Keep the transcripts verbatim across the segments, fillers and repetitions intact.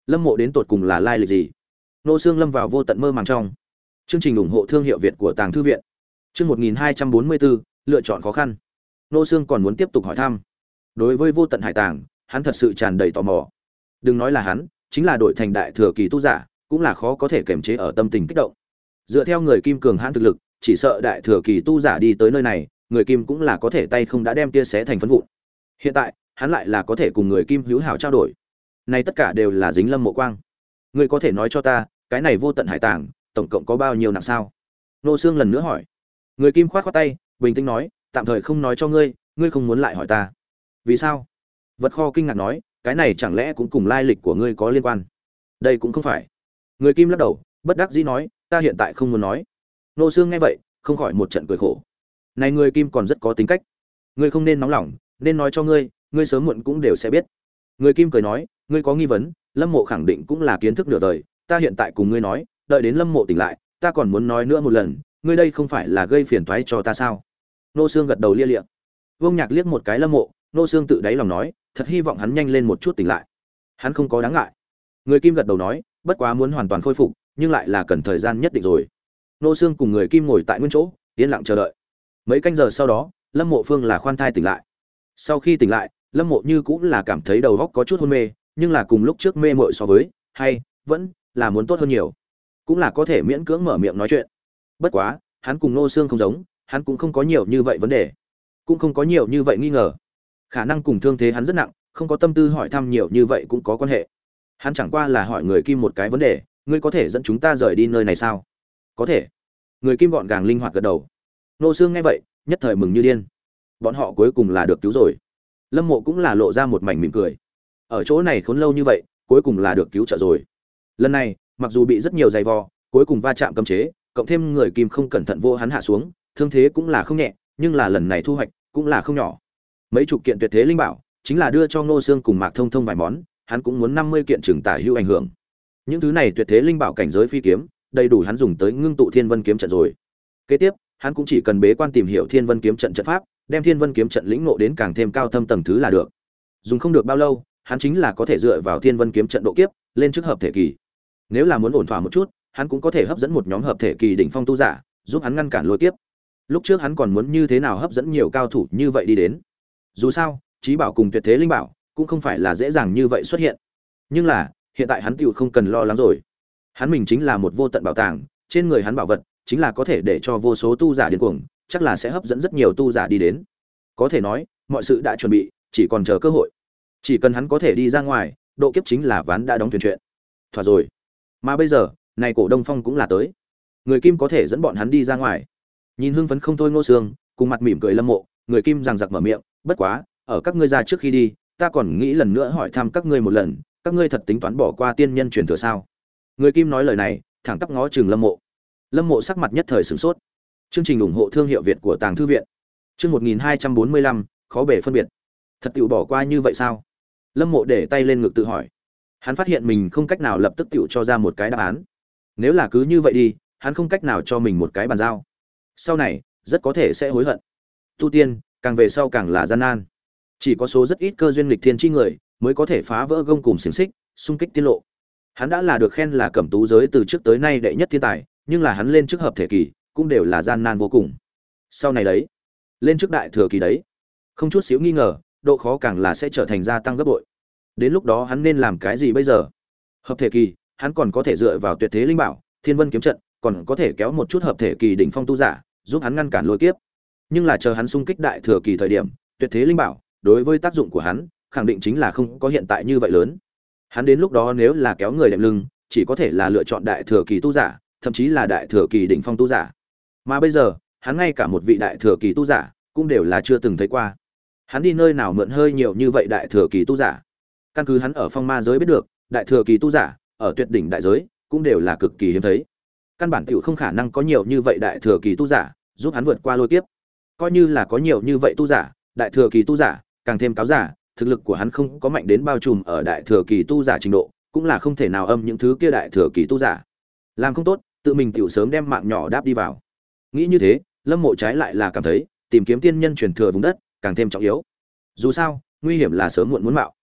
Lâm Mộ đến tột cùng là lai lịch gì? Nô Xương lâm vào vô tận mơ màng trong. Chương trình ủng hộ thương hiệu Việt của Tàng Thư viện. Chương một nghìn hai trăm bốn mươi bốn, lựa chọn khó khăn. Nô Xương còn muốn tiếp tục hỏi thăm. Đối với vô tận hải tàng, hắn thật sự tràn đầy tò mò. Đừng nói là hắn, chính là đội thành đại thừa kỳ tu giả, cũng là khó có thể kiềm chế ở tâm tình kích động. Dựa theo người kim cường hãn thực lực, chỉ sợ đại thừa kỳ tu giả đi tới nơi này, người kim cũng là có thể tay không đã đem tia xé thành phấn vụn. Hiện tại, hắn lại là có thể cùng người kim hữu hảo trao đổi. Này tất cả đều là dính Lâm Mộ quang. Ngươi có thể nói cho ta, cái này vô tận hải tàng, tổng cộng có bao nhiêu nặng sao? Nô Xương lần nữa hỏi. Người kim khoát khoát tay, bình tĩnh nói, tạm thời không nói cho ngươi, ngươi không muốn lại hỏi ta. Vì sao? Vật kho kinh ngạc nói, cái này chẳng lẽ cũng cùng lai lịch của ngươi có liên quan? Đây cũng không phải. Người kim lắc đầu, bất đắc dĩ nói, ta hiện tại không muốn nói. Nô Xương nghe vậy, không khỏi một trận cười khổ. Này người kim còn rất có tính cách. Ngươi không nên nóng lòng, nên nói cho ngươi, ngươi sớm muộn cũng đều sẽ biết. Người kim cười nói, ngươi có nghi vấn, Lâm Mộ khẳng định cũng là kiến thức nửa đời, ta hiện tại cùng ngươi nói, đợi đến Lâm Mộ tỉnh lại, ta còn muốn nói nữa một lần, ngươi đây không phải là gây phiền toái cho ta sao? Nô Xương gật đầu lia lịa. Vương Nhạc liếc một cái Lâm Mộ, Nô Xương tự đáy lòng nói, thật hy vọng hắn nhanh lên một chút tỉnh lại. Hắn không có đáng ngại. Người kim gật đầu nói, bất quá muốn hoàn toàn khôi phục, nhưng lại là cần thời gian nhất định rồi. Nô Xương cùng người kim ngồi tại nguyên chỗ, yên lặng chờ đợi. Mấy canh giờ sau đó, Lâm Mộ Phương là khoan thai tỉnh lại. Sau khi tỉnh lại, Lâm Mộ như cũng là cảm thấy đầu óc có chút hôn mê, nhưng là cùng lúc trước mê mội so với, hay vẫn là muốn tốt hơn nhiều. Cũng là có thể miễn cưỡng mở miệng nói chuyện. Bất quá, hắn cùng Nô Xương không giống, hắn cũng không có nhiều như vậy vấn đề, cũng không có nhiều như vậy nghi ngờ. Khả năng cùng thương thế hắn rất nặng, không có tâm tư hỏi thăm nhiều như vậy cũng có quan hệ. Hắn chẳng qua là hỏi người kim một cái vấn đề, ngươi có thể dẫn chúng ta rời đi nơi này sao? Có thể. Người kim gọn gàng linh hoạt gật đầu. Nô Xương nghe vậy, nhất thời mừng như điên. Bọn họ cuối cùng là được cứu rồi. Lâm Mộ cũng là lộ ra một mảnh mỉm cười. Ở chỗ này khốn lâu như vậy, cuối cùng là được cứu trợ rồi. Lần này, mặc dù bị rất nhiều giày vò, cuối cùng va chạm cấm chế, cộng thêm người kim không cẩn thận vô hắn hạ xuống, thương thế cũng là không nhẹ, nhưng là lần này thu hoạch cũng là không nhỏ. Mấy chục kiện tuyệt thế linh bảo, chính là đưa cho Ngô Xương cùng Mạc Thông Thông vài món, hắn cũng muốn năm mươi kiện trường tả hữu ảnh hưởng. Những thứ này tuyệt thế linh bảo cảnh giới phi kiếm, đầy đủ hắn dùng tới ngưng tụ Thiên Vân kiếm trận rồi. Kế tiếp, hắn cũng chỉ cần bế quan tìm hiểu Thiên Vân kiếm trận trận pháp, đem Thiên Vân kiếm trận lĩnh ngộ đến càng thêm cao thâm tầng thứ là được. Dùng không được bao lâu, hắn chính là có thể dựa vào Thiên Vân kiếm trận độ kiếp, lên trước hợp thể kỳ. Nếu là muốn ổn thỏa một chút, hắn cũng có thể hấp dẫn một nhóm hợp thể kỳ đỉnh phong tu giả, giúp hắn ngăn cản lôi kiếp. Lúc trước hắn còn muốn như thế nào hấp dẫn nhiều cao thủ như vậy đi đến. Dù sao, trí bảo cùng tuyệt thế linh bảo cũng không phải là dễ dàng như vậy xuất hiện. Nhưng là, hiện tại hắn tiểu không cần lo lắng rồi. Hắn mình chính là một vô tận bảo tàng, trên người hắn bảo vật chính là có thể để cho vô số tu giả điên cuồng, chắc là sẽ hấp dẫn rất nhiều tu giả đi đến. Có thể nói, mọi sự đã chuẩn bị, chỉ còn chờ cơ hội. Chỉ cần hắn có thể đi ra ngoài, độ kiếp chính là ván đã đóng thuyền chuyện. Thỏa rồi. Mà bây giờ, này Cổ Đông Phong cũng là tới. Người kim có thể dẫn bọn hắn đi ra ngoài. Nhìn hưng phấn không thôi Ngô Xương, cùng mặt mỉm cười Lâm Mộ, người kim rằng giặc mở miệng, bất quá, ở các ngươi ra trước khi đi, ta còn nghĩ lần nữa hỏi thăm các ngươi một lần, các ngươi thật tính toán bỏ qua tiên nhân truyền thừa sao? Người kim nói lời này, thẳng tắp ngó chừng Lâm Mộ. Lâm Mộ sắc mặt nhất thời sửng sốt. Chương trình ủng hộ thương hiệu Việt của Tàng Thư viện. Chương một nghìn hai trăm bốn mươi lăm, khó bề phân biệt. Thật tiểu bỏ qua như vậy sao? Lâm Mộ để tay lên ngực tự hỏi. Hắn phát hiện mình không cách nào lập tức tiểu cho ra một cái đáp án. Nếu là cứ như vậy đi, hắn không cách nào cho mình một cái bàn giao. Sau này, rất có thể sẽ hối hận. Tu tiên, càng về sau càng là gian nan. Chỉ có số rất ít cơ duyên nghịch thiên chi người mới có thể phá vỡ gông cùm xiềng xích, xung kích tiên lộ. Hắn đã là được khen là cẩm tú giới từ trước tới nay đệ nhất thiên tài, nhưng là hắn lên trước hợp thể kỳ, cũng đều là gian nan vô cùng. Sau này đấy, lên trước đại thừa kỳ đấy, không chút xíu nghi ngờ, độ khó càng là sẽ trở thành gia tăng gấp bội. Đến lúc đó hắn nên làm cái gì bây giờ? Hợp thể kỳ, hắn còn có thể dựa vào tuyệt thế linh bảo, Thiên Vân kiếm trận, còn có thể kéo một chút hợp thể kỳ đỉnh phong tu giả, giúp hắn ngăn cản lôi kiếp. Nhưng là chờ hắn xung kích đại thừa kỳ thời điểm, tuyệt thế linh bảo, đối với tác dụng của hắn, khẳng định chính là không có hiện tại như vậy lớn. Hắn đến lúc đó nếu là kéo người đệm lưng, chỉ có thể là lựa chọn đại thừa kỳ tu giả, thậm chí là đại thừa kỳ đỉnh phong tu giả. Mà bây giờ, hắn ngay cả một vị đại thừa kỳ tu giả cũng đều là chưa từng thấy qua. Hắn đi nơi nào mượn hơi nhiều như vậy đại thừa kỳ tu giả? Căn cứ hắn ở phong ma giới biết được, đại thừa kỳ tu giả ở tuyệt đỉnh đại giới cũng đều là cực kỳ hiếm thấy. Căn bản tiểu không khả năng có nhiều như vậy đại thừa kỳ tu giả giúp hắn vượt qua lôi kiếp. Coi như là có nhiều như vậy tu giả, đại thừa kỳ tu giả, càng thêm cáo giả, thực lực của hắn không có mạnh đến bao trùm ở đại thừa kỳ tu giả trình độ, cũng là không thể nào âm những thứ kia đại thừa kỳ tu giả. Làm không tốt, tự mình tiểu sớm đem mạng nhỏ đáp đi vào. Nghĩ như thế, Lâm Mộ trái lại là cảm thấy, tìm kiếm tiên nhân truyền thừa vùng đất càng thêm trọng yếu. Dù sao, nguy hiểm là sớm muộn muốn mạo.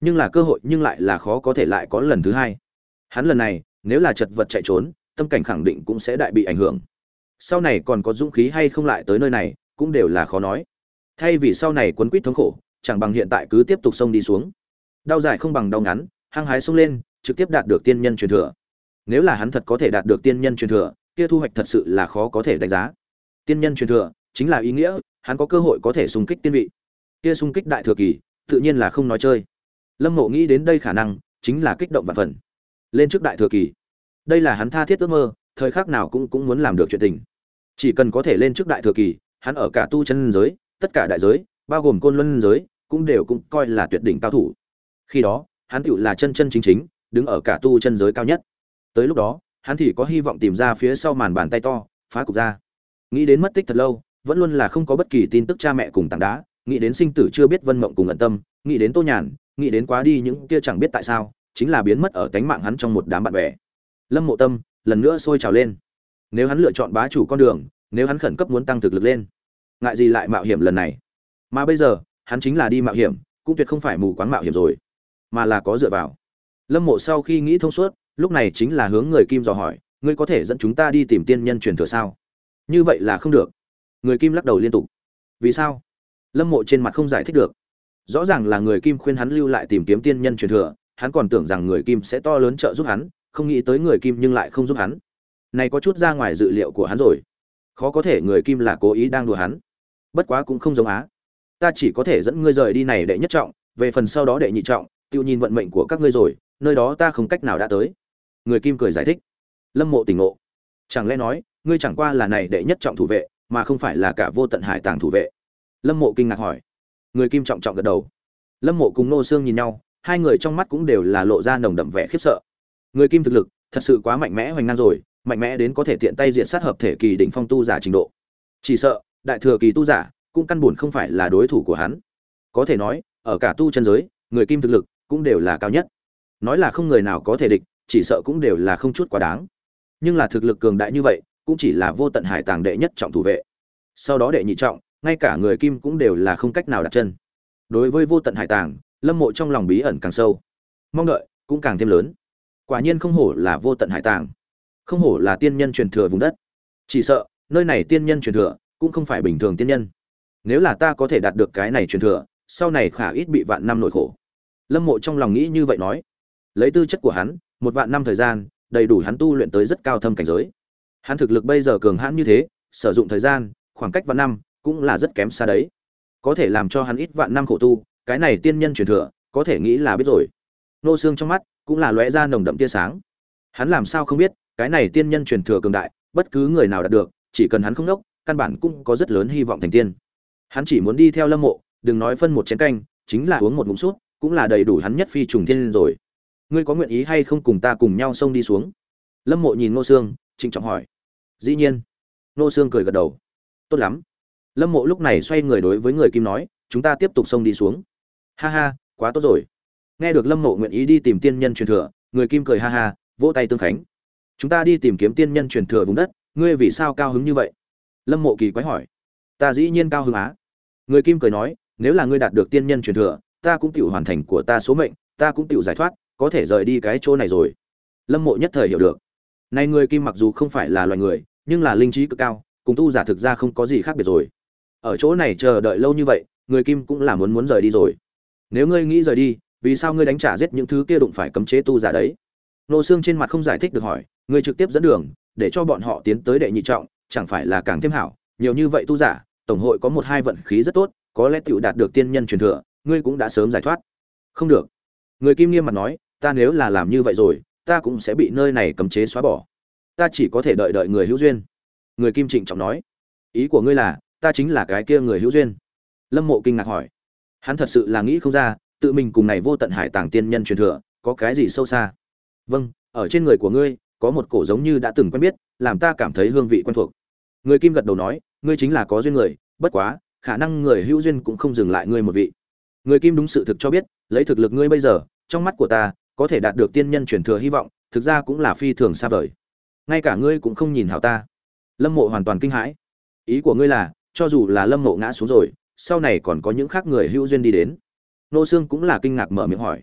nhưng là cơ hội nhưng lại là khó có thể lại có lần thứ hai. Hắn lần này nếu là chật vật chạy trốn, tâm cảnh khẳng định cũng sẽ đại bị ảnh hưởng. Sau này còn có dũng khí hay không lại tới nơi này cũng đều là khó nói. Thay vì sau này quấn quýt thống khổ, chẳng bằng hiện tại cứ tiếp tục xông đi xuống. Đau dài không bằng đau ngắn, hăng hái xông lên, trực tiếp đạt được tiên nhân truyền thừa. Nếu là hắn thật có thể đạt được tiên nhân truyền thừa, kia thu hoạch thật sự là khó có thể đánh giá. Tiên nhân truyền thừa chính là ý nghĩa, hắn có cơ hội có thể xung kích tiên vị. Kia xung kích đại thừa kỳ, tự nhiên là không nói chơi. Lâm Mộ nghĩ đến đây khả năng, chính là kích động vạn phần. Lên trước đại thừa kỳ, đây là hắn tha thiết ước mơ, thời khắc nào cũng cũng muốn làm được chuyện tình. Chỉ cần có thể lên trước đại thừa kỳ, hắn ở cả tu chân giới, tất cả đại giới, bao gồm côn luân giới, cũng đều cũng coi là tuyệt đỉnh cao thủ. Khi đó, hắn tựu là chân chân chính chính, đứng ở cả tu chân giới cao nhất. Tới lúc đó, hắn thì có hy vọng tìm ra phía sau màn bàn tay to, phá cục ra. Nghĩ đến mất tích thật lâu, vẫn luôn là không có bất kỳ tin tức cha mẹ cùng tảng đá, nghĩ đến sinh tử chưa biết Vân Mộng cùng ẩn tâm, nghĩ đến Tô Nhàn, nghĩ đến quá đi những kia chẳng biết tại sao, chính là biến mất ở tánh mạng hắn trong một đám bạn bè. Lâm Mộ tâm lần nữa sôi trào lên. Nếu hắn lựa chọn bá chủ con đường, nếu hắn khẩn cấp muốn tăng thực lực lên, ngại gì lại mạo hiểm lần này. Mà bây giờ hắn chính là đi mạo hiểm, cũng tuyệt không phải mù quáng mạo hiểm rồi, mà là có dựa vào. Lâm Mộ sau khi nghĩ thông suốt, lúc này chính là hướng người Kim dò hỏi, ngươi có thể dẫn chúng ta đi tìm tiên nhân truyền thừa sao? Như vậy là không được. Người Kim lắc đầu liên tục. Vì sao? Lâm Mộ trên mặt không giải thích được. Rõ ràng là người Kim khuyên hắn lưu lại tìm kiếm tiên nhân truyền thừa, hắn còn tưởng rằng người Kim sẽ to lớn trợ giúp hắn, không nghĩ tới người Kim nhưng lại không giúp hắn. Này có chút ra ngoài dự liệu của hắn rồi. Khó có thể người Kim là cố ý đang đùa hắn. Bất quá cũng không giống á. Ta chỉ có thể dẫn ngươi rời đi này đệ nhất trọng, về phần sau đó đệ nhị trọng, tiêu nhìn vận mệnh của các ngươi rồi, nơi đó ta không cách nào đã tới. Người Kim cười giải thích. Lâm Mộ tỉnh ngộ. Chẳng lẽ nói, ngươi chẳng qua là này đệ nhất trọng thủ vệ, mà không phải là cả vô tận hải tàng thủ vệ? Lâm Mộ kinh ngạc hỏi. Người Kim trọng trọng gật đầu. Lâm Mộ cùng Nô Xương nhìn nhau, hai người trong mắt cũng đều là lộ ra nồng đậm vẻ khiếp sợ. Người Kim thực lực thật sự quá mạnh mẽ hoành ngang rồi, mạnh mẽ đến có thể tiện tay diện sát hợp thể kỳ đỉnh phong tu giả trình độ. Chỉ sợ, đại thừa kỳ tu giả cũng căn buồn không phải là đối thủ của hắn. Có thể nói, ở cả tu chân giới, người Kim thực lực cũng đều là cao nhất. Nói là không người nào có thể địch, chỉ sợ cũng đều là không chút quá đáng. Nhưng là thực lực cường đại như vậy, cũng chỉ là vô tận hải tàng đệ nhất trọng thủ vệ. Sau đó đệ nhị trọng, ngay cả người Kim cũng đều là không cách nào đặt chân. Đối với vô tận hải tàng, Lâm Mộ trong lòng bí ẩn càng sâu, mong đợi cũng càng thêm lớn. Quả nhiên không hổ là vô tận hải tàng, không hổ là tiên nhân truyền thừa vùng đất. Chỉ sợ nơi này tiên nhân truyền thừa cũng không phải bình thường tiên nhân. Nếu là ta có thể đạt được cái này truyền thừa, sau này khả ít bị vạn năm nỗi khổ. Lâm Mộ trong lòng nghĩ như vậy nói. Lấy tư chất của hắn, một vạn năm thời gian, đầy đủ hắn tu luyện tới rất cao thâm cảnh giới. Hắn thực lực bây giờ cường hãn như thế, sử dụng thời gian, khoảng cách vạn năm cũng là rất kém xa đấy. Có thể làm cho hắn ít vạn năm khổ tu, cái này tiên nhân truyền thừa, có thể nghĩ là biết rồi. Nô Xương trong mắt cũng là lóe ra nồng đậm tia sáng. Hắn làm sao không biết, cái này tiên nhân truyền thừa cường đại, bất cứ người nào đạt được, chỉ cần hắn không đốc, căn bản cũng có rất lớn hy vọng thành tiên. Hắn chỉ muốn đi theo Lâm Mộ, đừng nói phân một chén canh, chính là uống một ngụm sút, cũng là đầy đủ hắn nhất phi trùng thiên rồi. Ngươi có nguyện ý hay không cùng ta cùng nhau xông đi xuống? Lâm Mộ nhìn Nô Xương, trịnh trọng hỏi. Dĩ nhiên. Nô Xương cười gật đầu. Tốt lắm. Lâm Mộ lúc này xoay người đối với người Kim nói, chúng ta tiếp tục xông đi xuống. Ha ha, quá tốt rồi. Nghe được Lâm Mộ nguyện ý đi tìm tiên nhân truyền thừa, người Kim cười ha ha, vỗ tay tương khánh. Chúng ta đi tìm kiếm tiên nhân truyền thừa vùng đất, ngươi vì sao cao hứng như vậy? Lâm Mộ kỳ quái hỏi. Ta dĩ nhiên cao hứng á. Người Kim cười nói, nếu là ngươi đạt được tiên nhân truyền thừa, ta cũng tiểu hoàn thành của ta số mệnh, ta cũng tiểu giải thoát, có thể rời đi cái chỗ này rồi. Lâm Mộ nhất thời hiểu được. Này người Kim mặc dù không phải là loài người, nhưng là linh trí cực cao, cùng tu giả thực ra không có gì khác biệt rồi. Ở chỗ này chờ đợi lâu như vậy, người Kim cũng là muốn muốn rời đi rồi. Nếu ngươi nghĩ rời đi, vì sao ngươi đánh trả giết những thứ kia đụng phải cấm chế tu giả đấy? Nô Xương trên mặt không giải thích được hỏi, ngươi trực tiếp dẫn đường, để cho bọn họ tiến tới đệ nhị trọng, chẳng phải là càng thêm hảo? Nhiều như vậy tu giả, tổng hội có một hai vận khí rất tốt, có lẽ tiểu đạt được tiên nhân truyền thừa, ngươi cũng đã sớm giải thoát. Không được. Người Kim nghiêm mặt nói, ta nếu là làm như vậy rồi, ta cũng sẽ bị nơi này cấm chế xóa bỏ. Ta chỉ có thể đợi đợi người hữu duyên. Người Kim trịnh trọng nói, ý của ngươi là, ta chính là cái kia người hữu duyên? Lâm Mộ kinh ngạc hỏi. Hắn thật sự là nghĩ không ra, tự mình cùng này vô tận hải tàng tiên nhân truyền thừa, có cái gì sâu xa. Vâng, ở trên người của ngươi, có một cổ giống như đã từng quen biết, làm ta cảm thấy hương vị quen thuộc. Người Kim gật đầu nói, ngươi chính là có duyên người, bất quá, khả năng người hữu duyên cũng không dừng lại ngươi một vị. Người Kim đúng sự thực cho biết, lấy thực lực ngươi bây giờ, trong mắt của ta, có thể đạt được tiên nhân truyền thừa hy vọng, thực ra cũng là phi thường xa vời. Ngay cả ngươi cũng không nhìn hảo ta. Lâm Mộ hoàn toàn kinh hãi. Ý của ngươi là, cho dù là Lâm Mộ ngã xuống rồi, sau này còn có những khác người hữu duyên đi đến? Nô Xương cũng là kinh ngạc mở miệng hỏi.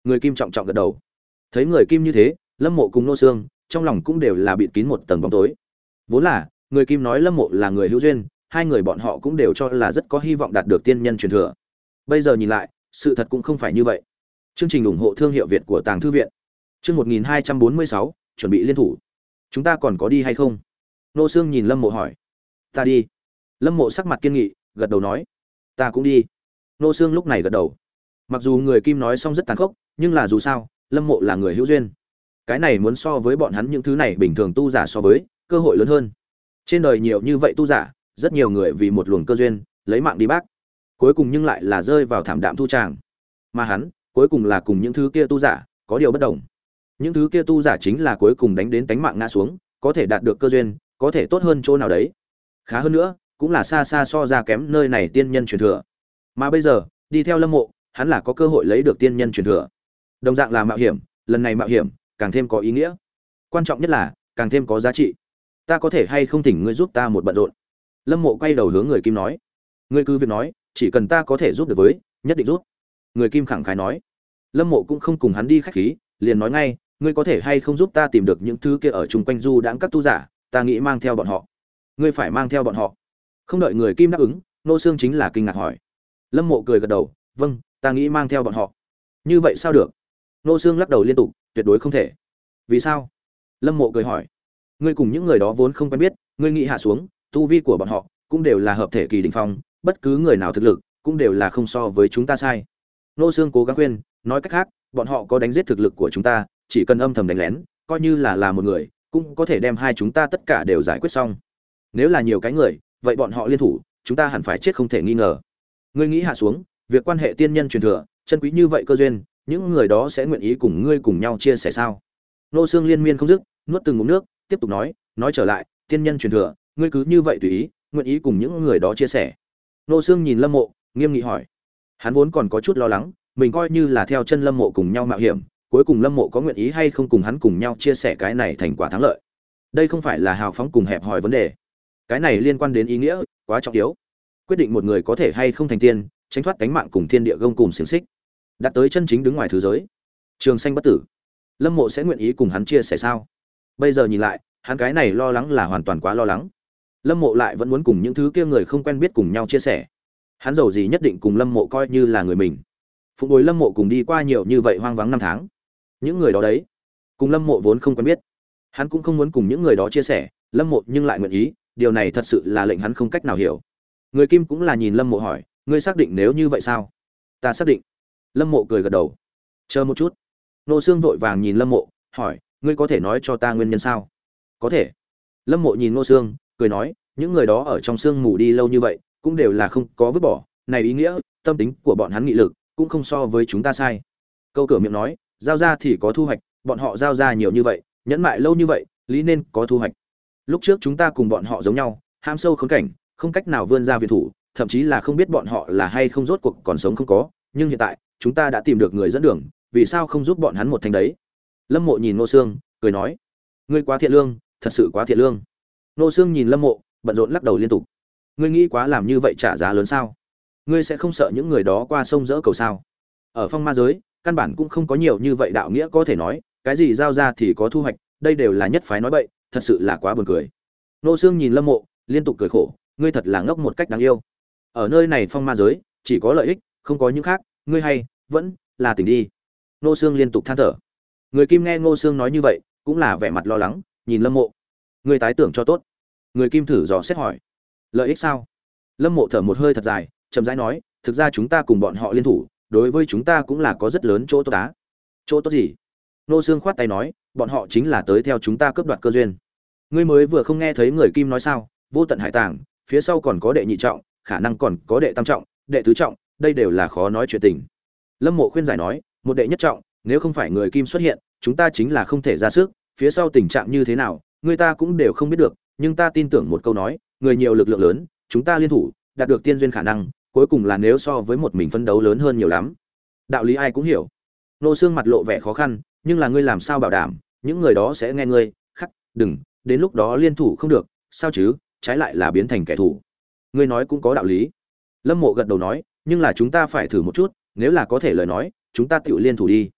Người Kim trọng trọng gật đầu. Thấy người Kim như thế, Lâm Mộ cùng Nô Xương trong lòng cũng đều là bịt kín một tầng bóng tối. Vốn là, người Kim nói Lâm Mộ là người hữu duyên, hai người bọn họ cũng đều cho là rất có hy vọng đạt được tiên nhân truyền thừa. Bây giờ nhìn lại, sự thật cũng không phải như vậy. Chương trình ủng hộ thương hiệu Việt của Tàng Thư viện. Chương một nghìn hai trăm bốn mươi sáu, chuẩn bị liên thủ. Chúng ta còn có đi hay không? Nô Xương nhìn Lâm Mộ hỏi. Ta đi. Lâm Mộ sắc mặt kiên nghị, gật đầu nói. Ta cũng đi. Nô Xương lúc này gật đầu. Mặc dù người Kim nói xong rất tàn khốc, nhưng là dù sao, Lâm Mộ là người hữu duyên. Cái này muốn so với bọn hắn những thứ này bình thường tu giả so với, cơ hội lớn hơn. Trên đời nhiều như vậy tu giả, rất nhiều người vì một luồng cơ duyên, lấy mạng đi bác. Cuối cùng nhưng lại là rơi vào thảm đạm thu tràng. Mà hắn, cuối cùng là cùng những thứ kia tu giả, có điều bất đồng. Những thứ kia tu giả chính là cuối cùng đánh đến tánh mạng ngã xuống, có thể đạt được cơ duyên, có thể tốt hơn chỗ nào đấy. Khá hơn nữa, cũng là xa xa so ra kém nơi này tiên nhân truyền thừa. Mà bây giờ, đi theo Lâm Mộ, hắn là có cơ hội lấy được tiên nhân truyền thừa. Đồng dạng là mạo hiểm, lần này mạo hiểm càng thêm có ý nghĩa. Quan trọng nhất là càng thêm có giá trị. Ta có thể hay không thỉnh ngươi giúp ta một bận rộn? Lâm Mộ quay đầu hướng người Kim nói. Ngươi cứ việc nói, chỉ cần ta có thể giúp được với, nhất định giúp. Người Kim khẳng khái nói. Lâm Mộ cũng không cùng hắn đi khách khí, liền nói ngay, ngươi có thể hay không giúp ta tìm được những thứ kia ở chung quanh du đãng các tu giả, ta nghĩ mang theo bọn họ. Ngươi phải mang theo bọn họ? Không đợi người Kim đáp ứng, Nô Xương chính là kinh ngạc hỏi. Lâm Mộ cười gật đầu, vâng, ta nghĩ mang theo bọn họ. Như vậy sao được? Nô Xương lắc đầu liên tục, tuyệt đối không thể. Vì sao? Lâm Mộ cười hỏi. Ngươi cùng những người đó vốn không quen biết, ngươi nghĩ hạ xuống, tu vi của bọn họ cũng đều là hợp thể kỳ đỉnh phong, bất cứ người nào thực lực cũng đều là không so với chúng ta sai. Nô Xương cố gắng khuyên, nói cách khác, bọn họ có đánh giết thực lực của chúng ta, chỉ cần âm thầm đánh lén, coi như là là một người, cũng có thể đem hai chúng ta tất cả đều giải quyết xong. Nếu là nhiều cái người, vậy bọn họ liên thủ, chúng ta hẳn phải chết không thể nghi ngờ. Ngươi nghĩ hạ xuống, việc quan hệ tiên nhân truyền thừa, chân quý như vậy cơ duyên, những người đó sẽ nguyện ý cùng ngươi cùng nhau chia sẻ sao? Nô Xương liên miên không dứt, nuốt từng ngụm nước, tiếp tục nói, nói trở lại, tiên nhân truyền thừa, ngươi cứ như vậy tùy ý, nguyện ý cùng những người đó chia sẻ. Nô Xương nhìn Lâm Mộ, nghiêm nghị hỏi. Hắn vốn còn có chút lo lắng, mình coi như là theo chân Lâm Mộ cùng nhau mạo hiểm, cuối cùng Lâm Mộ có nguyện ý hay không cùng hắn cùng nhau chia sẻ cái này thành quả thắng lợi. Đây không phải là hào phóng cùng hẹp hòi vấn đề. Cái này liên quan đến ý nghĩa, quá trọng yếu. Quyết định một người có thể hay không thành tiên, tránh thoát cánh mạng cùng thiên địa gông cùm xiềng xích, đạt tới chân chính đứng ngoài thứ giới, trường sanh bất tử. Lâm Mộ sẽ nguyện ý cùng hắn chia sẻ sao? Bây giờ nhìn lại, hắn cái này lo lắng là hoàn toàn quá lo lắng. Lâm Mộ lại vẫn muốn cùng những thứ kia người không quen biết cùng nhau chia sẻ. Hắn giàu gì nhất định cùng Lâm Mộ coi như là người mình. Phụng bồi Lâm Mộ cùng đi qua nhiều như vậy hoang vắng năm tháng. Những người đó đấy, cùng Lâm Mộ vốn không quen biết. Hắn cũng không muốn cùng những người đó chia sẻ, Lâm Mộ nhưng lại nguyện ý, điều này thật sự là lệnh hắn không cách nào hiểu. Người Kim cũng là nhìn Lâm Mộ hỏi, ngươi xác định nếu như vậy sao? Ta xác định. Lâm Mộ cười gật đầu. Chờ một chút. Nô Xương vội vàng nhìn Lâm Mộ, hỏi, ngươi có thể nói cho ta nguyên nhân sao? Có thể. Lâm Mộ nhìn Nô Xương, cười nói, những người đó ở trong xương mù đi lâu như vậy, cũng đều là không có vứt bỏ, này ý nghĩa, tâm tính của bọn hắn nghị lực cũng không so với chúng ta sai. Câu cửa miệng nói, giao ra thì có thu hoạch, bọn họ giao ra nhiều như vậy, nhẫn mại lâu như vậy, lý nên có thu hoạch. Lúc trước chúng ta cùng bọn họ giống nhau, ham sâu khốn cảnh, không cách nào vươn ra viện thủ, thậm chí là không biết bọn họ là hay không rốt cuộc còn sống không có, nhưng hiện tại, chúng ta đã tìm được người dẫn đường, vì sao không giúp bọn hắn một thanh đấy? Lâm Mộ nhìn Nô Xương, cười nói, ngươi quá thiện lương, thật sự quá thiện lương. Nô Xương nhìn Lâm Mộ, bận rộn lắc đầu liên tục. Ngươi nghĩ quá làm như vậy trả giá lớn sao? Ngươi sẽ không sợ những người đó qua sông dỡ cầu sao? Ở phong ma giới, căn bản cũng không có nhiều như vậy đạo nghĩa có thể nói, cái gì giao ra thì có thu hoạch, đây đều là nhất phái nói bậy, thật sự là quá buồn cười. Nô Xương nhìn Lâm Mộ, liên tục cười khổ, ngươi thật là ngốc một cách đáng yêu. Ở nơi này phong ma giới, chỉ có lợi ích, không có những khác, ngươi hay vẫn là tỉnh đi. Nô Xương liên tục than thở. Người Kim nghe Ngô Xương nói như vậy, cũng là vẻ mặt lo lắng, nhìn Lâm Mộ. Ngươi tái tưởng cho tốt. Người Kim thử dò xét hỏi. Lợi ích sao? Lâm Mộ thở một hơi thật dài, chậm rãi nói, thực ra chúng ta cùng bọn họ liên thủ, đối với chúng ta cũng là có rất lớn chỗ tốt á. Chỗ tốt gì? Nô Xương khoát tay nói, bọn họ chính là tới theo chúng ta cướp đoạt cơ duyên. Ngươi mới vừa không nghe thấy người Kim nói sao? Vô tận hải tàng, phía sau còn có đệ nhị trọng, khả năng còn có đệ tam trọng, đệ tứ trọng, đây đều là khó nói chuyện tình. Lâm Mộ khuyên giải nói, một đệ nhất trọng, nếu không phải người Kim xuất hiện, chúng ta chính là không thể ra sức, phía sau tình trạng như thế nào, người ta cũng đều không biết được, nhưng ta tin tưởng một câu nói, người nhiều lực lượng lớn, chúng ta liên thủ, đạt được tiên duyên khả năng, cuối cùng là nếu so với một mình phân đấu lớn hơn nhiều lắm. Đạo lý ai cũng hiểu. Nô Xương mặt lộ vẻ khó khăn, nhưng là ngươi làm sao bảo đảm, những người đó sẽ nghe ngươi, khắc, đừng, đến lúc đó liên thủ không được, sao chứ, trái lại là biến thành kẻ thù. Ngươi nói cũng có đạo lý. Lâm Mộ gật đầu nói, nhưng là chúng ta phải thử một chút, nếu là có thể lời nói, chúng ta tự liên thủ đi.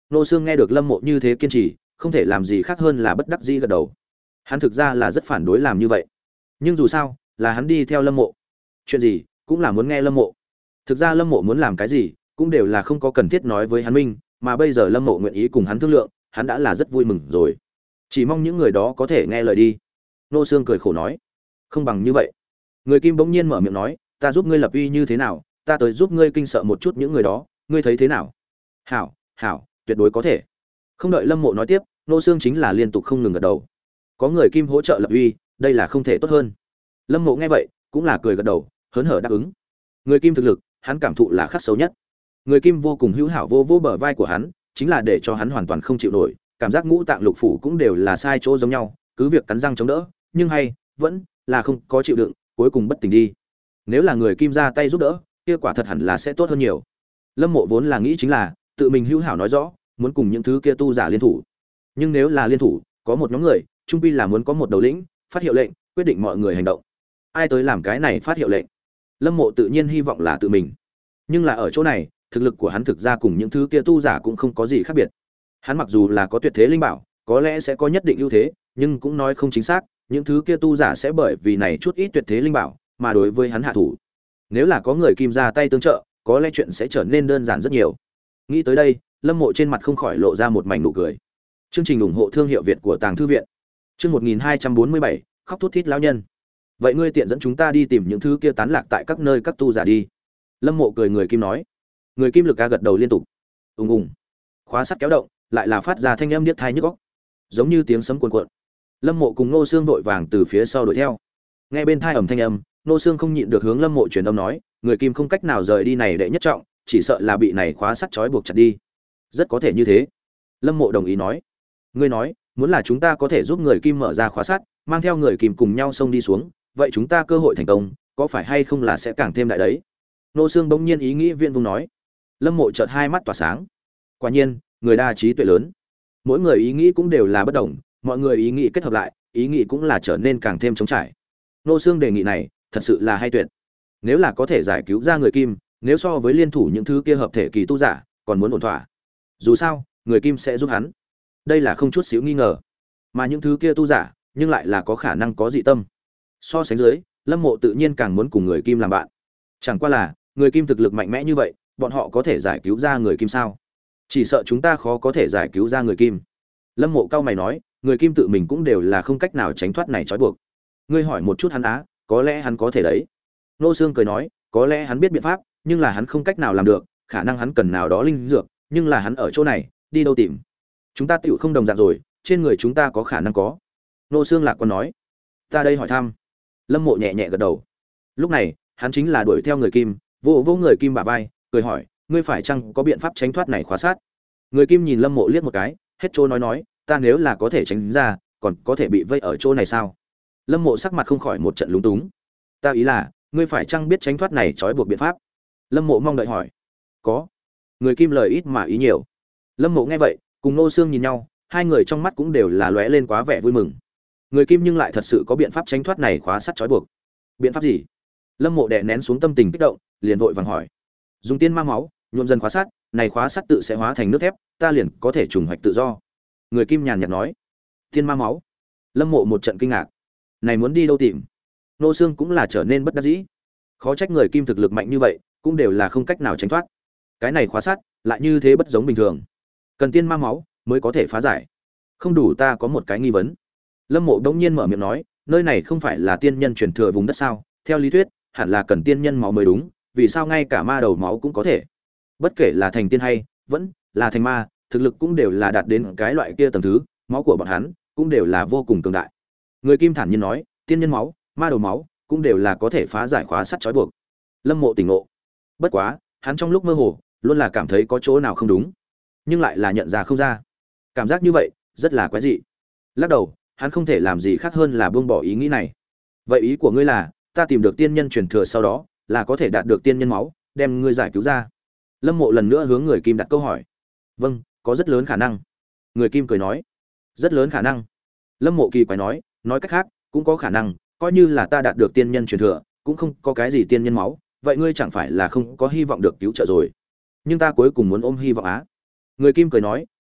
Nô Xương nghe được Lâm Mộ như thế kiên trì, không thể làm gì khác hơn là bất đắc dĩ gật đầu. Hắn thực ra là rất phản đối làm như vậy, nhưng dù sao, là hắn đi theo Lâm Mộ. Chuyện gì cũng là muốn nghe Lâm Mộ. Thực ra Lâm Mộ muốn làm cái gì, cũng đều là không có cần thiết nói với hắn minh, mà bây giờ Lâm Mộ nguyện ý cùng hắn thương lượng, hắn đã là rất vui mừng rồi. Chỉ mong những người đó có thể nghe lời đi. Nô Xương cười khổ nói, không bằng như vậy. Người Kim bỗng nhiên mở miệng nói, ta giúp ngươi lập uy như thế nào, ta tới giúp ngươi kinh sợ một chút những người đó, ngươi thấy thế nào? Hảo, hảo, tuyệt đối có thể. Không đợi Lâm Mộ nói tiếp, Nô Xương chính là liên tục không ngừng gật đầu. Có người Kim hỗ trợ lập uy, đây là không thể tốt hơn. Lâm Mộ nghe vậy, cũng là cười gật đầu, hớn hở đáp ứng. Người Kim thực lực, hắn cảm thụ là khắc sâu nhất. Người Kim vô cùng hữu hảo vô vô bờ vai của hắn, chính là để cho hắn hoàn toàn không chịu nổi, cảm giác ngũ tạng lục phủ cũng đều là sai chỗ giống nhau, cứ việc cắn răng chống đỡ, nhưng hay vẫn là không có chịu đựng, cuối cùng bất tỉnh đi. Nếu là người Kim ra tay giúp đỡ, kia quả thật hẳn là sẽ tốt hơn nhiều. Lâm Mộ vốn là nghĩ chính là tự mình hữu hảo nói rõ, muốn cùng những thứ kia tu giả liên thủ. Nhưng nếu là liên thủ, có một nhóm người, trung quy là muốn có một đầu lĩnh, phát hiệu lệnh, quyết định mọi người hành động. Ai tới làm cái này phát hiệu lệnh? Lâm Mộ tự nhiên hy vọng là tự mình. Nhưng là ở chỗ này, thực lực của hắn thực ra cùng những thứ kia tu giả cũng không có gì khác biệt. Hắn mặc dù là có tuyệt thế linh bảo, có lẽ sẽ có nhất định ưu thế, nhưng cũng nói không chính xác, những thứ kia tu giả sẽ bởi vì này chút ít tuyệt thế linh bảo, mà đối với hắn hạ thủ. Nếu là có người Kim ra tay tương trợ, có lẽ chuyện sẽ trở nên đơn giản rất nhiều. Nghĩ tới đây, Lâm Mộ trên mặt không khỏi lộ ra một mảnh nụ cười. Chương trình ủng hộ thương hiệu Việt của Tàng Thư viện. Chương một nghìn hai trăm bốn mươi bảy, khóc thút thít lão nhân. Vậy ngươi tiện dẫn chúng ta đi tìm những thứ kia tán lạc tại các nơi các tu giả đi. Lâm Mộ cười người Kim nói. Người Kim lực ca gật đầu liên tục. Ùng ùng. Khóa sắt kéo động, lại là phát ra thanh âm điếc tai nhức óc, giống như tiếng sấm cuồn cuộn. Lâm Mộ cùng Nô Xương vội vàng từ phía sau đuổi theo. Nghe bên tai ầm thanh âm, Nô Xương không nhịn được hướng Lâm Mộ truyền âm nói, người Kim không cách nào rời đi này đệ nhất trọng, chỉ sợ là bị này khóa sắt trói buộc chặt đi. Rất có thể như thế. Lâm Mộ đồng ý nói. Ngươi nói, muốn là chúng ta có thể giúp người Kim mở ra khóa sắt, mang theo người Kim cùng nhau xông đi xuống, vậy chúng ta cơ hội thành công, có phải hay không là sẽ càng thêm đại đấy? Nô Xương bỗng nhiên ý nghĩ viên vùng nói. Lâm Mộ chợt hai mắt tỏa sáng. Quả nhiên, người đa trí tuệ lớn. Mỗi người ý nghĩ cũng đều là bất đồng, mọi người ý nghĩ kết hợp lại, ý nghĩ cũng là trở nên càng thêm trống trải. Nô Xương đề nghị này, thật sự là hay tuyệt. Nếu là có thể giải cứu ra người Kim, nếu so với liên thủ những thứ kia hợp thể kỳ tu giả, còn muốn ổn thỏa. Dù sao, người Kim sẽ giúp hắn. Đây là không chút xíu nghi ngờ. Mà những thứ kia tu giả, nhưng lại là có khả năng có dị tâm. So sánh dưới, Lâm Mộ tự nhiên càng muốn cùng người Kim làm bạn. Chẳng qua là, người Kim thực lực mạnh mẽ như vậy, bọn họ có thể giải cứu ra người Kim sao? Chỉ sợ chúng ta khó có thể giải cứu ra người Kim. Lâm Mộ cao mày nói, người Kim tự mình cũng đều là không cách nào tránh thoát này trói buộc. Ngươi hỏi một chút hắn á, có lẽ hắn có thể đấy. Nô Xương cười nói, có lẽ hắn biết biện pháp, nhưng là hắn không cách nào làm được, khả năng hắn cần nào đó linh dược, nhưng là hắn ở chỗ này, đi đâu tìm? Chúng ta tựu không đồng dạng rồi, trên người chúng ta có khả năng có. Nô Xương lạc quan nói, ta đây hỏi thăm. Lâm Mộ nhẹ nhẹ gật đầu. Lúc này, hắn chính là đuổi theo người Kim, vỗ vỗ người Kim bả vai, cười hỏi, ngươi phải chăng có biện pháp tránh thoát này khóa sát? Người Kim nhìn Lâm Mộ liếc một cái, hết chỗ nói nói, ta nếu là có thể tránh ra, còn có thể bị vây ở chỗ này sao? Lâm Mộ sắc mặt không khỏi một trận lúng túng. Ta ý là, ngươi phải chăng biết tránh thoát này trói buộc biện pháp? Lâm Mộ mong đợi hỏi. Có. Người Kim lời ít mà ý nhiều. Lâm Mộ nghe vậy, cùng Nô Xương nhìn nhau, hai người trong mắt cũng đều là lóe lên quá vẻ vui mừng. Người Kim nhưng lại thật sự có biện pháp tránh thoát này khóa sắt trói buộc. Biện pháp gì? Lâm Mộ đè nén xuống tâm tình kích động, liền vội vàng hỏi. Dùng tiên ma máu, nhuộm dần khóa sắt, này khóa sắt tự sẽ hóa thành nước thép, ta liền có thể trùng hoạch tự do. Người Kim nhàn nhạt nói. Tiên ma máu? Lâm Mộ một trận kinh ngạc. Này muốn đi đâu tìm? Nô Xương cũng là trở nên bất đắc dĩ. Khó trách người Kim thực lực mạnh như vậy, cũng đều là không cách nào tránh thoát. Cái này khóa sắt lại như thế bất giống bình thường. Cần tiên ma máu mới có thể phá giải. Không đủ, ta có một cái nghi vấn. Lâm Mộ đống nhiên mở miệng nói, nơi này không phải là tiên nhân truyền thừa vùng đất sao? Theo lý thuyết, hẳn là cần tiên nhân máu mới đúng, vì sao ngay cả ma đầu máu cũng có thể? Bất kể là thành tiên hay vẫn là thành ma, thực lực cũng đều là đạt đến cái loại kia tầng thứ, máu của bọn hắn cũng đều là vô cùng cường đại. Người Kim thản nhiên nói, tiên nhân máu, ma đầu máu cũng đều là có thể phá giải khóa sắt trói buộc. Lâm Mộ tỉnh ngộ. Bất quá, hắn trong lúc mơ hồ, luôn là cảm thấy có chỗ nào không đúng, nhưng lại là nhận ra không ra. Cảm giác như vậy, rất là quái dị. Lắc đầu, hắn không thể làm gì khác hơn là buông bỏ ý nghĩ này. Vậy ý của ngươi là, ta tìm được tiên nhân truyền thừa sau đó, là có thể đạt được tiên nhân máu, đem ngươi giải cứu ra? Lâm Mộ lần nữa hướng người Kim đặt câu hỏi. Vâng, có rất lớn khả năng. Người Kim cười nói. Rất lớn khả năng. Lâm Mộ kỳ quái nói, nói cách khác, cũng có khả năng, coi như là ta đạt được tiên nhân truyền thừa, cũng không có cái gì tiên nhân máu, vậy ngươi chẳng phải là không có hy vọng được cứu trợ rồi? Nhưng ta cuối cùng muốn ôm hy vọng á. Người Kim cười nói,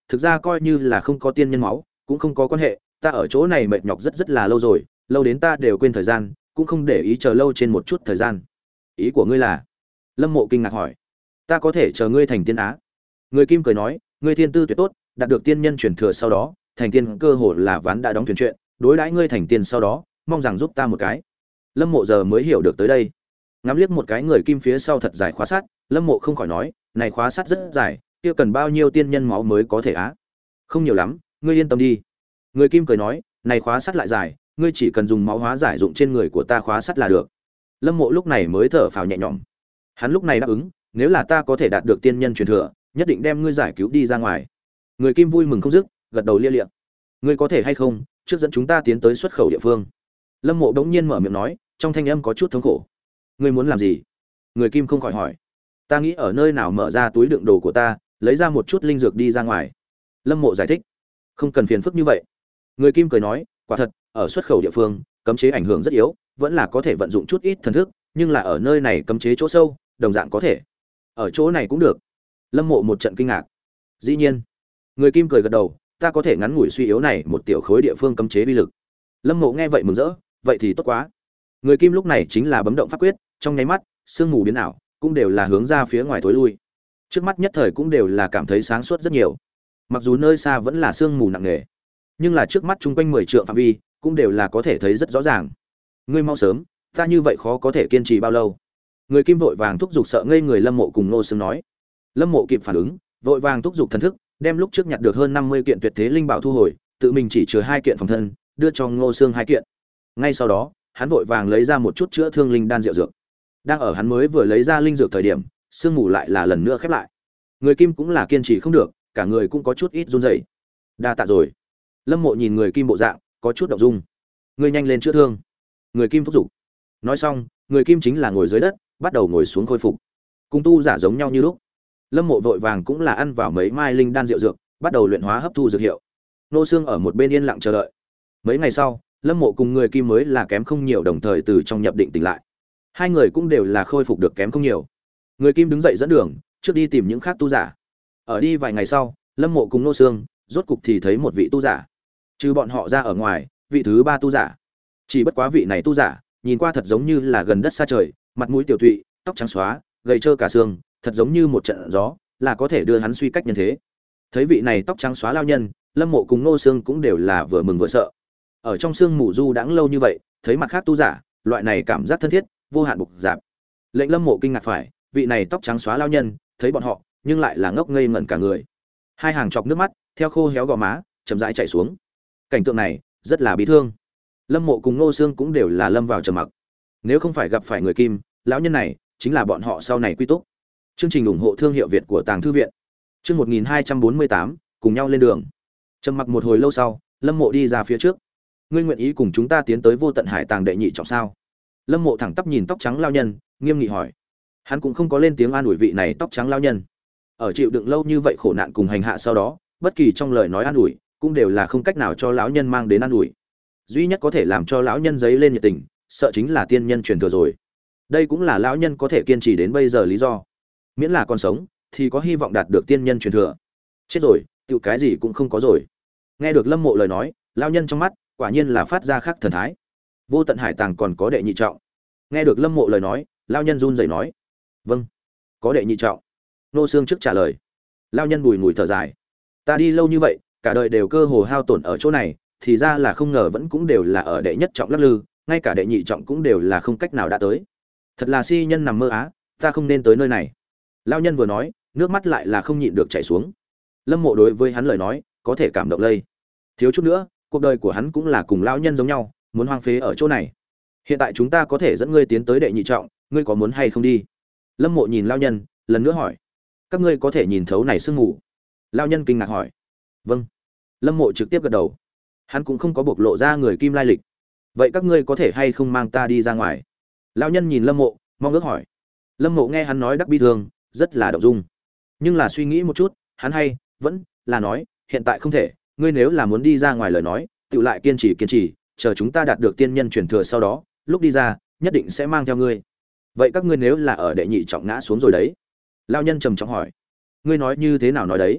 thực ra coi như là không có tiên nhân máu cũng không có quan hệ, ta ở chỗ này mệt nhọc rất rất là lâu rồi, lâu đến ta đều quên thời gian, cũng không để ý chờ lâu trên một chút thời gian. Ý của ngươi là? Lâm Mộ kinh ngạc hỏi. Ta có thể chờ ngươi thành tiên á? Người Kim cười nói, ngươi thiên tư tuyệt tốt, đạt được tiên nhân truyền thừa sau đó, thành tiên cơ hội là ván đã đóng thuyền chuyện, đối đãi ngươi thành tiên sau đó, mong rằng giúp ta một cái. Lâm Mộ giờ mới hiểu được tới đây. Ngắm liếc một cái người Kim phía sau thật dài khóa sắt, Lâm Mộ không khỏi nói, này khóa sắt rất dài, kia cần bao nhiêu tiên nhân máu mới có thể á? Không nhiều lắm, ngươi yên tâm đi. Người Kim cười nói, này khóa sắt lại dài, ngươi chỉ cần dùng máu hóa giải dụng trên người của ta khóa sắt là được. Lâm Mộ lúc này mới thở phào nhẹ nhõm. Hắn lúc này đáp ứng, nếu là ta có thể đạt được tiên nhân truyền thừa, nhất định đem ngươi giải cứu đi ra ngoài. Người Kim vui mừng không dứt, gật đầu lia lịa. Ngươi có thể hay không, trước dẫn chúng ta tiến tới xuất khẩu địa phương. Lâm Mộ đống nhiên mở miệng nói, trong thanh âm có chút thống khổ. Ngươi muốn làm gì? Người Kim không khỏi hỏi. Ta nghĩ ở nơi nào mở ra túi đựng đồ của ta, lấy ra một chút linh dược đi ra ngoài. Lâm Mộ giải thích. Không cần phiền phức như vậy. Người Kim cười nói, quả thật, ở xuất khẩu địa phương, cấm chế ảnh hưởng rất yếu, vẫn là có thể vận dụng chút ít thần thức, nhưng là ở nơi này cấm chế chỗ sâu, đồng dạng có thể. Ở chỗ này cũng được. Lâm Mộ một trận kinh ngạc. Dĩ nhiên. Người Kim cười gật đầu, ta có thể ngắn ngủi suy yếu này một tiểu khối địa phương cấm chế uy lực. Lâm Mộ nghe vậy mừng rỡ, vậy thì tốt quá. Người Kim lúc này chính là bấm động pháp quyết, trong nháy mắt, sương mù biến ảo, cũng đều là hướng ra phía ngoài tối lui. Trước mắt nhất thời cũng đều là cảm thấy sáng suốt rất nhiều. Mặc dù nơi xa vẫn là sương mù nặng nề, nhưng là trước mắt chung quanh mười trượng phạm vi, cũng đều là có thể thấy rất rõ ràng. Ngươi mau sớm, ta như vậy khó có thể kiên trì bao lâu. Người Kim vội vàng thúc giục sợ ngây người Lâm Mộ cùng Ngô Sương nói. Lâm Mộ kịp phản ứng, vội vàng thúc giục thần thức, đem lúc trước nhặt được hơn năm mươi kiện tuyệt thế linh bảo thu hồi, tự mình chỉ chứa hai kiện phòng thân, đưa cho Ngô Sương hai kiện. Ngay sau đó, hắn vội vàng lấy ra một chút chữa thương linh đan rượu dược. Đang ở hắn mới vừa lấy ra linh dược thời điểm, sương mù lại là lần nữa khép lại. Người Kim cũng là kiên trì không được, cả người cũng có chút ít run rẩy. Đa tạ rồi. Lâm Mộ nhìn người Kim bộ dạng, có chút động dung. Ngươi nhanh lên chữa thương. Người Kim thúc giục. Nói xong, người Kim chính là ngồi dưới đất, bắt đầu ngồi xuống khôi phục. Cùng tu giả giống nhau như lúc. Lâm Mộ vội vàng cũng là ăn vào mấy mai linh đan rượu dược, bắt đầu luyện hóa hấp thu dược hiệu. Nô Xương ở một bên yên lặng chờ đợi. Mấy ngày sau, Lâm Mộ cùng người Kim mới là kém không nhiều đồng thời từ trong nhập định tỉnh lại. Hai người cũng đều là khôi phục được kém không nhiều. Người Kim đứng dậy dẫn đường, trước đi tìm những khác tu giả. Ở đi vài ngày sau, Lâm Mộ cùng Nô Xương rốt cục thì thấy một vị tu giả. Trừ bọn họ ra ở ngoài, vị thứ ba tu giả. Chỉ bất quá vị này tu giả, nhìn qua thật giống như là gần đất xa trời, mặt mũi tiểu tụy, tóc trắng xóa, gầy trơ cả xương, thật giống như một trận gió, là có thể đưa hắn suy cách nhân thế. Thấy vị này tóc trắng xóa lao nhân, Lâm Mộ cùng Nô Xương cũng đều là vừa mừng vừa sợ. Ở trong xương mù du đãng lâu như vậy, thấy mặt khác tu giả, loại này cảm giác thân thiết, vô hạn bục dạp. Lệnh Lâm Mộ kinh ngạc phải, vị này tóc trắng xóa lao nhân, thấy bọn họ, nhưng lại là ngốc ngây ngẩn cả người. Hai hàng chọc nước mắt theo khô héo gò má, chậm rãi chảy xuống. Cảnh tượng này rất là bi thương. Lâm Mộ cùng Nô Xương cũng đều là lâm vào trầm mặc. Nếu không phải gặp phải người Kim, lão nhân này chính là bọn họ sau này quy túc. Chương trình ủng hộ thương hiệu Việt của Tàng Thư viện. Chương một nghìn hai trăm bốn mươi tám, cùng nhau lên đường. Trầm mặc một hồi lâu sau, Lâm Mộ đi ra phía trước. Ngươi nguyện ý cùng chúng ta tiến tới Vô Tận Hải Tàng đệ nhị trọng sao? Lâm Mộ thẳng tắp nhìn tóc trắng lao nhân, nghiêm nghị hỏi. Hắn cũng không có lên tiếng an ủi vị này tóc trắng lao nhân. Ở chịu đựng lâu như vậy khổ nạn cùng hành hạ sau đó, bất kỳ trong lời nói an ủi, cũng đều là không cách nào cho lão nhân mang đến an ủi. Duy nhất có thể làm cho lão nhân giấy lên nhiệt tình, sợ chính là tiên nhân truyền thừa rồi. Đây cũng là lão nhân có thể kiên trì đến bây giờ lý do. Miễn là còn sống, thì có hy vọng đạt được tiên nhân truyền thừa. Chết rồi, tựu cái gì cũng không có rồi. Nghe được Lâm Mộ lời nói, lão nhân trong mắt quả nhiên là phát ra khác thần thái. Vô Tận Hải Tàng còn có đệ nhị trọng. Nghe được Lâm Mộ lời nói, lão nhân run rẩy nói: "Vâng, có đệ nhị trọng." Nô Xương trước trả lời. Lão nhân bùi ngùi thở dài: "Ta đi lâu như vậy, cả đời đều cơ hồ hao tổn ở chỗ này, thì ra là không ngờ vẫn cũng đều là ở đệ nhất trọng lắc lư, ngay cả đệ nhị trọng cũng đều là không cách nào đã tới. Thật là si nhân nằm mơ á, ta không nên tới nơi này." Lão nhân vừa nói, nước mắt lại là không nhịn được chảy xuống. Lâm Mộ đối với hắn lời nói, có thể cảm động lây. Thiếu chút nữa, cuộc đời của hắn cũng là cùng lão nhân giống nhau, muốn hoang phế ở chỗ này. Hiện tại chúng ta có thể dẫn ngươi tiến tới đệ nhị trọng, ngươi có muốn hay không đi? Lâm Mộ nhìn lão nhân, lần nữa hỏi. Các ngươi có thể nhìn thấu này sương mù? Lão nhân kinh ngạc hỏi. Vâng. Lâm Mộ trực tiếp gật đầu. Hắn cũng không có bộc lộ ra người Kim lai lịch. Vậy các ngươi có thể hay không mang ta đi ra ngoài? Lão nhân nhìn Lâm Mộ, mong ước hỏi. Lâm Mộ nghe hắn nói đắc bi thương, rất là động dung. Nhưng là suy nghĩ một chút, hắn hay vẫn là nói, hiện tại không thể, ngươi nếu là muốn đi ra ngoài lời nói, tự lại kiên trì kiên trì, chờ chúng ta đạt được tiên nhân truyền thừa sau đó, lúc đi ra, nhất định sẽ mang theo ngươi. Vậy các ngươi nếu là ở đệ nhị trọng ngã xuống rồi đấy? Lão nhân trầm trọng hỏi. Ngươi nói như thế nào nói đấy?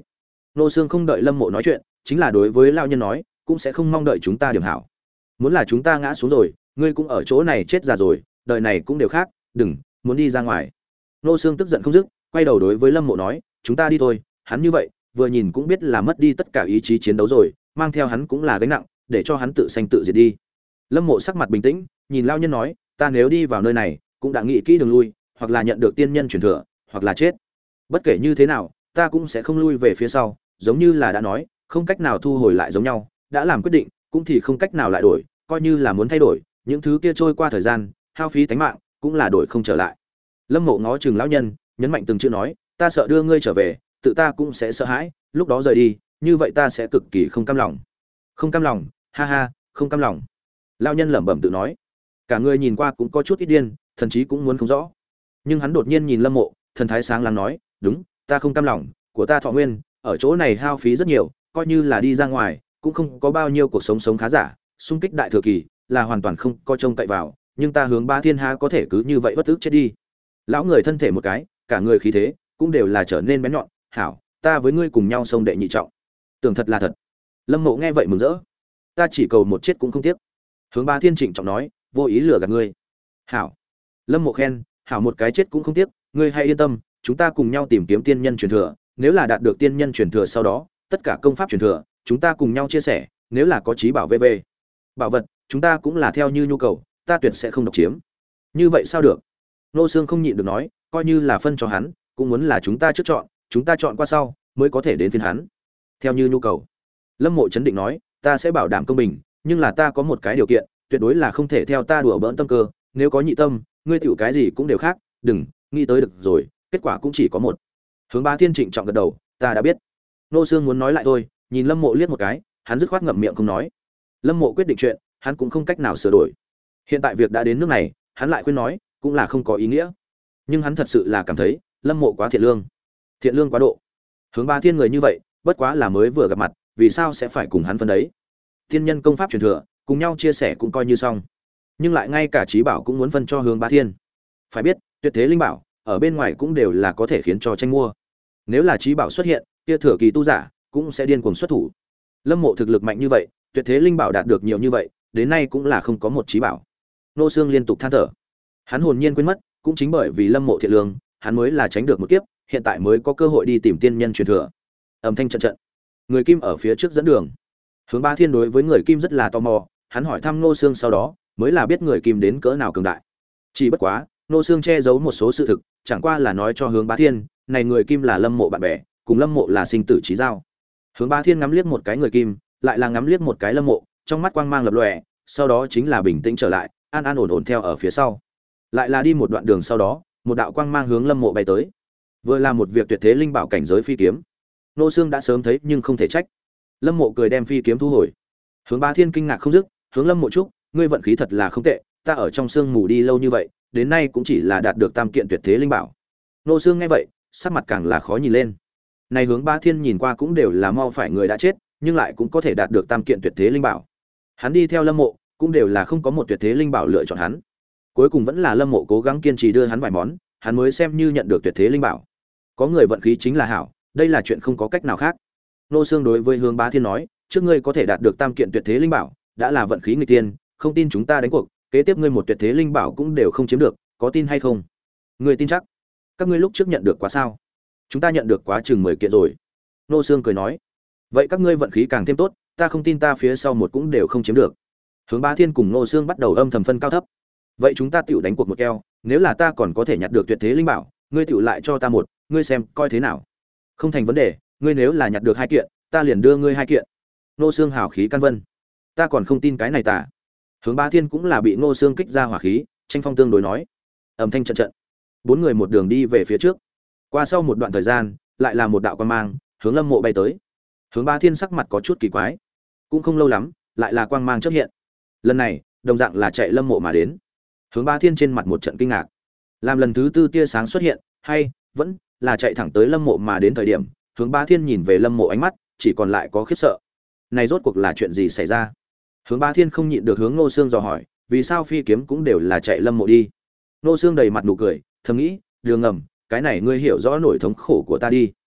Nô Xương không đợi Lâm Mộ nói chuyện, chính là đối với lão nhân nói, cũng sẽ không mong đợi chúng ta điểm hảo. Muốn là chúng ta ngã xuống rồi, ngươi cũng ở chỗ này chết già rồi, đời này cũng đều khác, đừng muốn đi ra ngoài. Nô Xương tức giận không dứt, quay đầu đối với Lâm Mộ nói, chúng ta đi thôi. Hắn như vậy, vừa nhìn cũng biết là mất đi tất cả ý chí chiến đấu rồi, mang theo hắn cũng là gánh nặng, để cho hắn tự sanh tự diệt đi. Lâm Mộ sắc mặt bình tĩnh, nhìn lão nhân nói, ta nếu đi vào nơi này, cũng đã nghĩ kỹ đường lui, hoặc là nhận được tiên nhân truyền thừa, hoặc là chết. Bất kể như thế nào, ta cũng sẽ không lui về phía sau, giống như là đã nói, không cách nào thu hồi lại giống nhau, đã làm quyết định, cũng thì không cách nào lại đổi, coi như là muốn thay đổi, những thứ kia trôi qua thời gian, hao phí tánh mạng, cũng là đổi không trở lại. Lâm Mộ ngó chừng lão nhân, nhấn mạnh từng chữ nói, ta sợ đưa ngươi trở về, tự ta cũng sẽ sợ hãi, lúc đó rời đi, như vậy ta sẽ cực kỳ không cam lòng. Không cam lòng, ha ha, không cam lòng. Lão nhân lẩm bẩm tự nói, cả người nhìn qua cũng có chút ít điên, thậm chí cũng muốn không rõ. Nhưng hắn đột nhiên nhìn Lâm Mộ, thần thái sáng láng nói, đúng, ta không cam lòng, của ta thọ nguyên ở chỗ này hao phí rất nhiều, coi như là đi ra ngoài, cũng không có bao nhiêu cuộc sống sống khá giả, xung kích đại thừa kỳ là hoàn toàn không có trông cậy vào, nhưng ta hướng Ba Thiên Há có thể cứ như vậy bất ức chết đi. Lão người thân thể một cái, cả người khí thế cũng đều là trở nên bén nhọn, hảo, ta với ngươi cùng nhau sông đệ nhị trọng. Tưởng thật là thật. Lâm Mộ nghe vậy mừng rỡ, ta chỉ cầu một chết cũng không tiếc. Hướng Ba Thiên trịnh trọng nói, vô ý lừa gạt ngươi. Hảo. Lâm Mộ khen, hảo, một cái chết cũng không tiếc, ngươi hãy yên tâm, chúng ta cùng nhau tìm kiếm tiên nhân truyền thừa, nếu là đạt được tiên nhân truyền thừa sau đó, tất cả công pháp truyền thừa, chúng ta cùng nhau chia sẻ, nếu là có trí bảo vê vê. Bảo vật, chúng ta cũng là theo như nhu cầu, ta tuyệt sẽ không độc chiếm. Như vậy sao được? Nô Xương không nhịn được nói, coi như là phân cho hắn, cũng muốn là chúng ta trước chọn, chúng ta chọn qua sau mới có thể đến phiên hắn. Theo như nhu cầu. Lâm Mộ chấn định nói, ta sẽ bảo đảm công bình, nhưng là ta có một cái điều kiện, tuyệt đối là không thể theo ta đùa bỡn tâm cơ, nếu có nhị tâm, ngươi tiểu cái gì cũng đều khác, đừng nghĩ tới được rồi, kết quả cũng chỉ có một. Hướng Bá Thiên trịnh trọng gật đầu, ta đã biết. Nô Xương muốn nói lại thôi, nhìn Lâm Mộ liếc một cái, hắn dứt khoát ngậm miệng không nói. Lâm Mộ quyết định chuyện, hắn cũng không cách nào sửa đổi. Hiện tại việc đã đến nước này, hắn lại khuyên nói, cũng là không có ý nghĩa. Nhưng hắn thật sự là cảm thấy, Lâm Mộ quá thiện lương, thiện lương quá độ. Hướng Bá Thiên người như vậy, bất quá là mới vừa gặp mặt, vì sao sẽ phải cùng hắn phân đấy? Tiên nhân công pháp truyền thừa, cùng nhau chia sẻ cũng coi như xong. Nhưng lại ngay cả trí bảo cũng muốn phân cho Hướng Bá Thiên. Phải biết, tuyệt thế linh bảo, ở bên ngoài cũng đều là có thể khiến cho tranh mua. Nếu là trí bảo xuất hiện, kia thừa kỳ tu giả cũng sẽ điên cuồng xuất thủ. Lâm Mộ thực lực mạnh như vậy, tuyệt thế linh bảo đạt được nhiều như vậy, đến nay cũng là không có một trí bảo. Nô Xương liên tục than thở. Hắn hồn nhiên quên mất, cũng chính bởi vì Lâm Mộ thiện lương, hắn mới là tránh được một kiếp, hiện tại mới có cơ hội đi tìm tiên nhân truyền thừa. Âm thanh trận trận. Người Kim ở phía trước dẫn đường. Hướng Bá Thiên đối với người Kim rất là tò mò, hắn hỏi thăm Nô Xương sau đó, mới là biết người Kim đến cỡ nào cường đại. Chỉ bất quá, Nô Xương che giấu một số sự thực, chẳng qua là nói cho Hướng Bá Thiên, này người Kim là Lâm Mộ bạn bè, cùng Lâm Mộ là sinh tử chí giao. Hướng Bá Thiên ngắm liếc một cái người Kim, lại là ngắm liếc một cái Lâm Mộ, trong mắt quang mang lập lòe, sau đó chính là bình tĩnh trở lại, an an ổn ổn theo ở phía sau. Lại là đi một đoạn đường sau đó, một đạo quang mang hướng Lâm Mộ bay tới. Vừa là một việc tuyệt thế linh bảo cảnh giới phi kiếm. Nô Xương đã sớm thấy nhưng không thể trách. Lâm Mộ cười đem phi kiếm thu hồi. Hướng Bá Thiên kinh ngạc không dứt, hướng Lâm Mộ chúc, ngươi vận khí thật là không tệ, ta ở trong sương mù đi lâu như vậy, đến nay cũng chỉ là đạt được tam kiện tuyệt thế linh bảo. Nô Xương nghe vậy, sắc mặt càng là khó nhìn lên. Này Hướng Bá Thiên nhìn qua cũng đều là mau phải người đã chết, nhưng lại cũng có thể đạt được tam kiện tuyệt thế linh bảo. Hắn đi theo Lâm Mộ, cũng đều là không có một tuyệt thế linh bảo lựa chọn hắn. Cuối cùng vẫn là Lâm Mộ cố gắng kiên trì đưa hắn vài món, hắn mới xem như nhận được tuyệt thế linh bảo. Có người vận khí chính là hảo, đây là chuyện không có cách nào khác. Nô Xương đối với Hướng Bá Thiên nói, trước ngươi có thể đạt được tam kiện tuyệt thế linh bảo, đã là vận khí nghịch tiên, không tin chúng ta đánh cuộc, kế tiếp ngươi một tuyệt thế linh bảo cũng đều không chiếm được, có tin hay không? Ngươi tin chắc? Các ngươi lúc trước nhận được quá sao? Chúng ta nhận được quá chừng mười kiện rồi. Nô Xương cười nói, vậy các ngươi vận khí càng thêm tốt, ta không tin ta phía sau một cũng đều không chiếm được. Hướng Bá Thiên cùng Nô Xương bắt đầu âm thầm phân cao thấp. Vậy chúng ta tiểu đánh cuộc một keo, nếu là ta còn có thể nhặt được tuyệt thế linh bảo, ngươi tiểu lại cho ta một, ngươi xem coi thế nào. Không thành vấn đề, ngươi nếu là nhặt được hai kiện, ta liền đưa ngươi hai kiện. Nô Xương hào khí can vân. Ta còn không tin cái này tả. Hướng Bá Thiên cũng là bị Nô Xương kích ra hỏa khí, tranh phong tương đối nói. Âm thanh trận trận. Bốn người một đường đi về phía trước. Qua sau một đoạn thời gian, lại là một đạo quang mang, hướng Lâm Mộ bay tới. Hướng Bá Thiên sắc mặt có chút kỳ quái. Cũng không lâu lắm, lại là quang mang chớp hiện. Lần này, đồng dạng là chạy Lâm Mộ mà đến. Hướng Bá Thiên trên mặt một trận kinh ngạc. Làm lần thứ tư tia sáng xuất hiện, hay vẫn là chạy thẳng tới Lâm Mộ mà đến thời điểm, Hướng Bá Thiên nhìn về Lâm Mộ ánh mắt, chỉ còn lại có khiếp sợ. Này rốt cuộc là chuyện gì xảy ra? Hướng Bá Thiên không nhịn được hướng Nô Xương dò hỏi, vì sao phi kiếm cũng đều là chạy Lâm Mộ đi? Nô Xương đầy mặt nụ cười, thầm nghĩ, đường ngầm, cái này ngươi hiểu rõ nỗi thống khổ của ta đi.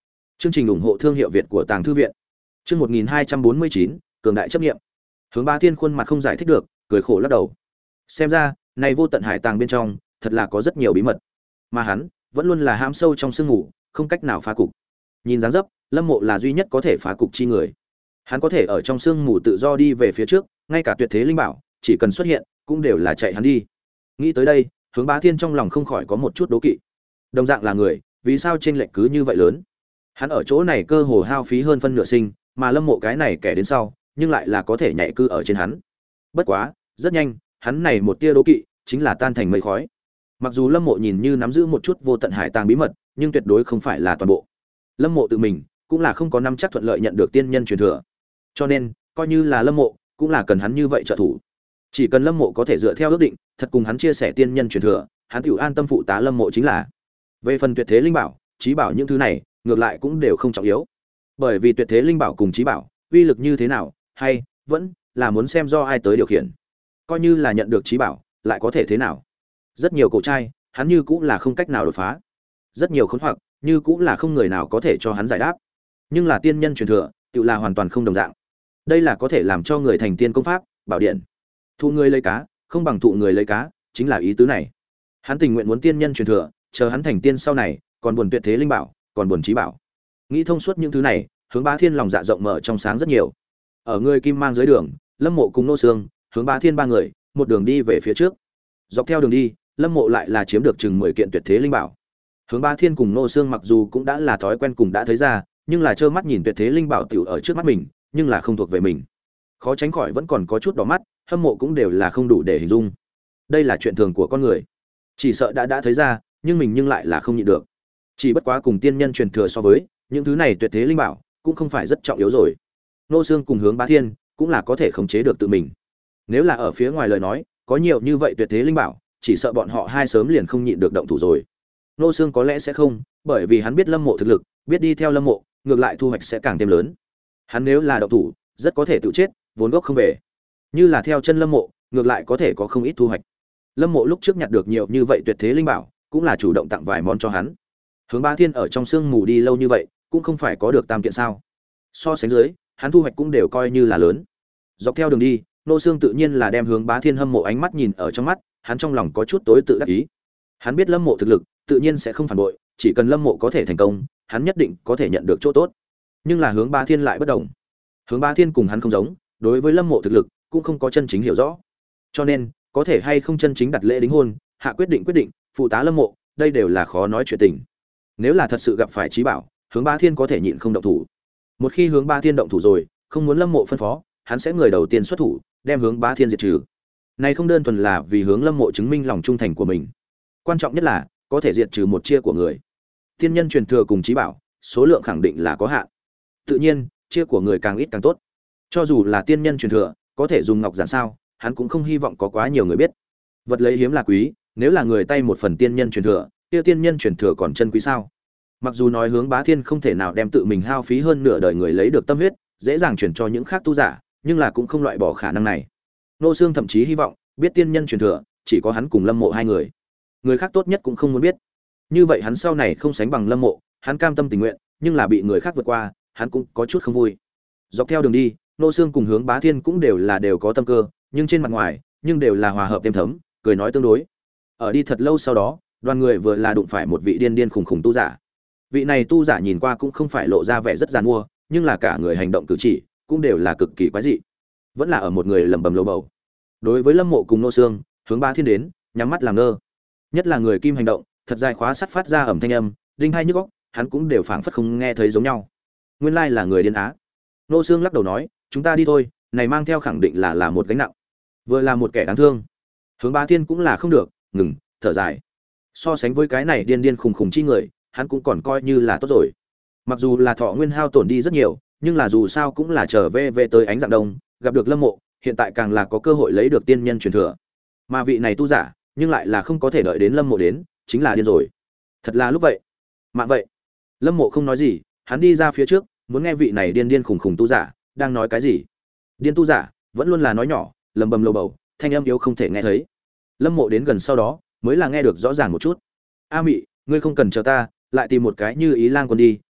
Chương trình ủng hộ thương hiệu Việt của Tàng Thư viện. Chương một nghìn hai trăm bốn mươi chín, cường đại chấp niệm. Hướng Bá Thiên khuôn mặt không giải thích được, cười khổ lắc đầu. Xem ra, này vô tận hải tàng bên trong, thật là có rất nhiều bí mật. Mà hắn, vẫn luôn là hãm sâu trong sương ngủ, không cách nào phá cục. Nhìn dáng dấp, Lâm Mộ là duy nhất có thể phá cục chi người. Hắn có thể ở trong sương mù tự do đi về phía trước, ngay cả tuyệt thế linh bảo, chỉ cần xuất hiện, cũng đều là chạy hắn đi. Nghĩ tới đây, Hướng Bá Thiên trong lòng không khỏi có một chút đố kỵ. Đồng dạng là người, vì sao chênh lệch cứ như vậy lớn? Hắn ở chỗ này cơ hồ hao phí hơn phân nửa sinh, mà Lâm Mộ cái này kẻ đến sau, nhưng lại là có thể nhảy cư ở trên hắn. Bất quá, rất nhanh, hắn này một tia đố kỵ, chính là tan thành mây khói. Mặc dù Lâm Mộ nhìn như nắm giữ một chút vô tận hải tàng bí mật, nhưng tuyệt đối không phải là toàn bộ. Lâm Mộ tự mình cũng là không có nắm chắc thuận lợi nhận được tiên nhân truyền thừa. Cho nên, coi như là Lâm Mộ, cũng là cần hắn như vậy trợ thủ. Chỉ cần Lâm Mộ có thể dựa theo ước định, thật cùng hắn chia sẻ tiên nhân truyền thừa, hắn tiểu an tâm phụ tá Lâm Mộ chính là. Về phần tuyệt thế linh bảo, chí bảo những thứ này, ngược lại cũng đều không trọng yếu. Bởi vì tuyệt thế linh bảo cùng chí bảo, uy lực như thế nào, hay vẫn là muốn xem do ai tới điều khiển. Coi như là nhận được chí bảo, lại có thể thế nào? Rất nhiều cổ trai, hắn như cũng là không cách nào đột phá. Rất nhiều khốn hoặc, như cũng là không người nào có thể cho hắn giải đáp. Nhưng là tiên nhân truyền thừa, tự là hoàn toàn không đồng dạng. Đây là có thể làm cho người thành tiên công pháp, bảo điện. Thụ người lấy cá, không bằng thụ người lấy cá, chính là ý tứ này. Hắn tình nguyện muốn tiên nhân truyền thừa, chờ hắn thành tiên sau này, còn buồn tuyệt thế linh bảo, còn buồn chí bảo. Nghĩ thông suốt những thứ này, Hướng Bá Thiên lòng dạ rộng mở trong sáng rất nhiều. Ở người kim mang dưới đường, Lâm Mộ cùng Nô Sương, Hướng Bá Thiên ba người, một đường đi về phía trước. Dọc theo đường đi, Lâm Mộ lại là chiếm được chừng mười kiện tuyệt thế linh bảo. Hướng Bá Thiên cùng Nô Sương mặc dù cũng đã là thói quen cùng đã thấy ra, nhưng là trơ mắt nhìn tuyệt thế linh bảo tiểu ở trước mắt mình, nhưng là không thuộc về mình. Khó tránh khỏi vẫn còn có chút đỏ mắt, hâm mộ cũng đều là không đủ để hình dung. Đây là chuyện thường của con người. Chỉ sợ đã đã thấy ra, nhưng mình nhưng lại là không nhịn được. Chỉ bất quá cùng tiên nhân truyền thừa so với, những thứ này tuyệt thế linh bảo cũng không phải rất trọng yếu rồi. Nô Sương cùng Hướng Bá Thiên cũng là có thể khống chế được tự mình. Nếu là ở phía ngoài lời nói, có nhiều như vậy tuyệt thế linh bảo, chỉ sợ bọn họ hai sớm liền không nhịn được động thủ rồi. Nô Sương có lẽ sẽ không, bởi vì hắn biết Lâm Mộ thực lực, biết đi theo Lâm Mộ, ngược lại thu hoạch sẽ càng thêm lớn. Hắn nếu là động thủ, rất có thể tự chết, vốn gốc không về. Như là theo chân Lâm Mộ, ngược lại có thể có không ít thu hoạch. Lâm Mộ lúc trước nhặt được nhiều như vậy tuyệt thế linh bảo, cũng là chủ động tặng vài món cho hắn. Hướng Bá Thiên ở trong sương mù đi lâu như vậy, cũng không phải có được tam kiện sao? So sánh dưới, hắn thu hoạch cũng đều coi như là lớn. Dọc theo đường đi, Nô Sương tự nhiên là đem Hướng Bá Thiên hâm mộ ánh mắt nhìn ở trong mắt, hắn trong lòng có chút tối tự đắc ý. Hắn biết Lâm Mộ thực lực, tự nhiên sẽ không phản bội, chỉ cần Lâm Mộ có thể thành công, hắn nhất định có thể nhận được chỗ tốt. Nhưng là Hướng Bá Thiên lại bất đồng. Hướng Bá Thiên cùng hắn không giống, đối với Lâm Mộ thực lực cũng không có chân chính hiểu rõ. Cho nên, có thể hay không chân chính đặt lễ đính hôn, hạ quyết định quyết định, phụ tá Lâm Mộ, đây đều là khó nói chuyện tình. Nếu là thật sự gặp phải chí bảo, Hướng Bá Thiên có thể nhịn không động thủ. Một khi Hướng Bá Thiên động thủ rồi, không muốn Lâm Mộ phân phó, hắn sẽ người đầu tiên xuất thủ, đem Hướng Bá Thiên diệt trừ. Này không đơn thuần là vì hướng Lâm Mộ chứng minh lòng trung thành của mình, quan trọng nhất là có thể diệt trừ một chia của người. Tiên nhân truyền thừa cùng chí bảo, số lượng khẳng định là có hạn. Tự nhiên, chia của người càng ít càng tốt. Cho dù là tiên nhân truyền thừa, có thể dùng ngọc giản sao, hắn cũng không hy vọng có quá nhiều người biết. Vật lấy hiếm là quý, nếu là người tay một phần tiên nhân truyền thừa, kia tiên nhân truyền thừa còn chân quý sao? Mặc dù nói Hướng Bá Thiên không thể nào đem tự mình hao phí hơn nửa đời người lấy được tâm huyết, dễ dàng truyền cho những khác tu giả, nhưng là cũng không loại bỏ khả năng này. Nô Sương thậm chí hy vọng, biết tiên nhân truyền thừa, chỉ có hắn cùng Lâm Mộ hai người. Người khác tốt nhất cũng không muốn biết. Như vậy hắn sau này không sánh bằng Lâm Mộ, hắn cam tâm tình nguyện, nhưng là bị người khác vượt qua, hắn cũng có chút không vui. Dọc theo đường đi, Nô Sương cùng Hướng Bá Thiên cũng đều là đều có tâm cơ, nhưng trên mặt ngoài, nhưng đều là hòa hợp êm thấm, cười nói tương đối. Ở đi thật lâu sau đó, đoàn người vừa là đụng phải một vị điên điên khủng khủng tu giả. Vị này tu giả nhìn qua cũng không phải lộ ra vẻ rất giàn mua, nhưng là cả người hành động cử chỉ cũng đều là cực kỳ quái dị. Vẫn là ở một người lẩm bẩm lầu bầu. Đối với Lâm Mộ cùng Nô Sương, Hướng Bá Thiên đến, nhắm mắt làm ngơ. Nhất là người kim hành động, thật dài khóa sắt phát ra ầm thanh âm, đinh hai nhức óc, hắn cũng đều phảng phất không nghe thấy giống nhau. Nguyên lai là người điên á. Nô Sương lắc đầu nói, chúng ta đi thôi, này mang theo khẳng định là là một gánh nặng, vừa là một kẻ đáng thương. Hướng Bá Thiên cũng là không được, ngừng, thở dài. So sánh với cái này điên điên khùng khùng chi người, hắn cũng còn coi như là tốt rồi. Mặc dù là thọ nguyên hao tổn đi rất nhiều, nhưng là dù sao cũng là trở về về tới ánh dạng đông, gặp được Lâm Mộ, hiện tại càng là có cơ hội lấy được tiên nhân truyền thừa. Mà vị này tu giả, nhưng lại là không có thể đợi đến Lâm Mộ đến, chính là điên rồi. Thật là lúc vậy. Mạng vậy. Lâm Mộ không nói gì, hắn đi ra phía trước, muốn nghe vị này điên điên khùng khùng tu giả đang nói cái gì. Điên tu giả vẫn luôn là nói nhỏ, lầm bầm lầu bầu, thanh âm yếu không thể nghe thấy. Lâm Mộ đến gần sau đó, mới là nghe được rõ ràng một chút. A Mị, ngươi không cần chờ ta, lại tìm một cái như ý lang quân đi,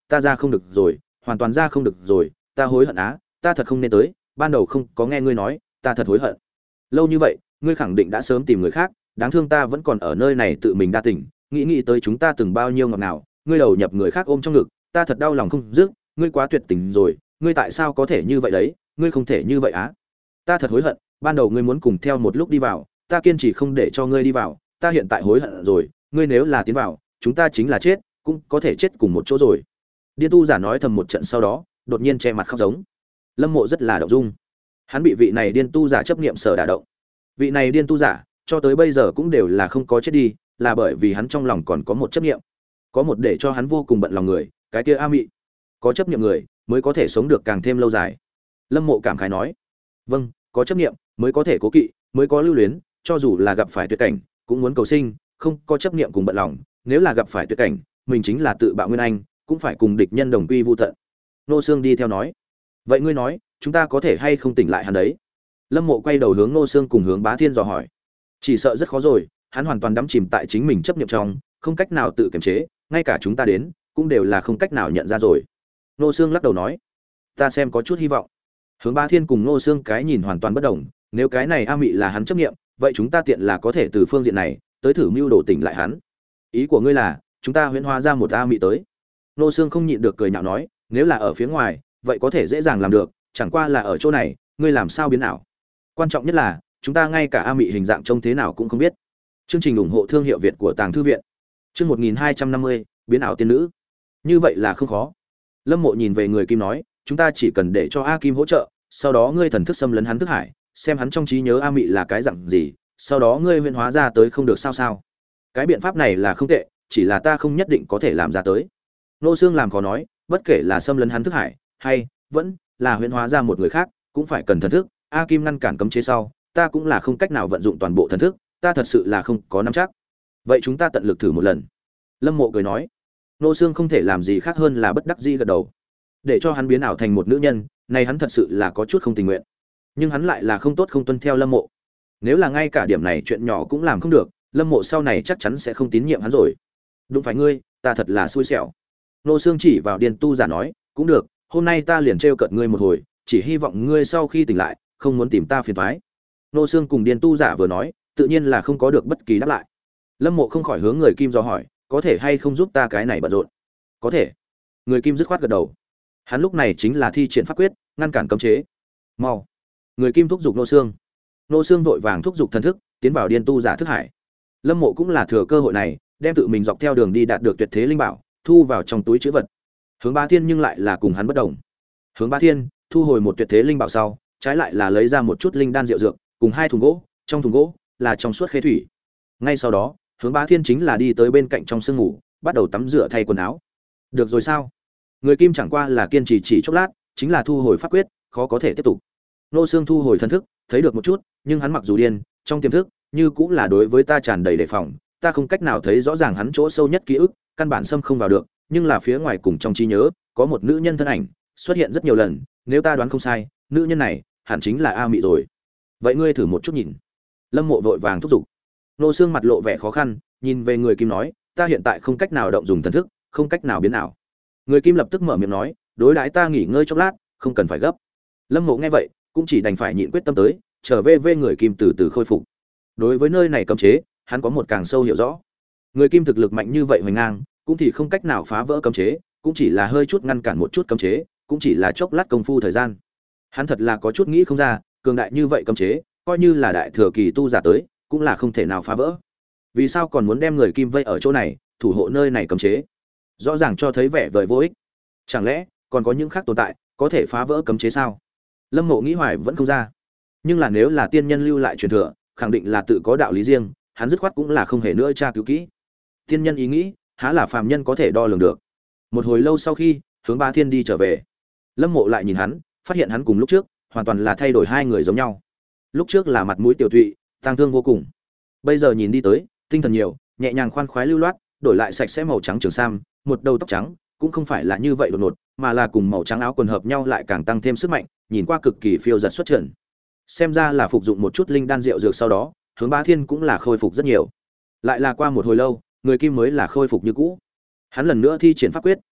ta ra không được rồi, hoàn toàn ra không được rồi, ta hối hận á, ta thật không nên tới, ban đầu không có nghe ngươi nói, ta thật hối hận. Lâu như vậy, ngươi khẳng định đã sớm tìm người khác, đáng thương ta vẫn còn ở nơi này tự mình đa tình, nghĩ nghĩ tới chúng ta từng bao nhiêu ngọt ngào, ngươi đầu nhập người khác ôm trong ngực, ta thật đau lòng không dứt, ngươi quá tuyệt tình rồi, ngươi tại sao có thể như vậy đấy, ngươi không thể như vậy á. Ta thật hối hận, ban đầu ngươi muốn cùng theo một lúc đi vào, ta kiên trì không để cho ngươi đi vào, ta hiện tại hối hận rồi, ngươi nếu là tiến vào, chúng ta chính là chết, cũng có thể chết cùng một chỗ rồi. Điên tu giả nói thầm một trận sau đó, đột nhiên che mặt khóc giống. Lâm Mộ rất là động dung. Hắn bị vị này điên tu giả chấp niệm sở đả động. Vị này điên tu giả, cho tới bây giờ cũng đều là không có chết đi, là bởi vì hắn trong lòng còn có một chấp niệm, có một để cho hắn vô cùng bận lòng người, cái kia A Mị. Có chấp niệm người, mới có thể sống được càng thêm lâu dài. Lâm Mộ cảm khái nói: "Vâng, có chấp niệm mới có thể cố kỵ, mới có lưu luyến, cho dù là gặp phải tuyệt cảnh, cũng muốn cầu sinh, không có chấp niệm cùng bận lòng, nếu là gặp phải tuyệt cảnh, mình chính là tự bạo nguyên anh, cũng phải cùng địch nhân đồng quy vu tận." Nô Xương đi theo nói: "Vậy ngươi nói, chúng ta có thể hay không tỉnh lại hắn đấy?" Lâm Mộ quay đầu hướng Nô Xương cùng hướng Bá Thiên dò hỏi. Chỉ sợ rất khó rồi, hắn hoàn toàn đắm chìm tại chính mình chấp niệm trong, không cách nào tự kiềm chế, ngay cả chúng ta đến, cũng đều là không cách nào nhận ra rồi. Nô Xương lắc đầu nói: "Ta xem có chút hy vọng." Hướng Bá Thiên cùng Nô Xương cái nhìn hoàn toàn bất đồng, nếu cái này A Mị là hắn chấp niệm, vậy chúng ta tiện là có thể từ phương diện này tới thử mưu đồ tỉnh lại hắn. Ý của ngươi là, chúng ta huyễn hóa ra một A Mị tới? Nô Xương không nhịn được cười nhạo nói, nếu là ở phía ngoài, vậy có thể dễ dàng làm được, chẳng qua là ở chỗ này, ngươi làm sao biến ảo? Quan trọng nhất là, chúng ta ngay cả A Mị hình dạng trông thế nào cũng không biết. Chương trình ủng hộ thương hiệu Việt của Tàng Thư viện. Chương một nghìn hai trăm năm mươi, biến ảo tiên nữ. Như vậy là không khó. Lâm Mộ nhìn về người Kim nói, chúng ta chỉ cần để cho A Kim hỗ trợ, sau đó ngươi thần thức xâm lấn hắn thức hải, xem hắn trong trí nhớ A Mị là cái dạng gì, sau đó ngươi huyễn hóa ra tới không được sao sao? Cái biện pháp này là không tệ, chỉ là ta không nhất định có thể làm ra tới. Nô Xương làm khó nói, bất kể là xâm lấn hắn thức hải, hay vẫn là huyễn hóa ra một người khác, cũng phải cần thần thức. A Kim ngăn cản cấm chế sau, ta cũng là không cách nào vận dụng toàn bộ thần thức, ta thật sự là không có nắm chắc. Vậy chúng ta tận lực thử một lần. Lâm Mộ cười nói. Nô Xương không thể làm gì khác hơn là bất đắc dĩ gật đầu. Để cho hắn biến ảo thành một nữ nhân, này hắn thật sự là có chút không tình nguyện. Nhưng hắn lại là không tốt không tuân theo Lâm Mộ. Nếu là ngay cả điểm này chuyện nhỏ cũng làm không được, Lâm Mộ sau này chắc chắn sẽ không tín nhiệm hắn rồi. Đúng phải ngươi, ta thật là xui xẻo. Nô Xương chỉ vào điên tu giả nói, cũng được, hôm nay ta liền trêu cợt ngươi một hồi, chỉ hy vọng ngươi sau khi tỉnh lại, không muốn tìm ta phiền toái. Nô Xương cùng điên tu giả vừa nói, tự nhiên là không có được bất kỳ đáp lại. Lâm Mộ không khỏi hướng người Kim do hỏi, có thể hay không giúp ta cái này bận rộn? Có thể. Người Kim dứt khoát gật đầu. Hắn lúc này chính là thi triển pháp quyết, ngăn cản cấm chế. Mau. Người Kim thúc giục Nô Xương. Nô Xương vội vàng thúc giục thần thức, tiến vào điên tu giả thức hải. Lâm Mộ cũng là thừa cơ hội này, đem tự mình dọc theo đường đi đạt được tuyệt thế linh bảo, thu vào trong túi trữ vật. Hướng Bá Thiên nhưng lại là cùng hắn bất đồng. Hướng Bá Thiên thu hồi một tuyệt thế linh bảo sau, trái lại là lấy ra một chút linh đan rượu dược, cùng hai thùng gỗ, trong thùng gỗ là trong suốt khế thủy. Ngay sau đó, Hướng Bá Thiên chính là đi tới bên cạnh trong sương ngủ, bắt đầu tắm rửa thay quần áo. Được rồi sao? Người Kim chẳng qua là kiên trì chỉ chốc lát, chính là thu hồi pháp quyết, khó có thể tiếp tục. Nô Xương thu hồi thần thức, thấy được một chút, nhưng hắn mặc dù điên, trong tiềm thức, như cũng là đối với ta tràn đầy đề phòng, ta không cách nào thấy rõ ràng hắn chỗ sâu nhất ký ức, căn bản xâm không vào được, nhưng là phía ngoài cùng trong trí nhớ, có một nữ nhân thân ảnh xuất hiện rất nhiều lần, nếu ta đoán không sai, nữ nhân này hẳn chính là A Mị rồi. Vậy ngươi thử một chút nhìn. Lâm Mộ vội vàng thúc giục. Nô Xương mặt lộ vẻ khó khăn, nhìn về người Kim nói, ta hiện tại không cách nào động dùng thần thức, không cách nào biến ảo. Người Kim lập tức mở miệng nói, đối đãi ta nghỉ ngơi chốc lát, không cần phải gấp. Lâm Mộ nghe vậy, cũng chỉ đành phải nhịn quyết tâm tới, trở về về người Kim từ từ khôi phục. Đối với nơi này cấm chế, hắn có một càng sâu hiểu rõ. Người Kim thực lực mạnh như vậy hoành ngang, cũng thì không cách nào phá vỡ cấm chế, cũng chỉ là hơi chút ngăn cản một chút cấm chế, cũng chỉ là chốc lát công phu thời gian. Hắn thật là có chút nghĩ không ra, cường đại như vậy cấm chế, coi như là đại thừa kỳ tu giả tới, cũng là không thể nào phá vỡ. Vì sao còn muốn đem người Kim vây ở chỗ này, thủ hộ nơi này cấm chế? Rõ ràng cho thấy vẻ vời vô ích. Chẳng lẽ còn có những khác tồn tại có thể phá vỡ cấm chế sao? Lâm Mộ nghĩ hoài vẫn không ra. Nhưng là nếu là tiên nhân lưu lại truyền thừa, khẳng định là tự có đạo lý riêng, hắn dứt khoát cũng là không hề nữa tra cứu kỹ. Tiên nhân ý nghĩ, há là phàm nhân có thể đo lường được. Một hồi lâu sau khi, Hướng Bá Thiên đi trở về, Lâm Mộ lại nhìn hắn, phát hiện hắn cùng lúc trước hoàn toàn là thay đổi hai người giống nhau. Lúc trước là mặt mũi tiểu thụy, tang thương vô cùng. Bây giờ nhìn đi tới, tinh thần nhiều, nhẹ nhàng khoan khoái lưu loát, đổi lại sạch sẽ màu trắng trường sam, một đầu tóc trắng, cũng không phải là như vậy đột ngột, mà là cùng màu trắng áo quần hợp nhau lại càng tăng thêm sức mạnh, nhìn qua cực kỳ phiêu dật xuất trần. Xem ra là phục dụng một chút linh đan rượu dược sau đó, Hướng Bá Thiên cũng là khôi phục rất nhiều. Lại là qua một hồi lâu, người Kim mới là khôi phục như cũ. Hắn lần nữa thi triển pháp quyết,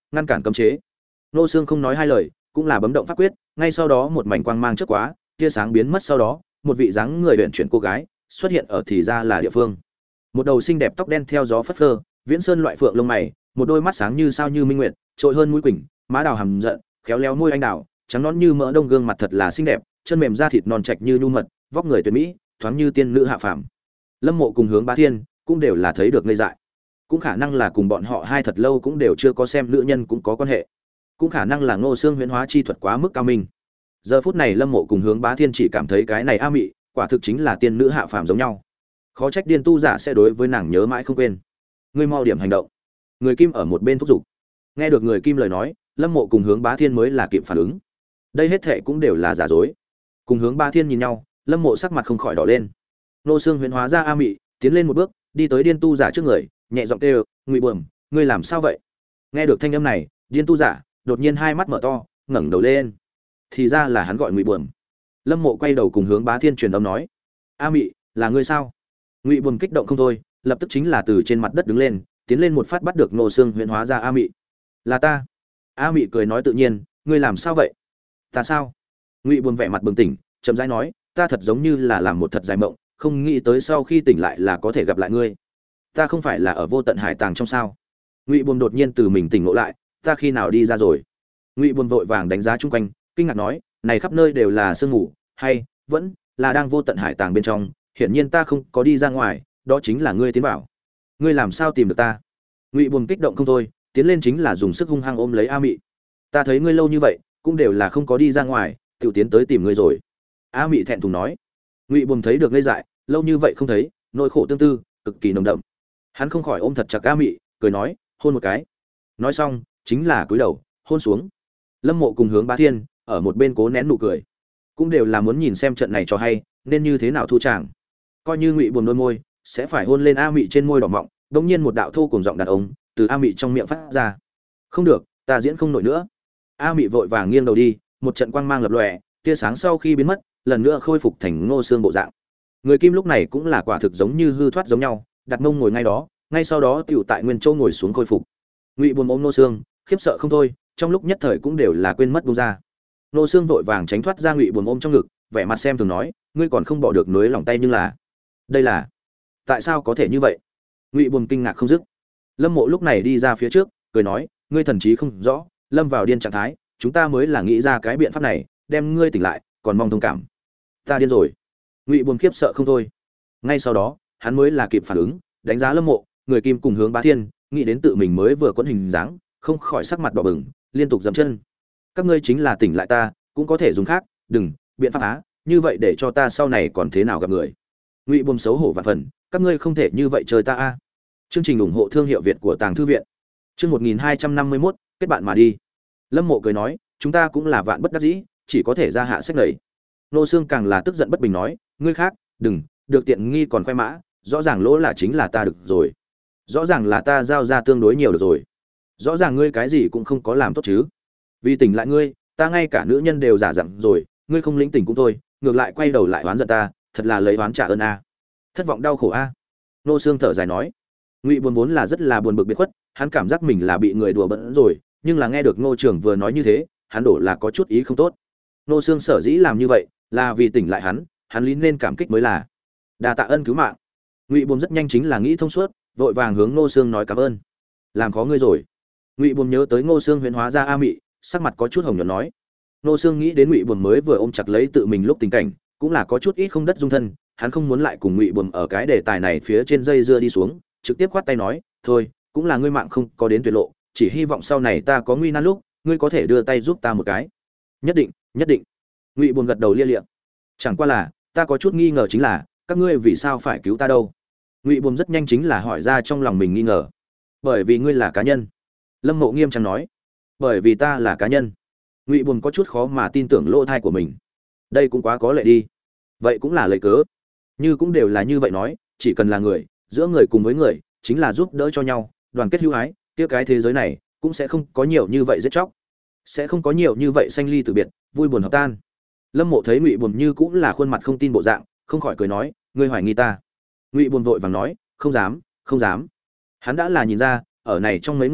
ngăn cản cấm chế. Nô Xương không nói hai lời, cũng là bấm động pháp quyết, ngay sau đó một mảnh quang mang chớp quá, tia sáng biến mất, sau đó một vị dáng người uyển chuyển cô gái xuất hiện ở thì ra là địa phương. Một đầu xinh đẹp tóc đen theo gió phất phơ, viễn sơn loại phượng lông mày, một đôi mắt sáng như sao như minh nguyệt, trội hơn mũi quỳnh, má đào hầm giận, khéo léo môi anh đào, trắng nõn như mỡ đông, gương mặt thật là xinh đẹp, chân mềm da thịt non trạch như nhu mật, vóc người tuyệt mỹ, thoáng như tiên nữ hạ phàm. Lâm Mộ cùng Hướng Bá Thiên cũng đều là thấy được ngây dại. Cũng khả năng là cùng bọn họ hai thật lâu cũng đều chưa có xem nữ nhân cũng có quan hệ. Cũng khả năng là Ngô Xương huyễn hóa chi thuật quá mức cao minh. Giờ phút này Lâm Mộ cùng Hướng Bá Thiên chỉ cảm thấy cái này a mị, quả thực chính là tiên nữ hạ phàm giống nhau. Khó trách điên tu giả sẽ đối với nàng nhớ mãi không quên. Ngươi mau điểm hành động. Người Kim ở một bên thúc giục. Nghe được người Kim lời nói, Lâm Mộ cùng Hướng Bá Thiên mới là kịp phản ứng. Đây hết thảy cũng đều là giả dối. Cùng Hướng Bá Thiên nhìn nhau, Lâm Mộ sắc mặt không khỏi đỏ lên. Nô Xương huyễn hóa ra a mị, tiến lên một bước, đi tới điên tu giả trước người, nhẹ giọng kêu, "Ngụy Bẩm, ngươi làm sao vậy?" Nghe được thanh âm này, điên tu giả đột nhiên hai mắt mở to, ngẩng đầu lên. Thì ra là hắn gọi Ngụy Bẩm. Lâm Mộ quay đầu cùng Hướng Bá Thiên truyền âm nói, "A mị, là ngươi sao?" Ngụy Bẩm kích động không thôi, lập tức chính là từ trên mặt đất đứng lên, tiến lên một phát bắt được Nô Xương huyễn hóa ra a mị. "Là ta." A mị cười nói tự nhiên, "Ngươi làm sao vậy?" "Ta sao?" Ngụy Bẩm vẻ mặt bừng tỉnh, chậm rãi nói, "Ta thật giống như là làm một thật dài mộng, không nghĩ tới sau khi tỉnh lại là có thể gặp lại ngươi. Ta không phải là ở vô tận hải tàng trong sao?" Ngụy Bẩm đột nhiên từ mình tỉnh ngộ lại, "Ta khi nào đi ra rồi?" Ngụy Bẩm vội vàng đánh giá chung quanh, kinh ngạc nói, "Này khắp nơi đều là sương mù, hay vẫn là đang vô tận hải tàng bên trong, hiển nhiên ta không có đi ra ngoài, đó chính là ngươi tiến vào. Ngươi làm sao tìm được ta?" Ngụy Bẩm kích động không thôi, tiến lên chính là dùng sức hung hăng ôm lấy A Mị. "Ta thấy ngươi lâu như vậy, cũng đều là không có đi ra ngoài, tiểu tiến tới tìm ngươi rồi." A Mị thẹn thùng nói. Ngụy Bẩm thấy được ngây dại, lâu như vậy không thấy, nỗi khổ tương tư cực kỳ nồng đậm. Hắn không khỏi ôm thật chặt A Mị, cười nói, "Hôn một cái." Nói xong, chính là cúi đầu, hôn xuống. Lâm Mộ cùng Hướng Bá Thiên ở một bên cố nén nụ cười, cũng đều là muốn nhìn xem trận này cho hay nên như thế nào thu tràng. Coi như Ngụy Bẩm đôi môi sẽ phải hôn lên A Mị trên môi đỏ mọng, đột nhiên một đạo thô cùng giọng đàn ông từ A Mị trong miệng phát ra. "Không được, ta diễn không nổi nữa." A Mị vội vàng nghiêng đầu đi, một trận quang mang lập lòe, tia sáng sau khi biến mất, lần nữa khôi phục thành Ngô Xương bộ dạng. Người Kim lúc này cũng là quả thực giống như hư thoát giống nhau, đặt mông ngồi ngay đó, ngay sau đó tiểu tại nguyên chỗ ngồi xuống khôi phục. Ngụy Bẩm ôm Ngô Xương, khiếp sợ không thôi, trong lúc nhất thời cũng đều là quên mất buông ra. Ngô Xương vội vàng tránh thoát ra Ngụy Bẩm ôm trong ngực, vẻ mặt xem thường nói, "Ngươi còn không bỏ được núi lòng tay nhưng là, đây là, tại sao có thể như vậy?" Ngụy Bẩm kinh ngạc không dứt. Lâm Mộ lúc này đi ra phía trước, cười nói, "Ngươi thần trí không rõ, lâm vào điên trạng thái, chúng ta mới là nghĩ ra cái biện pháp này, đem ngươi tỉnh lại, còn mong thông cảm." "Ta điên rồi." Ngụy Bẩm khiếp sợ không thôi. Ngay sau đó, hắn mới là kịp phản ứng, đánh giá Lâm Mộ, người Kim cùng Hướng Bá Thiên, nghĩ đến tự mình mới vừa quấn hình dáng, không khỏi sắc mặt đỏ bừng, liên tục giẫm chân. "Các ngươi chính là tỉnh lại ta, cũng có thể dùng khác, đừng, biện pháp á, như vậy để cho ta sau này còn thế nào gặp người." Ngụy Bẩm xấu hổ vạn phần, "Các ngươi không thể như vậy chơi ta a." Chương trình ủng hộ thương hiệu Việt của Tàng Thư viện. Chương một nghìn hai trăm năm mươi mốt, kết bạn mà đi. Lâm Mộ cười nói, "Chúng ta cũng là vạn bất đắc dĩ, chỉ có thể ra hạ sách này." Nô Xương càng là tức giận bất bình nói, "Ngươi khác, đừng, được tiện nghi còn khoe mã, rõ ràng lỗ là chính là ta được rồi. Rõ ràng là ta giao ra tương đối nhiều được rồi. Rõ ràng ngươi cái gì cũng không có làm tốt chứ. Vì tỉnh lại ngươi, ta ngay cả nữ nhân đều giả dặn rồi, ngươi không lĩnh tỉnh cũng thôi, ngược lại quay đầu lại oán giận ta, thật là lấy oán trả ơn a. Thất vọng đau khổ a." Nô Xương thở dài nói. Ngụy Bẩm vốn là rất là buồn bực biệt khuất, hắn cảm giác mình là bị người đùa bỡn rồi, nhưng là nghe được Ngô trưởng vừa nói như thế, hắn đổ là có chút ý không tốt. Nô Xương sở dĩ làm như vậy, là vì tỉnh lại hắn, hắn lý nên cảm kích mới là. Đa tạ ân cứu mạng. Ngụy Bẩm rất nhanh chính là nghĩ thông suốt, vội vàng hướng Ngô Xương nói cảm ơn. "Làm khó ngươi rồi." Ngụy Bẩm nhớ tới Ngô Xương huyễn hóa ra A Mị, sắc mặt có chút hồng nhuận nói. Ngô Xương nghĩ đến Ngụy Bẩm mới vừa ôm chặt lấy tự mình lúc tình cảnh, cũng là có chút ít không đất dung thân, hắn không muốn lại cùng Ngụy Bẩm ở cái đề tài này phía trên dây dưa đi xuống, trực tiếp khoát tay nói, "Thôi, cũng là ngươi mạng không có đến tuyệt lộ, chỉ hy vọng sau này ta có nguy nan lúc, ngươi có thể đưa tay giúp ta một cái." "Nhất định, nhất định." Ngụy Bẩm gật đầu lia lịa. "Chẳng qua là, ta có chút nghi ngờ chính là, các ngươi vì sao phải cứu ta đâu?" Ngụy Bẩm rất nhanh chính là hỏi ra trong lòng mình nghi ngờ. "Bởi vì ngươi là cá nhân." Lâm Mộ nghiêm trang nói. "Bởi vì ta là cá nhân?" Ngụy Bẩm có chút khó mà tin tưởng lỗ tai của mình. Đây cũng quá có lệ đi. Vậy cũng là lấy cớ. Như cũng đều là như vậy nói, chỉ cần là người, giữa người cùng với người, chính là giúp đỡ cho nhau, đoàn kết hữu ái, kia cái thế giới này cũng sẽ không có nhiều như vậy giết chóc, sẽ không có nhiều như vậy sanh ly tử biệt, vui buồn hợp tan. Lâm Mộ thấy Ngụy Bẩm như cũng là khuôn mặt không tin bộ dạng, không khỏi cười nói, "Ngươi hoài nghi ta?" Ngụy Bẩm vội vàng nói, "Không dám, không dám." Hắn đã là nhìn ra, ở này trong mấy người,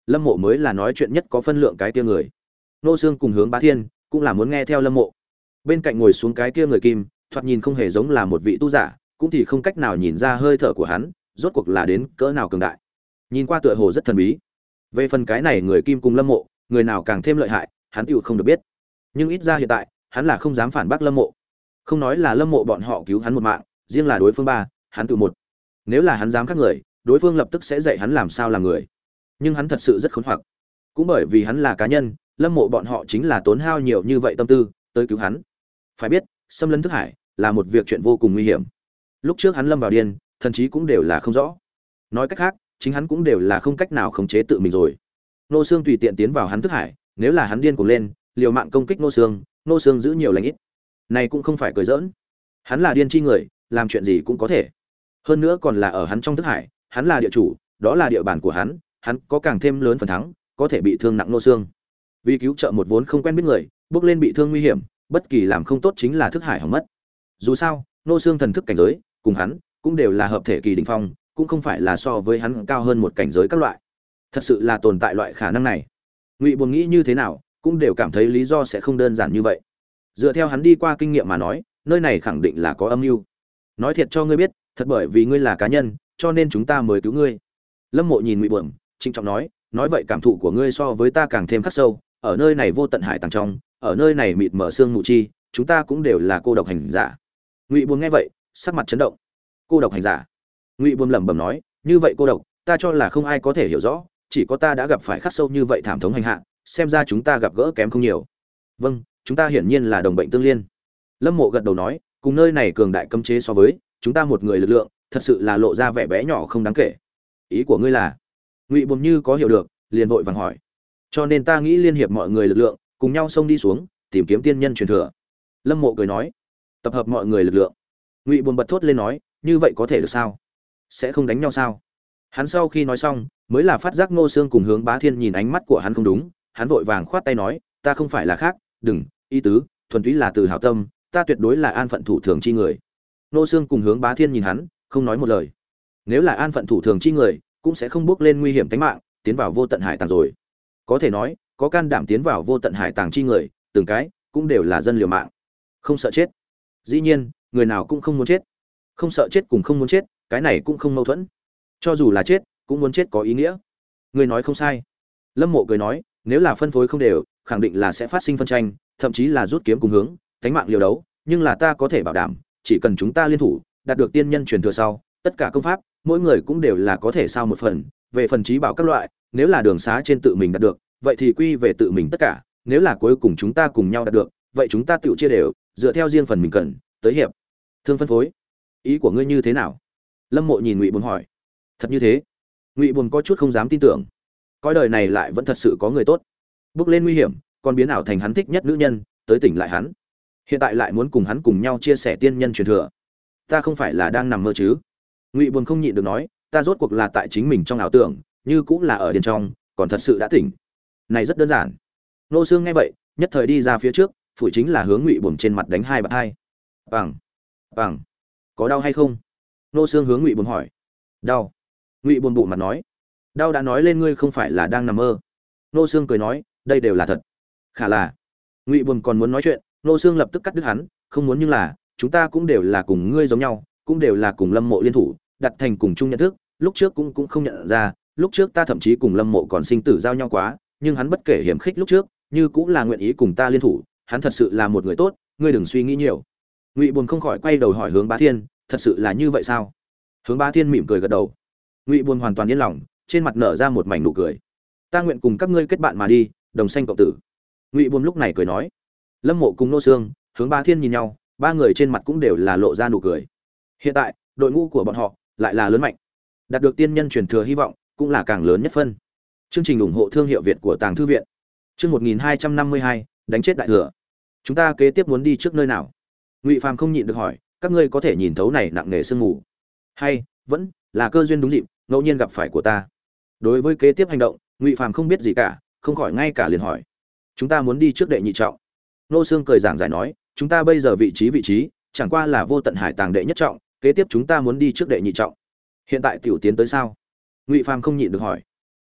Lâm Mộ mới là nói chuyện nhất có phân lượng cái kia người. Nô Xương cùng Hướng Bá Thiên cũng là muốn nghe theo Lâm Mộ. Bên cạnh ngồi xuống cái kia người kim, thoạt nhìn không hề giống là một vị tu giả, cũng thì không cách nào nhìn ra hơi thở của hắn, rốt cuộc là đến cỡ nào cường đại. Nhìn qua tựa hồ rất thần bí. Về phần cái này người kim cùng Lâm Mộ, người nào càng thêm lợi hại, hắn tựu không được biết. Nhưng ít ra hiện tại, hắn là không dám phản bác Lâm Mộ. Không nói là Lâm Mộ bọn họ cứu hắn một mạng, riêng là đối phương ba, hắn tự một. Nếu là hắn dám khác người, đối phương lập tức sẽ dạy hắn làm sao làm người. Nhưng hắn thật sự rất khốn hoặc. Cũng bởi vì hắn là cá nhân, Lâm Mộ bọn họ chính là tốn hao nhiều như vậy tâm tư tới cứu hắn. Phải biết, xâm lấn thức hải là một việc chuyện vô cùng nguy hiểm. Lúc trước hắn lâm vào điên, thần chí cũng đều là không rõ. Nói cách khác, chính hắn cũng đều là không cách nào khống chế tự mình rồi. Nô Xương tùy tiện tiến vào hắn thức hải, nếu là hắn điên cuồng lên, liều mạng công kích Nô Xương, Nô Xương giữ nhiều lành ít. Này cũng không phải cười giỡn. Hắn là điên chi người, làm chuyện gì cũng có thể. Hơn nữa còn là ở hắn trong thức hải, hắn là địa chủ, đó là địa bàn của hắn, hắn có càng thêm lớn phần thắng, có thể bị thương nặng Nô Xương. Vì cứu trợ một vốn không quen biết người, bước lên bị thương nguy hiểm, bất kỳ làm không tốt chính là thức hải hỏng mất. Dù sao, Nô Xương thần thức cảnh giới, cùng hắn cũng đều là hợp thể kỳ đỉnh phong, cũng không phải là so với hắn cao hơn một cảnh giới các loại. Thật sự là tồn tại loại khả năng này. Ngụy Buồn nghĩ như thế nào, cũng đều cảm thấy lý do sẽ không đơn giản như vậy. Dựa theo hắn đi qua kinh nghiệm mà nói, nơi này khẳng định là có âm mưu. Nói thiệt cho ngươi biết, thật bởi vì ngươi là cá nhân, cho nên chúng ta mới cứu ngươi. Lâm Mộ nhìn Ngụy Buồn, trịnh trọng nói, nói vậy cảm thụ của ngươi so với ta càng thêm khắc sâu, ở nơi này vô tận hải tàng trong, ở nơi này mịt mở xương mù chi, chúng ta cũng đều là cô độc hành giả. Ngụy Buồn nghe vậy, sắc mặt chấn động. Cô độc hành giả? Ngụy Buồn lẩm bẩm nói, như vậy cô độc, ta cho là không ai có thể hiểu rõ, chỉ có ta đã gặp phải khắc sâu như vậy thảm thống hành hạ, xem ra chúng ta gặp gỡ kém không nhiều. Vâng, chúng ta hiển nhiên là đồng bệnh tương liên. Lâm Mộ gật đầu nói, cùng nơi này cường đại cấm chế so với, chúng ta một người lực lượng, thật sự là lộ ra vẻ bé nhỏ không đáng kể. Ý của ngươi là? Ngụy Buồn như có hiểu được, liền vội vàng hỏi. Cho nên ta nghĩ liên hiệp mọi người lực lượng, cùng nhau xông đi xuống, tìm kiếm tiên nhân truyền thừa. Lâm Mộ cười nói, tập hợp mọi người lực lượng. Ngụy Buồn bật thốt lên nói, như vậy có thể được sao? Sẽ không đánh nhau sao? Hắn sau khi nói xong, mới là phát giác Ngô Xương cùng Hướng Bá Thiên nhìn ánh mắt của hắn không đúng, hắn vội vàng khoát tay nói, ta không phải là khác, đừng, ý tứ, thuần túy là từ hảo tâm, ta tuyệt đối là an phận thủ thường chi người. Ngô Xương cùng Hướng Bá Thiên nhìn hắn, không nói một lời. Nếu là an phận thủ thường chi người, cũng sẽ không bước lên nguy hiểm tính mạng, tiến vào vô tận hải tàng rồi. Có thể nói, có can đảm tiến vào vô tận hải tàng chi người, từng cái cũng đều là dân liều mạng, không sợ chết. Dĩ nhiên, người nào cũng không muốn chết. Không sợ chết cùng không muốn chết, cái này cũng không mâu thuẫn. Cho dù là chết, cũng muốn chết có ý nghĩa. Người nói không sai. Lâm Mộ cười nói, nếu là phân phối không đều, khẳng định là sẽ phát sinh phân tranh, thậm chí là rút kiếm cùng hướng, cánh mạng liều đấu, nhưng là ta có thể bảo đảm, chỉ cần chúng ta liên thủ, đạt được tiên nhân truyền thừa sau, tất cả công pháp, mỗi người cũng đều là có thể sao một phần, về phần trí bảo các loại, nếu là đường xá trên tự mình đạt được, vậy thì quy về tự mình tất cả, nếu là cuối cùng chúng ta cùng nhau đạt được, vậy chúng ta tự chia đều, dựa theo riêng phần mình cần, tới hiệp thương phân phối. Ý của ngươi như thế nào? Lâm Mộ nhìn Ngụy Buồn hỏi. Thật như thế? Ngụy Buồn có chút không dám tin tưởng. Coi đời này lại vẫn thật sự có người tốt, bước lên nguy hiểm, còn biến ảo thành hắn thích nhất nữ nhân, tới tỉnh lại hắn. Hiện tại lại muốn cùng hắn cùng nhau chia sẻ tiên nhân truyền thừa. Ta không phải là đang nằm mơ chứ? Ngụy Buồn không nhịn được nói, ta rốt cuộc là tại chính mình trong ảo tưởng, như cũng là ở điên trong, còn thật sự đã tỉnh. Này rất đơn giản. Nô Xương nghe vậy, nhất thời đi ra phía trước, phủi chính là hướng Ngụy Buồn trên mặt đánh hai bạt hai. Bằng, bằng, có đau hay không? Nô Xương hướng Ngụy Buồn hỏi. Đau. Ngụy Buồn bụng mặt nói. Đau đã nói lên ngươi không phải là đang nằm mơ. Nô Xương cười nói, đây đều là thật. Khả là. Ngụy Buồn còn muốn nói chuyện, Nô Xương lập tức cắt đứt hắn, không muốn nhưng là, chúng ta cũng đều là cùng ngươi giống nhau, cũng đều là cùng Lâm Mộ liên thủ, đặt thành cùng chung nhận thức, lúc trước cũng cũng không nhận ra, lúc trước ta thậm chí cùng Lâm Mộ còn sinh tử giao nhau quá, nhưng hắn bất kể hiểm khích lúc trước, như cũng là nguyện ý cùng ta liên thủ, hắn thật sự là một người tốt, ngươi đừng suy nghĩ nhiều. Ngụy Buồn không khỏi quay đầu hỏi Hướng Bá Thiên, thật sự là như vậy sao? Hướng Bá Thiên mỉm cười gật đầu. Ngụy Buồn hoàn toàn yên lòng, trên mặt nở ra một mảnh nụ cười. Ta nguyện cùng các ngươi kết bạn mà đi, đồng sanh cộng tử. Ngụy Buồn lúc này cười nói. Lâm Mộ cùng Nô Xương, Hướng Bá Thiên nhìn nhau, ba người trên mặt cũng đều là lộ ra nụ cười. Hiện tại, đội ngũ của bọn họ lại là lớn mạnh, đạt được tiên nhân truyền thừa hy vọng cũng là càng lớn nhất phân. Chương trình ủng hộ thương hiệu Việt của Tàng Thư viện. Chương một nghìn hai trăm năm mươi hai, đánh chết đại thừa. Chúng ta kế tiếp muốn đi trước nơi nào? Ngụy Phàm không nhịn được hỏi, các ngươi có thể nhìn thấu này nặng nề sương mù, hay vẫn là cơ duyên đúng dịp, ngẫu nhiên gặp phải của ta? Đối với kế tiếp hành động, Ngụy Phàm không biết gì cả, không khỏi ngay cả liền hỏi. Chúng ta muốn đi trước đệ nhị trọng. Nô Xương cười giảng giải nói, chúng ta bây giờ vị trí vị trí, chẳng qua là vô tận hải tàng đệ nhất trọng, kế tiếp chúng ta muốn đi trước đệ nhị trọng. Hiện tại tiểu tiến tới sao? Ngụy Phàm không nhịn được hỏi.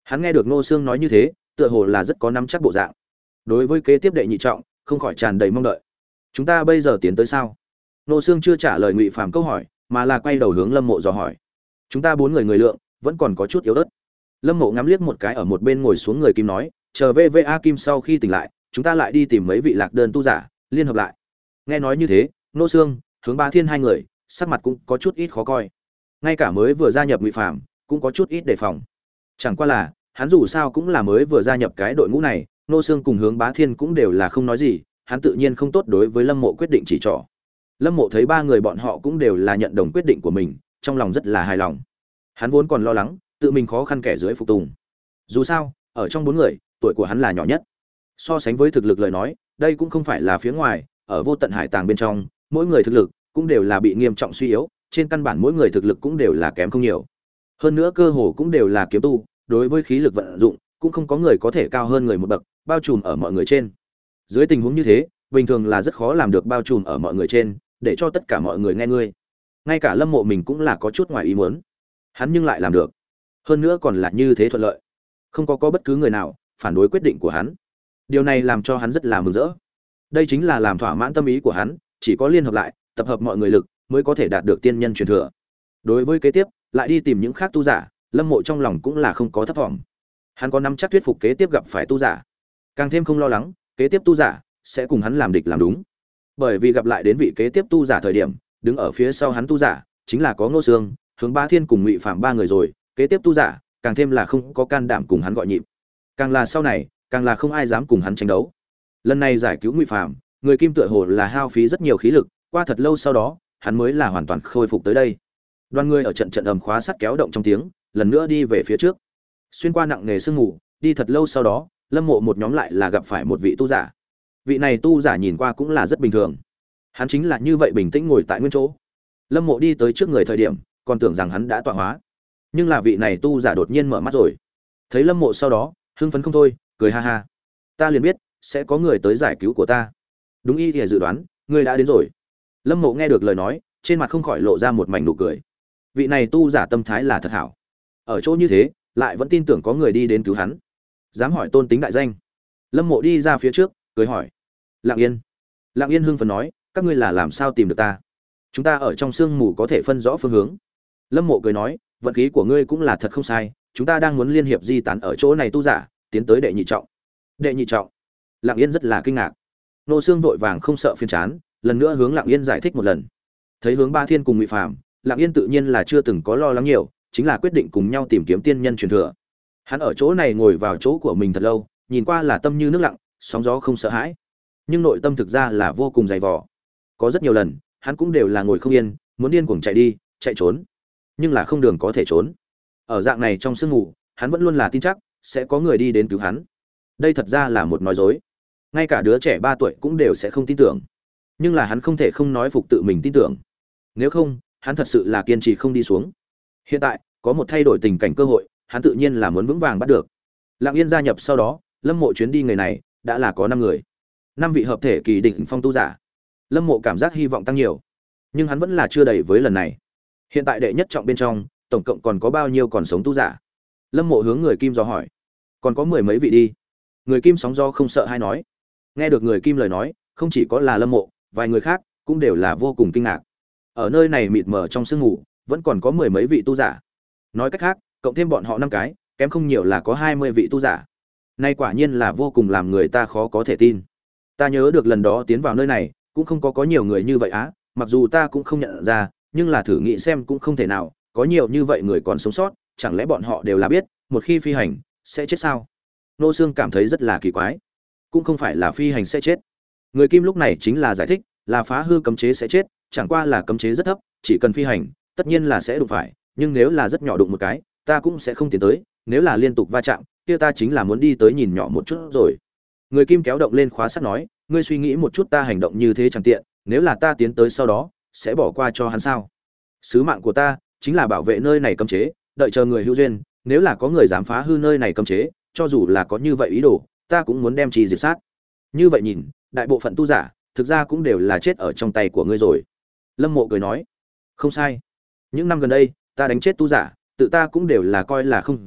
Hắn nghe được Ngô Sương nói như thế, tựa hồ là rất có nắm chắc bộ dạng. Đối với kế tiếp đệ nhị trọng, không khỏi tràn đầy mong đợi. Chúng ta bây giờ tiến tới sao? Ngô Sương chưa trả lời Ngụy Phàm câu hỏi, mà là quay đầu hướng Lâm Mộ dò hỏi. Chúng ta bốn người người lượng, vẫn còn có chút yếu ớt. Lâm Mộ ngắm liếc một cái ở một bên ngồi xuống người Kim nói, chờ vê vê a Kim sau khi tỉnh lại, chúng ta lại đi tìm mấy vị lạc đơn tu giả, liên hợp lại. Nghe nói như thế, Ngô Sương, Hướng Bá Thiên hai người, sắc mặt cũng có chút ít khó coi. Ngay cả mới vừa gia nhập Ngụy Phàm, cũng có chút ít đề phòng. Chẳng qua là, hắn dù sao cũng là mới vừa gia nhập cái đội ngũ này, Ngô Sương cùng Hướng Bá Thiên cũng đều là không nói gì, hắn tự nhiên không tốt đối với Lâm Mộ quyết định chỉ trỏ. Lâm Mộ thấy ba người bọn họ cũng đều là nhận đồng quyết định của mình, trong lòng rất là hài lòng. Hắn vốn còn lo lắng, tự mình khó khăn kẻ dưới phục tùng. Dù sao, ở trong bốn người, tuổi của hắn là nhỏ nhất. So sánh với thực lực lời nói, đây cũng không phải là phía ngoài, ở Vô Tận Hải Tàng bên trong, mỗi người thực lực cũng đều là bị nghiêm trọng suy yếu, trên căn bản mỗi người thực lực cũng đều là kém không nhiều. Hơn nữa cơ hồ cũng đều là kiếm tu, đối với khí lực vận dụng, cũng không có người có thể cao hơn người một bậc, bao trùm ở mọi người trên. Dưới tình huống như thế, bình thường là rất khó làm được bao trùm ở mọi người trên, để cho tất cả mọi người nghe ngươi. Ngay cả Lâm Mộ mình cũng là có chút ngoài ý muốn. Hắn nhưng lại làm được. Hơn nữa còn là như thế thuận lợi. Không có có bất cứ người nào phản đối quyết định của hắn. Điều này làm cho hắn rất là mừng rỡ. Đây chính là làm thỏa mãn tâm ý của hắn, chỉ có liên hợp lại, tập hợp mọi người lực mới có thể đạt được tiên nhân truyền thừa. Đối với kế tiếp, lại đi tìm những khác tu giả, Lâm Mộ trong lòng cũng là không có thấp vọng. Hắn có nắm chắc thuyết phục kế tiếp gặp phải tu giả, càng thêm không lo lắng, kế tiếp tu giả sẽ cùng hắn làm địch làm đúng. Bởi vì gặp lại đến vị kế tiếp tu giả thời điểm, đứng ở phía sau hắn tu giả, chính là có Ngô Sương, Hướng Bá Thiên cùng Ngụy Phàm ba người rồi, kế tiếp tu giả, càng thêm là không có can đảm cùng hắn gọi nhịp. Càng là sau này, càng là không ai dám cùng hắn tranh đấu. Lần này giải cứu Ngụy Phàm, người Kim tựa hồ là hao phí rất nhiều khí lực, qua thật lâu sau đó, hắn mới là hoàn toàn khôi phục tới đây. Đoàn người ở trận trận ầm khóa sắt kéo động trong tiếng, lần nữa đi về phía trước. Xuyên qua nặng nề sương mù, đi thật lâu sau đó, Lâm Mộ một nhóm lại là gặp phải một vị tu giả. Vị này tu giả nhìn qua cũng là rất bình thường. Hắn chính là như vậy bình tĩnh ngồi tại nguyên chỗ. Lâm Mộ đi tới trước người thời điểm, còn tưởng rằng hắn đã tọa hóa. Nhưng là vị này tu giả đột nhiên mở mắt rồi. Thấy Lâm Mộ sau đó, hưng phấn không thôi, cười ha ha. Ta liền biết sẽ có người tới giải cứu của ta. Đúng y thì dự đoán, người đã đến rồi. Lâm Mộ nghe được lời nói, trên mặt không khỏi lộ ra một mảnh nụ cười. Vị này tu giả tâm thái là thật hảo. Ở chỗ như thế, lại vẫn tin tưởng có người đi đến cứu hắn. Dám hỏi tôn tính đại danh. Lâm Mộ đi ra phía trước, cười hỏi. Lặng Yên. Lặng Yên hưng phấn nói, các ngươi là làm sao tìm được ta? Chúng ta ở trong sương mù có thể phân rõ phương hướng. Lâm Mộ cười nói, vận khí của ngươi cũng là thật không sai, chúng ta đang muốn liên hiệp di tán ở chỗ này tu giả, tiến tới đệ nhị trọng. Đệ nhị trọng? Lặng Yên rất là kinh ngạc. Nô Xương vội vàng không sợ phiền chán, lần nữa hướng Lặng Yên giải thích một lần. Thấy Hướng Ba Thiên cùng Ngụy Phàm, Lặng Yên tự nhiên là chưa từng có lo lắng nhiều, chính là quyết định cùng nhau tìm kiếm tiên nhân truyền thừa. Hắn ở chỗ này ngồi vào chỗ của mình thật lâu, nhìn qua là tâm như nước lặng, sóng gió không sợ hãi, nhưng nội tâm thực ra là vô cùng dày vò. Có rất nhiều lần, hắn cũng đều là ngồi không yên, muốn điên cuồng chạy đi, chạy trốn, nhưng là không đường có thể trốn. Ở dạng này trong sương ngủ, hắn vẫn luôn là tin chắc sẽ có người đi đến cứu hắn. Đây thật ra là một nói dối, ngay cả đứa trẻ ba tuổi cũng đều sẽ không tin tưởng. Nhưng là hắn không thể không nói phục tự mình tin tưởng. Nếu không, hắn thật sự là kiên trì không đi xuống. Hiện tại, có một thay đổi tình cảnh cơ hội, hắn tự nhiên là muốn vững vàng bắt được. Lặng Yên gia nhập sau đó, Lâm Mộ chuyến đi người này đã là có năm người. Năm vị hợp thể kỳ đỉnh phong tu giả. Lâm Mộ cảm giác hy vọng tăng nhiều, nhưng hắn vẫn là chưa đầy với lần này. Hiện tại đệ nhất trọng bên trong, tổng cộng còn có bao nhiêu còn sống tu giả? Lâm Mộ hướng người Kim do hỏi. Còn có mười mấy vị đi. Người Kim sóng do không sợ hay nói. Nghe được người Kim lời nói, không chỉ có là Lâm Mộ, vài người khác cũng đều là vô cùng kinh ngạc. Ở nơi này mịt mờ trong sương mù, vẫn còn có mười mấy vị tu giả. Nói cách khác, cộng thêm bọn họ năm cái, kém không nhiều là có hai mươi vị tu giả. Nay quả nhiên là vô cùng làm người ta khó có thể tin. Ta nhớ được lần đó tiến vào nơi này, cũng không có có nhiều người như vậy á, mặc dù ta cũng không nhận ra, nhưng là thử nghĩ xem cũng không thể nào, có nhiều như vậy người còn sống sót, chẳng lẽ bọn họ đều là biết, một khi phi hành sẽ chết sao? Nô Xương cảm thấy rất là kỳ quái. Cũng không phải là phi hành sẽ chết. Người Kim lúc này chính là giải thích, là phá hư cấm chế sẽ chết, chẳng qua là cấm chế rất thấp, chỉ cần phi hành, tất nhiên là sẽ đụng phải, nhưng nếu là rất nhỏ đụng một cái, ta cũng sẽ không tiến tới, nếu là liên tục va chạm, kia ta chính là muốn đi tới nhìn nhỏ một chút rồi. Người Kim kéo động lên khóa sắt nói, ngươi suy nghĩ một chút ta hành động như thế chẳng tiện, nếu là ta tiến tới sau đó, sẽ bỏ qua cho hắn sao? Sứ mạng của ta chính là bảo vệ nơi này cấm chế, đợi chờ người hữu duyên, nếu là có người dám phá hư nơi này cấm chế, cho dù là có như vậy ý đồ, ta cũng muốn đem chi diệt sát. Như vậy nhìn, đại bộ phận tu giả, thực ra cũng đều là chết ở trong tay của ngươi rồi. Lâm Mộ cười nói, không sai. Những năm gần đây, ta đánh chết tu giả, tự ta cũng đều là coi là không rõ,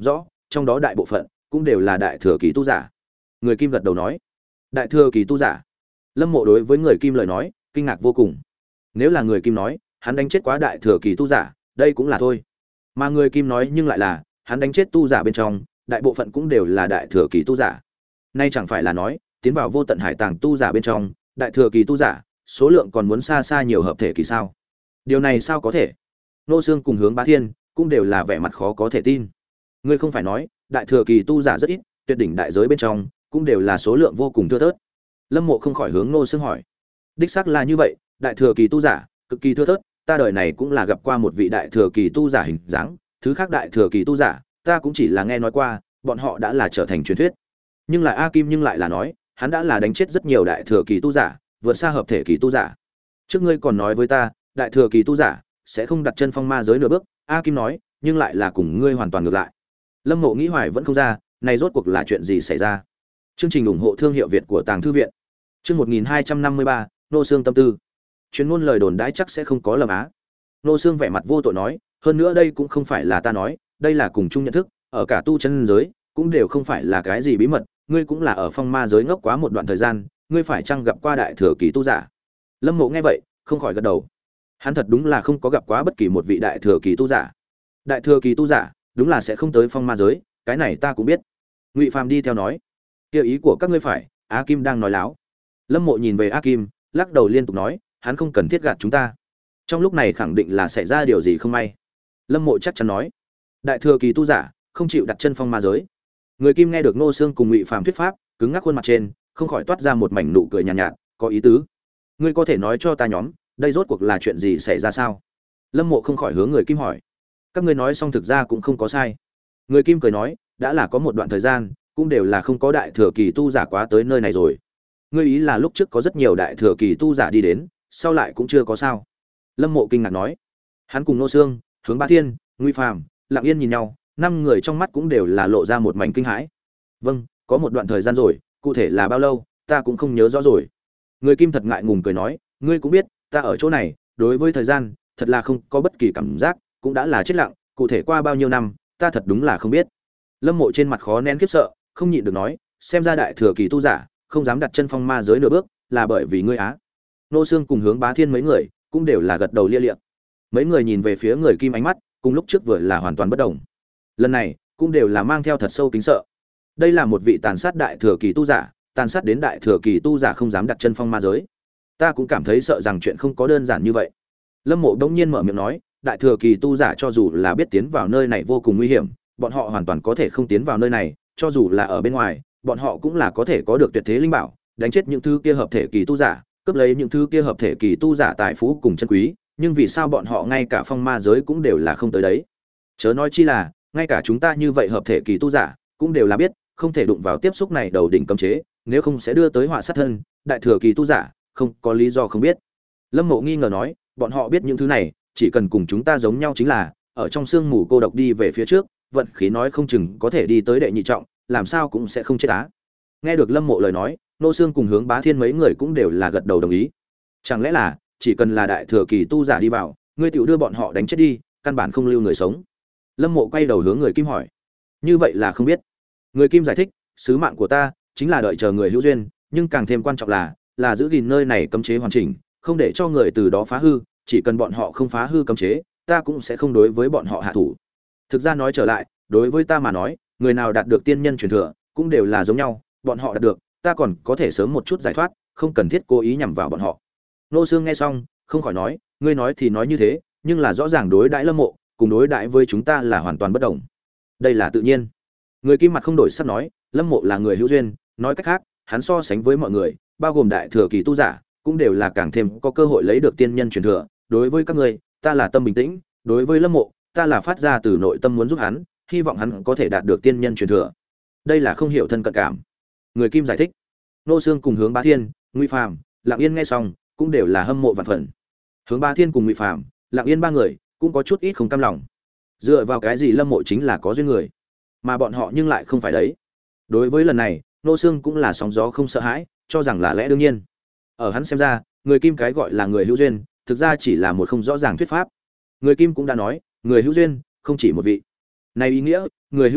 trong đó đại bộ phận cũng đều là đại thừa kỳ tu giả. Người Kim gật đầu nói, đại thừa kỳ tu giả. Lâm Mộ đối với người Kim lời nói kinh ngạc vô cùng. Nếu là người Kim nói hắn đánh chết quá đại thừa kỳ tu giả, đây cũng là thôi. Mà người Kim nói nhưng lại là hắn đánh chết tu giả bên trong, đại bộ phận cũng đều là đại thừa kỳ tu giả. Nay chẳng phải là nói, tiến vào vô tận hải tàng tu giả bên trong, đại thừa kỳ tu giả, số lượng còn muốn xa xa nhiều hợp thể kỳ sao? Điều này sao có thể? Nô Xương cùng Hướng Bá Thiên cũng đều là vẻ mặt khó có thể tin. Ngươi không phải nói, đại thừa kỳ tu giả rất ít, tuyệt đỉnh đại giới bên trong cũng đều là số lượng vô cùng thưa thớt. Lâm Mộ không khỏi hướng Nô Xương hỏi. Đích xác là như vậy, đại thừa kỳ tu giả cực kỳ thưa thớt, ta đời này cũng là gặp qua một vị đại thừa kỳ tu giả hình dáng, thứ khác đại thừa kỳ tu giả, ta cũng chỉ là nghe nói qua, bọn họ đã là trở thành truyền thuyết. Nhưng là A Kim nhưng lại là nói, hắn đã là đánh chết rất nhiều đại thừa kỳ tu giả, vượt xa hợp thể kỳ tu giả. Trước ngươi còn nói với ta, đại thừa kỳ tu giả sẽ không đặt chân phong ma giới nửa bước, A Kim nói, nhưng lại là cùng ngươi hoàn toàn ngược lại. Lâm Mộ nghĩ hoài vẫn không ra, này rốt cuộc là chuyện gì xảy ra. Chương trình ủng hộ thương hiệu Việt của Tàng thư viện. Chương một nghìn hai trăm năm mươi ba, Nô Xương tâm tư. Chuyên môn lời đồn đãi chắc sẽ không có lầm á. Nô Xương vẻ mặt vô tội nói, hơn nữa đây cũng không phải là ta nói, đây là cùng chung nhận thức, ở cả tu chân giới cũng đều không phải là cái gì bí mật, ngươi cũng là ở phong ma giới ngốc quá một đoạn thời gian, ngươi phải chăng gặp qua đại thừa kỳ tu giả? Lâm Mộ nghe vậy, không khỏi gật đầu. Hắn thật đúng là không có gặp quá bất kỳ một vị đại thừa kỳ tu giả. Đại thừa kỳ tu giả, đúng là sẽ không tới phong ma giới, cái này ta cũng biết. Ngụy Phàm đi theo nói, kia ý của các ngươi phải, A Kim đang nói láo. Lâm Mộ nhìn về A Kim, lắc đầu liên tục nói, hắn không cần thiết gạt chúng ta. Trong lúc này khẳng định là xảy ra điều gì không may. Lâm Mộ chắc chắn nói, đại thừa kỳ tu giả không chịu đặt chân phong ma giới. Người Kim nghe được Ngô Xương cùng Ngụy Phàm thuyết pháp, cứng ngắc khuôn mặt trên, không khỏi toát ra một mảnh nụ cười nhàn nhạt, nhạt, có ý tứ. Ngươi có thể nói cho ta nhóm, đây rốt cuộc là chuyện gì xảy ra sao? Lâm Mộ không khỏi hướng người Kim hỏi. Các ngươi nói xong thực ra cũng không có sai. Người Kim cười nói, đã là có một đoạn thời gian, cũng đều là không có đại thừa kỳ tu giả quá tới nơi này rồi. Ngươi ý là lúc trước có rất nhiều đại thừa kỳ tu giả đi đến, sau lại cũng chưa có sao? Lâm Mộ kinh ngạc nói. Hắn cùng Ngô Xương, Hướng Bá Thiên, Ngụy Phàm, Lặng Yên nhìn nhau, năm người trong mắt cũng đều là lộ ra một mảnh kinh hãi. Vâng, có một đoạn thời gian rồi, cụ thể là bao lâu, ta cũng không nhớ rõ rồi. Người Kim thật ngại ngùng cười nói, ngươi cũng biết, ta ở chỗ này, đối với thời gian, thật là không có bất kỳ cảm giác, cũng đã là chết lặng, cụ thể qua bao nhiêu năm, ta thật đúng là không biết. Lâm Mộ trên mặt khó nén khiếp sợ, không nhịn được nói, xem ra đại thừa kỳ tu giả, không dám đặt chân phong ma giới nửa bước, là bởi vì ngươi á. Nô Xương cùng Hướng Bá Thiên mấy người, cũng đều là gật đầu lia lịa. Mấy người nhìn về phía người Kim ánh mắt, cùng lúc trước vừa là hoàn toàn bất động. Lần này, cũng đều là mang theo thật sâu kính sợ. Đây là một vị tàn sát đại thừa kỳ tu giả, tàn sát đến đại thừa kỳ tu giả không dám đặt chân phong ma giới. Ta cũng cảm thấy sợ rằng chuyện không có đơn giản như vậy. Lâm Mộ bỗng nhiên mở miệng nói, đại thừa kỳ tu giả cho dù là biết tiến vào nơi này vô cùng nguy hiểm, bọn họ hoàn toàn có thể không tiến vào nơi này, cho dù là ở bên ngoài, bọn họ cũng là có thể có được tuyệt thế linh bảo, đánh chết những thứ kia hợp thể kỳ tu giả, cướp lấy những thứ kia hợp thể kỳ tu giả tài phú cùng chân quý, nhưng vì sao bọn họ ngay cả phong ma giới cũng đều là không tới đấy? Chớ nói chi là, ngay cả chúng ta như vậy hợp thể kỳ tu giả, cũng đều là biết, không thể đụng vào tiếp xúc này đầu đỉnh cấm chế, nếu không sẽ đưa tới họa sát thân, đại thừa kỳ tu giả, không có lý do không biết. Lâm Mộ nghi ngờ nói, bọn họ biết những thứ này, chỉ cần cùng chúng ta giống nhau chính là, ở trong sương mù cô độc đi về phía trước, vận khí nói không chừng có thể đi tới đệ nhị trọng, làm sao cũng sẽ không chết á. Nghe được Lâm Mộ lời nói, Nô Xương cùng Hướng Bá Thiên mấy người cũng đều là gật đầu đồng ý. Chẳng lẽ là, chỉ cần là đại thừa kỳ tu giả đi vào, ngươi tiểu đưa bọn họ đánh chết đi, căn bản không lưu người sống. Lâm Mộ quay đầu hướng người Kim hỏi. Như vậy là không biết. Người Kim giải thích, sứ mạng của ta chính là đợi chờ người hữu duyên, nhưng càng thêm quan trọng là là giữ gìn nơi này cấm chế hoàn chỉnh, không để cho người từ đó phá hư, chỉ cần bọn họ không phá hư cấm chế, ta cũng sẽ không đối với bọn họ hạ thủ. Thực ra nói trở lại, đối với ta mà nói, người nào đạt được tiên nhân truyền thừa, cũng đều là giống nhau, bọn họ đạt được, ta còn có thể sớm một chút giải thoát, không cần thiết cố ý nhằm vào bọn họ. Nô Xương nghe xong, không khỏi nói, ngươi nói thì nói như thế, nhưng là rõ ràng đối đãi Lâm Mộ, cùng đối đãi với chúng ta là hoàn toàn bất đồng. Đây là tự nhiên. Người Kim mặt không đổi sắc nói, Lâm Mộ là người hữu duyên, nói cách khác, hắn so sánh với mọi người, bao gồm đại thừa kỳ tu giả, cũng đều là càng thêm có cơ hội lấy được tiên nhân truyền thừa. Đối với các ngươi, ta là tâm bình tĩnh, đối với Lâm Mộ, ta là phát ra từ nội tâm muốn giúp hắn, hy vọng hắn có thể đạt được tiên nhân truyền thừa. Đây là không hiểu thân cận cảm. Người Kim giải thích. Nô Xương cùng Hướng Bá Thiên, Ngụy Phàm, Lặng Yên nghe xong, cũng đều là hâm mộ vạn phần. Hướng Bá Thiên cùng Ngụy Phàm, Lặng Yên ba người, cũng có chút ít không cam lòng. Dựa vào cái gì Lâm Mộ chính là có duyên người, mà bọn họ nhưng lại không phải đấy. Đối với lần này, Nô Xương cũng là sóng gió không sợ hãi, cho rằng là lẽ đương nhiên. Ở hắn xem ra, người Kim cái gọi là người hữu duyên, thực ra chỉ là một không rõ ràng thuyết pháp. Người Kim cũng đã nói, người hữu duyên không chỉ một vị. Này ý nghĩa, người hữu duyên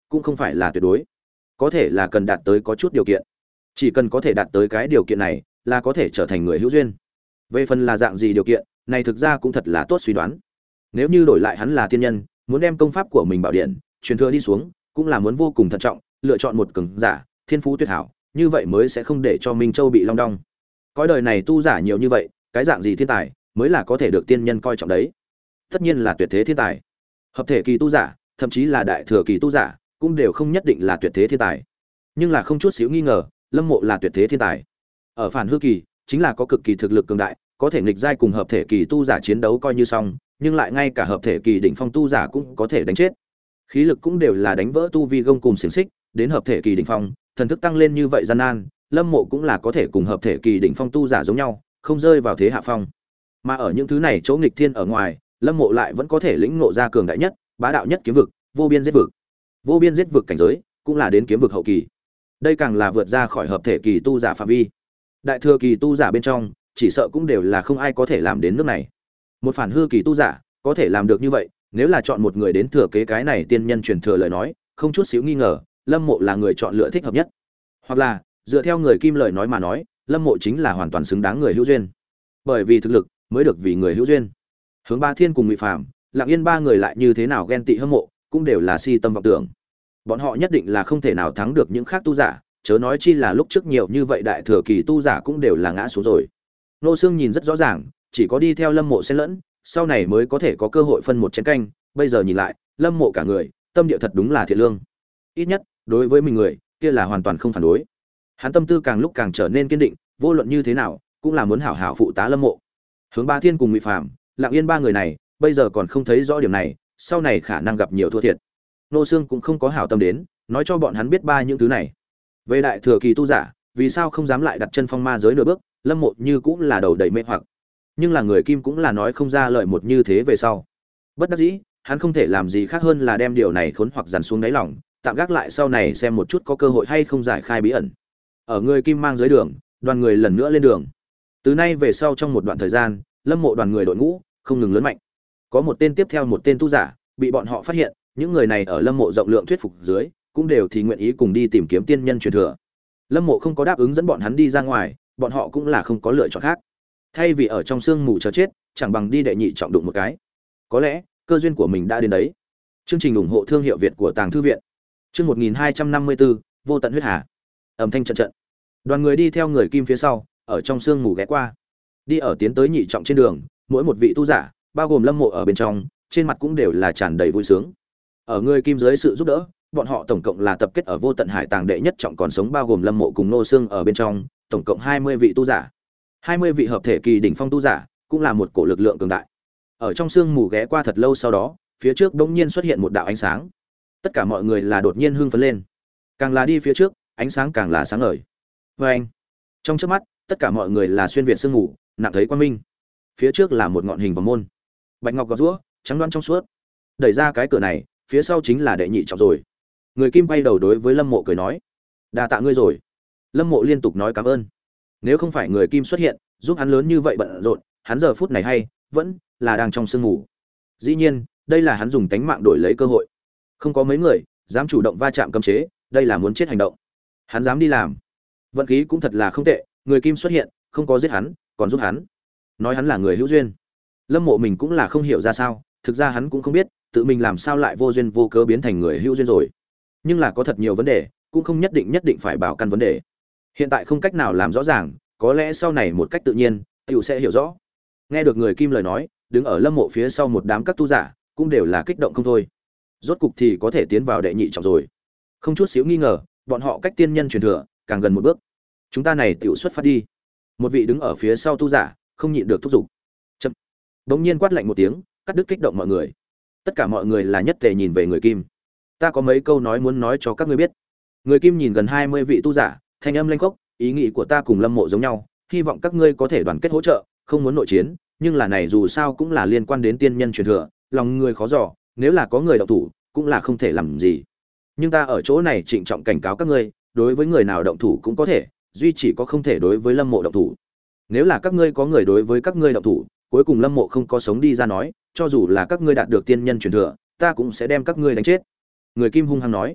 cũng không phải là tuyệt đối, có thể là cần đạt tới có chút điều kiện. Chỉ cần có thể đạt tới cái điều kiện này là có thể trở thành người hữu duyên. Về phần là dạng gì điều kiện này, thực ra cũng thật là tốt suy đoán. Nếu như đổi lại hắn là tiên nhân, muốn đem công pháp của mình bảo điện truyền thừa đi xuống, cũng là muốn vô cùng thận trọng, lựa chọn một cường giả thiên phú tuyệt hảo, như vậy mới sẽ không để cho Minh Châu bị long đong. Cõi đời này tu giả nhiều như vậy, cái dạng gì thiên tài mới là có thể được tiên nhân coi trọng đấy? Tất nhiên là tuyệt thế thiên tài. Hợp thể kỳ tu giả, thậm chí là đại thừa kỳ tu giả, cũng đều không nhất định là tuyệt thế thiên tài. Nhưng là không chút xíu nghi ngờ, Lâm Mộ là tuyệt thế thiên tài. Ở phản hư kỳ, chính là có cực kỳ thực lực cường đại, có thể nghịch giai cùng hợp thể kỳ tu giả chiến đấu coi như xong, nhưng lại ngay cả hợp thể kỳ đỉnh phong tu giả cũng có thể đánh chết. Khí lực cũng đều là đánh vỡ tu vi gông cùng xiềng xích, đến hợp thể kỳ đỉnh phong, thần thức tăng lên như vậy gian nan, Lâm Mộ cũng là có thể cùng hợp thể kỳ đỉnh phong tu giả giống nhau, không rơi vào thế hạ phong. Mà ở những thứ này chỗ nghịch thiên ở ngoài, Lâm Mộ lại vẫn có thể lĩnh ngộ ra cường đại nhất, bá đạo nhất kiếm vực, vô biên giết vực. Vô biên giết vực cảnh giới, cũng là đến kiếm vực hậu kỳ. Đây càng là vượt ra khỏi hợp thể kỳ tu giả phạm vi. Đại thừa kỳ tu giả bên trong, chỉ sợ cũng đều là không ai có thể làm đến nước này. Một phản hư kỳ tu giả có thể làm được như vậy, nếu là chọn một người đến thừa kế cái này tiên nhân truyền thừa lời nói, không chút xíu nghi ngờ, Lâm Mộ là người chọn lựa thích hợp nhất. Hoặc là, dựa theo người Kim lời nói mà nói, Lâm Mộ chính là hoàn toàn xứng đáng người hữu duyên. Bởi vì thực lực mới được vì người hữu duyên. Hướng Ba Thiên cùng Ngụy Phàm, Lặng Yên ba người lại như thế nào ghen tị hâm mộ, cũng đều là si tâm vọng tưởng. Bọn họ nhất định là không thể nào thắng được những khác tu giả, chớ nói chi là lúc trước nhiều như vậy đại thừa kỳ tu giả cũng đều là ngã xuống rồi. Nô Xương nhìn rất rõ ràng, chỉ có đi theo Lâm Mộ xen lẫn, sau này mới có thể có cơ hội phân một chén canh, bây giờ nhìn lại, Lâm Mộ cả người, tâm địa thật đúng là thiện lương. Ít nhất, đối với mình người, kia là hoàn toàn không phản đối. Hắn tâm tư càng lúc càng trở nên kiên định, vô luận như thế nào, cũng là muốn hảo hảo phụ tá Lâm Mộ. Hướng Ba Thiên cùng Ngụy Phàm, Lặng Yên ba người này, bây giờ còn không thấy rõ điểm này, sau này khả năng gặp nhiều thua thiệt. Nô Xương cũng không có hảo tâm đến, nói cho bọn hắn biết ba những thứ này. Về đại thừa kỳ tu giả, vì sao không dám lại đặt chân phong ma giới nửa bước, Lâm Mộ như cũng là đầu đầy mê hoặc. Nhưng là người Kim cũng là nói không ra lời một như thế về sau. Bất đắc dĩ, hắn không thể làm gì khác hơn là đem điều này khốn hoặc dằn xuống đáy lòng, tạm gác lại sau này xem một chút có cơ hội hay không giải khai bí ẩn. Ở người Kim mang dưới đường, đoàn người lần nữa lên đường. Từ nay về sau trong một đoạn thời gian, Lâm Mộ đoàn người đội ngũ không ngừng lớn mạnh. Có một tên tiếp theo một tên tu giả, bị bọn họ phát hiện, những người này ở Lâm Mộ rộng lượng thuyết phục dưới, cũng đều thì nguyện ý cùng đi tìm kiếm tiên nhân truyền thừa. Lâm Mộ không có đáp ứng dẫn bọn hắn đi ra ngoài, bọn họ cũng là không có lựa chọn khác. Thay vì ở trong sương mù chờ chết, chẳng bằng đi đệ nhị trọng đụng một cái. Có lẽ, cơ duyên của mình đã đến đấy. Chương trình ủng hộ thương hiệu Việt của Tàng thư viện. Chương một nghìn hai trăm năm mươi tư, vô tận huyết hà. Âm thanh trận trận. Đoàn người đi theo người Kim phía sau, ở trong sương mù ghé qua. Đi ở tiến tới nhị trọng trên đường, mỗi một vị tu giả, bao gồm Lâm Mộ ở bên trong, trên mặt cũng đều là tràn đầy vui sướng. Ở người Kim dưới sự giúp đỡ, bọn họ tổng cộng là tập kết ở vô tận hải tàng đệ nhất trọng còn sống, bao gồm Lâm Mộ cùng Nô Xương ở bên trong, tổng cộng hai mươi vị tu giả. hai mươi vị hợp thể kỳ đỉnh phong tu giả, cũng là một cổ lực lượng cường đại. Ở trong sương mù ghé qua thật lâu sau đó, phía trước bỗng nhiên xuất hiện một đạo ánh sáng. Tất cả mọi người là đột nhiên hưng phấn lên. Càng là đi phía trước, ánh sáng càng là sáng ngời. Oeng! Trong chớp mắt, tất cả mọi người là xuyên việt sương mù, nặng thấy quang minh. Phía trước là một ngọn hình vòng môn. Bạch ngọc gọt giũa, trắng đoán trong suốt. Đẩy ra cái cửa này, phía sau chính là đệ nhị trọng rồi. Người Kim quay đầu đối với Lâm Mộ cười nói: "Đa tạ ngươi rồi." Lâm Mộ liên tục nói cảm ơn. Nếu không phải người Kim xuất hiện, giúp hắn lớn như vậy bận rộn, hắn giờ phút này hay vẫn là đang trong sương mù. Dĩ nhiên, đây là hắn dùng tánh mạng đổi lấy cơ hội. Không có mấy người dám chủ động va chạm cấm chế, đây là muốn chết hành động. Hắn dám đi làm. Vận khí cũng thật là không tệ, người Kim xuất hiện, không có giết hắn, còn giúp hắn. Nói hắn là người hữu duyên. Lâm Mộ mình cũng là không hiểu ra sao, thực ra hắn cũng không biết, tự mình làm sao lại vô duyên vô cớ biến thành người hữu duyên rồi. Nhưng là có thật nhiều vấn đề, cũng không nhất định nhất định phải bảo căn vấn đề. Hiện tại không cách nào làm rõ ràng, có lẽ sau này một cách tự nhiên, tiểu sẽ hiểu rõ. Nghe được người Kim lời nói, đứng ở Lâm Mộ phía sau một đám các tu giả, cũng đều là kích động không thôi. Rốt cục thì có thể tiến vào đệ nhị trọng rồi. Không chút xíu nghi ngờ, bọn họ cách tiên nhân truyền thừa càng gần một bước. Chúng ta này tiểu xuất phát đi. Một vị đứng ở phía sau tu giả, không nhịn được thúc giục. Chậm. Bỗng nhiên quát lạnh một tiếng, cắt đứt kích động mọi người. Tất cả mọi người là nhất tề nhìn về người Kim. Ta có mấy câu nói muốn nói cho các ngươi biết. Người Kim nhìn gần hai mươi vị tu giả, thanh âm lanh khốc, ý nghĩ của ta cùng Lâm Mộ giống nhau, hy vọng các ngươi có thể đoàn kết hỗ trợ, không muốn nội chiến, nhưng là này dù sao cũng là liên quan đến tiên nhân truyền thừa, lòng người khó dò, nếu là có người động thủ, cũng là không thể làm gì. Nhưng ta ở chỗ này trịnh trọng cảnh cáo các ngươi, đối với người nào động thủ cũng có thể, duy chỉ có không thể đối với Lâm Mộ động thủ. Nếu là các ngươi có người đối với các ngươi động thủ, cuối cùng Lâm Mộ không có sống đi ra nói, cho dù là các ngươi đạt được tiên nhân truyền thừa, ta cũng sẽ đem các ngươi đánh chết. Người Kim hung hăng nói.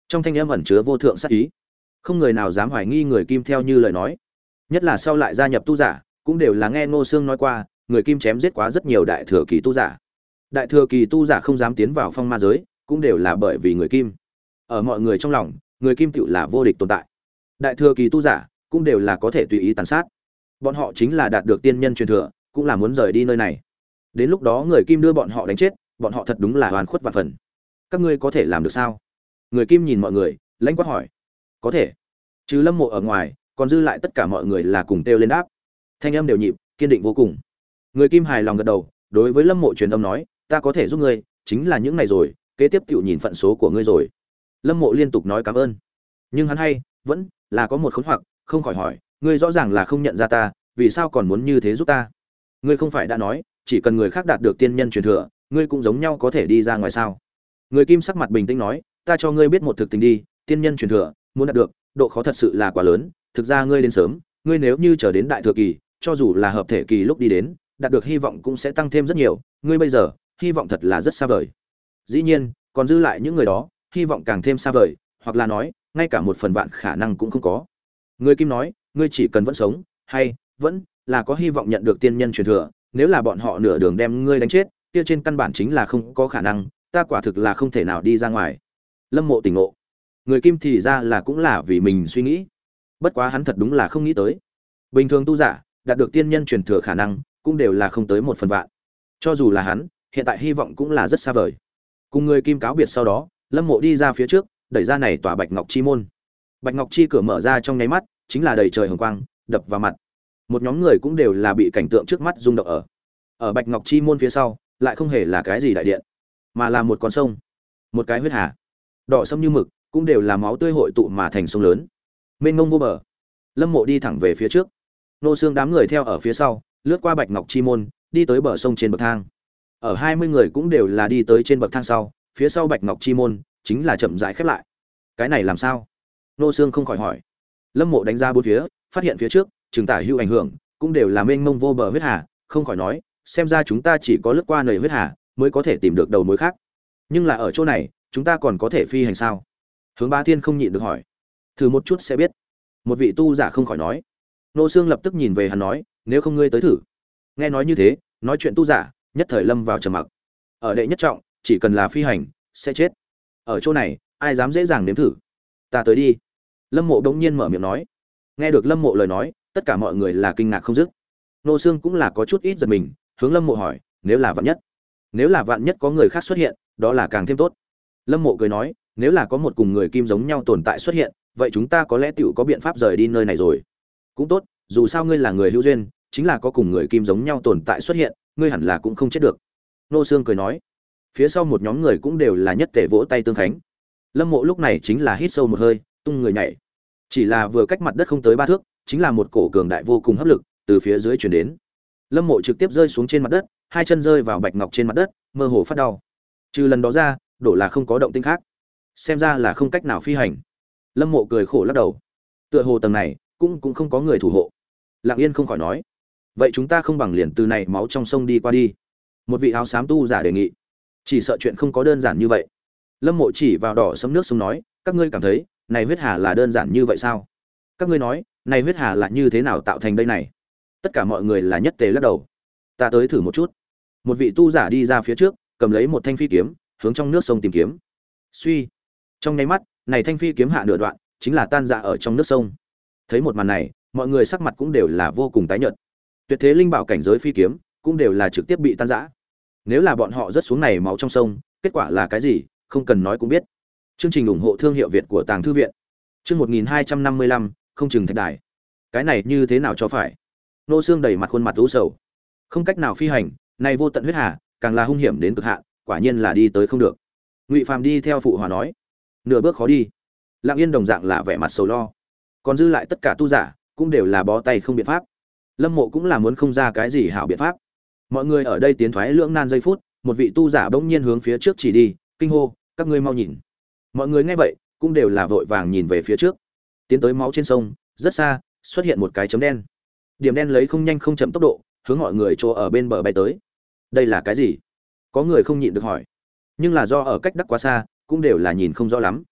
Trong thanh âm ẩn chứa vô thượng sát ý, không người nào dám hoài nghi người Kim theo như lời nói. Nhất là sau lại gia nhập tu giả, cũng đều là nghe Ngô Xương nói qua, người Kim chém giết quá rất nhiều đại thừa kỳ tu giả. Đại thừa kỳ tu giả không dám tiến vào phong ma giới, cũng đều là bởi vì người Kim. Ở mọi người trong lòng, người Kim tựu là vô địch tồn tại. Đại thừa kỳ tu giả cũng đều là có thể tùy ý tàn sát. Bọn họ chính là đạt được tiên nhân truyền thừa, cũng là muốn rời đi nơi này. Đến lúc đó người Kim đưa bọn họ đánh chết, bọn họ thật đúng là hoàn khuất vạn phần. Các ngươi có thể làm được sao? Người Kim nhìn mọi người, lãnh quát hỏi. Có thể. Trừ Lâm Mộ ở ngoài, còn dư lại tất cả mọi người là cùng kêu lên đáp. Thanh âm đều nhịp, kiên định vô cùng. Người Kim hài lòng gật đầu, đối với Lâm Mộ truyền âm nói, ta có thể giúp ngươi, chính là những này rồi, kế tiếp tiểu nhìn phận số của ngươi rồi. Lâm Mộ liên tục nói cảm ơn. Nhưng hắn hay, vẫn là có một khốn hoặc, không khỏi hỏi, ngươi rõ ràng là không nhận ra ta, vì sao còn muốn như thế giúp ta? Ngươi không phải đã nói, chỉ cần người khác đạt được tiên nhân truyền thừa, ngươi cũng giống nhau có thể đi ra ngoài sao? Người Kim sắc mặt bình tĩnh nói, ta cho ngươi biết một thực tình đi, tiên nhân truyền thừa, muốn đạt được, độ khó thật sự là quá lớn, thực ra ngươi đến sớm, ngươi nếu như chờ đến đại thừa kỳ, cho dù là hợp thể kỳ lúc đi đến, đạt được hy vọng cũng sẽ tăng thêm rất nhiều, ngươi bây giờ, hy vọng thật là rất xa vời. Dĩ nhiên, còn dư lại những người đó, hy vọng càng thêm xa vời, hoặc là nói, ngay cả một phần vạn khả năng cũng không có. Người Kim nói, ngươi chỉ cần vẫn sống, hay vẫn là có hy vọng nhận được tiên nhân truyền thừa, nếu là bọn họ nửa đường đem ngươi đánh chết, kia trên căn bản chính là không có khả năng, ta quả thực là không thể nào đi ra ngoài. Lâm Mộ tỉnh ngộ. Người Kim thì ra là cũng là vì mình suy nghĩ. Bất quá hắn thật đúng là không nghĩ tới. Bình thường tu giả, đạt được tiên nhân truyền thừa khả năng, cũng đều là không tới một phần vạn. Cho dù là hắn, hiện tại hy vọng cũng là rất xa vời. Cùng người Kim cáo biệt sau đó, Lâm Mộ đi ra phía trước, đẩy ra này tòa Bạch Ngọc Chi môn. Bạch Ngọc Chi cửa mở ra trong nháy mắt, chính là đầy trời hồng quang, đập vào mặt. Một nhóm người cũng đều là bị cảnh tượng trước mắt rung động ở. Ở Bạch Ngọc Chi môn phía sau, lại không hề là cái gì đại điện, mà là một con sông, một cái huyết hà, đỏ sẫm như mực, cũng đều là máu tươi hội tụ mà thành sông lớn, mênh mông vô bờ. Lâm Mộ đi thẳng về phía trước, Nô Xương đám người theo ở phía sau, lướt qua Bạch Ngọc Chi môn, đi tới bờ sông trên bậc thang. Ở hai mươi người cũng đều là đi tới trên bậc thang sau, phía sau Bạch Ngọc Chi môn chính là chậm rãi khép lại. Cái này làm sao? Nô Xương không khỏi hỏi. Lâm Mộ đánh ra bốn phía, phát hiện phía trước, trường tả hữu ảnh hưởng, cũng đều là mênh mông vô bờ huyết hà, không khỏi nói, xem ra chúng ta chỉ có lướt qua nầy huyết hà mới có thể tìm được đầu mối khác. Nhưng là ở chỗ này, chúng ta còn có thể phi hành sao? Hướng Bá Thiên không nhịn được hỏi. Thử một chút sẽ biết. Một vị tu giả không khỏi nói. Nô Xương lập tức nhìn về hắn nói, nếu không ngươi tới thử. Nghe nói như thế, nói chuyện tu giả, nhất thời lâm vào trầm mặc. Ở đệ nhất trọng, chỉ cần là phi hành, sẽ chết. Ở chỗ này, ai dám dễ dàng nếm thử? Ta tới đi. Lâm Mộ đống nhiên mở miệng nói. Nghe được Lâm Mộ lời nói, tất cả mọi người là kinh ngạc không dứt. Nô Xương cũng là có chút ít giật mình, hướng Lâm Mộ hỏi, nếu là vạn nhất, nếu là vạn nhất có người khác xuất hiện, đó là càng thêm tốt. Lâm Mộ cười nói, nếu là có một cùng người Kim giống nhau tồn tại xuất hiện, vậy chúng ta có lẽ tiểu có biện pháp rời đi nơi này rồi. Cũng tốt, dù sao ngươi là người hữu duyên, chính là có cùng người Kim giống nhau tồn tại xuất hiện, ngươi hẳn là cũng không chết được. Nô Xương cười nói. Phía sau một nhóm người cũng đều là nhất tề vỗ tay tương khánh. Lâm Mộ lúc này chính là hít sâu một hơi, tung người nhảy. Chỉ là vừa cách mặt đất không tới ba thước, chính là một cổ cường đại vô cùng hấp lực từ phía dưới truyền đến. Lâm Mộ trực tiếp rơi xuống trên mặt đất, hai chân rơi vào bạch ngọc trên mặt đất, mơ hồ phát đau. Trừ lần đó ra, đổ là không có động tĩnh khác. Xem ra là không cách nào phi hành. Lâm Mộ cười khổ lắc đầu. Tựa hồ tầng này cũng cũng không có người thủ hộ. Lặng Yên không khỏi nói, vậy chúng ta không bằng liền từ này máu trong sông đi qua đi. Một vị áo xám tu giả đề nghị. Chỉ sợ chuyện không có đơn giản như vậy. Lâm Mộ chỉ vào đỏ sấm nước sông nói, các ngươi cảm thấy này huyết hà là đơn giản như vậy sao? Các ngươi nói, này huyết hà là như thế nào tạo thành đây này? Tất cả mọi người là nhất tề lắc đầu. Ta tới thử một chút. Một vị tu giả đi ra phía trước, cầm lấy một thanh phi kiếm, hướng trong nước sông tìm kiếm. Suy, trong nháy mắt, này thanh phi kiếm hạ nửa đoạn, chính là tan rã ở trong nước sông. Thấy một màn này, mọi người sắc mặt cũng đều là vô cùng tái nhợt. Tuyệt thế linh bảo cảnh giới phi kiếm, cũng đều là trực tiếp bị tan rã. Nếu là bọn họ rớt xuống này máu trong sông, kết quả là cái gì, không cần nói cũng biết. Chương trình ủng hộ thương hiệu Việt của Tàng Thư viện. Chương một nghìn hai trăm năm mươi lăm, không chừng thạch đài. Cái này như thế nào cho phải? Nô Xương đầy mặt khuôn mặt u sầu. Không cách nào phi hành, này vô tận huyết hà, càng là hung hiểm đến cực hạn, quả nhiên là đi tới không được. Ngụy Phàm đi theo phụ hòa nói, nửa bước khó đi. Lặng Yên đồng dạng là vẻ mặt sầu lo. Còn dư lại tất cả tu giả, cũng đều là bó tay không biện pháp. Lâm Mộ cũng là muốn không ra cái gì hảo biện pháp. Mọi người ở đây tiến thoái lưỡng nan giây phút, một vị tu giả bỗng nhiên hướng phía trước chỉ đi, kinh hô, các ngươi mau nhìn. Mọi người nghe vậy, cũng đều là vội vàng nhìn về phía trước. Tiến tới máu trên sông, rất xa, xuất hiện một cái chấm đen. Điểm đen lấy không nhanh không chậm tốc độ, hướng mọi người chỗ ở bên bờ bay tới. Đây là cái gì? Có người không nhịn được hỏi. Nhưng là do ở cách đất quá xa, cũng đều là nhìn không rõ lắm.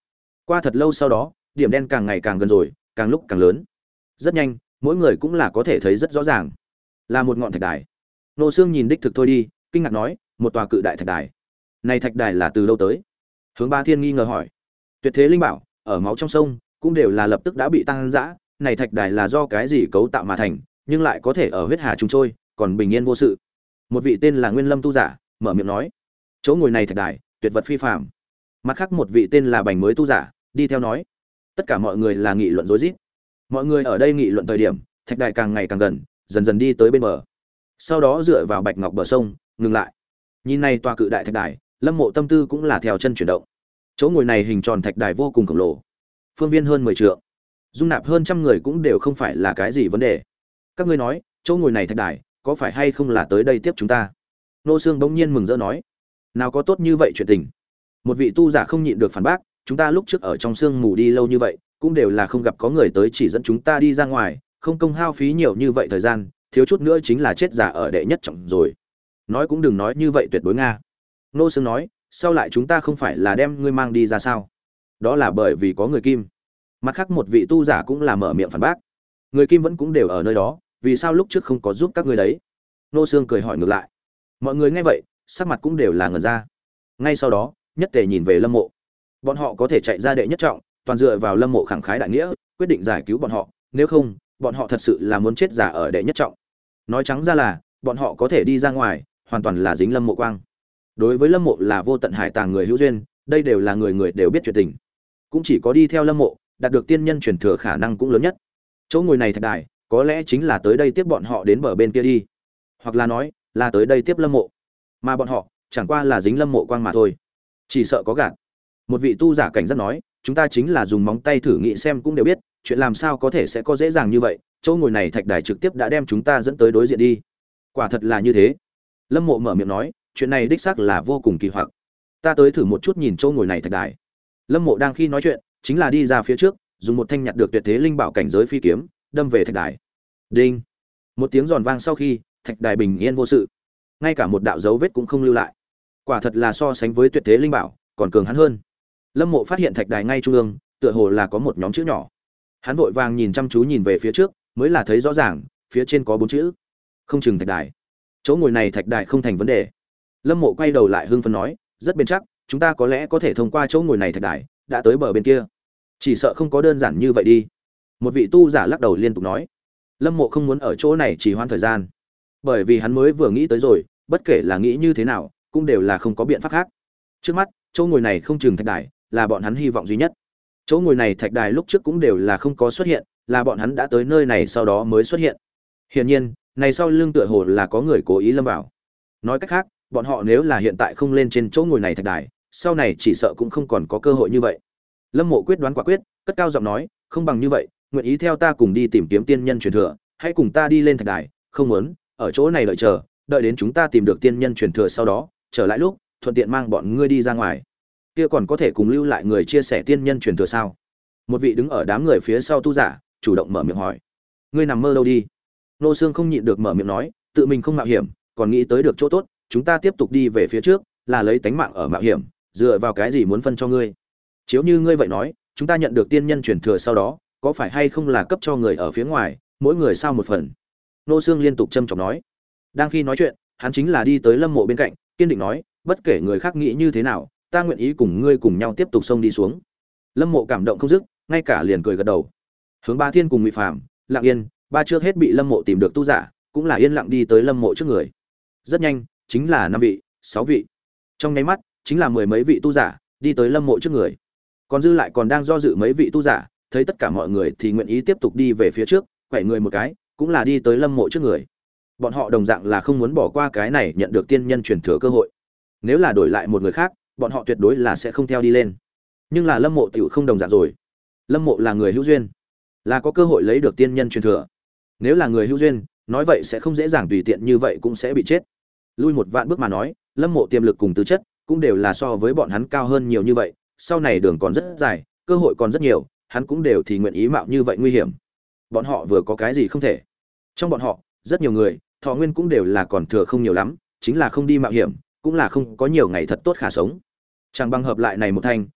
Qua thật lâu sau đó, điểm đen càng ngày càng gần rồi, càng lúc càng lớn. Rất nhanh, mỗi người cũng là có thể thấy rất rõ ràng, là một ngọn thạch đài. Nô Xương nhìn đích thực thôi đi, kinh ngạc nói, một tòa cự đại thạch đài. Này thạch đài là từ đâu tới? Hướng Ba Thiên nghi ngờ hỏi. Tuyệt thế linh bảo, ở máu trong sông, cũng đều là lập tức đã bị tăng dã, này thạch đài là do cái gì cấu tạo mà thành, nhưng lại có thể ở huyết hà trùng trôi, còn bình yên vô sự. Một vị tên là Nguyên Lâm tu giả, mở miệng nói, chỗ ngồi này thạch đài, tuyệt vật phi phàm. Mặt khác một vị tên là Bành mới tu giả, đi theo nói. Tất cả mọi người là nghị luận rối rít. Mọi người ở đây nghị luận thời điểm, thạch đài càng ngày càng gần, dần dần đi tới bên bờ. Sau đó dựa vào bạch ngọc bờ sông, ngừng lại. Nhìn này tòa cự đại thạch đài, Lâm Mộ tâm tư cũng là theo chân chuyển động. Chỗ ngồi này hình tròn thạch đài vô cùng khổng lồ, phương viên hơn mười trượng, dung nạp hơn trăm người cũng đều không phải là cái gì vấn đề. Các ngươi nói, chỗ ngồi này thạch đài, có phải hay không là tới đây tiếp chúng ta? Nô Xương bỗng nhiên mừng rỡ nói, nào có tốt như vậy chuyện tình. Một vị tu giả không nhịn được phản bác, chúng ta lúc trước ở trong sương mù đi lâu như vậy, cũng đều là không gặp có người tới chỉ dẫn chúng ta đi ra ngoài, không công hao phí nhiều như vậy thời gian, thiếu chút nữa chính là chết giả ở đệ nhất trọng rồi. Nói cũng đừng nói như vậy tuyệt đối nga. Nô Xương nói, sau lại chúng ta không phải là đem ngươi mang đi ra sao? Đó là bởi vì có người Kim. Mặt khác một vị tu giả cũng là mở miệng phản bác. Người Kim vẫn cũng đều ở nơi đó, vì sao lúc trước không có giúp các ngươi đấy? Nô Xương cười hỏi ngược lại. Mọi người nghe vậy, sắc mặt cũng đều là ngẩn ra. Ngay sau đó, nhất tề nhìn về Lâm Mộ. Bọn họ có thể chạy ra đệ nhất trọng, toàn dựa vào Lâm Mộ khẳng khái đại nghĩa, quyết định giải cứu bọn họ, nếu không, bọn họ thật sự là muốn chết giả ở đệ nhất trọng. Nói trắng ra là, bọn họ có thể đi ra ngoài, hoàn toàn là dính Lâm Mộ quang. Đối với Lâm Mộ là vô tận hải tàng người hữu duyên, đây đều là người người đều biết chuyện tình. Cũng chỉ có đi theo Lâm Mộ, đạt được tiên nhân truyền thừa khả năng cũng lớn nhất. Chỗ ngồi này thạch đài, có lẽ chính là tới đây tiếp bọn họ đến bờ bên kia đi, hoặc là nói, là tới đây tiếp Lâm Mộ. Mà bọn họ, chẳng qua là dính Lâm Mộ quang mà thôi. Chỉ sợ có gạt. Một vị tu giả cảnh giác nói, chúng ta chính là dùng móng tay thử nghĩ xem cũng đều biết, chuyện làm sao có thể sẽ có dễ dàng như vậy, chỗ ngồi này thạch đài trực tiếp đã đem chúng ta dẫn tới đối diện đi. Quả thật là như thế. Lâm Mộ mở miệng nói, chuyện này đích xác là vô cùng kỳ hoặc. Ta tới thử một chút nhìn chỗ ngồi này thạch đài. Lâm Mộ đang khi nói chuyện, chính là đi ra phía trước, dùng một thanh nhặt được tuyệt thế linh bảo cảnh giới phi kiếm, đâm về thạch đài. Đinh! Một tiếng giòn vang sau khi, thạch đài bình yên vô sự, ngay cả một đạo dấu vết cũng không lưu lại. Quả thật là so sánh với tuyệt thế linh bảo, còn cường hắn hơn. Lâm Mộ phát hiện thạch đài ngay trung ương, tựa hồ là có một nhóm chữ nhỏ. Hắn vội vàng nhìn chăm chú nhìn về phía trước, mới là thấy rõ ràng, phía trên có bốn chữ. Không chừng thạch đài. Chỗ ngồi này thạch đài không thành vấn đề. Lâm Mộ quay đầu lại hưng phấn nói, rất bền chắc, chúng ta có lẽ có thể thông qua chỗ ngồi này thạch đài, đã tới bờ bên kia. Chỉ sợ không có đơn giản như vậy đi. Một vị tu giả lắc đầu liên tục nói. Lâm Mộ không muốn ở chỗ này trì hoãn thời gian, bởi vì hắn mới vừa nghĩ tới rồi, bất kể là nghĩ như thế nào, cũng đều là không có biện pháp khác. Trước mắt, chỗ ngồi này không chừng thạch đài, là bọn hắn hy vọng duy nhất. Chỗ ngồi này thạch đài lúc trước cũng đều là không có xuất hiện, là bọn hắn đã tới nơi này sau đó mới xuất hiện. Hiển nhiên, này sau lưng tựa hồ là có người cố ý lâm vào. Nói cách khác, bọn họ nếu là hiện tại không lên trên chỗ ngồi này thạch đài, sau này chỉ sợ cũng không còn có cơ hội như vậy. Lâm Mộ quyết đoán quả quyết, cất cao giọng nói, không bằng như vậy, nguyện ý theo ta cùng đi tìm kiếm tiên nhân truyền thừa, hãy cùng ta đi lên thạch đài, không muốn ở chỗ này đợi chờ, đợi đến chúng ta tìm được tiên nhân truyền thừa sau đó, trở lại lúc, thuận tiện mang bọn ngươi đi ra ngoài. Kia còn có thể cùng lưu lại người chia sẻ tiên nhân truyền thừa sao? Một vị đứng ở đám người phía sau tu giả, chủ động mở miệng hỏi. Ngươi nằm mơ đâu đi? Nô Xương không nhịn được mở miệng nói, tự mình không mạo hiểm, còn nghĩ tới được chỗ tốt, chúng ta tiếp tục đi về phía trước, là lấy tánh mạng ở mạo hiểm, dựa vào cái gì muốn phân cho ngươi? Chiếu như ngươi vậy nói, chúng ta nhận được tiên nhân truyền thừa sau đó, có phải hay không là cấp cho người ở phía ngoài, mỗi người sao một phần? Nô Xương liên tục châm chọc nói. Đang khi nói chuyện, hắn chính là đi tới Lâm Mộ bên cạnh, kiên định nói, bất kể người khác nghĩ như thế nào, ta nguyện ý cùng ngươi cùng nhau tiếp tục xông đi xuống. Lâm Mộ cảm động không dứt, ngay cả liền cười gật đầu. Hướng Ba Thiên cùng Ngụy Phàm, Lặng Yên, ba trước hết bị Lâm Mộ tìm được tu giả, cũng là yên lặng đi tới Lâm Mộ trước người. Rất nhanh, chính là năm vị, sáu vị. Trong nháy mắt, chính là mười mấy vị tu giả đi tới Lâm Mộ trước người. Còn dư lại còn đang do dự mấy vị tu giả, thấy tất cả mọi người thì nguyện ý tiếp tục đi về phía trước, quẩy người một cái, cũng là đi tới Lâm Mộ trước người. Bọn họ đồng dạng là không muốn bỏ qua cái này nhận được tiên nhân truyền thừa cơ hội. Nếu là đổi lại một người khác, bọn họ tuyệt đối là sẽ không theo đi lên. Nhưng là Lâm Mộ tiểu không đồng dạng rồi. Lâm Mộ là người hữu duyên, là có cơ hội lấy được tiên nhân truyền thừa. Nếu là người hữu duyên, nói vậy sẽ không dễ dàng tùy tiện như vậy cũng sẽ bị chết. Lui một vạn bước mà nói, Lâm Mộ tiềm lực cùng tư chất cũng đều là so với bọn hắn cao hơn nhiều như vậy, sau này đường còn rất dài, cơ hội còn rất nhiều, hắn cũng đều thì nguyện ý mạo như vậy nguy hiểm. Bọn họ vừa có cái gì không thể. Trong bọn họ, rất nhiều người, thọ nguyên cũng đều là còn thừa không nhiều lắm, chính là không đi mạo hiểm, cũng là không có nhiều ngày thật tốt khả sống. Chẳng bằng hợp lại này một thanh,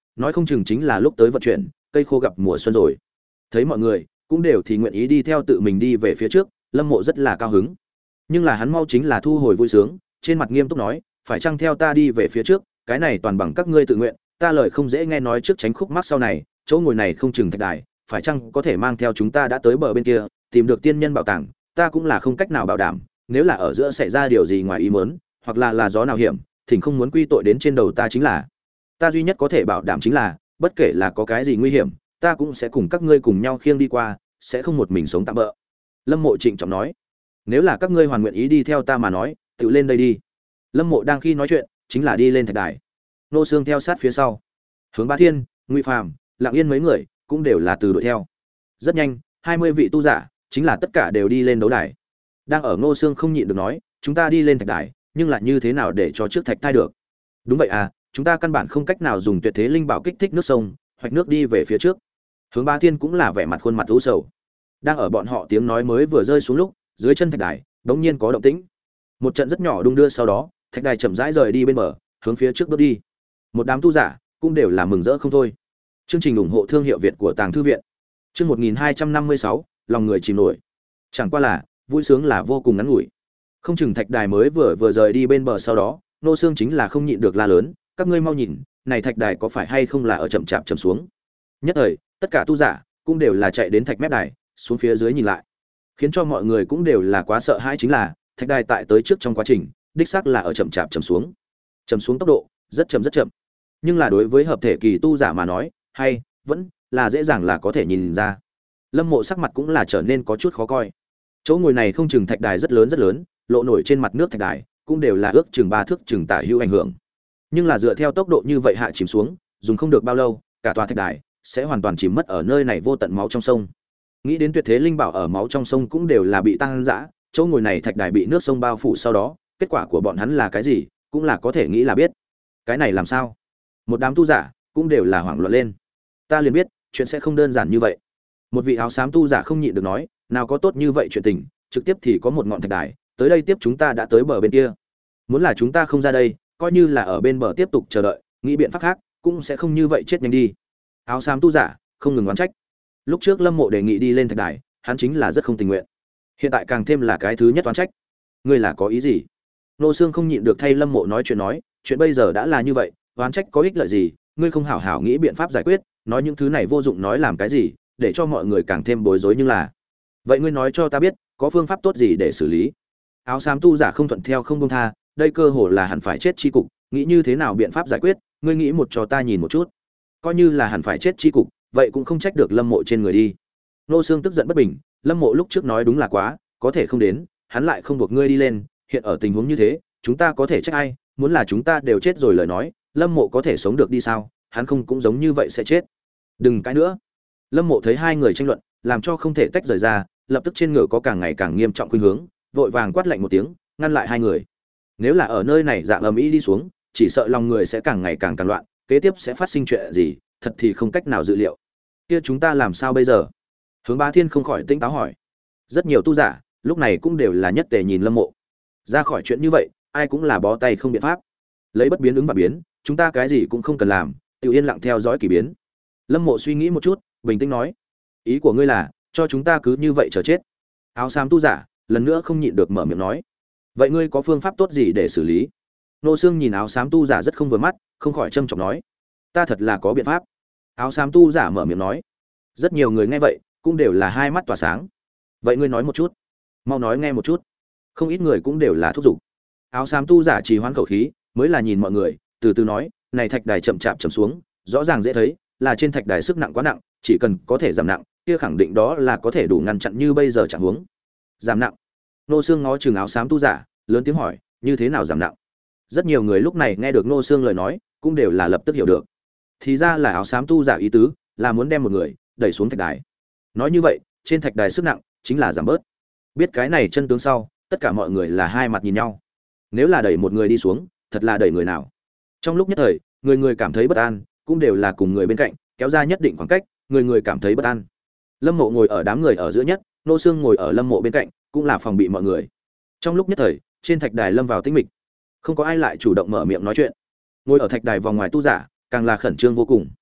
nói không chừng chính là lúc tới vận chuyển, cây khô gặp mùa xuân rồi. Thấy mọi người cũng đều thì nguyện ý đi theo tự mình đi về phía trước, Lâm Mộ rất là cao hứng. Nhưng là hắn mau chính là thu hồi vui sướng, trên mặt nghiêm túc nói, phải chăng theo ta đi về phía trước, cái này toàn bằng các ngươi tự nguyện, ta lời không dễ nghe nói trước tránh khúc mắc sau này, chỗ ngồi này không chừng thạch đài, phải chăng có thể mang theo chúng ta đã tới bờ bên kia, tìm được tiên nhân bảo tàng, ta cũng là không cách nào bảo đảm, nếu là ở giữa xảy ra điều gì ngoài ý muốn, hoặc là là gió nào hiểm, thỉnh không muốn quy tội đến trên đầu ta chính là. Ta duy nhất có thể bảo đảm chính là, bất kể là có cái gì nguy hiểm, ta cũng sẽ cùng các ngươi cùng nhau khiêng đi qua, sẽ không một mình sống tạm bỡ. Lâm Mộ trịnh trọng nói, nếu là các ngươi hoàn nguyện ý đi theo ta mà nói, tự lên đây đi. Lâm Mộ đang khi nói chuyện, chính là đi lên thạch đài. Nô Xương theo sát phía sau. Hướng Bá Thiên, Ngụy Phàm, Lặng Yên mấy người cũng đều là từ đội theo. Rất nhanh, hai mươi vị tu giả, chính là tất cả đều đi lên đấu đài. Đang ở Ngô Xương không nhịn được nói, chúng ta đi lên thạch đài, nhưng lại như thế nào để cho trước thạch thai được? Đúng vậy à, chúng ta căn bản không cách nào dùng tuyệt thế linh bảo kích thích nước sông, hoạch nước đi về phía trước. Hướng Bá Thiên cũng là vẻ mặt khuôn mặt u sầu. Đang ở bọn họ tiếng nói mới vừa rơi xuống lúc, dưới chân thạch đài đống nhiên có động tĩnh. Một trận rất nhỏ đung đưa sau đó, thạch đài chậm rãi rời đi bên bờ, hướng phía trước bước đi. Một đám tu giả cũng đều là mừng rỡ không thôi. Chương trình ủng hộ thương hiệu Việt của Tàng thư viện. Chương một nghìn hai trăm năm mươi sáu, lòng người chìm nổi. Chẳng qua là, vui sướng là vô cùng ngắn ngủi. Không chừng thạch đài mới vừa vừa rời đi bên bờ sau đó, Nô Xương chính là không nhịn được la lớn, các ngươi mau nhìn, này thạch đài có phải hay không là ở chậm chạp chậm xuống. Nhất thời, tất cả tu giả cũng đều là chạy đến thạch mép đài, xuống phía dưới nhìn lại. Khiến cho mọi người cũng đều là quá sợ hãi chính là, thạch đài tại tới trước trong quá trình, đích xác là ở chậm chạp chậm xuống. Chậm xuống tốc độ rất chậm rất chậm. Nhưng là đối với hợp thể kỳ tu giả mà nói, hay vẫn là dễ dàng là có thể nhìn ra. Lâm Mộ sắc mặt cũng là trở nên có chút khó coi. Chỗ ngồi này không chừng thạch đài rất lớn rất lớn, lộ nổi trên mặt nước thạch đài cũng đều là ước chừng ba thước chừng tả hữu ảnh hưởng. Nhưng là dựa theo tốc độ như vậy hạ chìm xuống, dùng không được bao lâu, cả tòa thạch đài sẽ hoàn toàn chìm mất ở nơi này vô tận máu trong sông. Nghĩ đến tuyệt thế linh bảo ở máu trong sông cũng đều là bị tăng dã, chỗ ngồi này thạch đài bị nước sông bao phủ sau đó, kết quả của bọn hắn là cái gì, cũng là có thể nghĩ là biết. Cái này làm sao? Một đám tu giả cũng đều là hoảng loạn lên. Ta liền biết, chuyện sẽ không đơn giản như vậy. Một vị áo xám tu giả không nhịn được nói, nào có tốt như vậy chuyện tình, trực tiếp thì có một ngọn thạch đài, tới đây tiếp chúng ta đã tới bờ bên kia. Muốn là chúng ta không ra đây, coi như là ở bên bờ tiếp tục chờ đợi, nghĩ biện pháp khác, cũng sẽ không như vậy chết nhanh đi. Áo xám tu giả không ngừng oán trách. Lúc trước Lâm Mộ đề nghị đi lên thạch đài, hắn chính là rất không tình nguyện. Hiện tại càng thêm là cái thứ nhất oán trách. Ngươi là có ý gì? Nô Xương không nhịn được thay Lâm Mộ nói chuyện nói, chuyện bây giờ đã là như vậy, oán trách có ích lợi gì, ngươi không hảo hảo nghĩ biện pháp giải quyết, nói những thứ này vô dụng nói làm cái gì, để cho mọi người càng thêm bối rối như là. Vậy ngươi nói cho ta biết, có phương pháp tốt gì để xử lý? Áo xám tu giả không thuận theo không buông tha, đây cơ hồ là hẳn phải chết chi cục, nghĩ như thế nào biện pháp giải quyết, ngươi nghĩ một cho ta nhìn một chút. Coi như là hẳn phải chết chi cục, vậy cũng không trách được Lâm Mộ trên người đi. Nô Xương tức giận bất bình, Lâm Mộ lúc trước nói đúng là quá, có thể không đến, hắn lại không buộc ngươi đi lên, hiện ở tình huống như thế, chúng ta có thể trách ai, muốn là chúng ta đều chết rồi lời nói, Lâm Mộ có thể sống được đi sao, hắn không cũng giống như vậy sẽ chết. Đừng cái nữa. Lâm Mộ thấy hai người tranh luận, làm cho không thể tách rời ra, lập tức trên ngựa có càng ngày càng nghiêm trọng khuynh hướng, vội vàng quát lạnh một tiếng, ngăn lại hai người. Nếu là ở nơi này dạng ầm ĩ đi xuống, chỉ sợ lòng người sẽ càng ngày càng càng loạn, kế tiếp sẽ phát sinh chuyện gì, thật thì không cách nào dự liệu. Kia chúng ta làm sao bây giờ? Hướng Bá Thiên không khỏi tinh táo hỏi. Rất nhiều tu giả, lúc này cũng đều là nhất tề nhìn Lâm Mộ. Ra khỏi chuyện như vậy, ai cũng là bó tay không biện pháp. Lấy bất biến ứng và biến, chúng ta cái gì cũng không cần làm, tự yên lặng theo dõi kỳ biến. Lâm Mộ suy nghĩ một chút, bình tĩnh nói: "Ý của ngươi là, cho chúng ta cứ như vậy chờ chết?" Áo xám tu giả lần nữa không nhịn được mở miệng nói: "Vậy ngươi có phương pháp tốt gì để xử lý?" Nô Xương nhìn áo xám tu giả rất không vừa mắt, không khỏi trâm trọng nói: "Ta thật là có biện pháp." Áo xám tu giả mở miệng nói. Rất nhiều người nghe vậy, cũng đều là hai mắt tỏa sáng. "Vậy ngươi nói một chút." "Mau nói nghe một chút." Không ít người cũng đều là thúc giục. Áo xám tu giả trì hoãn khẩu khí, mới là nhìn mọi người, từ từ nói: "Này thạch đài chậm chạp chậm xuống, rõ ràng dễ thấy, là trên thạch đài sức nặng quá nặng, chỉ cần có thể giảm nặng, kia khẳng định đó là có thể đủ ngăn chặn như bây giờ trạng huống." Giảm nặng? Nô Xương ngó chừng áo xám tu giả, lớn tiếng hỏi: "Như thế nào giảm nặng?" Rất nhiều người lúc này nghe được Nô Xương lời nói, cũng đều là lập tức hiểu được. Thì ra là áo xám tu giả ý tứ, là muốn đem một người đẩy xuống thạch đài. Nói như vậy, trên thạch đài sức nặng chính là giảm bớt. Biết cái này chân tướng sau, tất cả mọi người là hai mặt nhìn nhau. Nếu là đẩy một người đi xuống, thật là đẩy người nào? Trong lúc nhất thời, người người cảm thấy bất an, cũng đều là cùng người bên cạnh kéo ra nhất định khoảng cách, người người cảm thấy bất an. Lâm Mộ ngồi ở đám người ở giữa nhất, Nô Xương ngồi ở Lâm Mộ bên cạnh, cũng là phòng bị mọi người. Trong lúc nhất thời, trên thạch đài lâm vào tĩnh mịch, không có ai lại chủ động mở miệng nói chuyện. Ngồi ở thạch đài vòng ngoài tu giả, càng là khẩn trương vô cùng.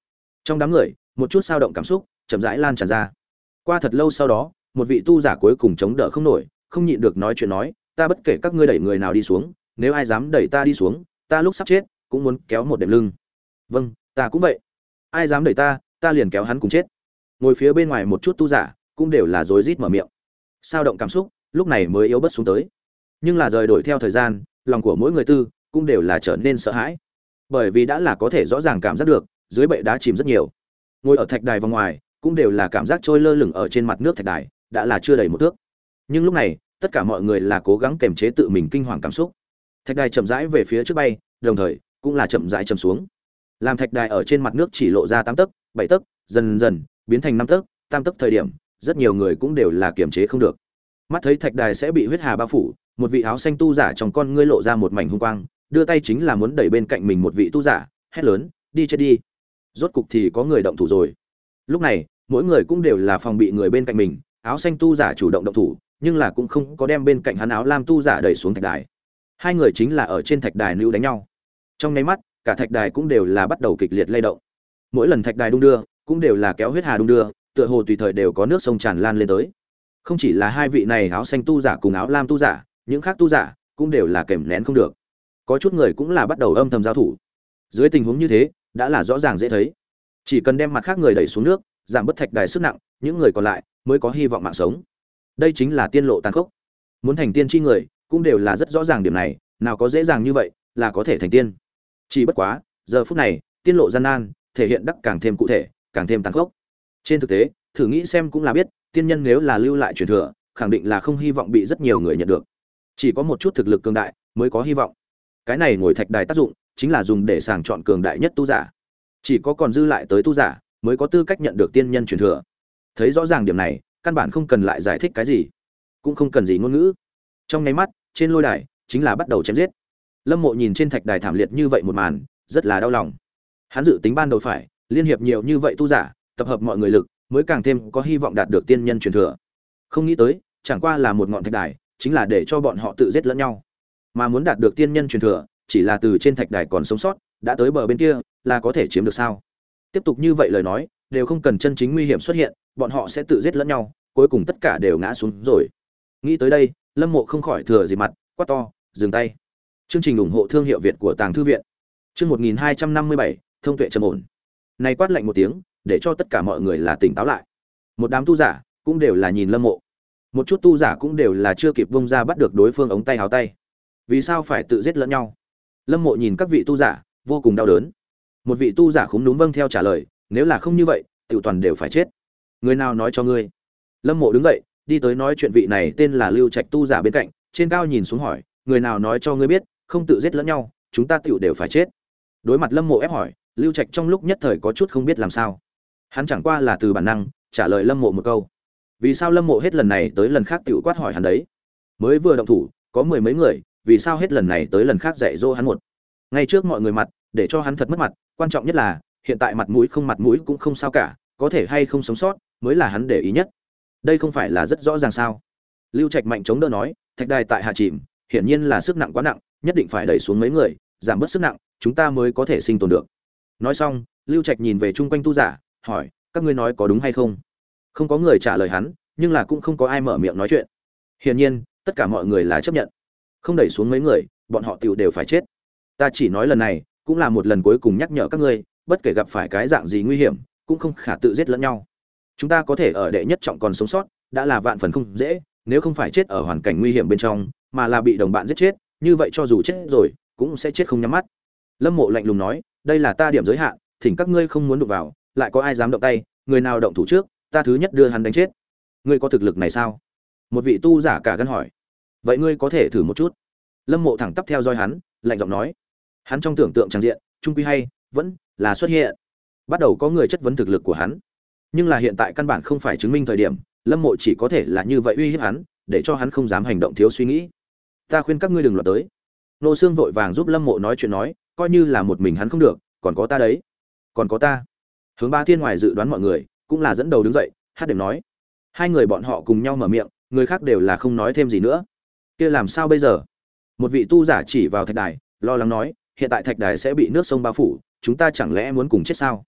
Trong đám người, một chút sao động cảm xúc chậm rãi lan tràn ra. Qua thật lâu sau đó, một vị tu giả cuối cùng chống đỡ không nổi, không nhịn được nói chuyện nói, ta bất kể các ngươi đẩy người nào đi xuống, nếu ai dám đẩy ta đi xuống, ta lúc sắp chết cũng muốn kéo một đệm lưng. Vâng, ta cũng vậy. Ai dám đẩy ta, ta liền kéo hắn cùng chết. Ngồi phía bên ngoài một chút tu giả cũng đều là rối rít mở miệng. Sao động cảm xúc lúc này mới yếu bớt xuống tới. Nhưng là rời đổi theo thời gian, lòng của mỗi người tư cũng đều là trở nên sợ hãi. Bởi vì đã là có thể rõ ràng cảm giác được, dưới bệ đá chìm rất nhiều. Ngồi ở thạch đài vòng ngoài, cũng đều là cảm giác trôi lơ lửng ở trên mặt nước thạch đài, đã là chưa đầy một thước. Nhưng lúc này, tất cả mọi người là cố gắng kiềm chế tự mình kinh hoàng cảm xúc. Thạch đài chậm rãi về phía trước bay, đồng thời cũng là chậm rãi chầm xuống. Làm thạch đài ở trên mặt nước chỉ lộ ra tám tấc, bảy tấc, dần dần biến thành năm tấc, tam tấc thời điểm, rất nhiều người cũng đều là kiềm chế không được. Mắt thấy thạch đài sẽ bị huyết hà bao phủ, một vị áo xanh tu giả trong con ngươi lộ ra một mảnh hung quang, đưa tay chính là muốn đẩy bên cạnh mình một vị tu giả, hét lớn, đi chết đi. Rốt cục thì có người động thủ rồi. Lúc này, mỗi người cũng đều là phòng bị người bên cạnh mình, áo xanh tu giả chủ động động thủ, nhưng là cũng không có đem bên cạnh hắn áo lam tu giả đẩy xuống thạch đài. Hai người chính là ở trên thạch đài lưu đánh nhau. Trong nháy mắt, cả thạch đài cũng đều là bắt đầu kịch liệt lay động. Mỗi lần thạch đài đung đưa, cũng đều là kéo huyết hà đung đưa, tựa hồ tùy thời đều có nước sông tràn lan lên tới. Không chỉ là hai vị này áo xanh tu giả cùng áo lam tu giả, những khác tu giả cũng đều là kềm nén không được. Có chút người cũng là bắt đầu âm thầm giao thủ. Dưới tình huống như thế, đã là rõ ràng dễ thấy. Chỉ cần đem mặt khác người đẩy xuống nước, giảm bớt thạch đài sức nặng, những người còn lại mới có hy vọng mạng sống. Đây chính là tiên lộ tàn khốc. Muốn thành tiên chi người, cũng đều là rất rõ ràng điểm này, nào có dễ dàng như vậy là có thể thành tiên. Chỉ bất quá, giờ phút này, tiên lộ gian nan, thể hiện đắc càng thêm cụ thể, càng thêm tàn khốc. Trên thực tế, thử nghĩ xem cũng là biết, tiên nhân nếu là lưu lại truyền thừa, khẳng định là không hy vọng bị rất nhiều người nhận được. Chỉ có một chút thực lực cường đại mới có hy vọng. Cái này ngồi thạch đài tác dụng chính là dùng để sàng chọn cường đại nhất tu giả. Chỉ có còn dư lại tới tu giả mới có tư cách nhận được tiên nhân truyền thừa. Thấy rõ ràng điểm này, căn bản không cần lại giải thích cái gì, cũng không cần gì ngôn ngữ. Trong nháy mắt, trên lôi đài chính là bắt đầu chém giết. Lâm Mộ nhìn trên thạch đài thảm liệt như vậy một màn, rất là đau lòng. Hắn dự tính ban đầu phải liên hiệp nhiều như vậy tu giả, tập hợp mọi người lực, mới càng thêm có hy vọng đạt được tiên nhân truyền thừa. Không nghĩ tới, chẳng qua là một ngọn thạch đài, chính là để cho bọn họ tự giết lẫn nhau. Mà muốn đạt được tiên nhân truyền thừa, chỉ là từ trên thạch đài còn sống sót, đã tới bờ bên kia, là có thể chiếm được sao? Tiếp tục như vậy lời nói, đều không cần chân chính nguy hiểm xuất hiện, bọn họ sẽ tự giết lẫn nhau, cuối cùng tất cả đều ngã xuống rồi. Nghĩ tới đây, Lâm Mộ không khỏi thừa dịp mặt, quát to, dừng tay. Chương trình ủng hộ thương hiệu Việt của Tàng Thư viện. Chương một nghìn hai trăm năm mươi bảy, thông tuệ trầm ổn. Này quát lạnh một tiếng, để cho tất cả mọi người là tỉnh táo lại. Một đám tu giả cũng đều là nhìn Lâm Mộ. Một chút tu giả cũng đều là chưa kịp vung ra bắt được đối phương ống tay áo tay. Vì sao phải tự giết lẫn nhau? Lâm Mộ nhìn các vị tu giả, vô cùng đau đớn. Một vị tu giả khúm núm vâng theo trả lời, nếu là không như vậy, tiểu toàn đều phải chết. Người nào nói cho ngươi? Lâm Mộ đứng dậy, đi tới nói chuyện vị này tên là Lưu Trạch tu giả bên cạnh, trên cao nhìn xuống hỏi, người nào nói cho ngươi biết, không tự giết lẫn nhau, chúng ta tiểu đều phải chết. Đối mặt Lâm Mộ ép hỏi, Lưu Trạch trong lúc nhất thời có chút không biết làm sao. Hắn chẳng qua là từ bản năng trả lời Lâm Mộ một câu. Vì sao Lâm Mộ hết lần này tới lần khác tiểu quát hỏi hắn đấy? Mới vừa động thủ, có mười mấy người, vì sao hết lần này tới lần khác dạy dỗ hắn một? Ngay trước mọi người mặt, để cho hắn thật mất mặt, quan trọng nhất là, hiện tại mặt mũi không mặt mũi cũng không sao cả, có thể hay không sống sót mới là hắn để ý nhất. Đây không phải là rất rõ ràng sao? Lưu Trạch mạnh chống đỡ nói, thạch đài tại hạ chìm, hiển nhiên là sức nặng quá nặng, nhất định phải đẩy xuống mấy người, giảm bớt sức nặng, chúng ta mới có thể sinh tồn được. Nói xong, Lưu Trạch nhìn về chung quanh tu giả, hỏi, các ngươi nói có đúng hay không? Không có người trả lời hắn, nhưng là cũng không có ai mở miệng nói chuyện. Hiển nhiên, tất cả mọi người là chấp nhận. Không đẩy xuống mấy người, bọn họ tiểu đều phải chết. Ta chỉ nói lần này, cũng là một lần cuối cùng nhắc nhở các ngươi, bất kể gặp phải cái dạng gì nguy hiểm, cũng không khả tự giết lẫn nhau. Chúng ta có thể ở đệ nhất trọng còn sống sót, đã là vạn phần không dễ, nếu không phải chết ở hoàn cảnh nguy hiểm bên trong, mà là bị đồng bạn giết chết, như vậy cho dù chết rồi, cũng sẽ chết không nhắm mắt. Lâm Mộ lạnh lùng nói, đây là ta điểm giới hạn, thỉnh các ngươi không muốn đụng vào, lại có ai dám động tay, người nào động thủ trước, ta thứ nhất đưa hắn đánh chết. Ngươi có thực lực này sao? Một vị tu giả cả gan hỏi. Vậy ngươi có thể thử một chút. Lâm Mộ thẳng tắp theo dõi hắn, lạnh giọng nói. Hắn trong tưởng tượng trang diện, trung quy hay vẫn là xuất hiện. Bắt đầu có người chất vấn thực lực của hắn. Nhưng là hiện tại căn bản không phải chứng minh thời điểm, Lâm Mộ chỉ có thể là như vậy uy hiếp hắn, để cho hắn không dám hành động thiếu suy nghĩ. Ta khuyên các ngươi đừng loạn tới. Nô Xương vội vàng giúp Lâm Mộ nói chuyện nói, coi như là một mình hắn không được, còn có ta đấy. Còn có ta. Hướng Ba Thiên ngoài dự đoán mọi người, cũng là dẫn đầu đứng dậy, hát đệm nói. Hai người bọn họ cùng nhau mở miệng, người khác đều là không nói thêm gì nữa. Kia làm sao bây giờ? Một vị tu giả chỉ vào thạch đài, lo lắng nói, hiện tại thạch đài sẽ bị nước sông bao phủ, chúng ta chẳng lẽ muốn cùng chết sao?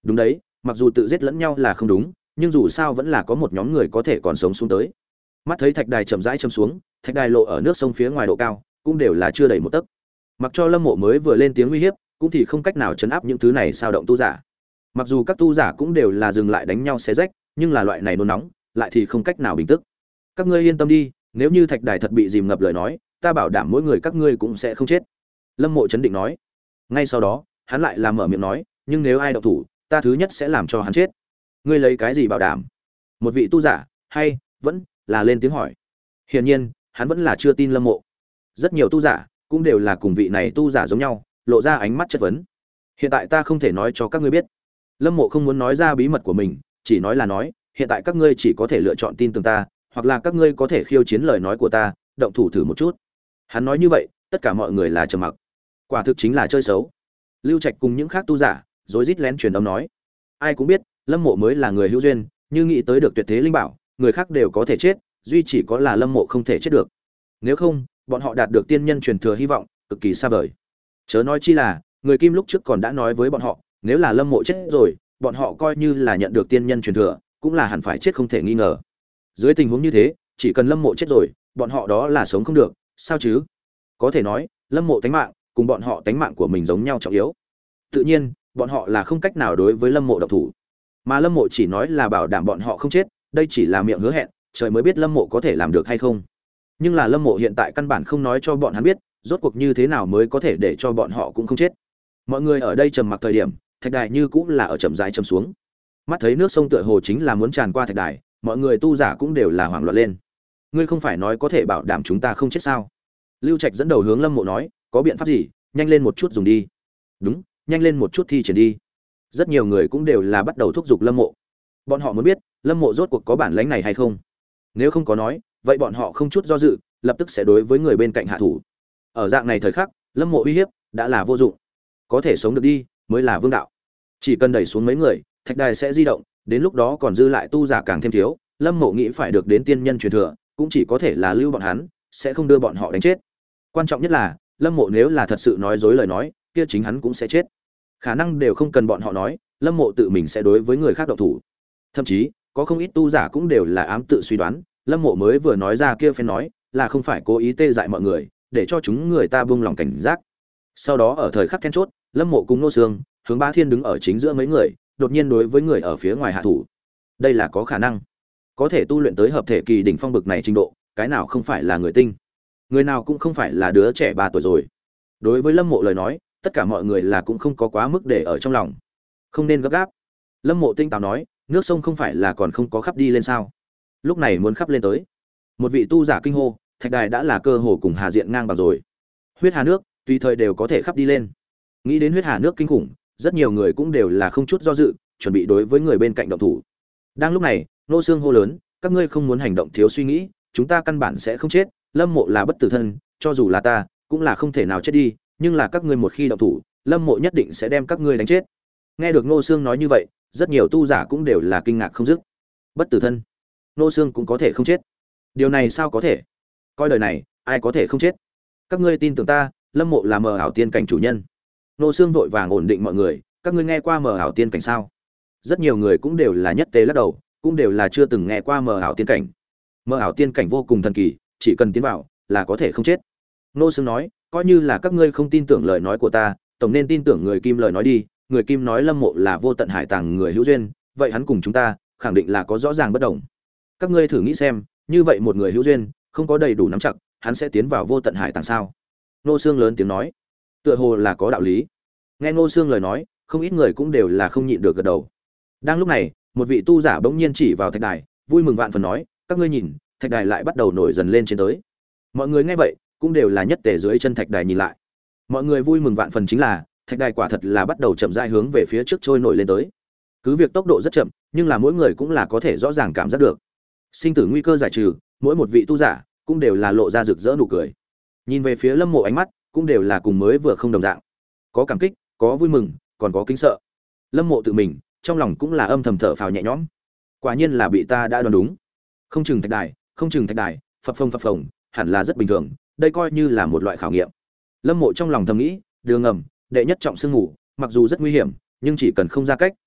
Đúng đấy, mặc dù tự giết lẫn nhau là không đúng, nhưng dù sao vẫn là có một nhóm người có thể còn sống xuống tới. Mắt thấy thạch đài chậm rãi châm xuống, thạch đài lộ ở nước sông phía ngoài độ cao, cũng đều là chưa đầy một tấc. Mặc cho Lâm Mộ mới vừa lên tiếng uy hiếp, cũng thì không cách nào chấn áp những thứ này sao động tu giả. Mặc dù các tu giả cũng đều là dừng lại đánh nhau xé rách, nhưng là loại này nôn nóng, lại thì không cách nào bình tức. Các ngươi yên tâm đi, nếu như thạch đài thật bị dìm ngập lời nói, ta bảo đảm mỗi người các ngươi cũng sẽ không chết. Lâm Mộ chấn định nói. Ngay sau đó, hắn lại làm mở miệng nói, nhưng nếu ai động thủ, ta thứ nhất sẽ làm cho hắn chết. Ngươi lấy cái gì bảo đảm? Một vị tu giả, hay vẫn là lên tiếng hỏi. Hiển nhiên, hắn vẫn là chưa tin Lâm Mộ. Rất nhiều tu giả cũng đều là cùng vị này tu giả giống nhau, lộ ra ánh mắt chất vấn. Hiện tại ta không thể nói cho các ngươi biết. Lâm Mộ không muốn nói ra bí mật của mình, chỉ nói là nói, hiện tại các ngươi chỉ có thể lựa chọn tin tưởng ta, hoặc là các ngươi có thể khiêu chiến lời nói của ta, động thủ thử một chút. Hắn nói như vậy, tất cả mọi người là trầm mặc. Quả thực chính là chơi xấu. Lưu Trạch cùng những khác tu giả, rối rít lén truyền âm nói. Ai cũng biết, Lâm Mộ mới là người hữu duyên, như nghĩ tới được tuyệt thế linh bảo, người khác đều có thể chết, duy chỉ có là Lâm Mộ không thể chết được. Nếu không, bọn họ đạt được tiên nhân truyền thừa hy vọng cực kỳ xa vời. Chớ nói chi là, người Kim lúc trước còn đã nói với bọn họ, nếu là Lâm Mộ chết rồi, bọn họ coi như là nhận được tiên nhân truyền thừa, cũng là hẳn phải chết không thể nghi ngờ. Dưới tình huống như thế, chỉ cần Lâm Mộ chết rồi, bọn họ đó là sống không được, sao chứ? Có thể nói, Lâm Mộ tánh mạng cùng bọn họ tánh mạng của mình giống nhau trọng yếu. Tự nhiên, bọn họ là không cách nào đối với Lâm Mộ động thủ. Mà Lâm Mộ chỉ nói là bảo đảm bọn họ không chết, đây chỉ là miệng hứa hẹn, trời mới biết Lâm Mộ có thể làm được hay không. Nhưng là Lâm Mộ hiện tại căn bản không nói cho bọn hắn biết, rốt cuộc như thế nào mới có thể để cho bọn họ cũng không chết. Mọi người ở đây trầm mặc thời điểm, thạch đài như cũng là ở chậm rãi châm xuống. Mắt thấy nước sông tựa hồ chính là muốn tràn qua thạch đài, mọi người tu giả cũng đều là hoảng loạn lên. Ngươi không phải nói có thể bảo đảm chúng ta không chết sao? Lưu Trạch dẫn đầu hướng Lâm Mộ nói, có biện pháp gì, nhanh lên một chút dùng đi. Đúng, nhanh lên một chút thi triển đi. Rất nhiều người cũng đều là bắt đầu thúc giục Lâm Mộ. Bọn họ muốn biết, Lâm Mộ rốt cuộc có bản lĩnh này hay không. Nếu không có nói, vậy bọn họ không chút do dự, lập tức sẽ đối với người bên cạnh hạ thủ. Ở dạng này thời khắc, Lâm Mộ uy hiếp đã là vô dụng. Có thể sống được đi, mới là vương đạo. Chỉ cần đẩy xuống mấy người, thạch đài sẽ di động, đến lúc đó còn dư lại tu giả càng thêm thiếu, Lâm Mộ nghĩ phải được đến tiên nhân truyền thừa, cũng chỉ có thể là lưu bọn hắn, sẽ không đưa bọn họ đánh chết. Quan trọng nhất là, Lâm Mộ nếu là thật sự nói dối lời nói, kia chính hắn cũng sẽ chết. Khả năng đều không cần bọn họ nói, Lâm Mộ tự mình sẽ đối với người khác động thủ. Thậm chí, có không ít tu giả cũng đều là ám tự suy đoán, Lâm Mộ mới vừa nói ra kia phen nói, là không phải cố ý tê dại mọi người, để cho chúng người ta buông lòng cảnh giác. Sau đó ở thời khắc then chốt, Lâm Mộ cùng Nô Sương, Hướng Bá Thiên đứng ở chính giữa mấy người, đột nhiên đối với người ở phía ngoài hạ thủ. Đây là có khả năng. Có thể tu luyện tới hợp thể kỳ đỉnh phong bực này trình độ, cái nào không phải là người tinh. Người nào cũng không phải là đứa trẻ ba tuổi rồi. Đối với Lâm Mộ lời nói, tất cả mọi người là cũng không có quá mức để ở trong lòng. Không nên gấp gáp. Lâm Mộ tinh táo nói, nước sông không phải là còn không có khắp đi lên sao? Lúc này muốn khắp lên tới. Một vị tu giả kinh hô, thạch đài đã là cơ hồ cùng Hà Diện ngang bằng rồi. Huyết hà nước, tùy thời đều có thể khắp đi lên. Nghĩ đến huyết hà nước kinh khủng, rất nhiều người cũng đều là không chút do dự, chuẩn bị đối với người bên cạnh động thủ. Đang lúc này, Nô Xương hô lớn, các ngươi không muốn hành động thiếu suy nghĩ, chúng ta căn bản sẽ không chết, Lâm Mộ là bất tử thân, cho dù là ta, cũng là không thể nào chết đi, nhưng là các ngươi một khi động thủ, Lâm Mộ nhất định sẽ đem các ngươi đánh chết. Nghe được Nô Xương nói như vậy, rất nhiều tu giả cũng đều là kinh ngạc không dứt. Bất tử thân, Nô Xương cũng có thể không chết. Điều này sao có thể? Coi đời này, ai có thể không chết? Các ngươi tin tưởng ta, Lâm Mộ là mờ ảo tiên cảnh chủ nhân. Nô Xương vội vàng ổn định mọi người, các ngươi nghe qua mờ ảo tiên cảnh sao? Rất nhiều người cũng đều là nhất tế lắc đầu, cũng đều là chưa từng nghe qua mờ ảo tiên cảnh. Mờ ảo tiên cảnh vô cùng thần kỳ, chỉ cần tiến vào là có thể không chết. Nô Xương nói, coi như là các ngươi không tin tưởng lời nói của ta, tổng nên tin tưởng người Kim lời nói đi, người Kim nói Lâm Mộ là vô tận hải tàng người hữu duyên, vậy hắn cùng chúng ta, khẳng định là có rõ ràng bất đồng. Các ngươi thử nghĩ xem, như vậy một người hữu duyên, không có đầy đủ nắm chặt, hắn sẽ tiến vào vô tận hải tàng sao? Nô Xương lớn tiếng nói, tựa hồ là có đạo lý. Nghe Nô Xương lời nói, không ít người cũng đều là không nhịn được gật đầu. Đang lúc này, một vị tu giả bỗng nhiên chỉ vào thạch đài, vui mừng vạn phần nói, các ngươi nhìn, thạch đài lại bắt đầu nổi dần lên trên tới. Mọi người nghe vậy, cũng đều là nhất tề dưới chân thạch đài nhìn lại. Mọi người vui mừng vạn phần chính là, thạch đài quả thật là bắt đầu chậm rãi hướng về phía trước trôi nổi lên tới. Cứ việc tốc độ rất chậm, nhưng là mỗi người cũng là có thể rõ ràng cảm giác được. Sinh tử nguy cơ giải trừ, mỗi một vị tu giả cũng đều là lộ ra rực rỡ nụ cười. Nhìn về phía Lâm Mộ ánh mắt, cũng đều là cùng mới vừa không đồng dạng. Có cảm kích, có vui mừng, còn có kính sợ. Lâm Mộ tự mình, trong lòng cũng là âm thầm thở phào nhẹ nhõm. Quả nhiên là bị ta đã đoán đúng. Không chừng thạch đài, không chừng thạch đài, phập phồng phập phồng, hẳn là rất bình thường, đây coi như là một loại khảo nghiệm. Lâm Mộ trong lòng thầm nghĩ, đường ngầm, đệ nhất trọng sương ngủ, mặc dù rất nguy hiểm, nhưng chỉ cần không ra cách,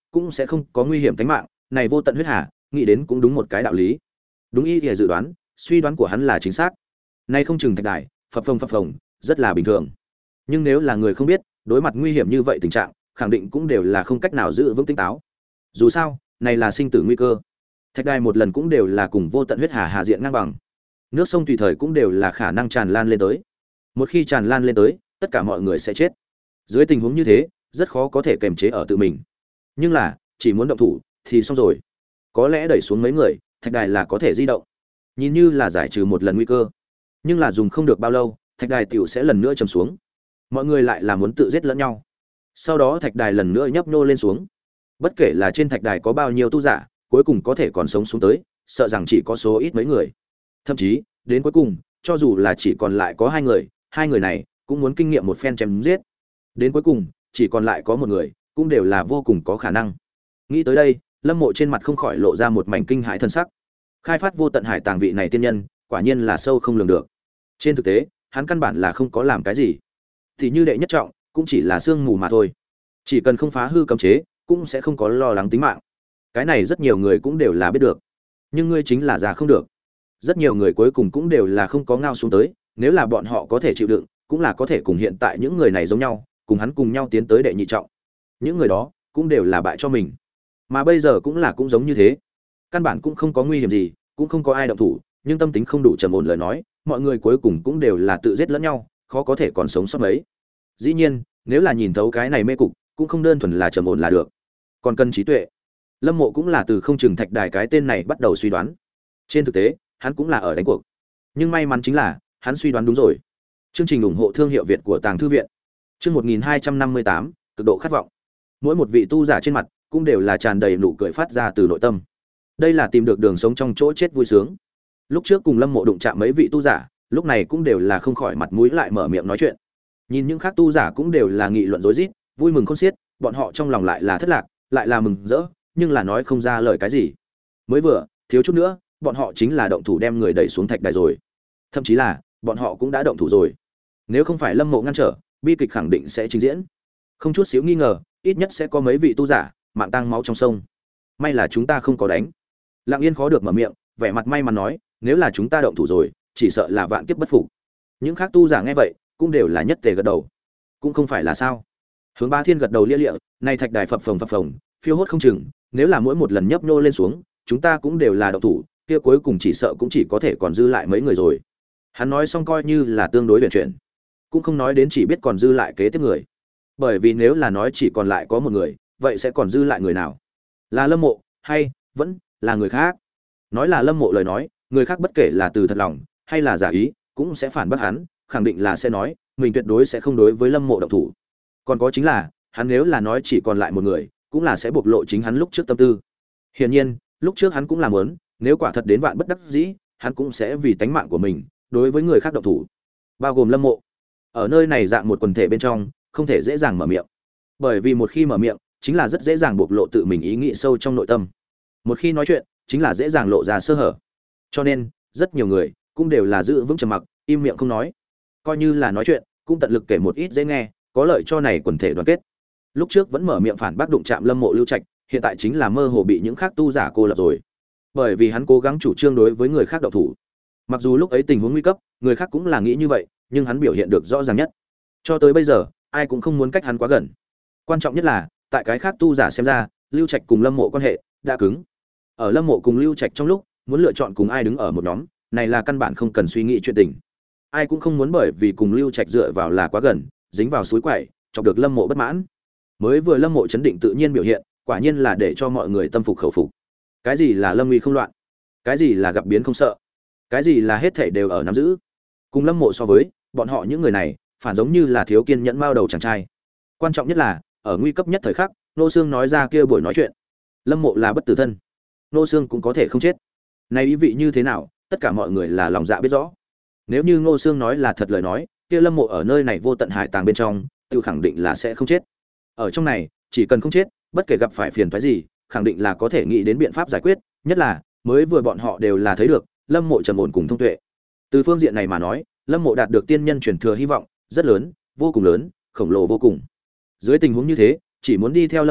cũng sẽ không có nguy hiểm tính mạng, này vô tận huyết hà, nghĩ đến cũng đúng một cái đạo lý. Đúng ý thì dự đoán, suy đoán của hắn là chính xác. Nay không chừng thạch đài, phập phồng phập phồng, rất là bình thường. Nhưng nếu là người không biết, đối mặt nguy hiểm như vậy tình trạng, khẳng định cũng đều là không cách nào giữ vững tỉnh táo. Dù sao, này là sinh tử nguy cơ. Thạch đài một lần cũng đều là cùng vô tận huyết hà hà diện ngang bằng. Nước sông tùy thời cũng đều là khả năng tràn lan lên tới. Một khi tràn lan lên tới, tất cả mọi người sẽ chết. Dưới tình huống như thế, rất khó có thể kiềm chế ở tự mình. Nhưng là, chỉ muốn động thủ thì xong rồi. Có lẽ đẩy xuống mấy người, thạch đài là có thể di động. Nhìn như là giải trừ một lần nguy cơ. Nhưng là dùng không được bao lâu, thạch đài tiểu sẽ lần nữa trầm xuống. Mọi người lại là muốn tự giết lẫn nhau. Sau đó thạch đài lần nữa nhấp nhô lên xuống. Bất kể là trên thạch đài có bao nhiêu tu giả, cuối cùng có thể còn sống xuống tới, sợ rằng chỉ có số ít mấy người. Thậm chí, đến cuối cùng, cho dù là chỉ còn lại có hai người, hai người này cũng muốn kinh nghiệm một phen chém giết. Đến cuối cùng, chỉ còn lại có một người, cũng đều là vô cùng có khả năng. Nghĩ tới đây, Lâm Mộ trên mặt không khỏi lộ ra một mảnh kinh hãi thân sắc. Khai phát vô tận hải tàng vị này tiên nhân, quả nhiên là sâu không lường được. Trên thực tế, hắn căn bản là không có làm cái gì. Thì như đệ nhất trọng, cũng chỉ là sương mù mà thôi. Chỉ cần không phá hư cấm chế, cũng sẽ không có lo lắng tính mạng. Cái này rất nhiều người cũng đều là biết được. Nhưng ngươi chính là già không được. Rất nhiều người cuối cùng cũng đều là không có ngao xuống tới, nếu là bọn họ có thể chịu đựng, cũng là có thể cùng hiện tại những người này giống nhau, cùng hắn cùng nhau tiến tới đệ nhị trọng. Những người đó cũng đều là bại cho mình. Mà bây giờ cũng là cũng giống như thế. Căn bản cũng không có nguy hiểm gì, cũng không có ai động thủ, nhưng tâm tính không đủ trầm ổn lời nói, mọi người cuối cùng cũng đều là tự giết lẫn nhau, khó có thể còn sống sót mấy. Dĩ nhiên, nếu là nhìn thấu cái này mê cục, cũng không đơn thuần là trầm ổn là được, còn cần trí tuệ. Lâm Mộ cũng là từ không chừng thạch đài cái tên này bắt đầu suy đoán. Trên thực tế, hắn cũng là ở đánh cuộc. Nhưng may mắn chính là, hắn suy đoán đúng rồi. Chương trình ủng hộ thương hiệu Việt của Tàng Thư viện. Chương một nghìn hai trăm năm mươi tám, cực độ khát vọng. Mỗi một vị tu giả trên mặt cũng đều là tràn đầy nụ cười phát ra từ nội tâm. Đây là tìm được đường sống trong chỗ chết vui sướng. Lúc trước cùng Lâm Mộ đụng chạm mấy vị tu giả, lúc này cũng đều là không khỏi mặt mũi lại mở miệng nói chuyện. Nhìn những khác tu giả cũng đều là nghị luận rối rít, vui mừng khôn xiết, bọn họ trong lòng lại là thất lạc, lại là mừng rỡ, nhưng là nói không ra lời cái gì. Mới vừa, thiếu chút nữa, bọn họ chính là động thủ đem người đẩy xuống thạch đài rồi. Thậm chí là, bọn họ cũng đã động thủ rồi. Nếu không phải Lâm Mộ ngăn trở, bi kịch khẳng định sẽ trình diễn. Không chút xíu nghi ngờ, ít nhất sẽ có mấy vị tu giả mạng tang máu trong sông. May là chúng ta không có đánh. Lặng Yên khó được mở miệng, vẻ mặt may mắn nói, nếu là chúng ta động thủ rồi, chỉ sợ là vạn kiếp bất phục. Những khác tu giả nghe vậy, cũng đều là nhất tề gật đầu. Cũng không phải là sao? Hướng Bá Thiên gật đầu lia lịa, này thạch đài phập phồng phập phồng, phiêu hốt không chừng, nếu là mỗi một lần nhấp nhô lên xuống, chúng ta cũng đều là động thủ, kia cuối cùng chỉ sợ cũng chỉ có thể còn dư lại mấy người rồi. Hắn nói xong coi như là tương đối huyền chuyển, cũng không nói đến chỉ biết còn dư lại kế tiếp người. Bởi vì nếu là nói chỉ còn lại có một người, vậy sẽ còn dư lại người nào? Là Lâm Mộ, hay vẫn là người khác? Nói là Lâm Mộ lời nói, người khác bất kể là từ thật lòng hay là giả ý, cũng sẽ phản bác hắn, khẳng định là sẽ nói, mình tuyệt đối sẽ không đối với Lâm Mộ động thủ. Còn có chính là, hắn nếu là nói chỉ còn lại một người, cũng là sẽ bộc lộ chính hắn lúc trước tâm tư. Hiển nhiên, lúc trước hắn cũng làm muốn, nếu quả thật đến vạn bất đắc dĩ, hắn cũng sẽ vì tánh mạng của mình, đối với người khác động thủ, bao gồm Lâm Mộ. Ở nơi này dạng một quần thể bên trong, không thể dễ dàng mở miệng, bởi vì một khi mở miệng, chính là rất dễ dàng bộc lộ tự mình ý nghĩ sâu trong nội tâm. Một khi nói chuyện, chính là dễ dàng lộ ra sơ hở. Cho nên, rất nhiều người cũng đều là giữ vững trầm mặc, im miệng không nói. Coi như là nói chuyện, cũng tận lực kể một ít dễ nghe, có lợi cho này quần thể đoàn kết. Lúc trước vẫn mở miệng phản bác đụng chạm Lâm Mộ Lưu Trạch, hiện tại chính là mơ hồ bị những khác tu giả cô lập rồi. Bởi vì hắn cố gắng chủ trương đối với người khác động thủ. Mặc dù lúc ấy tình huống nguy cấp, người khác cũng là nghĩ như vậy, nhưng hắn biểu hiện được rõ ràng nhất. Cho tới bây giờ, ai cũng không muốn cách hắn quá gần. Quan trọng nhất là, tại cái khác tu giả xem ra, Lưu Trạch cùng Lâm Mộ quan hệ đã cứng. Ở Lâm Mộ cùng Lưu Trạch trong lúc, muốn lựa chọn cùng ai đứng ở một nhóm, này là căn bản không cần suy nghĩ chuyện tình. Ai cũng không muốn bởi vì cùng Lưu Trạch dựa vào là quá gần, dính vào suối quẩy, chọc được Lâm Mộ bất mãn. Mới vừa Lâm Mộ chấn định tự nhiên biểu hiện, quả nhiên là để cho mọi người tâm phục khẩu phục. Cái gì là lâm uy không loạn? Cái gì là gặp biến không sợ? Cái gì là hết thảy đều ở nắm giữ? Cùng Lâm Mộ so với, bọn họ những người này, phản giống như là thiếu kiên nhẫn mao đầu chàng trai. Quan trọng nhất là, ở nguy cấp nhất thời khắc, Nô Xương nói ra kia buổi nói chuyện. Lâm Mộ là bất tử thân, Nô Xương cũng có thể không chết. Này ý vị như thế nào, tất cả mọi người là lòng dạ biết rõ. Nếu như Ngô Xương nói là thật lời nói, kia Lâm Mộ ở nơi này vô tận hải tàng bên trong, tự khẳng định là sẽ không chết. Ở trong này, chỉ cần không chết, bất kể gặp phải phiền toái gì, khẳng định là có thể nghĩ đến biện pháp giải quyết, nhất là mới vừa bọn họ đều là thấy được, Lâm Mộ trầm ổn cùng thông tuệ. Từ phương diện này mà nói, Lâm Mộ đạt được tiên nhân truyền thừa hy vọng rất lớn, vô cùng lớn, khổng lồ vô cùng. Dưới tình huống như thế, chỉ muốn đi theo Lâm Mộ,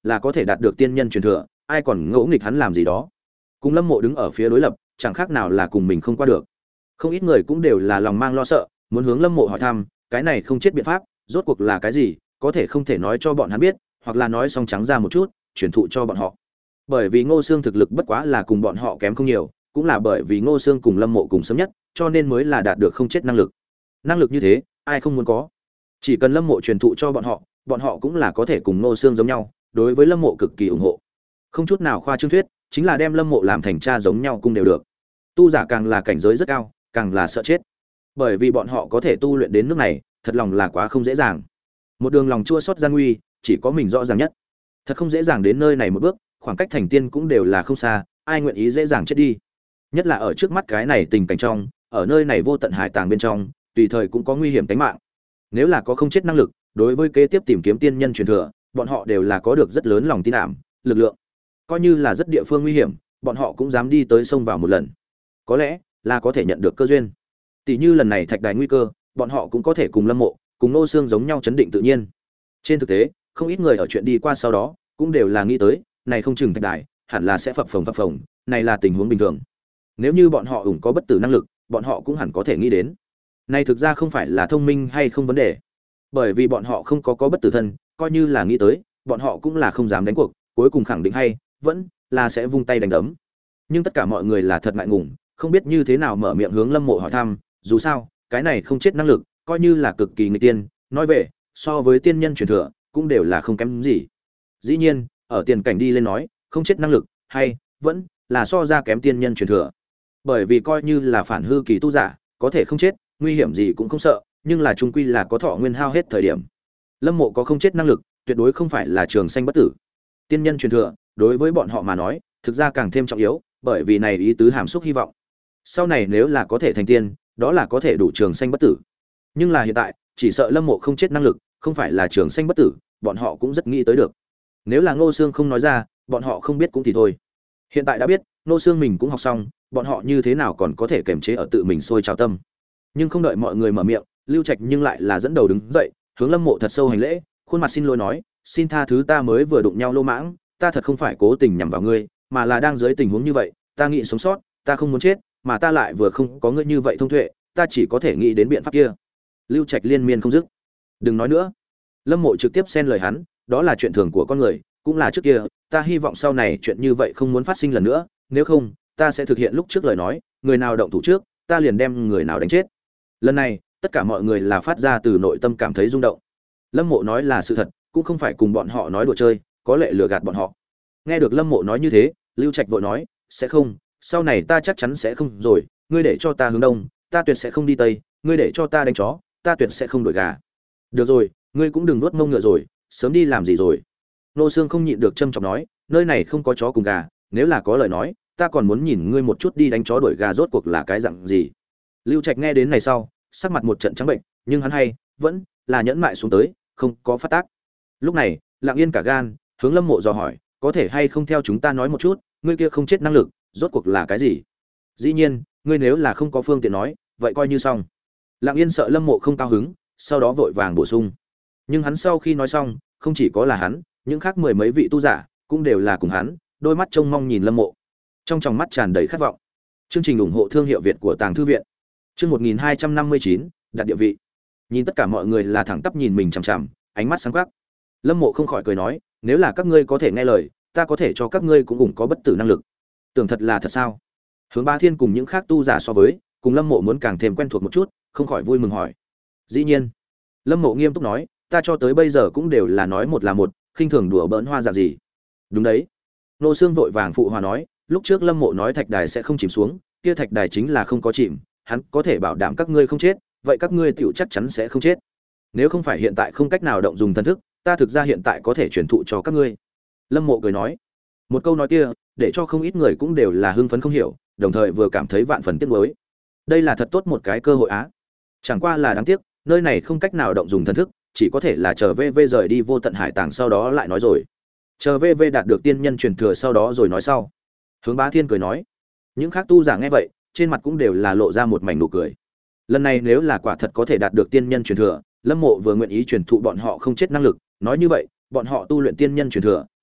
là có thể đạt được tiên nhân truyền thừa, ai còn ngỗ nghịch hắn làm gì đó. Cùng Lâm Mộ đứng ở phía đối lập, chẳng khác nào là cùng mình không qua được. Không ít người cũng đều là lòng mang lo sợ, muốn hướng Lâm Mộ hỏi thăm, cái này không chết biện pháp, rốt cuộc là cái gì, có thể không thể nói cho bọn hắn biết, hoặc là nói xong trắng ra một chút, truyền thụ cho bọn họ. Bởi vì Ngô Xương thực lực bất quá là cùng bọn họ kém không nhiều, cũng là bởi vì Ngô Xương cùng Lâm Mộ cùng sớm nhất, cho nên mới là đạt được không chết năng lực. Năng lực như thế, ai không muốn có. Chỉ cần Lâm Mộ truyền thụ cho bọn họ, bọn họ cũng là có thể cùng Ngô Xương giống nhau, đối với Lâm Mộ cực kỳ ủng hộ. Không chút nào khoa trương thuyết, chính là đem Lâm Mộ làm thành cha giống nhau cũng đều được. Tu giả càng là cảnh giới rất cao, càng là sợ chết. Bởi vì bọn họ có thể tu luyện đến nước này, thật lòng là quá không dễ dàng. Một đường lòng chua xót gian nguy, chỉ có mình rõ ràng nhất. Thật không dễ dàng đến nơi này một bước, khoảng cách thành tiên cũng đều là không xa, ai nguyện ý dễ dàng chết đi. Nhất là ở trước mắt cái này tình cảnh trong, ở nơi này vô tận hải tàng bên trong, tùy thời cũng có nguy hiểm tính mạng. Nếu là có không chết năng lực, đối với kế tiếp tìm kiếm tiên nhân truyền thừa, bọn họ đều là có được rất lớn lòng tin ảm, lực lượng. Coi như là rất địa phương nguy hiểm, bọn họ cũng dám đi tới sông vào một lần. Có lẽ là có thể nhận được cơ duyên. Tỷ như lần này thạch đài nguy cơ, bọn họ cũng có thể cùng Lâm Mộ, cùng Ngô Xương giống nhau chấn định tự nhiên. Trên thực tế, không ít người ở chuyện đi qua sau đó, cũng đều là nghĩ tới, này không chừng thạch đài, hẳn là sẽ phập phồng phập phồng, này là tình huống bình thường. Nếu như bọn họ ủng có bất tử năng lực, bọn họ cũng hẳn có thể nghĩ đến. Này thực ra không phải là thông minh hay không vấn đề, bởi vì bọn họ không có có bất tử thân, coi như là nghĩ tới, bọn họ cũng là không dám đánh cuộc, cuối cùng khẳng định hay vẫn là sẽ vung tay đánh đấm. Nhưng tất cả mọi người là thật ngại ngùng, không biết như thế nào mở miệng hướng Lâm Mộ hỏi thăm, dù sao, cái này không chết năng lực, coi như là cực kỳ nghịch tiên, nói về, so với tiên nhân truyền thừa, cũng đều là không kém gì. Dĩ nhiên, ở tiền cảnh đi lên nói, không chết năng lực, hay vẫn là so ra kém tiên nhân truyền thừa. Bởi vì coi như là phản hư kỳ tu giả, có thể không chết, nguy hiểm gì cũng không sợ, nhưng là chung quy là có thọ nguyên hao hết thời điểm. Lâm Mộ có không chết năng lực, tuyệt đối không phải là trường sanh bất tử. Tiên nhân truyền thừa, đối với bọn họ mà nói, thực ra càng thêm trọng yếu, bởi vì này ý tứ hàm xúc hy vọng. Sau này nếu là có thể thành tiên, đó là có thể đủ trường sanh bất tử. Nhưng là hiện tại, chỉ sợ Lâm Mộ không chết năng lực, không phải là trường sanh bất tử, bọn họ cũng rất nghĩ tới được. Nếu là Ngô Xương không nói ra, bọn họ không biết cũng thì thôi. Hiện tại đã biết, Ngô Xương mình cũng học xong, bọn họ như thế nào còn có thể kiềm chế ở tự mình sôi trào tâm. Nhưng không đợi mọi người mở miệng, Lưu Trạch nhưng lại là dẫn đầu đứng dậy, hướng Lâm Mộ thật sâu hành lễ, khuôn mặt xin lỗi nói, xin tha thứ ta mới vừa đụng nhau lô mãng, ta thật không phải cố tình nhằm vào ngươi, mà là đang dưới tình huống như vậy, ta nghĩ sống sót, ta không muốn chết, mà ta lại vừa không có ngươi như vậy thông tuệ, ta chỉ có thể nghĩ đến biện pháp kia. Lưu Trạch liên miên không dứt. Đừng nói nữa. Lâm Mộ trực tiếp xen lời hắn, đó là chuyện thường của con người, cũng là trước kia, ta hy vọng sau này chuyện như vậy không muốn phát sinh lần nữa, nếu không, ta sẽ thực hiện lúc trước lời nói, người nào động thủ trước, ta liền đem người nào đánh chết. Lần này, tất cả mọi người là phát ra từ nội tâm cảm thấy rung động. Lâm Mộ nói là sự thật, cũng không phải cùng bọn họ nói đùa chơi, có lệ lừa gạt bọn họ. Nghe được Lâm Mộ nói như thế, Lưu Trạch vội nói, sẽ không, sau này ta chắc chắn sẽ không rồi, ngươi để cho ta hướng đông, ta tuyệt sẽ không đi tây, ngươi để cho ta đánh chó, ta tuyệt sẽ không đổi gà. Được rồi, ngươi cũng đừng nuốt mông ngựa rồi, sớm đi làm gì rồi. Nô Xương không nhịn được châm chọc nói, nơi này không có chó cùng gà, nếu là có lời nói, ta còn muốn nhìn ngươi một chút đi đánh chó đuổi gà rốt cuộc là cái dạng gì. Lưu Trạch nghe đến này sau, sắc mặt một trận trắng bệnh, nhưng hắn hay vẫn là nhẫn mại xuống tới, không có phát tác. Lúc này, Lặng Yên cả gan, hướng Lâm Mộ dò hỏi, có thể hay không theo chúng ta nói một chút, ngươi kia không chết năng lực, rốt cuộc là cái gì? Dĩ nhiên, ngươi nếu là không có phương tiện nói, vậy coi như xong. Lặng Yên sợ Lâm Mộ không cao hứng, sau đó vội vàng bổ sung. Nhưng hắn sau khi nói xong, không chỉ có là hắn, những khác mười mấy vị tu giả cũng đều là cùng hắn, đôi mắt trông mong nhìn Lâm Mộ, trong tròng mắt tràn đầy khát vọng. Chương trình ủng hộ thương hiệu Việt của Tàng Thư viện. Chương một nghìn hai trăm năm mươi chín, đặt địa vị. Nhìn tất cả mọi người là thẳng tắp nhìn mình chằm chằm, ánh mắt sáng quắc. Lâm Mộ không khỏi cười nói, nếu là các ngươi có thể nghe lời, ta có thể cho các ngươi cũng cùng có bất tử năng lực. Tưởng thật là thật sao? Hướng Bá Thiên cùng những khác tu giả so với, cùng Lâm Mộ muốn càng thêm quen thuộc một chút, không khỏi vui mừng hỏi. Dĩ nhiên. Lâm Mộ nghiêm túc nói, ta cho tới bây giờ cũng đều là nói một là một, khinh thường đùa bỡn hoa dạng gì. Đúng đấy. Nô Xương vội vàng phụ hòa nói, lúc trước Lâm Mộ nói thạch đài sẽ không chìm xuống, kia thạch đài chính là không có chìm, hắn có thể bảo đảm các ngươi không chết, vậy các ngươi tiểu chắc chắn sẽ không chết. Nếu không phải hiện tại không cách nào động dùng thần thức, ta thực ra hiện tại có thể truyền thụ cho các ngươi. Lâm Mộ cười nói. Một câu nói kia, để cho không ít người cũng đều là hưng phấn không hiểu, đồng thời vừa cảm thấy vạn phần tiếc nuối. Đây là thật tốt một cái cơ hội á. Chẳng qua là đáng tiếc, nơi này không cách nào động dùng thần thức, chỉ có thể là chờ vê vê rời đi vô tận hải tàng sau đó lại nói rồi. Chờ vê vê đạt được tiên nhân truyền thừa sau đó rồi nói sau. Hướng Bá Thiên cười nói. Những khác tu giả nghe vậy, trên mặt cũng đều là lộ ra một mảnh nụ cười. Lần này nếu là quả thật có thể đạt được tiên nhân truyền thừa, Lâm Mộ vừa nguyện ý truyền thụ bọn họ không chết năng lực, nói như vậy, bọn họ tu luyện tiên nhân truyền thừa,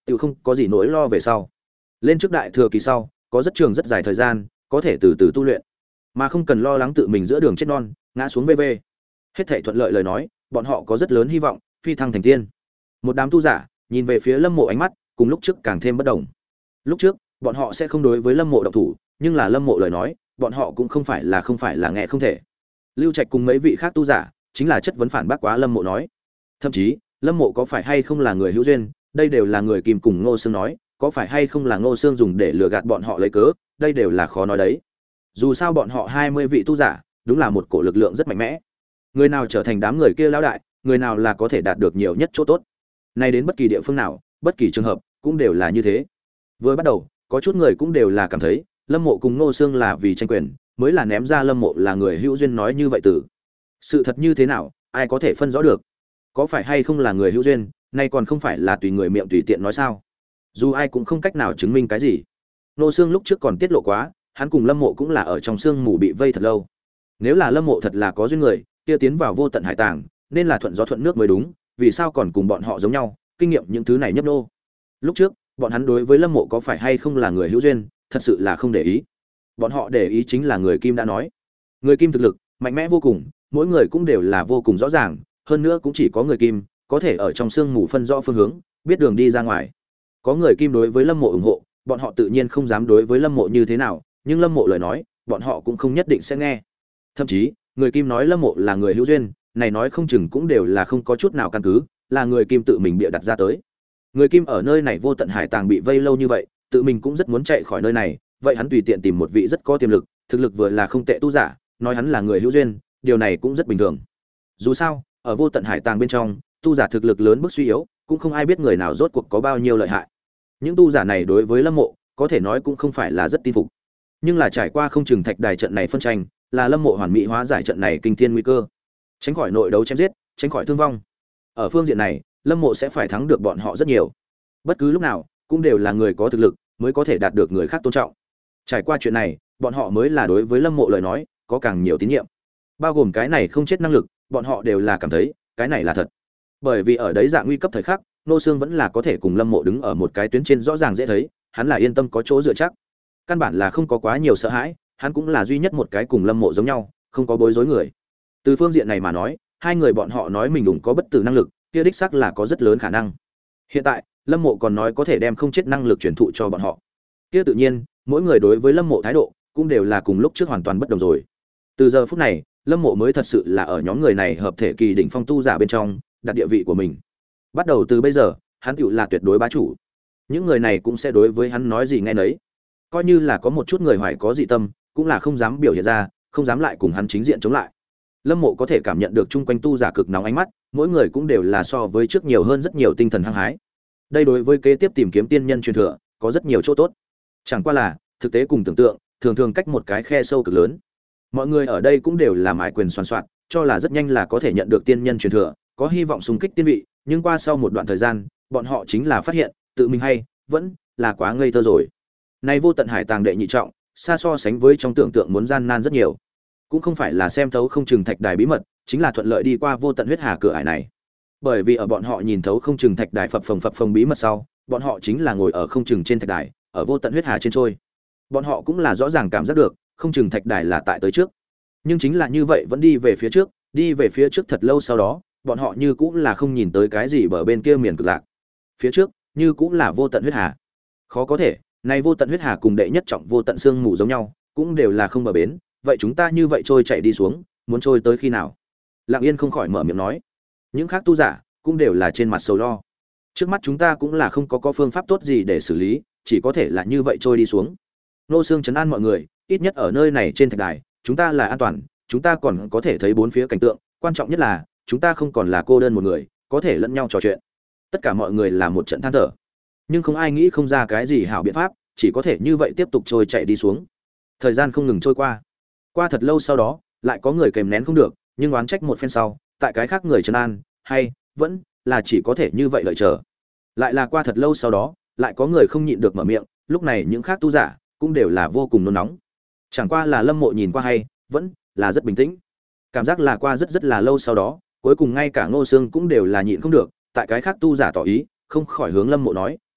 tự không có gì nỗi lo về sau. Lên trước đại thừa kỳ sau, có rất trường rất dài thời gian, có thể từ từ tu luyện, mà không cần lo lắng tự mình giữa đường chết non, ngã xuống vê vê. Hết thảy thuận lợi lời nói, bọn họ có rất lớn hy vọng phi thăng thành tiên. Một đám tu giả nhìn về phía Lâm Mộ ánh mắt, cùng lúc trước càng thêm bất đồng. Lúc trước, bọn họ sẽ không đối với Lâm Mộ động thủ, nhưng là Lâm Mộ lời nói, bọn họ cũng không phải là không phải là nghe không thể. Lưu Trạch cùng mấy vị khác tu giả, chính là chất vấn phản bác quá Lâm Mộ nói. Thậm chí, Lâm Mộ có phải hay không là người hữu duyên, đây đều là người Kim cùng Ngô Sương nói, có phải hay không là Ngô Sương dùng để lừa gạt bọn họ lấy cớ, đây đều là khó nói đấy. Dù sao bọn họ hai mươi vị tu giả, đúng là một cổ lực lượng rất mạnh mẽ. Người nào trở thành đám người kia lão đại, người nào là có thể đạt được nhiều nhất chỗ tốt. Nay đến bất kỳ địa phương nào, bất kỳ trường hợp, cũng đều là như thế. Vừa bắt đầu, có chút người cũng đều là cảm thấy, Lâm Mộ cùng Ngô Sương là vì tranh quyền, mới là ném ra Lâm Mộ là người hữu duyên nói như vậy tử. Sự thật như thế nào, ai có thể phân rõ được? Có phải hay không là người hữu duyên, nay còn không phải là tùy người miệng tùy tiện nói sao? Dù ai cũng không cách nào chứng minh cái gì. Ngô Sương lúc trước còn tiết lộ quá, hắn cùng Lâm Mộ cũng là ở trong sương mù bị vây thật lâu. Nếu là Lâm Mộ thật là có duyên người, kia tiến vào vô tận hải tàng, nên là thuận gió thuận nước mới đúng, vì sao còn cùng bọn họ giống nhau, kinh nghiệm những thứ này nhấp nô. Lúc trước, bọn hắn đối với Lâm Mộ có phải hay không là người hữu duyên, thật sự là không để ý. Bọn họ để ý chính là người Kim đã nói. Người Kim thực lực mạnh mẽ vô cùng, mỗi người cũng đều là vô cùng rõ ràng, hơn nữa cũng chỉ có người Kim có thể ở trong sương mù phân rõ phương hướng, biết đường đi ra ngoài. Có người Kim đối với Lâm Mộ ủng hộ, bọn họ tự nhiên không dám đối với Lâm Mộ như thế nào, nhưng Lâm Mộ lời nói, bọn họ cũng không nhất định sẽ nghe. Thậm chí, người Kim nói Lâm Mộ là người hữu duyên, này nói không chừng cũng đều là không có chút nào căn cứ, là người Kim tự mình bịa đặt ra tới. Người Kim ở nơi này vô tận hải tàng bị vây lâu như vậy, tự mình cũng rất muốn chạy khỏi nơi này, vậy hắn tùy tiện tìm một vị rất có tiềm lực, thực lực vừa là không tệ tu giả, nói hắn là người hữu duyên, điều này cũng rất bình thường. Dù sao, ở vô tận hải tàng bên trong, tu giả thực lực lớn bước suy yếu, cũng không ai biết người nào rốt cuộc có bao nhiêu lợi hại. Những tu giả này đối với Lâm Mộ, có thể nói cũng không phải là rất tin phục. Nhưng là trải qua không chừng thạch đài trận này phân tranh, là Lâm Mộ hoàn mỹ hóa giải trận này kinh thiên nguy cơ, tránh khỏi nội đấu chém giết, tránh khỏi thương vong. Ở phương diện này, Lâm Mộ sẽ phải thắng được bọn họ rất nhiều. Bất cứ lúc nào, cũng đều là người có thực lực mới có thể đạt được người khác tôn trọng. Trải qua chuyện này, bọn họ mới là đối với Lâm Mộ lời nói có càng nhiều tín nhiệm. Bao gồm cái này không chết năng lực, bọn họ đều là cảm thấy cái này là thật. Bởi vì ở đấy dạng nguy cấp thời khắc, Nô Sương vẫn là có thể cùng Lâm Mộ đứng ở một cái tuyến trên rõ ràng dễ thấy, hắn là yên tâm có chỗ dựa chắc. Căn bản là không có quá nhiều sợ hãi, hắn cũng là duy nhất một cái cùng Lâm Mộ giống nhau, không có bối rối người. Từ phương diện này mà nói, hai người bọn họ nói mình đúng có bất tử năng lực, kia đích xác là có rất lớn khả năng. Hiện tại, Lâm Mộ còn nói có thể đem không chết năng lực truyền thụ cho bọn họ. Kia tự nhiên, mỗi người đối với Lâm Mộ thái độ cũng đều là cùng lúc trước hoàn toàn bất đồng rồi. Từ giờ phút này, Lâm Mộ mới thật sự là ở nhóm người này hợp thể kỳ đỉnh phong tu giả bên trong, đặt địa vị của mình. Bắt đầu từ bây giờ, hắn tựu là tuyệt đối bá chủ. Những người này cũng sẽ đối với hắn nói gì nghe nấy. Coi như là có một chút người hoài có dị tâm, cũng là không dám biểu hiện ra, không dám lại cùng hắn chính diện chống lại. Lâm Mộ có thể cảm nhận được chung quanh tu giả cực nóng ánh mắt, mỗi người cũng đều là so với trước nhiều hơn rất nhiều tinh thần hăng hái. Đây đối với kế tiếp tìm kiếm tiên nhân truyền thừa, có rất nhiều chỗ tốt. Chẳng qua là, thực tế cùng tưởng tượng, thường thường cách một cái khe sâu cực lớn. Mọi người ở đây cũng đều là mãi quyền soàn soạn, cho là rất nhanh là có thể nhận được tiên nhân truyền thừa, có hy vọng xung kích tiên vị, nhưng qua sau một đoạn thời gian, bọn họ chính là phát hiện, tự mình hay vẫn là quá ngây thơ rồi. Nay vô tận hải tàng đệ nhị trọng, xa so sánh với trong tưởng tượng muốn gian nan rất nhiều. Cũng không phải là xem thấu không chừng thạch đài bí mật, chính là thuận lợi đi qua vô tận huyết hà cửa ải này. Bởi vì ở bọn họ nhìn thấu không chừng thạch đài phập phồng phập phồng bí mật sau, bọn họ chính là ngồi ở không chừng trên thạch đài, ở vô tận huyết hà trên trôi. Bọn họ cũng là rõ ràng cảm giác được, không chừng thạch đài là tại tới trước. Nhưng chính là như vậy vẫn đi về phía trước, đi về phía trước thật lâu sau đó, bọn họ như cũng là không nhìn tới cái gì bờ bên kia miền cực lạc. Phía trước, như cũng là vô tận huyết hà. Khó có thể, này vô tận huyết hà cùng đệ nhất trọng vô tận xương mù giống nhau, cũng đều là không bờ bến, vậy chúng ta như vậy trôi chạy đi xuống, muốn trôi tới khi nào? Lặng Yên không khỏi mở miệng nói. Những khác tu giả cũng đều là trên mặt sầu lo. Trước mắt chúng ta cũng là không có có phương pháp tốt gì để xử lý, chỉ có thể là như vậy trôi đi xuống. Nô Sương trấn an mọi người, ít nhất ở nơi này trên thạch đài, chúng ta là an toàn, chúng ta còn có thể thấy bốn phía cảnh tượng, quan trọng nhất là chúng ta không còn là cô đơn một người, có thể lẫn nhau trò chuyện. Tất cả mọi người là một trận than thở, nhưng không ai nghĩ không ra cái gì hảo biện pháp, chỉ có thể như vậy tiếp tục trôi chạy đi xuống. Thời gian không ngừng trôi qua. Qua thật lâu sau đó, lại có người kềm nén không được, nhưng oán trách một phen sau, tại cái khác người trấn an, hay vẫn là chỉ có thể như vậy đợi chờ. Lại là qua thật lâu sau đó, lại có người không nhịn được mở miệng, lúc này những khác tu giả cũng đều là vô cùng nôn nóng. Chẳng qua là Lâm Mộ nhìn qua hay vẫn là rất bình tĩnh. Cảm giác là qua rất rất là lâu sau đó, cuối cùng ngay cả Ngô Sương cũng đều là nhịn không được, tại cái khác tu giả tỏ ý, không khỏi hướng Lâm Mộ nói,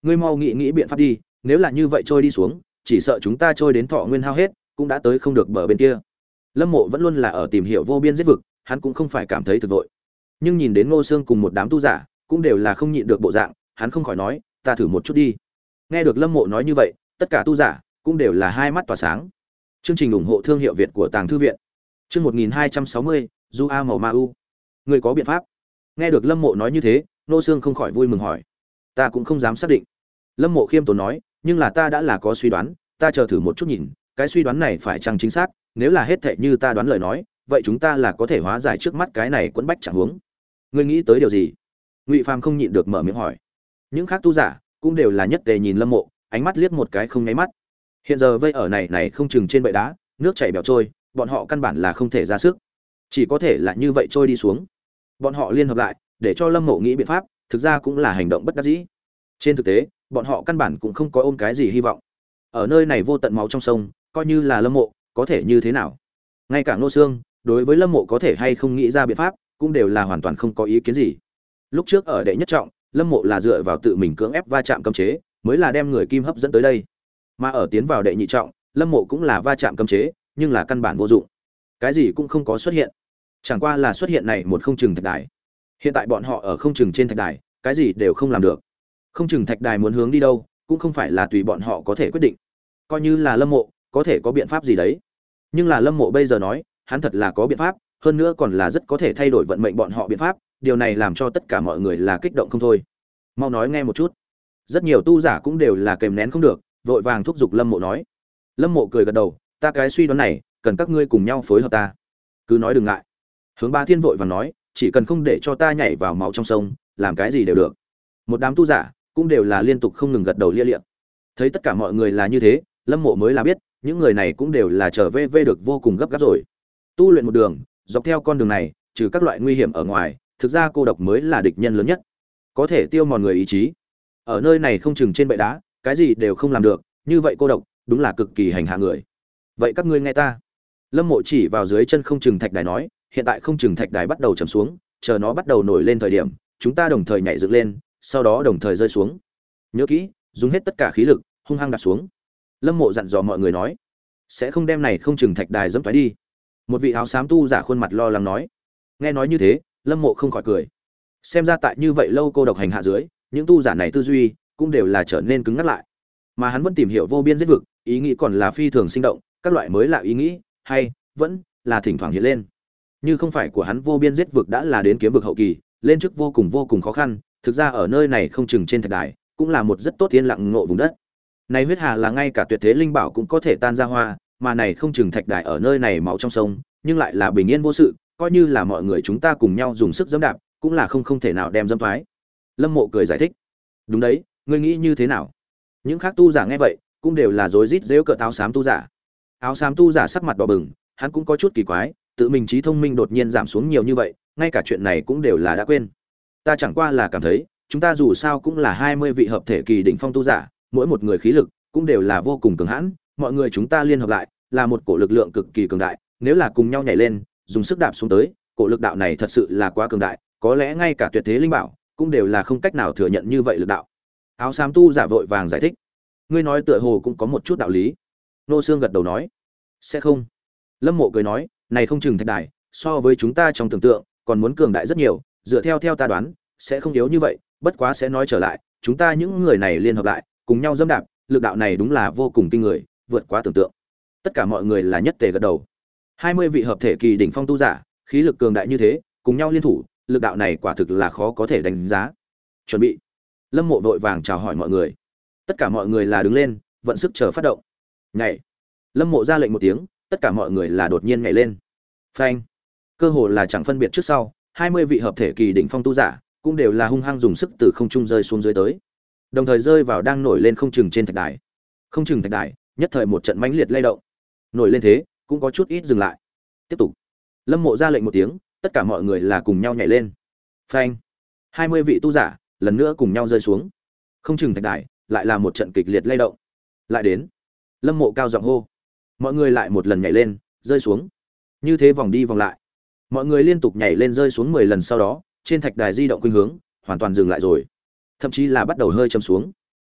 ngươi mau nghĩ nghĩ biện pháp đi, nếu là như vậy trôi đi xuống, chỉ sợ chúng ta trôi đến thọ nguyên hao hết, cũng đã tới không được bờ bên kia. Lâm Mộ vẫn luôn là ở tìm hiểu vô biên giết vực, hắn cũng không phải cảm thấy thực vội. Nhưng nhìn đến Ngô Xương cùng một đám tu giả, cũng đều là không nhịn được bộ dạng, hắn không khỏi nói, ta thử một chút đi. Nghe được Lâm Mộ nói như vậy, tất cả tu giả cũng đều là hai mắt tỏa sáng. Chương trình ủng hộ thương hiệu Việt của Tàng Thư viện. Chương một nghìn hai trăm sáu mươi, Du A Màu Ma U. Người có biện pháp? Nghe được Lâm Mộ nói như thế, Ngô Xương không khỏi vui mừng hỏi. Ta cũng không dám xác định. Lâm Mộ khiêm tốn nói, nhưng là ta đã là có suy đoán, ta chờ thử một chút nhìn, cái suy đoán này phải chăng chính xác, nếu là hết thệ như ta đoán lời nói, vậy chúng ta là có thể hóa giải trước mắt cái này quẫn bách chẳng huống. Ngươi nghĩ tới điều gì? Ngụy Phàm không nhịn được mở miệng hỏi. Những khác tu giả cũng đều là nhất tề nhìn Lâm Mộ, ánh mắt liếc một cái không nháy mắt. Hiện giờ vây ở này này không chừng trên bệ đá, nước chảy bèo trôi, bọn họ căn bản là không thể ra sức, chỉ có thể là như vậy trôi đi xuống. Bọn họ liên hợp lại, để cho Lâm Mộ nghĩ biện pháp, thực ra cũng là hành động bất đắc dĩ. Trên thực tế, bọn họ căn bản cũng không có ôm cái gì hy vọng. Ở nơi này vô tận máu trong sông, coi như là Lâm Mộ, có thể như thế nào? Ngay cả Ngô Xương, đối với Lâm Mộ có thể hay không nghĩ ra biện pháp, cũng đều là hoàn toàn không có ý kiến gì. Lúc trước ở đệ nhất trọng, Lâm Mộ là dựa vào tự mình cưỡng ép va chạm cấm chế, mới là đem người kim hấp dẫn tới đây. Mà ở tiến vào đệ nhị trọng, Lâm Mộ cũng là va chạm cấm chế, nhưng là căn bản vô dụng. Cái gì cũng không có xuất hiện. Chẳng qua là xuất hiện này một không chừng thạch đài. Hiện tại bọn họ ở không chừng trên thạch đài, cái gì đều không làm được. Không chừng thạch đài muốn hướng đi đâu, cũng không phải là tùy bọn họ có thể quyết định. Coi như là Lâm Mộ, có thể có biện pháp gì đấy. Nhưng là Lâm Mộ bây giờ nói, hắn thật là có biện pháp, hơn nữa còn là rất có thể thay đổi vận mệnh bọn họ biện pháp, điều này làm cho tất cả mọi người là kích động không thôi. Mau nói nghe một chút. Rất nhiều tu giả cũng đều là kềm nén không được, vội vàng thúc giục Lâm Mộ nói. Lâm Mộ cười gật đầu, ta cái suy đoán này, cần các ngươi cùng nhau phối hợp ta. Cứ nói đừng ngại. Hướng Ba Thiên vội vàng nói, chỉ cần không để cho ta nhảy vào máu trong sông, làm cái gì đều được. Một đám tu giả cũng đều là liên tục không ngừng gật đầu lia lịa. Thấy tất cả mọi người là như thế, Lâm Mộ mới là biết, những người này cũng đều là trở về về được vô cùng gấp gáp rồi. Tu luyện một đường, dọc theo con đường này, trừ các loại nguy hiểm ở ngoài, thực ra cô độc mới là địch nhân lớn nhất, có thể tiêu mòn người ý chí. Ở nơi này không chừng trên bệ đá, cái gì đều không làm được, như vậy cô độc, đúng là cực kỳ hành hạ người. Vậy các ngươi nghe ta. Lâm Mộ chỉ vào dưới chân không chừng thạch đài nói, hiện tại không chừng thạch đài bắt đầu trầm xuống, chờ nó bắt đầu nổi lên thời điểm, chúng ta đồng thời nhảy dựng lên, sau đó đồng thời rơi xuống. Nhớ kỹ, dùng hết tất cả khí lực, hung hăng đạp xuống. Lâm Mộ dặn dò mọi người nói, sẽ không đem này không chừng thạch đài dẫm toái đi. Một vị áo xám tu giả khuôn mặt lo lắng nói. Nghe nói như thế, Lâm Mộ không khỏi cười. Xem ra tại như vậy lâu cô độc hành hạ dưới, những tu giả này tư duy cũng đều là trở nên cứng ngắc lại. Mà hắn vẫn tìm hiểu vô biên giết vực, ý nghĩ còn là phi thường sinh động, các loại mới lạ ý nghĩ, hay vẫn là thỉnh thoảng hiện lên. Như không phải của hắn vô biên giết vực đã là đến kiếm vực hậu kỳ, lên chức vô cùng vô cùng khó khăn, thực ra ở nơi này không chừng trên thạch đài, cũng là một rất tốt tiên lặng ngộ vùng đất. Này huyết hà là ngay cả tuyệt thế linh bảo cũng có thể tan ra hoa, mà này không chừng thạch đài ở nơi này máu trong sông, nhưng lại là bình yên vô sự, coi như là mọi người chúng ta cùng nhau dùng sức giẫm đạp, cũng là không không thể nào đem dẫm thoái. Lâm Mộ cười giải thích. Đúng đấy, ngươi nghĩ như thế nào? Những khác tu giả nghe vậy, cũng đều là rối rít giễu cợt áo xám tu giả. Áo xám tu giả sắc mặt đỏ bừng, hắn cũng có chút kỳ quái, tự mình trí thông minh đột nhiên giảm xuống nhiều như vậy, ngay cả chuyện này cũng đều là đã quên. Ta chẳng qua là cảm thấy, chúng ta dù sao cũng là hai mươi vị hợp thể kỳ đỉnh phong tu giả, mỗi một người khí lực cũng đều là vô cùng cường hãn, mọi người chúng ta liên hợp lại, là một cổ lực lượng cực kỳ cường đại, nếu là cùng nhau nhảy lên, dùng sức đạp xuống tới, cổ lực đạo này thật sự là quá cường đại, có lẽ ngay cả tuyệt thế linh bảo cũng đều là không cách nào thừa nhận như vậy lực đạo. Áo xám tu giả vội vàng giải thích. Ngươi nói tựa hồ cũng có một chút đạo lý. Nô Xương gật đầu nói. Sẽ không. Lâm Mộ cười nói, này không chừng thạch đài, so với chúng ta trong tưởng tượng, còn muốn cường đại rất nhiều, dựa theo theo ta đoán, sẽ không yếu như vậy, bất quá sẽ nói trở lại, chúng ta những người này liên hợp lại, cùng nhau dẫm đạp, lực đạo này đúng là vô cùng kinh người, vượt quá tưởng tượng. Tất cả mọi người là nhất tề gật đầu. hai mươi vị hợp thể kỳ đỉnh phong tu giả, khí lực cường đại như thế, cùng nhau liên thủ, lực đạo này quả thực là khó có thể đánh giá. Chuẩn bị. Lâm Mộ vội vàng chào hỏi mọi người. Tất cả mọi người là đứng lên, vận sức chờ phát động. Nhảy. Lâm Mộ ra lệnh một tiếng, tất cả mọi người là đột nhiên nhảy lên. Phanh. Cơ hồ là chẳng phân biệt trước sau, hai mươi vị hợp thể kỳ đỉnh phong tu giả, cũng đều là hung hăng dùng sức từ không trung rơi xuống dưới tới. Đồng thời rơi vào đang nổi lên không chừng trên thạch đài. Không chừng thạch đài, nhất thời một trận mãnh liệt lay động. Nổi lên thế, cũng có chút ít dừng lại. Tiếp tục. Lâm Mộ ra lệnh một tiếng, tất cả mọi người là cùng nhau nhảy lên. Phanh. hai mươi vị tu giả lần nữa cùng nhau rơi xuống. Không chừng thạch đài lại là một trận kịch liệt lay động. Lại đến. Lâm Mộ cao giọng hô. Mọi người lại một lần nhảy lên, rơi xuống. Như thế vòng đi vòng lại. Mọi người liên tục nhảy lên rơi xuống mười lần sau đó, trên thạch đài di động khuynh hướng hoàn toàn dừng lại rồi. Thậm chí là bắt đầu hơi châm xuống.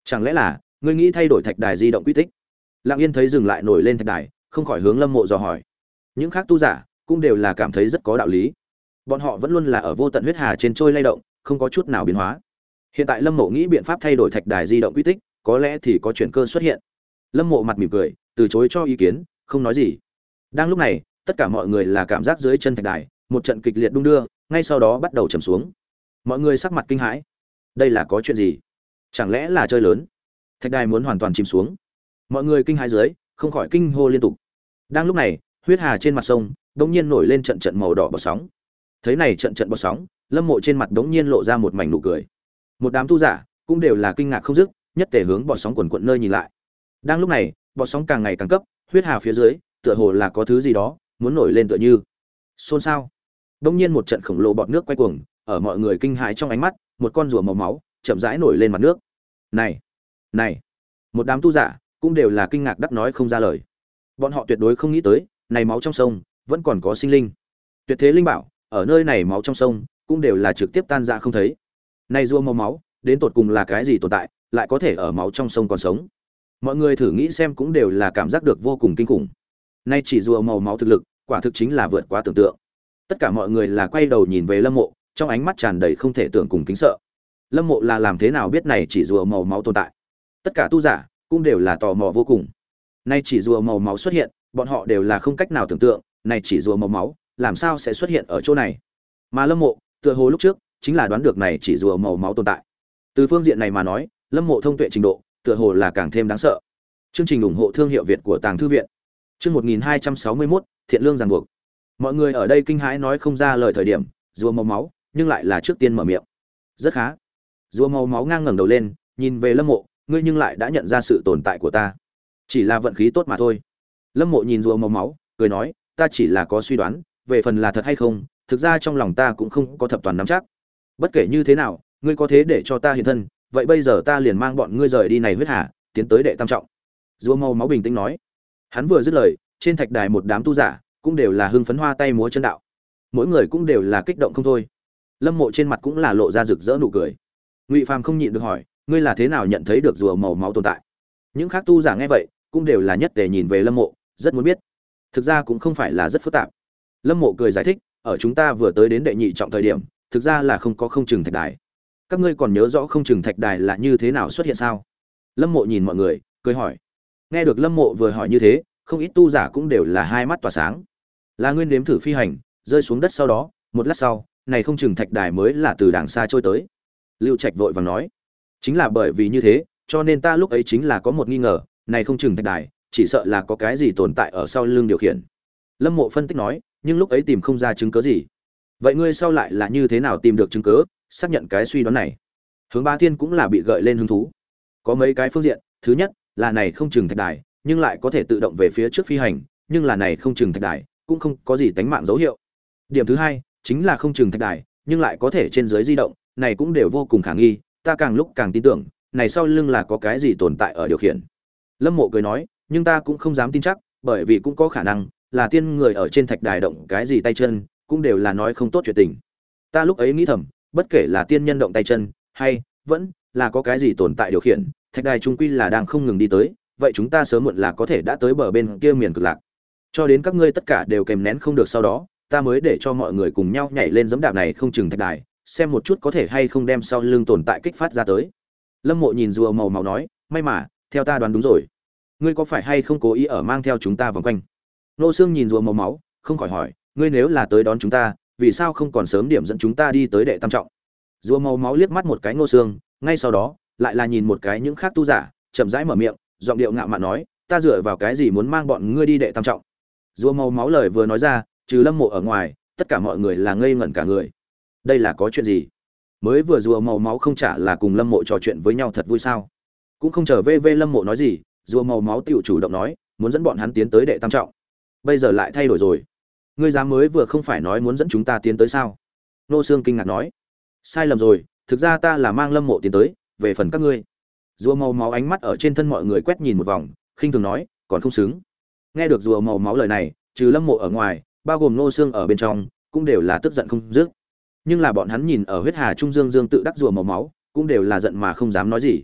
Chẳng lẽ là ngươi nghĩ thay đổi thạch đài di động quy tích? Lặng Yên thấy dừng lại nổi lên thạch đài, không khỏi hướng Lâm Mộ dò hỏi. Những khác tu giả cũng đều là cảm thấy rất có đạo lý. Bọn họ vẫn luôn là ở vô tận huyết hà trên trôi lay động, không có chút nào biến hóa. Hiện tại Lâm Mộ nghĩ biện pháp thay đổi thạch đài di động quy tích, có lẽ thì có chuyển cơ xuất hiện. Lâm Mộ mặt mỉm cười, từ chối cho ý kiến, không nói gì. Đang lúc này, tất cả mọi người là cảm giác dưới chân thạch đài một trận kịch liệt đung đưa, ngay sau đó bắt đầu trầm xuống. Mọi người sắc mặt kinh hãi. Đây là có chuyện gì? Chẳng lẽ là chơi lớn? Thạch đài muốn hoàn toàn chìm xuống. Mọi người kinh hãi dưới, không khỏi kinh hô liên tục. Đang lúc này, huyết hà trên mặt sông đột nhiên nổi lên trận trận màu đỏ bọt sóng. Thấy này trận trận bọt sóng, Lâm Mộ trên mặt đột nhiên lộ ra một mảnh nụ cười. Một đám tu giả cũng đều là kinh ngạc không dứt, nhất tề hướng bọt sóng quần quần nơi nhìn lại. Đang lúc này, bọt sóng càng ngày càng cấp, huyết hà phía dưới, tựa hồ là có thứ gì đó muốn nổi lên tựa như. Xôn xao. Đột nhiên một trận khổng lồ bọt nước quay cuồng, ở mọi người kinh hãi trong ánh mắt, một con rùa màu máu chậm rãi nổi lên mặt nước. Này, này! Một đám tu giả cũng đều là kinh ngạc đắc nói không ra lời. Bọn họ tuyệt đối không nghĩ tới, này máu trong sông vẫn còn có sinh linh. Tuyệt thế linh bảo, ở nơi này máu trong sông cũng đều là trực tiếp tan ra không thấy. Này rùa màu máu, đến tột cùng là cái gì tồn tại, lại có thể ở máu trong sông còn sống? Mọi người thử nghĩ xem cũng đều là cảm giác được vô cùng kinh khủng. Nay chỉ rùa màu máu thực lực, quả thực chính là vượt quá tưởng tượng. Tất cả mọi người là quay đầu nhìn về Lâm Mộ, trong ánh mắt tràn đầy không thể tưởng cùng kính sợ. Lâm Mộ là làm thế nào biết này chỉ rùa màu máu tồn tại? Tất cả tu giả cũng đều là tò mò vô cùng. Nay chỉ rùa màu máu xuất hiện, bọn họ đều là không cách nào tưởng tượng, này chỉ rùa màu máu làm sao sẽ xuất hiện ở chỗ này. Mà Lâm Mộ, tựa hồ lúc trước chính là đoán được này chỉ rùa màu máu tồn tại. Từ phương diện này mà nói, Lâm Mộ thông tuệ trình độ, tựa hồ là càng thêm đáng sợ. Chương trình ủng hộ thương hiệu Việt của Tàng thư viện. Chương một nghìn hai trăm sáu mươi mốt, thiện lương ràng buộc. Mọi người ở đây kinh hãi nói không ra lời thời điểm, rùa màu máu nhưng lại là trước tiên mở miệng. Rất khá. Rùa màu máu ngang ngẩng đầu lên, nhìn về Lâm Mộ, ngươi nhưng lại đã nhận ra sự tồn tại của ta. Chỉ là vận khí tốt mà thôi. Lâm Mộ nhìn rùa màu máu, cười nói, ta chỉ là có suy đoán, về phần là thật hay không, thực ra trong lòng ta cũng không có thập toàn nắm chắc. Bất kể như thế nào, ngươi có thế để cho ta hiện thân, vậy bây giờ ta liền mang bọn ngươi rời đi này huyết hà, tiến tới đệ tam trọng. Rùa màu máu bình tĩnh nói. Hắn vừa dứt lời, trên thạch đài một đám tu giả cũng đều là hưng phấn hoa tay múa chân đạo. Mỗi người cũng đều là kích động không thôi. Lâm Mộ trên mặt cũng là lộ ra rực rỡ nụ cười. Ngụy Phàm không nhịn được hỏi, ngươi là thế nào nhận thấy được rùa màu máu tồn tại? Những khác tu giả nghe vậy, cũng đều là nhất tề nhìn về Lâm Mộ, rất muốn biết. Thực ra cũng không phải là rất phức tạp. Lâm Mộ cười giải thích, ở chúng ta vừa tới đến đệ nhị trọng thời điểm, thực ra là không có không trừng thạch đài. Các ngươi còn nhớ rõ không trừng thạch đài là như thế nào xuất hiện sao? Lâm Mộ nhìn mọi người, cười hỏi. Nghe được Lâm Mộ vừa hỏi như thế, không ít tu giả cũng đều là hai mắt tỏa sáng. Là nguyên nếm thử phi hành, rơi xuống đất sau đó, một lát sau, này không trừng thạch đài mới là từ đàng xa trôi tới. Lưu Trạch vội vàng nói, chính là bởi vì như thế, cho nên ta lúc ấy chính là có một nghi ngờ, này không trừng thạch đài, chỉ sợ là có cái gì tồn tại ở sau lưng điều khiển. Lâm Mộ phân tích nói, nhưng lúc ấy tìm không ra chứng cứ gì. Vậy ngươi sau lại là như thế nào tìm được chứng cứ, xác nhận cái suy đoán này? Hướng Bá Thiên cũng là bị gợi lên hứng thú. Có mấy cái phương diện, thứ nhất là này không trừng thạch đài, nhưng lại có thể tự động về phía trước phi hành, nhưng là này không trừng thạch đài, cũng không có gì tánh mạng dấu hiệu. Điểm thứ hai, chính là không trừng thạch đài, nhưng lại có thể trên dưới di động, này cũng đều vô cùng khả nghi, ta càng lúc càng tin tưởng, này sau lưng là có cái gì tồn tại ở điều khiển. Lâm Mộ cười nói, nhưng ta cũng không dám tin chắc, bởi vì cũng có khả năng là tiên người ở trên thạch đài động cái gì tay chân, cũng đều là nói không tốt chuyện tình. Ta lúc ấy nghĩ thầm, bất kể là tiên nhân động tay chân, hay vẫn là có cái gì tồn tại điều khiển, thạch đài trung quy là đang không ngừng đi tới, vậy chúng ta sớm muộn là có thể đã tới bờ bên kia miền cực lạc. Cho đến các ngươi tất cả đều kèm nén không được sau đó, ta mới để cho mọi người cùng nhau nhảy lên giẫm đạp này không chừng thạch đài, xem một chút có thể hay không đem sau lưng tồn tại kích phát ra tới. Lâm Mộ nhìn rùa màu màu nói, may mà, theo ta đoán đúng rồi. Ngươi có phải hay không cố ý ở mang theo chúng ta vòng quanh? Nô Xương nhìn rùa màu máu, không khỏi hỏi, ngươi nếu là tới đón chúng ta, vì sao không còn sớm điểm dẫn chúng ta đi tới đệ tam trọng? Rùa màu máu liếc mắt một cái Nô Xương, ngay sau đó, lại là nhìn một cái những khác tu giả, chậm rãi mở miệng, giọng điệu ngạo mạn nói, ta dựa vào cái gì muốn mang bọn ngươi đi đệ tam trọng? Rùa màu máu lời vừa nói ra, trừ Lâm Mộ ở ngoài, tất cả mọi người là ngây ngẩn cả người. Đây là có chuyện gì? Mới vừa rùa màu máu không trả là cùng Lâm Mộ trò chuyện với nhau thật vui sao? Cũng không chờ vê vê Lâm Mộ nói gì, rùa màu máu tiểu chủ động nói, muốn dẫn bọn hắn tiến tới đệ tam trọng. Bây giờ lại thay đổi rồi. Ngươi dám mới vừa không phải nói muốn dẫn chúng ta tiến tới sao? Nô Xương kinh ngạc nói, sai lầm rồi, thực ra ta là mang Lâm Mộ tiến tới, về phần các ngươi. Rùa màu máu ánh mắt ở trên thân mọi người quét nhìn một vòng, khinh thường nói, còn không xứng. Nghe được rùa màu máu lời này, trừ Lâm Mộ ở ngoài, bao gồm Nô Xương ở bên trong, cũng đều là tức giận không dứt. Nhưng là bọn hắn nhìn ở huyết hà trung dương dương tự đắc rùa màu máu, cũng đều là giận mà không dám nói gì.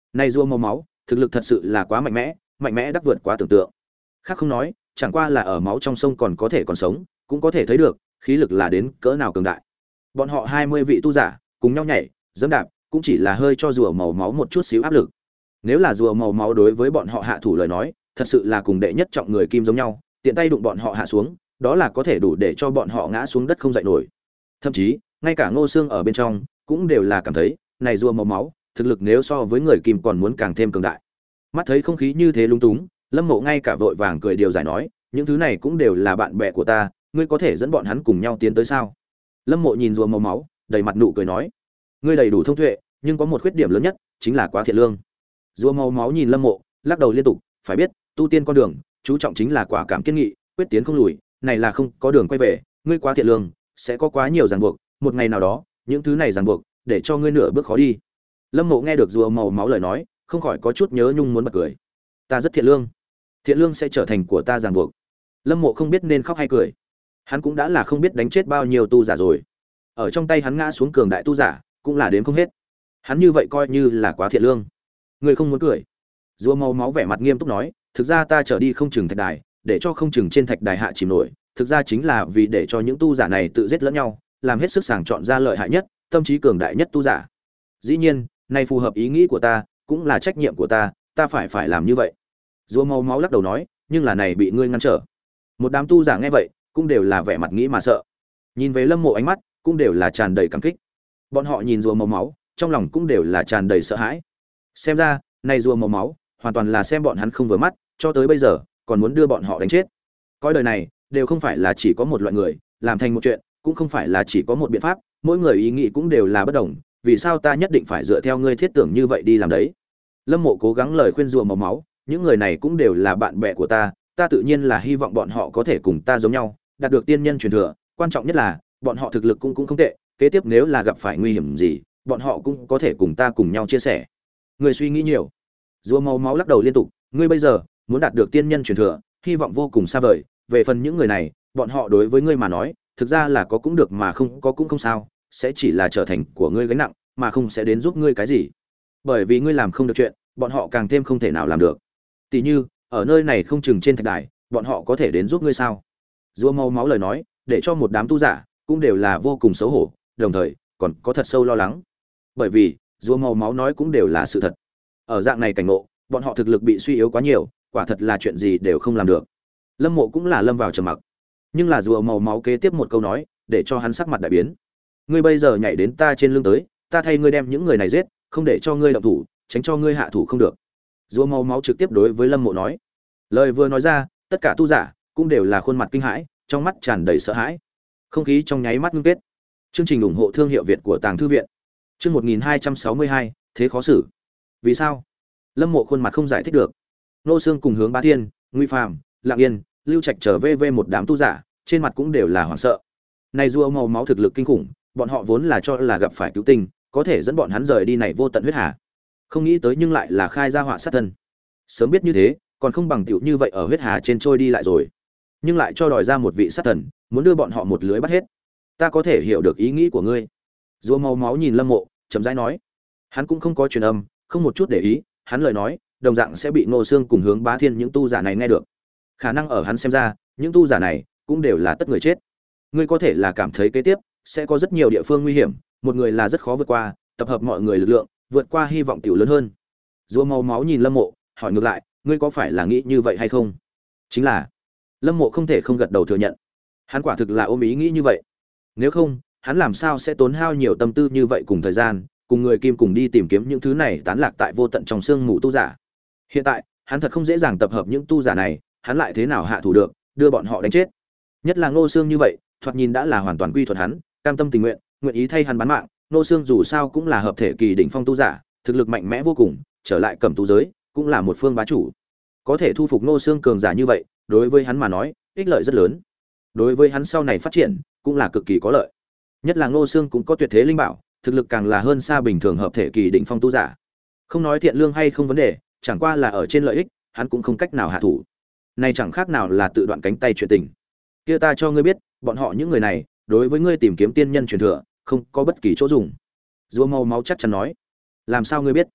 Này rùa màu máu, thực lực thật sự là quá mạnh mẽ, mạnh mẽ đắc vượt quá tưởng tượng. Khác không nói, chẳng qua là ở máu trong sông còn có thể còn sống, cũng có thể thấy được khí lực là đến cỡ nào cường đại. Bọn họ hai mươi vị tu giả cùng nhau nhảy, giẫm đạp, cũng chỉ là hơi cho rùa màu máu một chút xíu áp lực. Nếu là rùa màu máu đối với bọn họ hạ thủ lời nói, thật sự là cùng đệ nhất trọng người kim giống nhau, tiện tay đụng bọn họ hạ xuống, đó là có thể đủ để cho bọn họ ngã xuống đất không dậy nổi. Thậm chí, ngay cả Ngô Xương ở bên trong cũng đều là cảm thấy, này rùa màu máu, thực lực nếu so với người kim còn muốn càng thêm cường đại. Mắt thấy không khí như thế lung túng, Lâm Mộ ngay cả vội vàng cười điều giải nói, những thứ này cũng đều là bạn bè của ta, ngươi có thể dẫn bọn hắn cùng nhau tiến tới sao? Lâm Mộ nhìn rùa màu máu, đầy mặt nụ cười nói, ngươi đầy đủ thông tuệ, nhưng có một khuyết điểm lớn nhất, chính là quá thiện lương. Rùa màu máu nhìn Lâm Mộ, lắc đầu liên tục, phải biết, tu tiên con đường, chú trọng chính là quả cảm kiên nghị, quyết tiến không lùi, này là không có đường quay về, ngươi quá thiện lương, sẽ có quá nhiều ràng buộc, một ngày nào đó, những thứ này ràng buộc, để cho ngươi nửa bước khó đi. Lâm Mộ nghe được rùa màu máu lời nói, không khỏi có chút nhớ nhung muốn bật cười. Ta rất thiện lương, thiện lương sẽ trở thành của ta ràng buộc. Lâm Mộ không biết nên khóc hay cười. Hắn cũng đã là không biết đánh chết bao nhiêu tu giả rồi. Ở trong tay hắn ngã xuống cường đại tu giả, cũng là đếm không hết. Hắn như vậy coi như là quá thiện lương. Ngươi không muốn cười? Rùa màu máu vẻ mặt nghiêm túc nói, thực ra ta trở đi không chừng thạch đài, để cho không chừng trên thạch đài hạ chìm nổi, thực ra chính là vì để cho những tu giả này tự giết lẫn nhau, làm hết sức sàng chọn ra lợi hại nhất, tâm trí cường đại nhất tu giả. Dĩ nhiên, này phù hợp ý nghĩ của ta, cũng là trách nhiệm của ta, ta phải phải làm như vậy. Rùa màu máu lắc đầu nói, nhưng là này bị ngươi ngăn trở. Một đám tu giả nghe vậy, cũng đều là vẻ mặt nghĩ mà sợ. Nhìn về Lâm Mộ ánh mắt, cũng đều là tràn đầy cảm kích. Bọn họ nhìn rùa màu máu, trong lòng cũng đều là tràn đầy sợ hãi. Xem ra, này rùa màu máu, hoàn toàn là xem bọn hắn không vừa mắt, cho tới bây giờ, còn muốn đưa bọn họ đánh chết. Coi đời này, đều không phải là chỉ có một loại người, làm thành một chuyện, cũng không phải là chỉ có một biện pháp, mỗi người ý nghĩ cũng đều là bất đồng, vì sao ta nhất định phải dựa theo ngươi thiết tưởng như vậy đi làm đấy? Lâm Mộ cố gắng lời khuyên rùa màu máu, những người này cũng đều là bạn bè của ta, ta tự nhiên là hy vọng bọn họ có thể cùng ta giống nhau, đạt được tiên nhân truyền thừa, quan trọng nhất là, bọn họ thực lực cũng cũng không tệ, kế tiếp nếu là gặp phải nguy hiểm gì, bọn họ cũng có thể cùng ta cùng nhau chia sẻ. Người suy nghĩ nhiều. Rùa màu máu lắc đầu liên tục, ngươi bây giờ muốn đạt được tiên nhân truyền thừa, hy vọng vô cùng xa vời, về phần những người này, bọn họ đối với ngươi mà nói, thực ra là có cũng được mà không có cũng không sao, sẽ chỉ là trở thành của ngươi gánh nặng, mà không sẽ đến giúp ngươi cái gì. Bởi vì ngươi làm không được chuyện, bọn họ càng thêm không thể nào làm được. Tỷ như, ở nơi này không chừng trên thạch đài, bọn họ có thể đến giúp ngươi sao? Rùa màu máu lời nói, để cho một đám tu giả cũng đều là vô cùng xấu hổ, đồng thời còn có thật sâu lo lắng. Bởi vì, rùa màu máu nói cũng đều là sự thật. Ở dạng này cảnh ngộ, bọn họ thực lực bị suy yếu quá nhiều, quả thật là chuyện gì đều không làm được. Lâm Mộ cũng là lâm vào trầm mặc. Nhưng là rùa màu máu kế tiếp một câu nói, để cho hắn sắc mặt đại biến. Ngươi bây giờ nhảy đến ta trên lưng tới, ta thay ngươi đem những người này giết, không để cho ngươi động thủ, tránh cho ngươi hạ thủ không được. Rùa màu máu trực tiếp đối với Lâm Mộ nói. Lời vừa nói ra, tất cả tu giả cũng đều là khuôn mặt kinh hãi, trong mắt tràn đầy sợ hãi. Không khí trong nháy mắt ngưng kết. Chương trình ủng hộ thương hiệu Việt của Tàng Thư viện. Chương một nghìn hai trăm sáu mươi hai, thế khó xử. Vì sao? Lâm Mộ khuôn mặt không giải thích được. Nô Xương cùng Hướng Bá Thiên, Nguy Phàm, Lặng Yên, Lưu Trạch trở về về một đám tu giả, trên mặt cũng đều là hoảng sợ. Này rùa màu máu thực lực kinh khủng, bọn họ vốn là cho là gặp phải cứu tinh, có thể dẫn bọn hắn rời đi này vô tận huyết hà. Không nghĩ tới nhưng lại là khai ra họa sát thân. Sớm biết như thế, còn không bằng tiểu như vậy ở huyết hà trên trôi đi lại rồi. Nhưng lại cho đòi ra một vị sát thần, muốn đưa bọn họ một lưới bắt hết. Ta có thể hiểu được ý nghĩ của ngươi. Rùa màu máu nhìn Lâm Mộ, chậm rãi nói. Hắn cũng không có truyền âm, không một chút để ý, hắn lời nói, đồng dạng sẽ bị Ngô Xương cùng Hướng Bá Thiên những tu giả này nghe được. Khả năng ở hắn xem ra, những tu giả này cũng đều là tất người chết. Ngươi có thể là cảm thấy kế tiếp sẽ có rất nhiều địa phương nguy hiểm, một người là rất khó vượt qua, tập hợp mọi người lực lượng, vượt qua hy vọng tiểu lớn hơn. Rùa màu máu nhìn Lâm Mộ, hỏi ngược lại, ngươi có phải là nghĩ như vậy hay không? Chính là. Lâm Mộ không thể không gật đầu thừa nhận. Hắn quả thực là ôm ý nghĩ như vậy. Nếu không, hắn làm sao sẽ tốn hao nhiều tâm tư như vậy cùng thời gian, cùng người kim cùng đi tìm kiếm những thứ này tán lạc tại vô tận trong sương mù tu giả. Hiện tại, hắn thật không dễ dàng tập hợp những tu giả này, hắn lại thế nào hạ thủ được, đưa bọn họ đánh chết. Nhất là Ngô Xương như vậy, thoạt nhìn đã là hoàn toàn quy thuận hắn, cam tâm tình nguyện, nguyện ý thay hắn bán mạng. Ngô Xương dù sao cũng là hợp thể kỳ đỉnh phong tu giả, thực lực mạnh mẽ vô cùng, trở lại Cẩm Tú giới, cũng là một phương bá chủ. Có thể thu phục Ngô Xương cường giả như vậy, đối với hắn mà nói, ích lợi rất lớn. Đối với hắn sau này phát triển, cũng là cực kỳ có lợi. Nhất là Ngô Xương cũng có tuyệt thế linh bảo, thực lực càng là hơn xa bình thường hợp thể kỳ đỉnh phong tu giả. Không nói thiện lương hay không vấn đề, chẳng qua là ở trên lợi ích, hắn cũng không cách nào hạ thủ. Này chẳng khác nào là tự đoạn cánh tay chuyện tình. Kia ta cho ngươi biết, bọn họ những người này, đối với ngươi tìm kiếm tiên nhân truyền thừa, không có bất kỳ chỗ dùng. Rùa màu máu chắc chắn nói. Làm sao ngươi biết?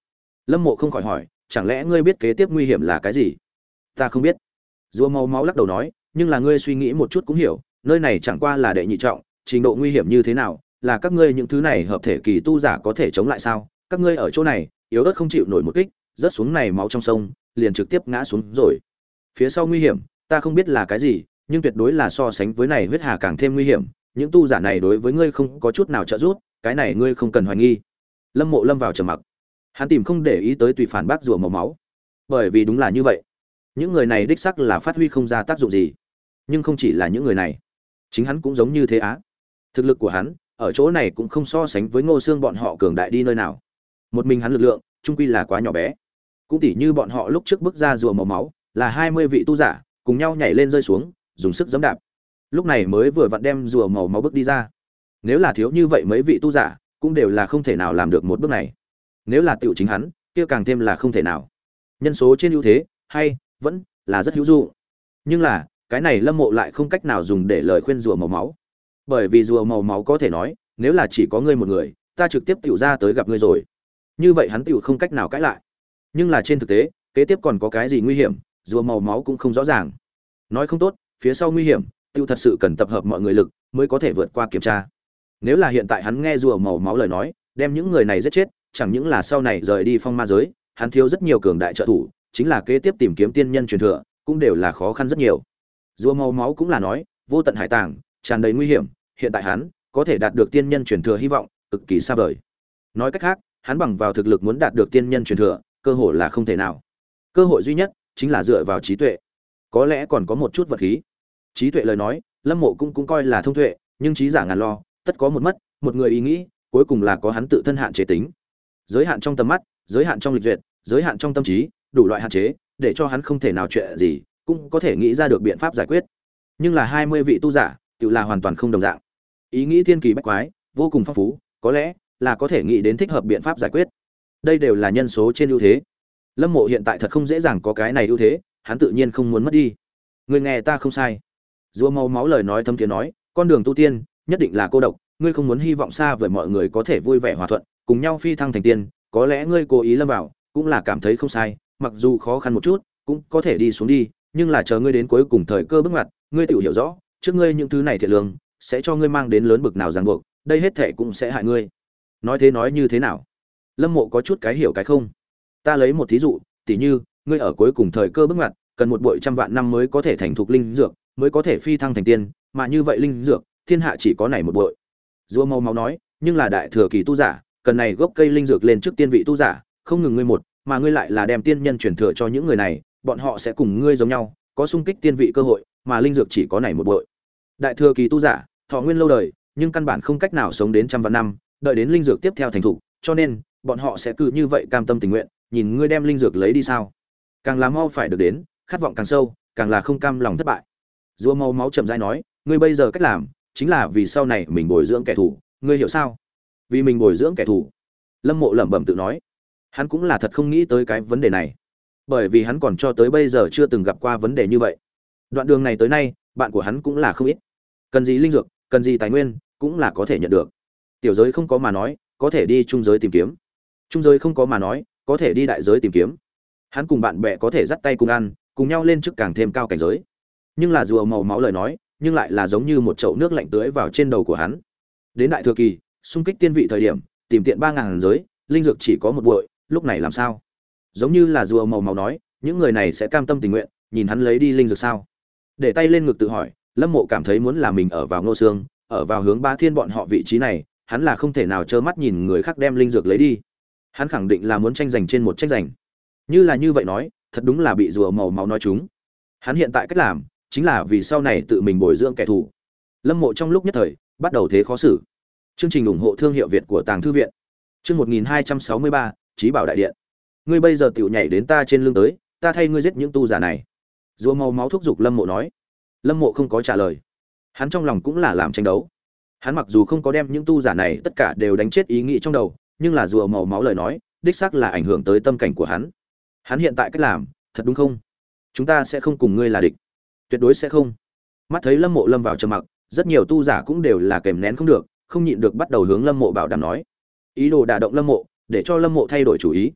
Lâm Mộ không khỏi hỏi, chẳng lẽ ngươi biết kế tiếp nguy hiểm là cái gì? Ta không biết. Rùa màu máu lắc đầu nói, nhưng là ngươi suy nghĩ một chút cũng hiểu, nơi này chẳng qua là đệ nhị trọng, trình độ nguy hiểm như thế nào, là các ngươi những thứ này hợp thể kỳ tu giả có thể chống lại sao? Các ngươi ở chỗ này, yếu ớt không chịu nổi một kích, rớt xuống này máu trong sông, liền trực tiếp ngã xuống rồi. Phía sau nguy hiểm, ta không biết là cái gì, nhưng tuyệt đối là so sánh với này huyết hà càng thêm nguy hiểm, những tu giả này đối với ngươi không có chút nào trợ giúp, cái này ngươi không cần hoài nghi. Lâm Mộ lâm vào trầm mặc. Hắn tìm không để ý tới tùy phản bác rùa màu máu, bởi vì đúng là như vậy, những người này đích xác là phát huy không ra tác dụng gì. Nhưng không chỉ là những người này, chính hắn cũng giống như thế á. Thực lực của hắn ở chỗ này cũng không so sánh với Ngô Xương bọn họ cường đại đi nơi nào. Một mình hắn lực lượng trung quy là quá nhỏ bé. Cũng tỉ như bọn họ lúc trước bước ra rùa màu máu, là hai mươi vị tu giả cùng nhau nhảy lên rơi xuống, dùng sức giẫm đạp. Lúc này mới vừa vặn đem rùa màu máu bước đi ra. Nếu là thiếu như vậy mấy vị tu giả, cũng đều là không thể nào làm được một bước này. Nếu là tiểu chính hắn, kia càng thêm là không thể nào. Nhân số trên ưu thế, hay vẫn là rất hữu dụng. Nhưng là, cái này Lâm Mộ lại không cách nào dùng để lời khuyên rùa màu máu. Bởi vì rùa màu máu có thể nói, nếu là chỉ có ngươi một người, ta trực tiếp tiểu ra tới gặp ngươi rồi. Như vậy hắn tiểu không cách nào cãi lại. Nhưng là trên thực tế, kế tiếp còn có cái gì nguy hiểm, rùa màu máu cũng không rõ ràng. Nói không tốt, phía sau nguy hiểm, tiêu thật sự cần tập hợp mọi người lực mới có thể vượt qua kiểm tra. Nếu là hiện tại hắn nghe rùa màu máu lời nói, đem những người này giết chết, chẳng những là sau này rời đi phong ma giới, hắn thiếu rất nhiều cường đại trợ thủ, chính là kế tiếp tìm kiếm tiên nhân truyền thừa, cũng đều là khó khăn rất nhiều. Rùa màu máu cũng là nói, vô tận hải tàng, tràn đầy nguy hiểm, hiện tại hắn có thể đạt được tiên nhân truyền thừa hy vọng cực kỳ xa vời. Nói cách khác, hắn bằng vào thực lực muốn đạt được tiên nhân truyền thừa, cơ hội là không thể nào. Cơ hội duy nhất chính là dựa vào trí tuệ. Có lẽ còn có một chút vật khí. Trí tuệ lời nói, Lâm Mộ cũng cũng coi là thông tuệ, nhưng trí giả ngàn lo, tất có một mất, một người ý nghĩ, cuối cùng là có hắn tự thân hạn chế tính. Giới hạn trong tầm mắt, giới hạn trong lịch duyệt, giới hạn trong tâm trí, đủ loại hạn chế, để cho hắn không thể nào chuyện gì, cũng có thể nghĩ ra được biện pháp giải quyết. Nhưng là hai mươi vị tu giả, tự là hoàn toàn không đồng dạng. Ý nghĩ thiên kỳ bách quái, vô cùng phong phú, có lẽ là có thể nghĩ đến thích hợp biện pháp giải quyết. Đây đều là nhân số trên ưu thế. Lâm Mộ hiện tại thật không dễ dàng có cái này ưu thế, hắn tự nhiên không muốn mất đi. Ngươi nghe ta không sai. Rùa màu máu lời nói thâm thiế nói, con đường tu tiên nhất định là cô độc, ngươi không muốn hy vọng xa vời mọi người có thể vui vẻ hòa thuận, cùng nhau phi thăng thành tiên, có lẽ ngươi cố ý lâm vào, cũng là cảm thấy không sai, mặc dù khó khăn một chút, cũng có thể đi xuống đi, nhưng là chờ ngươi đến cuối cùng thời cơ bước ngoặt, ngươi tự hiểu rõ, trước ngươi những thứ này thiệt lương, sẽ cho ngươi mang đến lớn bực nào ràng buộc, đây hết thảy cũng sẽ hại ngươi. Nói thế nói như thế nào? Lâm Mộ có chút cái hiểu cái không. Ta lấy một thí dụ, tỉ như, ngươi ở cuối cùng thời cơ bước ngoặt, cần một bội trăm vạn năm mới có thể thành thục linh dược, mới có thể phi thăng thành tiên, mà như vậy linh dược, thiên hạ chỉ có này một bội. Rùa màu máu nói, nhưng là đại thừa kỳ tu giả, cần này gốc cây linh dược lên trước tiên vị tu giả, không ngừng ngươi một, mà ngươi lại là đem tiên nhân truyền thừa cho những người này, bọn họ sẽ cùng ngươi giống nhau, có sung kích tiên vị cơ hội, mà linh dược chỉ có này một bội. Đại thừa kỳ tu giả, thọ nguyên lâu đời, nhưng căn bản không cách nào sống đến trăm vạn năm, đợi đến linh dược tiếp theo thành thục, cho nên bọn họ sẽ cứ như vậy cam tâm tình nguyện, nhìn ngươi đem linh dược lấy đi sao? Càng là mau phải được đến, khát vọng càng sâu, càng là không cam lòng thất bại. Rùa màu máu chậm rãi nói, ngươi bây giờ cách làm, chính là vì sau này mình bồi dưỡng kẻ thù, ngươi hiểu sao? Vì mình bồi dưỡng kẻ thù. Lâm Mộ lẩm bẩm tự nói, hắn cũng là thật không nghĩ tới cái vấn đề này, bởi vì hắn còn cho tới bây giờ chưa từng gặp qua vấn đề như vậy. Đoạn đường này tới nay, bạn của hắn cũng là không ít, cần gì linh dược, cần gì tài nguyên, cũng là có thể nhận được. Tiểu giới không có mà nói, có thể đi trung giới tìm kiếm. Trung giới không có mà nói, có thể đi đại giới tìm kiếm. Hắn cùng bạn bè có thể dắt tay cùng ăn, cùng nhau lên trước càng thêm cao cảnh giới. Nhưng là rùa màu máu lời nói, nhưng lại là giống như một chậu nước lạnh tưới vào trên đầu của hắn. Đến đại thừa kỳ, xung kích tiên vị thời điểm, tìm tiện ba ngàn giới, linh dược chỉ có một bội, lúc này làm sao? Giống như là rùa màu máu nói, những người này sẽ cam tâm tình nguyện, nhìn hắn lấy đi linh dược sao? Để tay lên ngực tự hỏi, Lâm Mộ cảm thấy muốn là mình ở vào Ngô Xương, ở vào hướng Ba Thiên bọn họ vị trí này, hắn là không thể nào trơ mắt nhìn người khác đem linh dược lấy đi. Hắn khẳng định là muốn tranh giành trên một tranh giành. Như là như vậy nói, thật đúng là bị rùa màu máu nói chúng. Hắn hiện tại cách làm, chính là vì sau này tự mình bồi dưỡng kẻ thù. Lâm Mộ trong lúc nhất thời, bắt đầu thế khó xử. Chương trình ủng hộ thương hiệu Việt của Tàng Thư viện. Chương một nghìn hai trăm sáu mươi ba, Chí Bảo Đại Điện. Ngươi bây giờ tiểu nhảy đến ta trên lưng tới, ta thay ngươi giết những tu giả này. Rùa màu máu thúc giục Lâm Mộ nói. Lâm Mộ không có trả lời. Hắn trong lòng cũng là làm tranh đấu. Hắn mặc dù không có đem những tu giả này tất cả đều đánh chết ý nghĩ trong đầu, nhưng là rùa màu máu lời nói, đích xác là ảnh hưởng tới tâm cảnh của hắn. Hắn hiện tại cách làm, thật đúng không? Chúng ta sẽ không cùng ngươi là địch. Tuyệt đối sẽ không. Mắt thấy Lâm Mộ lâm vào trầm mặc, rất nhiều tu giả cũng đều là kềm nén không được, không nhịn được bắt đầu hướng Lâm Mộ bảo đảm nói, ý đồ đả động Lâm Mộ, để cho Lâm Mộ thay đổi chủ ý.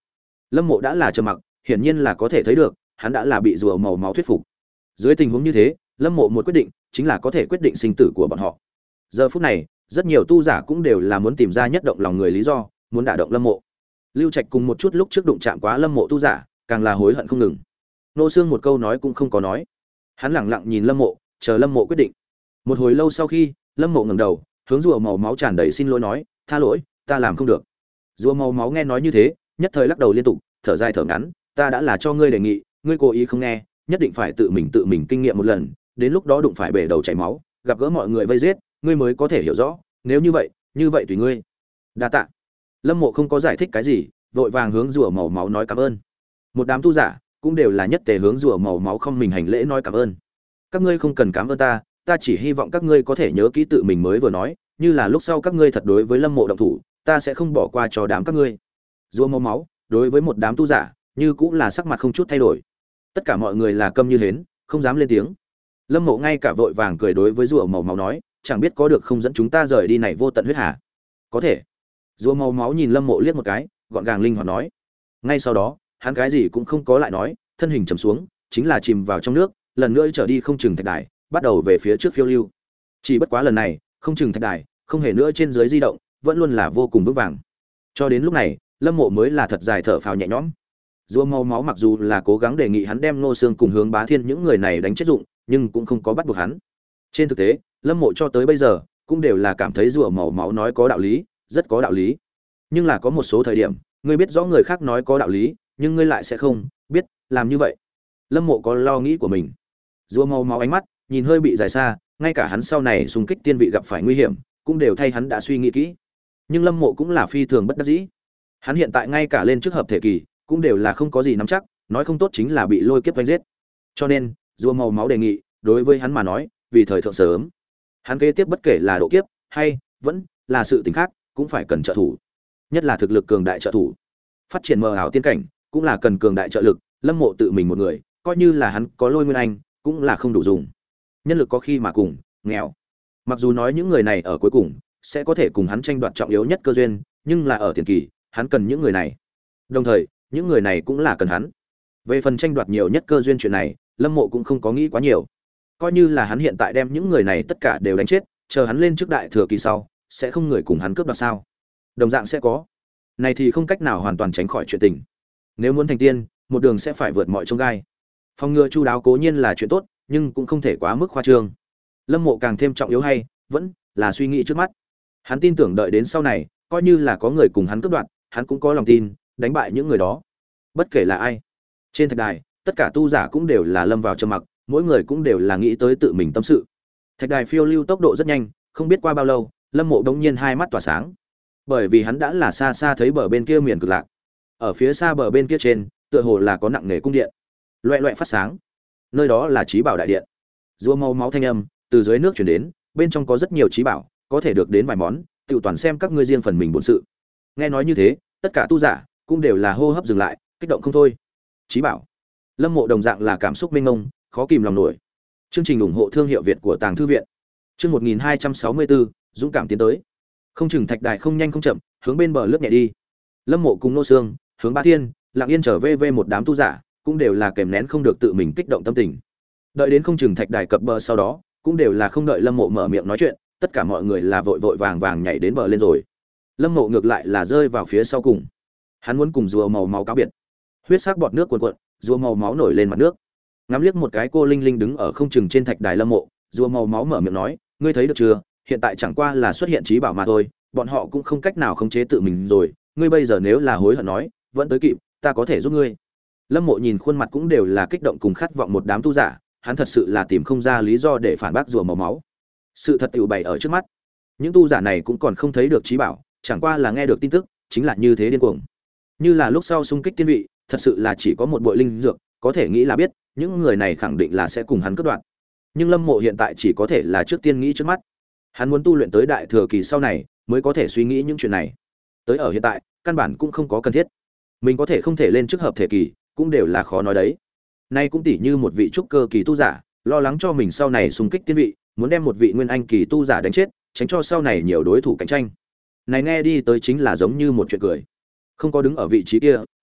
Lâm Mộ đã là trầm mặc, hiển nhiên là có thể thấy được, hắn đã là bị rùa màu máu thuyết phục. Dưới tình huống như thế, Lâm Mộ một quyết định, chính là có thể quyết định sinh tử của bọn họ. Giờ phút này, rất nhiều tu giả cũng đều là muốn tìm ra nhất động lòng người lý do, muốn đả động Lâm Mộ. Lưu Trạch cùng một chút lúc trước đụng chạm quá Lâm Mộ tu giả, càng là hối hận không ngừng. Nô Xương một câu nói cũng không có nói. Hắn lẳng lặng nhìn Lâm Mộ, chờ Lâm Mộ quyết định. Một hồi lâu sau khi, Lâm Mộ ngẩng đầu, hướng rùa màu máu tràn đầy xin lỗi nói, "Tha lỗi, ta làm không được." Rùa màu máu nghe nói như thế, nhất thời lắc đầu liên tục, thở dài thở ngắn, "Ta đã là cho ngươi đề nghị, ngươi cố ý không nghe, nhất định phải tự mình tự mình kinh nghiệm một lần, đến lúc đó đụng phải bể đầu chảy máu, gặp gỡ mọi người vây giết, ngươi mới có thể hiểu rõ, nếu như vậy, như vậy tùy ngươi." Đa tạ. Lâm Mộ không có giải thích cái gì, vội vàng hướng rùa màu máu nói cảm ơn. Một đám tu giả cũng đều là nhất tề hướng rùa màu máu không mình hành lễ nói cảm ơn. "Các ngươi không cần cảm ơn ta, ta chỉ hy vọng các ngươi có thể nhớ kỹ tự mình mới vừa nói, như là lúc sau các ngươi thật đối với Lâm Mộ động thủ, ta sẽ không bỏ qua cho đám các ngươi." Rùa màu máu đối với một đám tu giả, như cũng là sắc mặt không chút thay đổi. Tất cả mọi người là câm như hến, không dám lên tiếng. Lâm Mộ ngay cả vội vàng cười đối với rùa màu máu nói, "Chẳng biết có được không dẫn chúng ta rời đi này vô tận huyết hà?" "Có thể." Rùa màu máu nhìn Lâm Mộ liếc một cái, gọn gàng linh hoạt nói. Ngay sau đó, hắn cái gì cũng không có lại nói, thân hình trầm xuống, chính là chìm vào trong nước, lần nữa trở đi không chừng thạch đài, bắt đầu về phía trước phiêu lưu. Chỉ bất quá lần này, không chừng thạch đài, không hề nữa trên dưới di động, vẫn luôn là vô cùng vững vàng. Cho đến lúc này, Lâm Mộ mới là thật dài thở phào nhẹ nhõm. Rùa màu máu mặc dù là cố gắng đề nghị hắn đem Ngô Xương cùng Hướng Bá Thiên những người này đánh chết dụng, nhưng cũng không có bắt buộc hắn. Trên thực tế, Lâm Mộ cho tới bây giờ cũng đều là cảm thấy rùa màu máu nói có đạo lý, rất có đạo lý. Nhưng là có một số thời điểm, ngươi biết rõ người khác nói có đạo lý, nhưng ngươi lại sẽ không biết làm như vậy. Lâm Mộ có lo nghĩ của mình. Rùa màu máu ánh mắt nhìn hơi bị dài xa, ngay cả hắn sau này xung kích tiên vị gặp phải nguy hiểm, cũng đều thay hắn đã suy nghĩ kỹ. Nhưng Lâm Mộ cũng là phi thường bất đắc dĩ. Hắn hiện tại ngay cả lên trước hợp thể kỳ, cũng đều là không có gì nắm chắc, nói không tốt chính là bị lôi kiếp vây giết. Cho nên, rùa màu máu đề nghị, đối với hắn mà nói, vì thời thượng sớm. Hắn kế tiếp bất kể là độ kiếp hay vẫn là sự tình khác, cũng phải cần trợ thủ. Nhất là thực lực cường đại trợ thủ. Phát triển mờ ảo tiên cảnh, cũng là cần cường đại trợ lực, Lâm Mộ tự mình một người, coi như là hắn có Lôi Nguyên Anh, cũng là không đủ dùng. Nhân lực có khi mà cùng nghèo. Mặc dù nói những người này ở cuối cùng sẽ có thể cùng hắn tranh đoạt trọng yếu nhất cơ duyên, nhưng là ở tiền kỳ, hắn cần những người này. Đồng thời, những người này cũng là cần hắn. Về phần tranh đoạt nhiều nhất cơ duyên chuyện này, Lâm Mộ cũng không có nghĩ quá nhiều. Coi như là hắn hiện tại đem những người này tất cả đều đánh chết, chờ hắn lên trước đại thừa kỳ sau, sẽ không người cùng hắn cướp đoạt sao? Đồng dạng sẽ có. Này thì không cách nào hoàn toàn tránh khỏi chuyện tình. Nếu muốn thành tiên, một đường sẽ phải vượt mọi chông gai. Phòng ngừa chu đáo cố nhiên là chuyện tốt, nhưng cũng không thể quá mức khoa trương. Lâm Mộ càng thêm trọng yếu hay vẫn là suy nghĩ trước mắt. Hắn tin tưởng đợi đến sau này, coi như là có người cùng hắn cướp đoạt, hắn cũng có lòng tin đánh bại những người đó. Bất kể là ai. Trên thạch đài, tất cả tu giả cũng đều là lâm vào trầm mặc, mỗi người cũng đều là nghĩ tới tự mình tâm sự. Thạch đài phiêu lưu tốc độ rất nhanh, không biết qua bao lâu, Lâm Mộ đống nhiên hai mắt tỏa sáng. Bởi vì hắn đã là xa xa thấy bờ bên kia miền cực lạc. Ở phía xa bờ bên kia trên, tựa hồ là có nặng nề cung điện. Loẹt loẹt phát sáng. Nơi đó là Chí Bảo đại điện. Rùa màu máu thanh âm từ dưới nước truyền đến, bên trong có rất nhiều chí bảo, có thể được đến vài món, tự toàn xem các ngươi riêng phần mình bổn sự. Nghe nói như thế, tất cả tu giả cũng đều là hô hấp dừng lại, kích động không thôi. Chí bảo. Lâm Mộ đồng dạng là cảm xúc mênh mông, khó kìm lòng nổi. Chương trình ủng hộ thương hiệu Việt của Tàng thư viện. Chương một nghìn hai trăm sáu mươi bốn, dũng cảm tiến tới. Không chừng thạch đài không nhanh không chậm, hướng bên bờ lướt nhẹ đi. Lâm Mộ cùng Nô Xương, Hướng Bá Thiên, Lặng Yên trở về về một đám tu giả, cũng đều là kèm nén không được tự mình kích động tâm tình. Đợi đến không chừng thạch đài cập bờ sau đó, cũng đều là không đợi Lâm Mộ mở miệng nói chuyện, tất cả mọi người là vội vội vàng vàng nhảy đến bờ lên rồi. Lâm Mộ ngược lại là rơi vào phía sau cùng. Hắn muốn cùng rùa màu máu cáo biệt. Huyết sắc bọt nước cuồn cuộn, rùa màu máu nổi lên mặt nước. Ngắm liếc một cái cô Linh Linh đứng ở không chừng trên thạch đài Lâm Mộ, rùa màu máu mở miệng nói, ngươi thấy được chưa, hiện tại chẳng qua là xuất hiện trí bảo mà thôi, bọn họ cũng không cách nào khống chế tự mình rồi, ngươi bây giờ nếu là hối hận nói, vẫn tới kịp, ta có thể giúp ngươi. Lâm Mộ nhìn khuôn mặt cũng đều là kích động cùng khát vọng một đám tu giả, hắn thật sự là tìm không ra lý do để phản bác rùa màu máu. Sự thật tiểu bày ở trước mắt. Những tu giả này cũng còn không thấy được trí bảo, chẳng qua là nghe được tin tức, chính là như thế điên cuồng. Như là lúc sau xung kích tiên vị, thật sự là chỉ có một bội linh dược, có thể nghĩ là biết, những người này khẳng định là sẽ cùng hắn cướp đoạt. Nhưng Lâm Mộ hiện tại chỉ có thể là trước tiên nghĩ trước mắt. Hắn muốn tu luyện tới đại thừa kỳ sau này, mới có thể suy nghĩ những chuyện này. Tới ở hiện tại, căn bản cũng không có cần thiết. Mình có thể không thể lên trước hợp thể kỳ, cũng đều là khó nói đấy. Nay cũng tỉ như một vị trúc cơ kỳ tu giả, lo lắng cho mình sau này xung kích tiên vị, muốn đem một vị nguyên anh kỳ tu giả đánh chết, tránh cho sau này nhiều đối thủ cạnh tranh. Này nghe đi tới chính là giống như một chuyện cười. Không có đứng ở vị trí kia,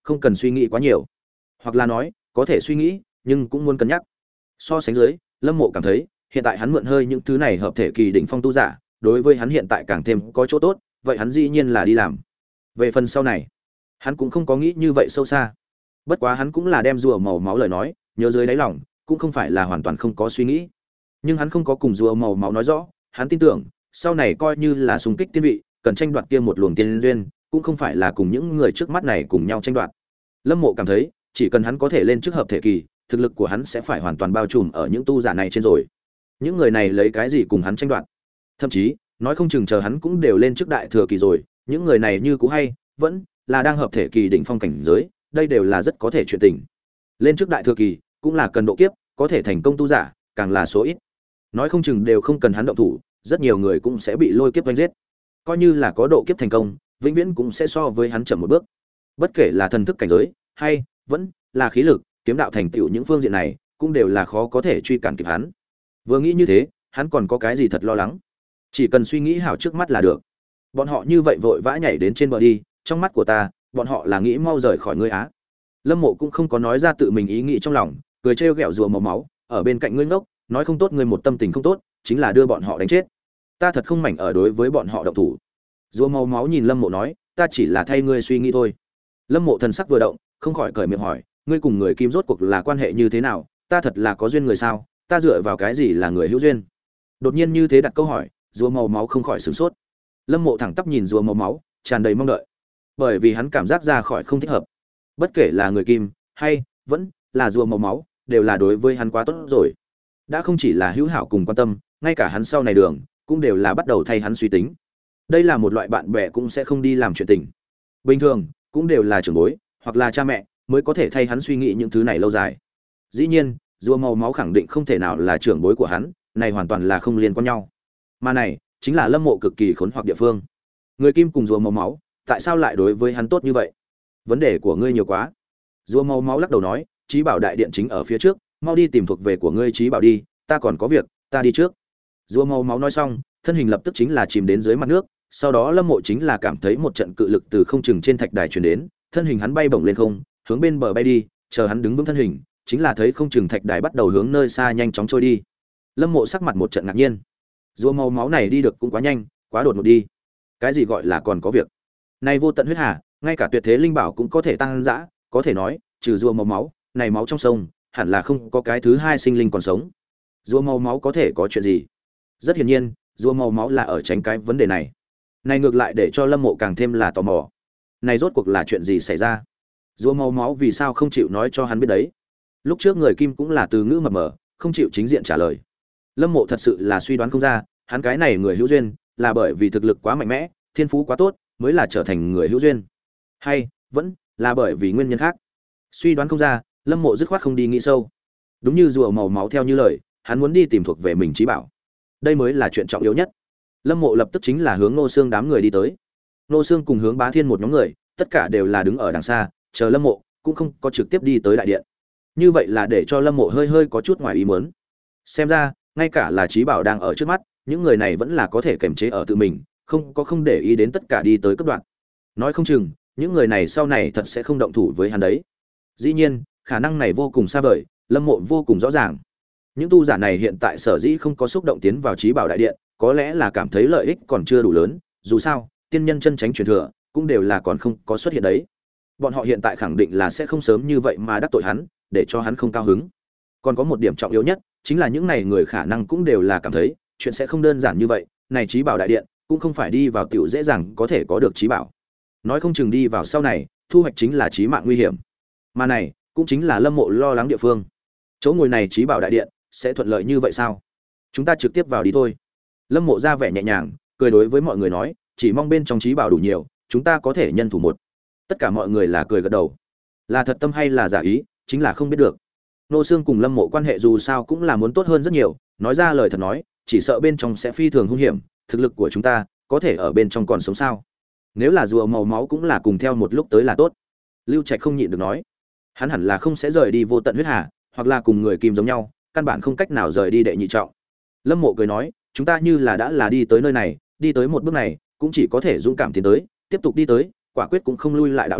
không cần suy nghĩ quá nhiều, hoặc là nói có thể suy nghĩ nhưng cũng muốn cân nhắc. So sánh dưới, Lâm Mộ cảm thấy hiện tại hắn mượn hơi những thứ này hợp thể kỳ đỉnh phong tu giả, đối với hắn hiện tại càng thêm có chỗ tốt, vậy hắn dĩ nhiên là đi làm. Về phần sau này, hắn cũng không có nghĩ như vậy sâu xa. Bất quá hắn cũng là đem rùa màu máu lời nói nhớ dưới đáy lòng, cũng không phải là hoàn toàn không có suy nghĩ. Nhưng hắn không có cùng rùa màu máu nói rõ, hắn tin tưởng sau này coi như là xung kích tiên vị, cần tranh đoạt kia một luồng tiên duyên, cũng không phải là cùng những người trước mắt này cùng nhau tranh đoạt. Lâm Mộ cảm thấy, chỉ cần hắn có thể lên trước hợp thể kỳ, thực lực của hắn sẽ phải hoàn toàn bao trùm ở những tu giả này trên rồi. Những người này lấy cái gì cùng hắn tranh đoạt? Thậm chí, nói không chừng chờ hắn cũng đều lên trước đại thừa kỳ rồi, những người này như cũ hay vẫn là đang hợp thể kỳ đỉnh phong cảnh giới, đây đều là rất có thể chuyện tình. Lên trước đại thừa kỳ cũng là cần độ kiếp, có thể thành công tu giả, càng là số ít. Nói không chừng đều không cần hắn động thủ, rất nhiều người cũng sẽ bị lôi kiếp vây giết. Coi như là có độ kiếp thành công, vĩnh viễn cũng sẽ so với hắn chậm một bước. Bất kể là thần thức cảnh giới hay vẫn là khí lực, kiếm đạo thành tựu những phương diện này, cũng đều là khó có thể truy cản kịp hắn. Vừa nghĩ như thế, hắn còn có cái gì thật lo lắng? Chỉ cần suy nghĩ hảo trước mắt là được. Bọn họ như vậy vội vã nhảy đến trên bờ đi, trong mắt của ta, bọn họ là nghĩ mau rời khỏi ngươi á. Lâm Mộ cũng không có nói ra tự mình ý nghĩ trong lòng, cười trêu ghẹo rùa màu máu, ở bên cạnh ngươi ngốc, nói không tốt ngươi một tâm tình không tốt, chính là đưa bọn họ đánh chết. Ta thật không mảnh ở đối với bọn họ động thủ. Rùa màu máu nhìn Lâm Mộ nói, ta chỉ là thay ngươi suy nghĩ thôi. Lâm Mộ thần sắc vừa động, không khỏi cởi miệng hỏi, ngươi cùng người Kim rốt cuộc là quan hệ như thế nào? Ta thật là có duyên người sao? Ta dựa vào cái gì là người hữu duyên? Đột nhiên như thế đặt câu hỏi, rùa màu máu không khỏi sửng sốt. Lâm Mộ thẳng tắp nhìn rùa màu máu, tràn đầy mong đợi, bởi vì hắn cảm giác ra khỏi không thích hợp. Bất kể là người Kim hay vẫn là rùa màu máu, đều là đối với hắn quá tốt rồi. Đã không chỉ là hữu hảo cùng quan tâm, ngay cả hắn sau này đường cũng đều là bắt đầu thay hắn suy tính. Đây là một loại bạn bè cũng sẽ không đi làm chuyện tình. Bình thường cũng đều là trưởng bối hoặc là cha mẹ mới có thể thay hắn suy nghĩ những thứ này lâu dài. Dĩ nhiên, rùa màu máu khẳng định không thể nào là trưởng bối của hắn, này hoàn toàn là không liên quan nhau. Mà này chính là Lâm Mộ cực kỳ khốn hoặc địa phương. Người Kim cùng rùa màu máu, tại sao lại đối với hắn tốt như vậy? Vấn đề của ngươi nhiều quá. Rùa màu máu lắc đầu nói, Chí Bảo đại điện chính ở phía trước, mau đi tìm thuộc về của ngươi Chí Bảo đi, ta còn có việc, ta đi trước. Rùa màu máu nói xong, thân hình lập tức chính là chìm đến dưới mặt nước, sau đó Lâm Mộ chính là cảm thấy một trận cự lực từ không trung trên thạch đài truyền đến, thân hình hắn bay bổng lên không, hướng bên bờ bay đi, chờ hắn đứng vững thân hình, chính là thấy không trung thạch đài bắt đầu hướng nơi xa nhanh chóng trôi đi. Lâm Mộ sắc mặt một trận ngạc nhiên. Rùa màu máu này đi được cũng quá nhanh, quá đột ngột đi. Cái gì gọi là còn có việc? Này vô tận huyết hà, ngay cả tuyệt thế linh bảo cũng có thể tăng dã, có thể nói, trừ rùa màu máu, này máu trong sông, hẳn là không có cái thứ hai sinh linh còn sống. Rùa màu máu có thể có chuyện gì? Rất hiển nhiên, rùa màu máu là ở tránh cái vấn đề này. Này ngược lại để cho Lâm Mộ càng thêm là tò mò. Này rốt cuộc là chuyện gì xảy ra? Rùa màu máu vì sao không chịu nói cho hắn biết đấy? Lúc trước người Kim cũng là từ ngữ mập mờ, không chịu chính diện trả lời. Lâm Mộ thật sự là suy đoán không ra, hắn cái này người hữu duyên, là bởi vì thực lực quá mạnh mẽ, thiên phú quá tốt, mới là trở thành người hữu duyên, hay vẫn là bởi vì nguyên nhân khác. Suy đoán không ra, Lâm Mộ dứt khoát không đi nghĩ sâu. Đúng như rùa màu máu theo như lời, hắn muốn đi tìm thuộc về mình Chí Bảo. Đây mới là chuyện trọng yếu nhất. Lâm Mộ lập tức chính là hướng Nô Xương đám người đi tới. Nô Xương cùng hướng Bá Thiên một nhóm người, tất cả đều là đứng ở đằng xa, chờ Lâm Mộ, cũng không có trực tiếp đi tới đại điện. Như vậy là để cho Lâm Mộ hơi hơi có chút ngoài ý muốn. Xem ra, ngay cả là Chí Bảo đang ở trước mắt, những người này vẫn là có thể kiềm chế ở tự mình, không có không để ý đến tất cả đi tới cấp đoạn. Nói không chừng, những người này sau này thật sẽ không động thủ với hắn đấy. Dĩ nhiên, khả năng này vô cùng xa vời, Lâm Mộ vô cùng rõ ràng. Những tu giả này hiện tại sở dĩ không có xúc động tiến vào Chí Bảo đại điện, có lẽ là cảm thấy lợi ích còn chưa đủ lớn, dù sao, tiên nhân chân tránh truyền thừa cũng đều là còn không có xuất hiện đấy. Bọn họ hiện tại khẳng định là sẽ không sớm như vậy mà đắc tội hắn, để cho hắn không cao hứng. Còn có một điểm trọng yếu nhất, chính là những này người khả năng cũng đều là cảm thấy, chuyện sẽ không đơn giản như vậy, này Chí Bảo đại điện cũng không phải đi vào tiểu dễ dàng có thể có được Chí Bảo. Nói không chừng đi vào sau này, thu hoạch chính là chí mạng nguy hiểm. Mà này, cũng chính là Lâm Mộ lo lắng địa phương. Chỗ ngồi này Chí Bảo đại điện sẽ thuận lợi như vậy sao? Chúng ta trực tiếp vào đi thôi. Lâm Mộ ra vẻ nhẹ nhàng, cười đối với mọi người nói, chỉ mong bên trong Chí Bảo đủ nhiều, chúng ta có thể nhân thủ một. Tất cả mọi người là cười gật đầu. Là thật tâm hay là giả ý, chính là không biết được. Nô Xương cùng Lâm Mộ quan hệ dù sao cũng là muốn tốt hơn rất nhiều, nói ra lời thật nói, chỉ sợ bên trong sẽ phi thường hung hiểm, thực lực của chúng ta có thể ở bên trong còn sống sao? Nếu là rùa màu máu cũng là cùng theo một lúc tới là tốt. Lưu Trạch không nhịn được nói, hắn hẳn là không sẽ rời đi vô tận huyết hà, hoặc là cùng người Kim giống nhau, căn bản không cách nào rời đi đệ nhị trọng. Lâm Mộ cười nói, chúng ta như là đã là đi tới nơi này, đi tới một bước này, cũng chỉ có thể dũng cảm tiến tới, tiếp tục đi tới, quả quyết cũng không lui lại đạo lý,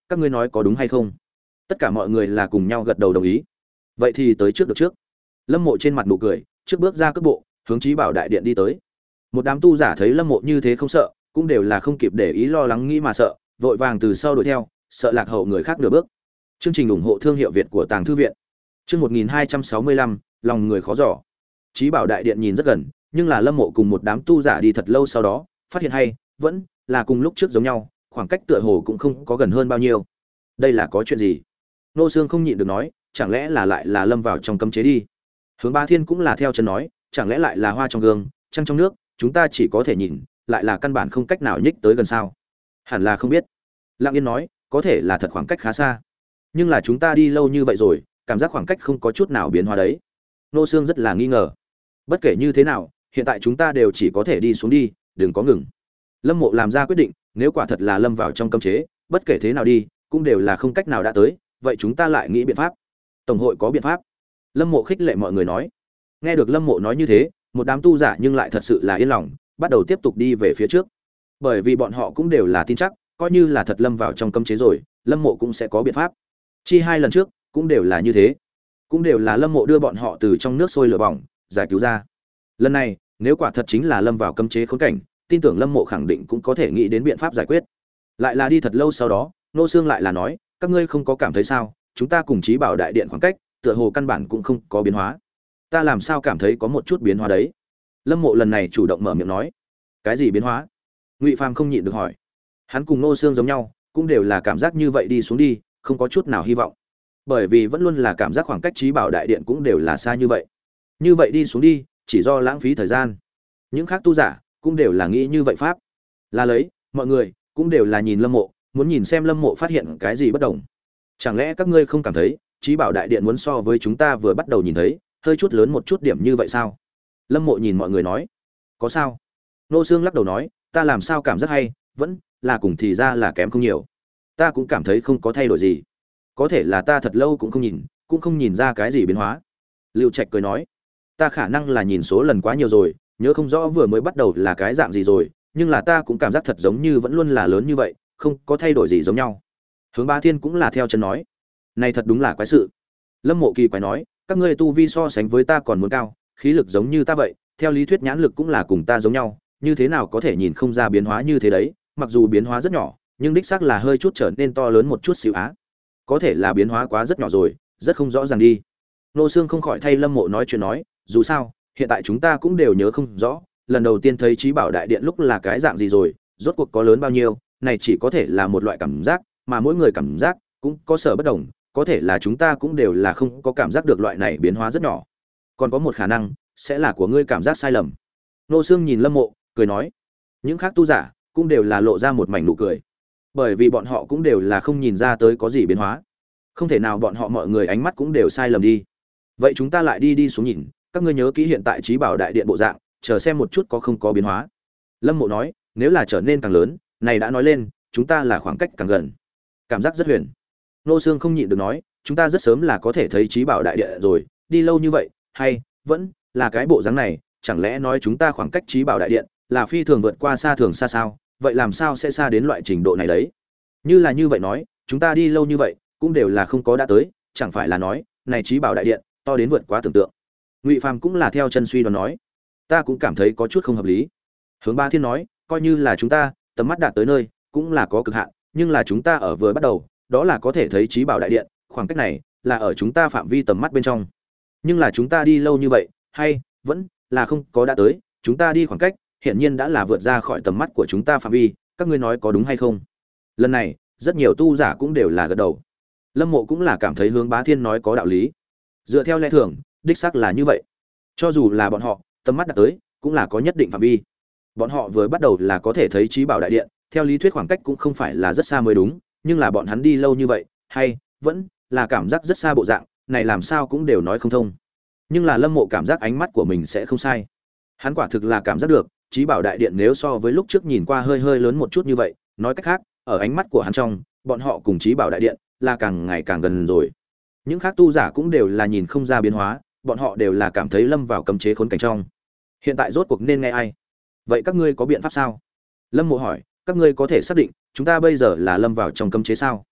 các ngươi nói có đúng hay không? Tất cả mọi người là cùng nhau gật đầu đồng ý. Vậy thì tới trước được trước. Lâm Mộ trên mặt nụ cười, trước bước ra cước bộ, hướng Chí Bảo đại điện đi tới. Một đám tu giả thấy Lâm Mộ như thế không sợ, cũng đều là không kịp để ý lo lắng nghĩ mà sợ, vội vàng từ sau đuổi theo, sợ lạc hậu người khác nửa bước. Chương trình ủng hộ thương hiệu Việt của Tàng Thư viện. Chương một nghìn hai trăm sáu mươi lăm, lòng người khó dò. Chí Bảo đại điện nhìn rất gần, nhưng là Lâm Mộ cùng một đám tu giả đi thật lâu sau đó, phát hiện hay, vẫn là cùng lúc trước giống nhau, khoảng cách tựa hồ cũng không có gần hơn bao nhiêu. Đây là có chuyện gì? Nô Xương không nhịn được nói, chẳng lẽ là lại là lâm vào trong cấm chế đi? Hướng Ba Thiên cũng là theo chân nói, chẳng lẽ lại là hoa trong gương, trăng trong nước, chúng ta chỉ có thể nhìn, lại là căn bản không cách nào nhích tới gần sao? Hẳn là không biết. Lặng Yên nói, có thể là thật khoảng cách khá xa. Nhưng là chúng ta đi lâu như vậy rồi, cảm giác khoảng cách không có chút nào biến hóa đấy. Nô Xương rất là nghi ngờ. Bất kể như thế nào, hiện tại chúng ta đều chỉ có thể đi xuống đi, đừng có ngừng. Lâm Mộ làm ra quyết định, nếu quả thật là lâm vào trong cấm chế, bất kể thế nào đi, cũng đều là không cách nào đã tới, vậy chúng ta lại nghĩ biện pháp. Tổng hội có biện pháp. Lâm Mộ khích lệ mọi người nói. Nghe được Lâm Mộ nói như thế, một đám tu giả nhưng lại thật sự là yên lòng, bắt đầu tiếp tục đi về phía trước. Bởi vì bọn họ cũng đều là tin chắc, coi như là thật lâm vào trong cấm chế rồi, Lâm Mộ cũng sẽ có biện pháp. Chi hai lần trước cũng đều là như thế, cũng đều là Lâm Mộ đưa bọn họ từ trong nước sôi lửa bỏng giải cứu ra. Lần này, nếu quả thật chính là lâm vào cấm chế khốn cảnh, tin tưởng Lâm Mộ khẳng định cũng có thể nghĩ đến biện pháp giải quyết. Lại là đi thật lâu sau đó, Nô Xương lại là nói, các ngươi không có cảm thấy sao, chúng ta cùng Chí Bảo đại điện khoảng cách, tựa hồ căn bản cũng không có biến hóa. Ta làm sao cảm thấy có một chút biến hóa đấy? Lâm Mộ lần này chủ động mở miệng nói. Cái gì biến hóa? Ngụy Phàm không nhịn được hỏi. Hắn cùng Nô Xương giống nhau, cũng đều là cảm giác như vậy đi xuống đi, không có chút nào hy vọng. Bởi vì vẫn luôn là cảm giác khoảng cách Chí Bảo đại điện cũng đều là xa như vậy. Như vậy đi xuống đi, chỉ do lãng phí thời gian. Những khác tu giả cũng đều là nghĩ như vậy pháp. Là lấy, mọi người cũng đều là nhìn Lâm Mộ, muốn nhìn xem Lâm Mộ phát hiện cái gì bất đồng. Chẳng lẽ các ngươi không cảm thấy, Chí Bảo đại điện muốn so với chúng ta vừa bắt đầu nhìn thấy, hơi chút lớn một chút điểm như vậy sao? Lâm Mộ nhìn mọi người nói. Có sao? Nô Xương lắc đầu nói, ta làm sao cảm giác hay, vẫn là cùng thì ra là kém không nhiều. Ta cũng cảm thấy không có thay đổi gì. Có thể là ta thật lâu cũng không nhìn, cũng không nhìn ra cái gì biến hóa. Lưu Trạch cười nói, ta khả năng là nhìn số lần quá nhiều rồi, nhớ không rõ vừa mới bắt đầu là cái dạng gì rồi, nhưng là ta cũng cảm giác thật giống như vẫn luôn là lớn như vậy, không có thay đổi gì giống nhau. Hướng Ba Thiên cũng là theo chân nói, này thật đúng là quái sự. Lâm Mộ kỳ quái nói, các ngươi tu vi so sánh với ta còn muốn cao, khí lực giống như ta vậy, theo lý thuyết nhãn lực cũng là cùng ta giống nhau, như thế nào có thể nhìn không ra biến hóa như thế đấy, mặc dù biến hóa rất nhỏ, nhưng đích xác là hơi chút trở nên to lớn một chút xíu á. Có thể là biến hóa quá rất nhỏ rồi, rất không rõ ràng đi. Nô Xương không khỏi thay Lâm Mộ nói chuyện nói, dù sao, hiện tại chúng ta cũng đều nhớ không rõ, lần đầu tiên thấy Chí Bảo đại điện lúc là cái dạng gì rồi, rốt cuộc có lớn bao nhiêu, này chỉ có thể là một loại cảm giác, mà mỗi người cảm giác cũng có sở bất đồng, có thể là chúng ta cũng đều là không có cảm giác được loại này biến hóa rất nhỏ. Còn có một khả năng, sẽ là của ngươi cảm giác sai lầm. Nô Xương nhìn Lâm Mộ, cười nói. Những khác tu giả cũng đều là lộ ra một mảnh nụ cười. Bởi vì bọn họ cũng đều là không nhìn ra tới có gì biến hóa. Không thể nào bọn họ mọi người ánh mắt cũng đều sai lầm đi. Vậy chúng ta lại đi đi xuống nhìn, các ngươi nhớ kỹ hiện tại Chí Bảo đại điện bộ dạng, chờ xem một chút có không có biến hóa. Lâm Mộ nói, nếu là trở nên càng lớn, này đã nói lên, chúng ta là khoảng cách càng gần. Cảm giác rất huyền. Nô Xương không nhịn được nói, chúng ta rất sớm là có thể thấy Chí Bảo đại điện rồi, đi lâu như vậy, hay vẫn là cái bộ dáng này, chẳng lẽ nói chúng ta khoảng cách Chí Bảo đại điện là phi thường vượt qua xa thường xa sao? Vậy làm sao sẽ xa đến loại trình độ này đấy? Như là như vậy nói, chúng ta đi lâu như vậy, cũng đều là không có đã tới, chẳng phải là nói, này Chí Bảo đại điện to đến vượt quá tưởng tượng. Ngụy Phàm cũng là theo chân suy đoán nói, ta cũng cảm thấy có chút không hợp lý. Hướng Ba Thiên nói, coi như là chúng ta tầm mắt đạt tới nơi, cũng là có cực hạn, nhưng là chúng ta ở vừa bắt đầu, đó là có thể thấy Chí Bảo đại điện, khoảng cách này là ở chúng ta phạm vi tầm mắt bên trong. Nhưng là chúng ta đi lâu như vậy, hay vẫn là không có đã tới, chúng ta đi khoảng cách, hiện nhiên đã là vượt ra khỏi tầm mắt của chúng ta phạm vi, các ngươi nói có đúng hay không? Lần này, rất nhiều tu giả cũng đều là gật đầu. Lâm Mộ cũng là cảm thấy Hướng Bá Thiên nói có đạo lý. Dựa theo lẽ thường, đích xác là như vậy. Cho dù là bọn họ, tầm mắt đạt tới, cũng là có nhất định phạm vi. Bọn họ vừa bắt đầu là có thể thấy Chí Bảo đại điện, theo lý thuyết khoảng cách cũng không phải là rất xa mới đúng, nhưng là bọn hắn đi lâu như vậy, hay vẫn là cảm giác rất xa bộ dạng, này làm sao cũng đều nói không thông. Nhưng là Lâm Mộ cảm giác ánh mắt của mình sẽ không sai. Hắn quả thực là cảm giác được, Chí Bảo đại điện nếu so với lúc trước nhìn qua hơi hơi lớn một chút như vậy, nói cách khác, ở ánh mắt của hắn trong, bọn họ cùng Chí Bảo đại điện là càng ngày càng gần rồi. Những khác tu giả cũng đều là nhìn không ra biến hóa, bọn họ đều là cảm thấy lâm vào cấm chế khốn cảnh trong. Hiện tại rốt cuộc nên nghe ai? Vậy các ngươi có biện pháp sao? Lâm Mộ hỏi, các ngươi có thể xác định chúng ta bây giờ là lâm vào trong cấm chế sao?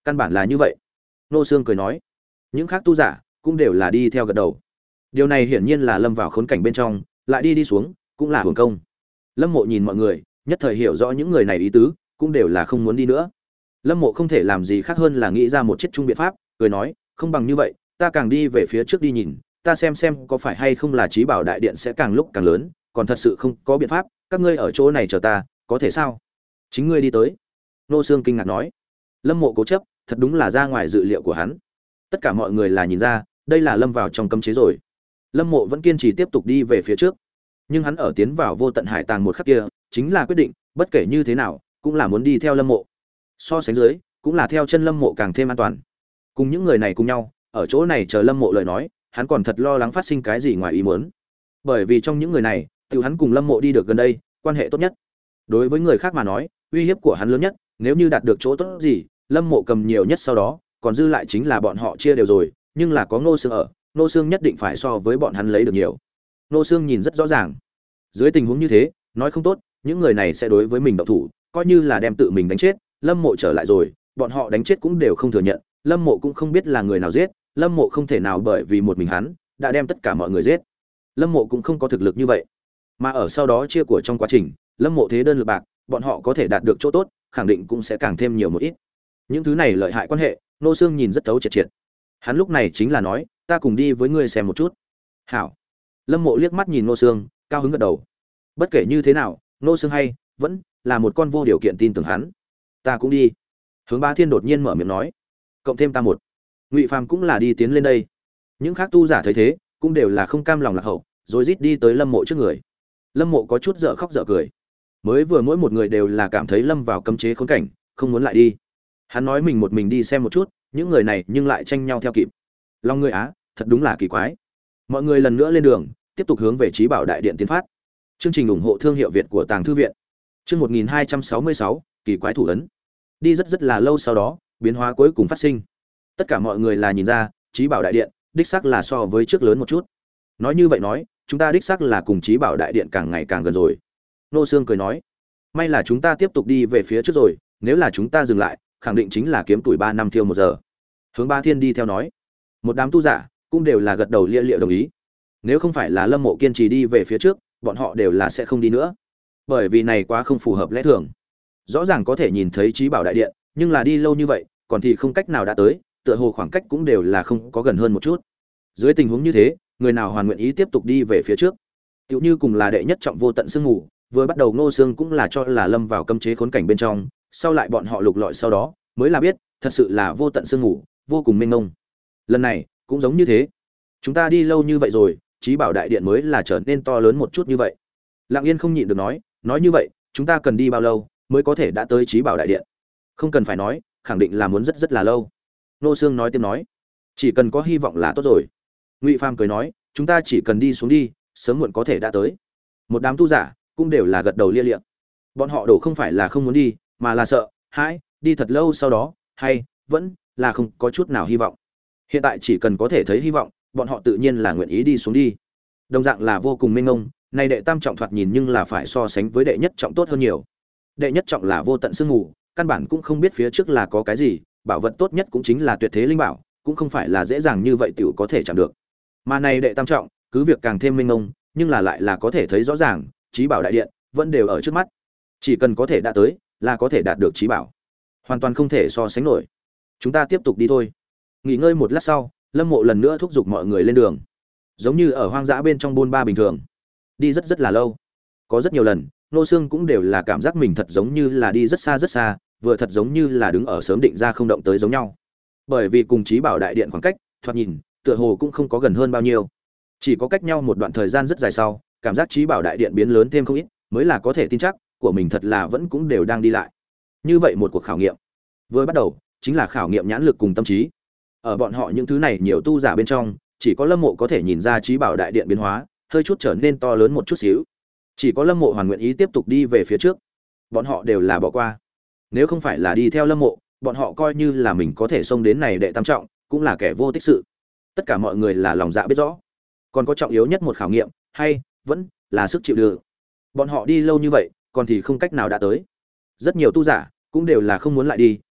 Căn bản là như vậy. Nô Xương cười nói. Những khác tu giả cũng đều là đi theo gật đầu. Điều này hiển nhiên là lâm vào khốn cảnh bên trong, lại đi đi xuống, cũng là hưởng công. Lâm Mộ nhìn mọi người, nhất thời hiểu rõ những người này ý tứ, cũng đều là không muốn đi nữa. Lâm Mộ không thể làm gì khác hơn là nghĩ ra một chiết trung biện pháp, cười nói, không bằng như vậy, ta càng đi về phía trước đi nhìn, ta xem xem có phải hay không là Chí Bảo đại điện sẽ càng lúc càng lớn, còn thật sự không có biện pháp, các ngươi ở chỗ này chờ ta, có thể sao? Chính ngươi đi tới. Nô Xương kinh ngạc nói. Lâm Mộ cố chấp, thật đúng là ra ngoài dự liệu của hắn. Tất cả mọi người là nhìn ra, đây là lâm vào trong cấm chế rồi. Lâm Mộ vẫn kiên trì tiếp tục đi về phía trước, nhưng hắn ở tiến vào vô tận hải tàng một khắc kia, chính là quyết định, bất kể như thế nào, cũng là muốn đi theo Lâm Mộ. So sánh dưới, cũng là theo chân Lâm Mộ càng thêm an toàn. Cùng những người này cùng nhau, ở chỗ này chờ Lâm Mộ lời nói, hắn còn thật lo lắng phát sinh cái gì ngoài ý muốn. Bởi vì trong những người này, tiểu hắn cùng Lâm Mộ đi được gần đây, quan hệ tốt nhất. Đối với người khác mà nói, uy hiếp của hắn lớn nhất, nếu như đạt được chỗ tốt gì, Lâm Mộ cầm nhiều nhất sau đó, còn dư lại chính là bọn họ chia đều rồi, nhưng là có Ngô Xương ở, Ngô Xương nhất định phải so với bọn hắn lấy được nhiều. Ngô Xương nhìn rất rõ ràng. Dưới tình huống như thế, nói không tốt, những người này sẽ đối với mình động thủ, coi như là đem tự mình đánh chết, Lâm Mộ trở lại rồi, bọn họ đánh chết cũng đều không thừa nhận, Lâm Mộ cũng không biết là người nào giết, Lâm Mộ không thể nào bởi vì một mình hắn đã đem tất cả mọi người giết. Lâm Mộ cũng không có thực lực như vậy. Mà ở sau đó chia của trong quá trình, Lâm Mộ thế đơn lực bạc, bọn họ có thể đạt được chỗ tốt, khẳng định cũng sẽ càng thêm nhiều một ít. Những thứ này lợi hại quan hệ, Nô Xương nhìn rất thấu triệt triệt. Hắn lúc này chính là nói, ta cùng đi với ngươi xem một chút. Hảo. Lâm Mộ liếc mắt nhìn Nô Xương, cao hứng gật đầu. Bất kể như thế nào, Nô Xương hay vẫn là một con vô điều kiện tin tưởng hắn. Ta cũng đi. Hướng Bá Thiên đột nhiên mở miệng nói, cộng thêm ta một. Ngụy Phàm cũng là đi tiến lên đây. Những khác tu giả thấy thế, cũng đều là không cam lòng lạc hậu, rồi rít đi tới Lâm Mộ trước người. Lâm Mộ có chút dở khóc dở cười. Mới vừa mỗi một người đều là cảm thấy lâm vào cấm chế khốn cảnh, không muốn lại đi. Hắn nói mình một mình đi xem một chút, những người này nhưng lại tranh nhau theo kịp. Long người á, thật đúng là kỳ quái. Mọi người lần nữa lên đường, tiếp tục hướng về Chí Bảo đại điện tiến phát. Chương trình ủng hộ thương hiệu Việt của Tàng thư viện. Chương một nghìn hai trăm sáu mươi sáu, kỳ quái thủ ấn. Đi rất rất là lâu sau đó, biến hóa cuối cùng phát sinh. Tất cả mọi người là nhìn ra, Chí Bảo đại điện đích xác là so với trước lớn một chút. Nói như vậy nói, chúng ta đích xác là cùng Chí Bảo đại điện càng ngày càng gần rồi. Nô Xương cười nói, may là chúng ta tiếp tục đi về phía trước rồi, nếu là chúng ta dừng lại, khẳng định chính là kiếm tuổi ba năm thiêu một giờ. Hướng Bá Thiên đi theo nói, một đám tu giả cũng đều là gật đầu lia lịa đồng ý. Nếu không phải là Lâm Mộ kiên trì đi về phía trước, bọn họ đều là sẽ không đi nữa, bởi vì này quá không phù hợp lẽ thường. Rõ ràng có thể nhìn thấy Chí Bảo đại điện, nhưng là đi lâu như vậy, còn thì không cách nào đã tới, tựa hồ khoảng cách cũng đều là không có gần hơn một chút. Dưới tình huống như thế, người nào hoàn nguyện ý tiếp tục đi về phía trước? Tựu như cùng là đệ nhất trọng vô tận sương ngủ, vừa bắt đầu Ngô Xương cũng là cho là lâm vào cấm chế khốn cảnh bên trong, sau lại bọn họ lục lọi sau đó, mới là biết, thật sự là vô tận sương ngủ, vô cùng mênh mông. Lần này, cũng giống như thế. Chúng ta đi lâu như vậy rồi, Chí Bảo đại điện mới là trở nên to lớn một chút như vậy. Lặng Yên không nhịn được nói, nói như vậy, chúng ta cần đi bao lâu mới có thể đã tới Chí Bảo đại điện? Không cần phải nói, khẳng định là muốn rất rất là lâu. Ngô Xương nói tiếp nói, chỉ cần có hy vọng là tốt rồi. Ngụy Phàm cười nói, chúng ta chỉ cần đi xuống đi, sớm muộn có thể đã tới. Một đám tu giả cũng đều là gật đầu lia lịa. Bọn họ đổ không phải là không muốn đi, mà là sợ, hãi, đi thật lâu sau đó, hay vẫn là không có chút nào hy vọng. Hiện tại chỉ cần có thể thấy hy vọng, bọn họ tự nhiên là nguyện ý đi xuống đi. Đồng dạng là vô cùng mênh mông, này đệ tam trọng thoạt nhìn nhưng là phải so sánh với đệ nhất trọng tốt hơn nhiều. Đệ nhất trọng là vô tận sương mù, căn bản cũng không biết phía trước là có cái gì, bảo vật tốt nhất cũng chính là tuyệt thế linh bảo, cũng không phải là dễ dàng như vậy tiểu có thể chạm được. Mà này đệ tam trọng, cứ việc càng thêm mênh mông, nhưng là lại là có thể thấy rõ ràng, Chí Bảo đại điện vẫn đều ở trước mắt. Chỉ cần có thể đã tới, là có thể đạt được Chí Bảo. Hoàn toàn không thể so sánh nổi. Chúng ta tiếp tục đi thôi. Nghỉ ngơi một lát sau, Lâm Mộ lần nữa thúc giục mọi người lên đường. Giống như ở hoang dã bên trong buôn ba bình thường. Đi rất rất là lâu. Có rất nhiều lần, Nô Xương cũng đều là cảm giác mình thật giống như là đi rất xa rất xa, vừa thật giống như là đứng ở sớm định ra không động tới giống nhau. Bởi vì cùng Chí Bảo đại điện khoảng cách, thoạt nhìn, tựa hồ cũng không có gần hơn bao nhiêu. Chỉ có cách nhau một đoạn thời gian rất dài sau, cảm giác Chí Bảo đại điện biến lớn thêm không ít, mới là có thể tin chắc của mình thật là vẫn cũng đều đang đi lại. Như vậy một cuộc khảo nghiệm, vừa bắt đầu chính là khảo nghiệm nhãn lực cùng tâm trí. Ở bọn họ những thứ này nhiều tu giả bên trong, chỉ có Lâm Mộ có thể nhìn ra Chí Bảo đại điện biến hóa, hơi chút trở nên to lớn một chút xíu. Chỉ có Lâm Mộ hoàn nguyện ý tiếp tục đi về phía trước. Bọn họ đều là bỏ qua. Nếu không phải là đi theo Lâm Mộ, bọn họ coi như là mình có thể xông đến này đệ tam trọng, cũng là kẻ vô tích sự. Tất cả mọi người là lòng dạ biết rõ. Còn có trọng yếu nhất một khảo nghiệm, hay vẫn là sức chịu đựng. Bọn họ đi lâu như vậy, còn thì không cách nào đã tới. Rất nhiều tu giả cũng đều là không muốn lại đi,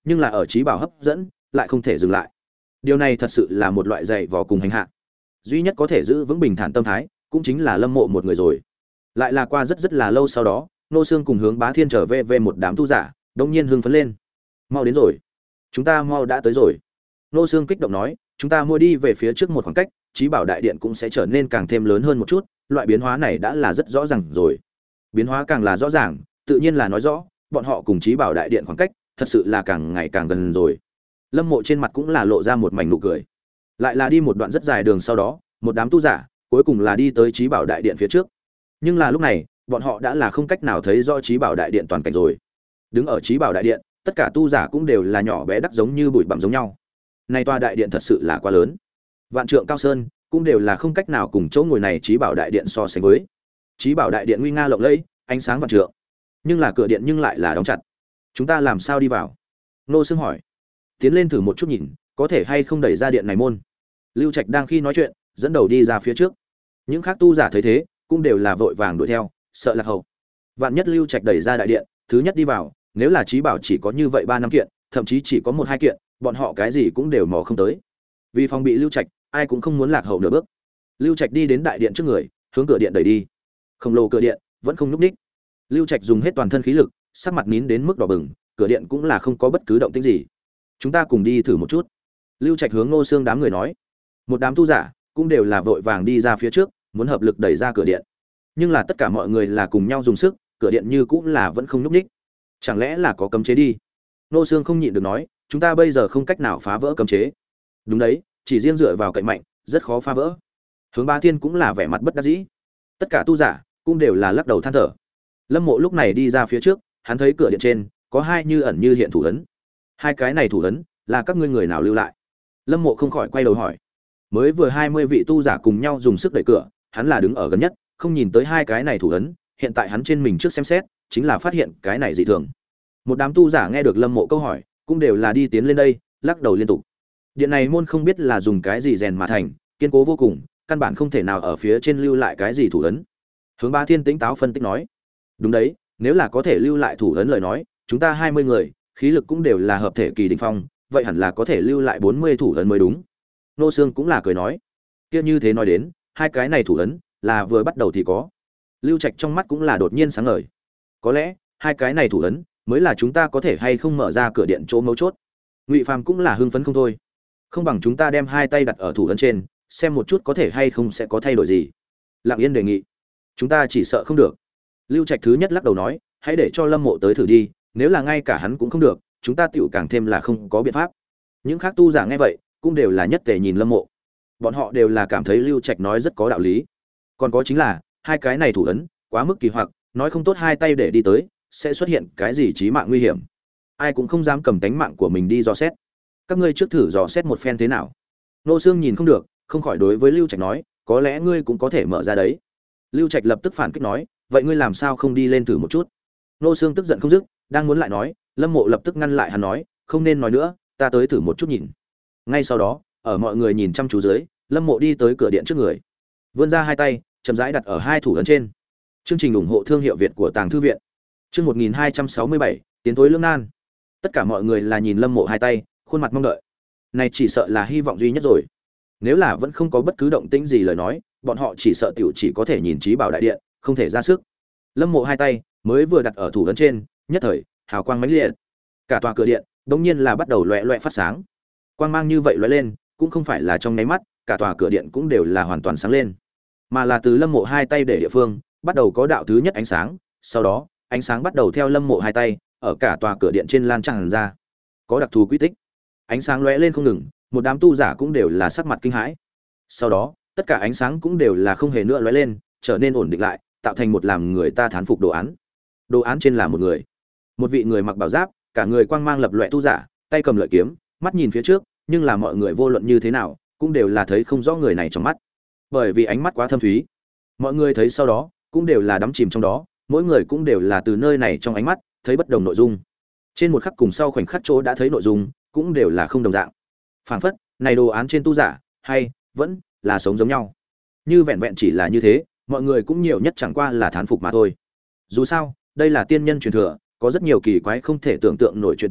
nhưng là ở trí bảo hấp dẫn lại không thể dừng lại. Điều này thật sự là một loại dạy vò cùng hành hạ. Duy nhất có thể giữ vững bình thản tâm thái cũng chính là Lâm Mộ một người rồi. Lại là qua rất rất là lâu sau đó, Nô Xương cùng Hướng Bá Thiên trở về về một đám tu giả, đột nhiên hưng phấn lên. Mau đến rồi, chúng ta mau đã tới rồi. Nô Xương kích động nói, chúng ta mua đi về phía trước một khoảng cách, trí bảo đại điện cũng sẽ trở nên càng thêm lớn hơn một chút, loại biến hóa này đã là rất rõ ràng rồi. Biến hóa càng là rõ ràng, tự nhiên là nói rõ, bọn họ cùng trí bảo đại điện khoảng cách, thật sự là càng ngày càng gần rồi. Lâm Mộ trên mặt cũng là lộ ra một mảnh nụ cười. Lại là đi một đoạn rất dài đường sau đó, một đám tu giả, cuối cùng là đi tới trí bảo đại điện phía trước. Nhưng là lúc này, bọn họ đã là không cách nào thấy rõ trí bảo đại điện toàn cảnh rồi. Đứng ở trí bảo đại điện, tất cả tu giả cũng đều là nhỏ bé đắc giống như bụi bặm giống nhau. Này tòa đại điện thật sự là quá lớn. Vạn trượng cao sơn, cũng đều là không cách nào cùng chỗ ngồi này trí bảo đại điện so sánh với. Trí bảo đại điện nguy nga lộng lẫy, ánh sáng vạn trượng. Nhưng là cửa điện nhưng lại là đóng chặt. Chúng ta làm sao đi vào? Nô Xương hỏi. Tiến lên thử một chút nhìn, có thể hay không đẩy ra điện này môn. Lưu Trạch đang khi nói chuyện, dẫn đầu đi ra phía trước. Những khác tu giả thấy thế, cũng đều là vội vàng đuổi theo, sợ lạc hậu. Vạn nhất Lưu Trạch đẩy ra đại điện, thứ nhất đi vào, nếu là trí bảo chỉ có như vậy ba năm kiện, thậm chí chỉ có một hai kiện, bọn họ cái gì cũng đều mò không tới. Vì phòng bị Lưu Trạch, ai cũng không muốn lạc hậu nửa bước. Lưu Trạch đi đến đại điện trước người, hướng cửa điện đẩy đi. Khổng lồ cửa điện vẫn không nhúc nhích. Lưu Trạch dùng hết toàn thân khí lực, sắc mặt nín đến mức đỏ bừng, cửa điện cũng là không có bất cứ động tĩnh gì. Chúng ta cùng đi thử một chút. Lưu Trạch hướng Ngô Xương đám người nói. Một đám tu giả cũng đều là vội vàng đi ra phía trước, muốn hợp lực đẩy ra cửa điện. Nhưng là tất cả mọi người là cùng nhau dùng sức, cửa điện như cũng là vẫn không nhúc nhích. Chẳng lẽ là có cấm chế đi? Ngô Xương không nhịn được nói, chúng ta bây giờ không cách nào phá vỡ cấm chế. Đúng đấy, chỉ riêng dựa vào cậy mạnh, rất khó phá vỡ. Hướng Bá Thiên cũng là vẻ mặt bất đắc dĩ. Tất cả tu giả cũng đều là lắc đầu than thở. Lâm Mộ lúc này đi ra phía trước, hắn thấy cửa điện trên có hai như ẩn như hiện thủ ấn. Hai cái này thủ ấn là các ngươi người nào lưu lại? Lâm Mộ không khỏi quay đầu hỏi. Mới vừa hai mươi vị tu giả cùng nhau dùng sức đẩy cửa, hắn là đứng ở gần nhất, không nhìn tới hai cái này thủ ấn, hiện tại hắn trên mình trước xem xét, chính là phát hiện cái này dị thường. Một đám tu giả nghe được Lâm Mộ câu hỏi, cũng đều là đi tiến lên đây, lắc đầu liên tục. Điện này môn không biết là dùng cái gì rèn mà thành, kiên cố vô cùng, căn bản không thể nào ở phía trên lưu lại cái gì thủ ấn. Hướng Bá Thiên tĩnh táo phân tích nói, đúng đấy, nếu là có thể lưu lại thủ ấn lời nói, chúng ta hai mươi người, khí lực cũng đều là hợp thể kỳ đỉnh phong, vậy hẳn là có thể lưu lại bốn mươi thủ ấn mới đúng. Nô Xương cũng là cười nói, kia như thế nói đến, hai cái này thủ ấn là vừa bắt đầu thì có. Lưu Trạch trong mắt cũng là đột nhiên sáng ngời. Có lẽ, hai cái này thủ ấn mới là chúng ta có thể hay không mở ra cửa điện chỗ mấu chốt. Ngụy Phàm cũng là hưng phấn không thôi. Không bằng chúng ta đem hai tay đặt ở thủ ấn trên, xem một chút có thể hay không sẽ có thay đổi gì. Lặng Yên đề nghị. Chúng ta chỉ sợ không được. Lưu Trạch thứ nhất lắc đầu nói, hãy để cho Lâm Mộ tới thử đi, nếu là ngay cả hắn cũng không được, chúng ta tựu càng thêm là không có biện pháp. Những khác tu giả nghe vậy, cũng đều là nhất tề nhìn Lâm Mộ. Bọn họ đều là cảm thấy Lưu Trạch nói rất có đạo lý. Còn có chính là, hai cái này thủ ấn, quá mức kỳ hoặc, nói không tốt hai tay để đi tới, sẽ xuất hiện cái gì chí mạng nguy hiểm. Ai cũng không dám cầm tánh mạng của mình đi dò xét. Các ngươi trước thử dò xét một phen thế nào? Nô Xương nhìn không được, không khỏi đối với Lưu Trạch nói, có lẽ ngươi cũng có thể mở ra đấy. Lưu Trạch lập tức phản kích nói, vậy ngươi làm sao không đi lên thử một chút? Nô Xương tức giận không dứt, đang muốn lại nói, Lâm Mộ lập tức ngăn lại hắn nói, không nên nói nữa, ta tới thử một chút nhìn. Ngay sau đó, ở mọi người nhìn chăm chú dưới, Lâm Mộ đi tới cửa điện trước người, vươn ra hai tay, chậm rãi đặt ở hai thủ ấn trên. Chương trình ủng hộ thương hiệu Việt của Tàng Thư viện. Chương một nghìn hai trăm sáu mươi bảy, tiến thối lưỡng nan. Tất cả mọi người là nhìn Lâm Mộ hai tay, khuôn mặt mong đợi. Này chỉ sợ là hy vọng duy nhất rồi. Nếu là vẫn không có bất cứ động tĩnh gì lời nói, bọn họ chỉ sợ tiểu chỉ có thể nhìn trí bảo đại điện, không thể ra sức. Lâm Mộ hai tay mới vừa đặt ở thủ ấn trên, nhất thời hào quang mãnh liệt. Cả tòa cửa điện đột nhiên là bắt đầu loẹt loẹt phát sáng. Quang mang như vậy lóe lên, cũng không phải là trong nháy mắt, cả tòa cửa điện cũng đều là hoàn toàn sáng lên, mà là từ Lâm Mộ hai tay để địa phương, bắt đầu có đạo thứ nhất ánh sáng, sau đó, ánh sáng bắt đầu theo Lâm Mộ hai tay, ở cả tòa cửa điện trên lan tràn ra. Có đặc thù quy tích. Ánh sáng lóe lên không ngừng, một đám tu giả cũng đều là sắc mặt kinh hãi. Sau đó, tất cả ánh sáng cũng đều là không hề nữa lóe lên, trở nên ổn định lại, tạo thành một làm người ta thán phục đồ án. Đồ án trên là một người, một vị người mặc bảo giáp, cả người quang mang lập lòe tu giả, tay cầm lợi kiếm, mắt nhìn phía trước, nhưng là mọi người vô luận như thế nào, cũng đều là thấy không rõ người này trong mắt, bởi vì ánh mắt quá thâm thúy. Mọi người thấy sau đó, cũng đều là đắm chìm trong đó, mỗi người cũng đều là từ nơi này trong ánh mắt thấy bất đồng nội dung. Trên một khắc cùng sau khoảnh khắc chỗ đã thấy nội dung, cũng đều là không đồng dạng. Phản phất, này đồ án trên tu giả, hay vẫn là sống giống nhau. Như vẹn vẹn chỉ là như thế, mọi người cũng nhiều nhất chẳng qua là thán phục mà thôi. Dù sao, đây là tiên nhân truyền thừa, có rất nhiều kỳ quái không thể tưởng tượng nổi chuyện tình,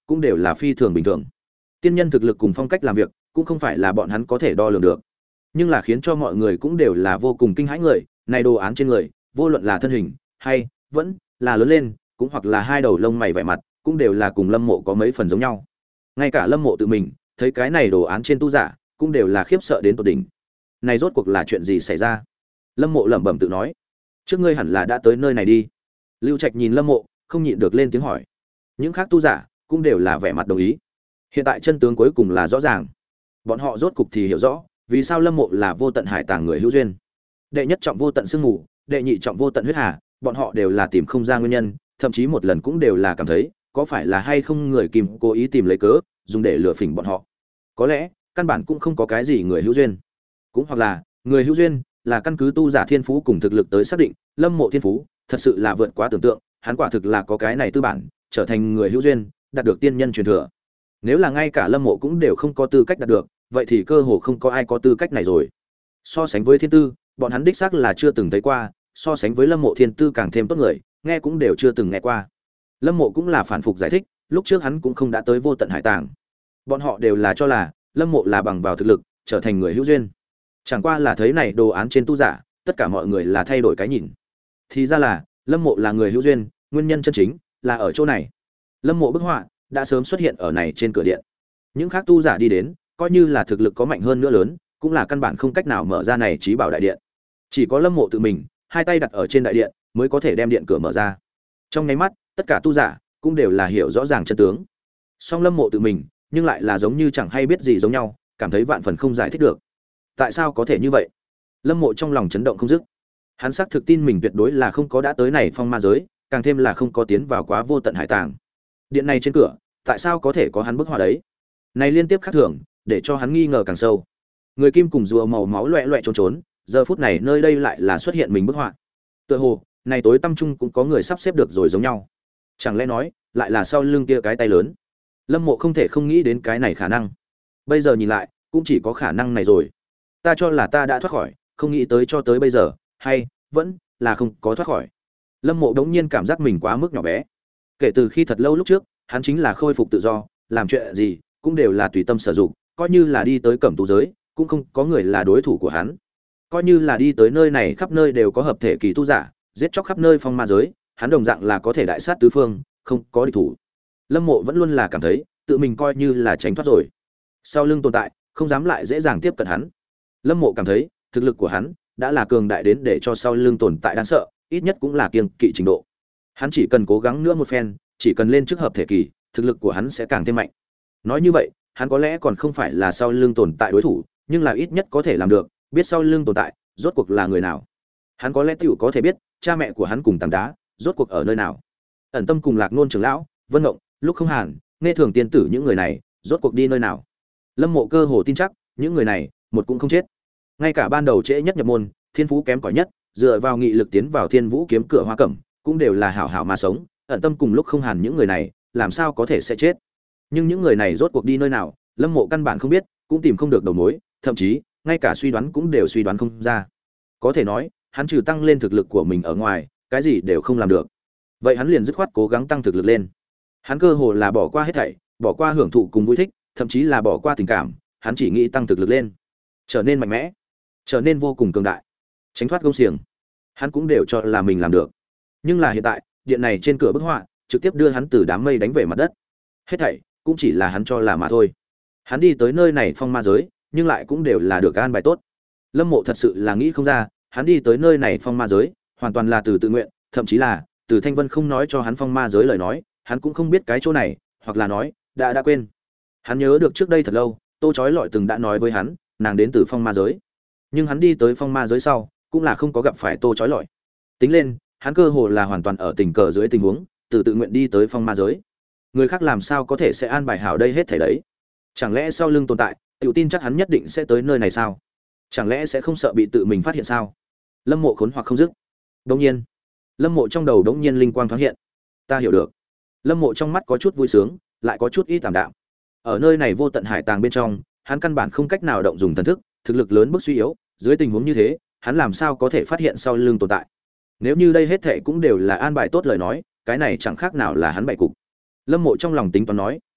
cũng đều là phi thường bình thường. Tiên nhân thực lực cùng phong cách làm việc cũng không phải là bọn hắn có thể đo lường được, nhưng là khiến cho mọi người cũng đều là vô cùng kinh hãi người. Này đồ án trên người, vô luận là thân hình hay vẫn là lớn lên, cũng hoặc là hai đầu lông mày vẻ mặt, cũng đều là cùng Lâm Mộ có mấy phần giống nhau. Ngay cả Lâm Mộ tự mình thấy cái này đồ án trên tu giả, cũng đều là khiếp sợ đến tột đỉnh. Này rốt cuộc là chuyện gì xảy ra? Lâm Mộ lẩm bẩm tự nói. Trước ngươi hẳn là đã tới nơi này đi. Lưu Trạch nhìn Lâm Mộ, không nhịn được lên tiếng hỏi. Những khác tu giả cũng đều là vẻ mặt đồng ý. Hiện tại chân tướng cuối cùng là rõ ràng. Bọn họ rốt cục thì hiểu rõ, vì sao Lâm Mộ là vô tận hải tàng người hữu duyên. Đệ nhất trọng vô tận sương mù, đệ nhị trọng vô tận huyết hà, bọn họ đều là tìm không ra nguyên nhân, thậm chí một lần cũng đều là cảm thấy, có phải là hay không người kìm cố ý tìm lấy cớ, dùng để lừa phỉnh bọn họ. Có lẽ, căn bản cũng không có cái gì người hữu duyên. Cũng hoặc là, người hữu duyên là căn cứ tu giả thiên phú cùng thực lực tới xác định, Lâm Mộ thiên phú thật sự là vượt quá tưởng tượng, hắn quả thực là có cái này tư bản, trở thành người hữu duyên, đạt được tiên nhân truyền thừa. Nếu là ngay cả Lâm Mộ cũng đều không có tư cách đạt được, vậy thì cơ hồ không có ai có tư cách này rồi. So sánh với thiên tư, bọn hắn đích xác là chưa từng thấy qua, so sánh với Lâm Mộ thiên tư càng thêm tốt người, nghe cũng đều chưa từng nghe qua. Lâm Mộ cũng là phản phục giải thích, lúc trước hắn cũng không đã tới vô tận hải tàng. Bọn họ đều là cho là Lâm Mộ là bằng vào thực lực trở thành người hữu duyên. Chẳng qua là thấy này đồ án trên tu giả, tất cả mọi người là thay đổi cái nhìn. Thì ra là Lâm Mộ là người hữu duyên, nguyên nhân chân chính là ở chỗ này. Lâm Mộ bức họa đã sớm xuất hiện ở này trên cửa điện. Những khác tu giả đi đến, coi như là thực lực có mạnh hơn nữa lớn, cũng là căn bản không cách nào mở ra này trí bảo đại điện. Chỉ có Lâm Mộ tự mình, hai tay đặt ở trên đại điện, mới có thể đem điện cửa mở ra. Trong nháy mắt, tất cả tu giả cũng đều là hiểu rõ ràng chân tướng. Song Lâm Mộ tự mình, nhưng lại là giống như chẳng hay biết gì giống nhau, cảm thấy vạn phần không giải thích được. Tại sao có thể như vậy? Lâm Mộ trong lòng chấn động không dứt. Hắn xác thực tin mình tuyệt đối là không có đã tới này phong ma giới, càng thêm là không có tiến vào quá vô tận hải tàng. Điện này trên cửa, tại sao có thể có hắn bức họa đấy? Này liên tiếp khác thường, để cho hắn nghi ngờ càng sâu. Người kim cùng rùa màu máu loẹt loẹt trốn trốn, giờ phút này nơi đây lại là xuất hiện mình bức họa. Tựa hồ, này tối tâm trung cũng có người sắp xếp được rồi giống nhau. Chẳng lẽ nói, lại là sau lưng kia cái tay lớn? Lâm Mộ không thể không nghĩ đến cái này khả năng. Bây giờ nhìn lại, cũng chỉ có khả năng này rồi. Ta cho là ta đã thoát khỏi, không nghĩ tới cho tới bây giờ, hay vẫn là không có thoát khỏi. Lâm Mộ đống nhiên cảm giác mình quá mức nhỏ bé. Kể từ khi thật lâu lúc trước, hắn chính là khôi phục tự do, làm chuyện gì cũng đều là tùy tâm sử dụng, coi như là đi tới cẩm tú giới, cũng không có người là đối thủ của hắn. Coi như là đi tới nơi này khắp nơi đều có hợp thể kỳ tu giả, giết chóc khắp nơi phong ma giới, hắn đồng dạng là có thể đại sát tứ phương, không có địch thủ. Lâm Mộ vẫn luôn là cảm thấy, tự mình coi như là tránh thoát rồi. Sau lưng tồn tại, không dám lại dễ dàng tiếp cận hắn. Lâm Mộ cảm thấy, thực lực của hắn đã là cường đại đến để cho sau lưng tồn tại đáng sợ, ít nhất cũng là kiêng kỵ trình độ. Hắn chỉ cần cố gắng nữa một phen, chỉ cần lên trước hợp thể kỳ, thực lực của hắn sẽ càng thêm mạnh. Nói như vậy, hắn có lẽ còn không phải là sau lưng tồn tại đối thủ, nhưng là ít nhất có thể làm được, biết sau lưng tồn tại rốt cuộc là người nào. Hắn có lẽ tiểu có thể biết, cha mẹ của hắn cùng tảng đá rốt cuộc ở nơi nào. Ẩn Tâm cùng Lạc Nôn trưởng lão, Vân Ngộng, Lúc Không Hàn, Nghe Thường tiên tử những người này, rốt cuộc đi nơi nào. Lâm Mộ cơ hồ tin chắc, những người này một cũng không chết. Ngay cả ban đầu trễ nhất nhập môn, thiên phú kém cỏi nhất, dựa vào nghị lực tiến vào Thiên Vũ kiếm cửa Hoa Cẩm, cũng đều là hảo hảo mà sống. Ẩn Tâm cùng Lúc Không Hàn những người này, làm sao có thể sẽ chết. Nhưng những người này rốt cuộc đi nơi nào, Lâm Mộ căn bản không biết, cũng tìm không được đầu mối, thậm chí ngay cả suy đoán cũng đều suy đoán không ra. Có thể nói, hắn trừ tăng lên thực lực của mình ở ngoài, cái gì đều không làm được. Vậy hắn liền dứt khoát cố gắng tăng thực lực lên. Hắn cơ hồ là bỏ qua hết thảy, bỏ qua hưởng thụ cùng vui thích, thậm chí là bỏ qua tình cảm, hắn chỉ nghĩ tăng thực lực lên, trở nên mạnh mẽ, trở nên vô cùng cường đại, tránh thoát gông xiềng. Hắn cũng đều cho là mình làm được. Nhưng là hiện tại, điện này trên cửa bức họa, trực tiếp đưa hắn từ đám mây đánh về mặt đất. Hết thảy cũng chỉ là hắn cho là mà thôi. Hắn đi tới nơi này phong ma giới, nhưng lại cũng đều là được an bài tốt. Lâm Mộ thật sự là nghĩ không ra, hắn đi tới nơi này phong ma giới, hoàn toàn là từ tự nguyện, thậm chí là từ Thanh Vân không nói cho hắn phong ma giới lời nói, hắn cũng không biết cái chỗ này, hoặc là nói đã đã quên. Hắn nhớ được trước đây thật lâu, Tô Chói Lọi từng đã nói với hắn, nàng đến từ phong ma giới. Nhưng hắn đi tới phong ma giới sau, cũng là không có gặp phải Tô Chói Lọi. Tính lên, hắn cơ hồ là hoàn toàn ở tình cờ dưới tình huống, từ tự nguyện đi tới phong ma giới. Người khác làm sao có thể sẽ an bài hảo đây hết thảy đấy? Chẳng lẽ sau lưng tồn tại, tiểu tin chắc hắn nhất định sẽ tới nơi này sao? Chẳng lẽ sẽ không sợ bị tự mình phát hiện sao? Lâm Mộ khốn hoặc không dứt. Đột nhiên, Lâm Mộ trong đầu đột nhiên linh quang thoáng hiện. Ta hiểu được. Lâm Mộ trong mắt có chút vui sướng, lại có chút ít tạm đạm. Ở nơi này vô tận hải tàng bên trong, hắn căn bản không cách nào động dùng thần thức, thực lực lớn bước suy yếu, dưới tình huống như thế, hắn làm sao có thể phát hiện sau lưng tồn tại? Nếu như đây hết thảy cũng đều là an bài tốt lời nói, cái này chẳng khác nào là hắn bày cục. Lâm Mộ trong lòng tính toán nói,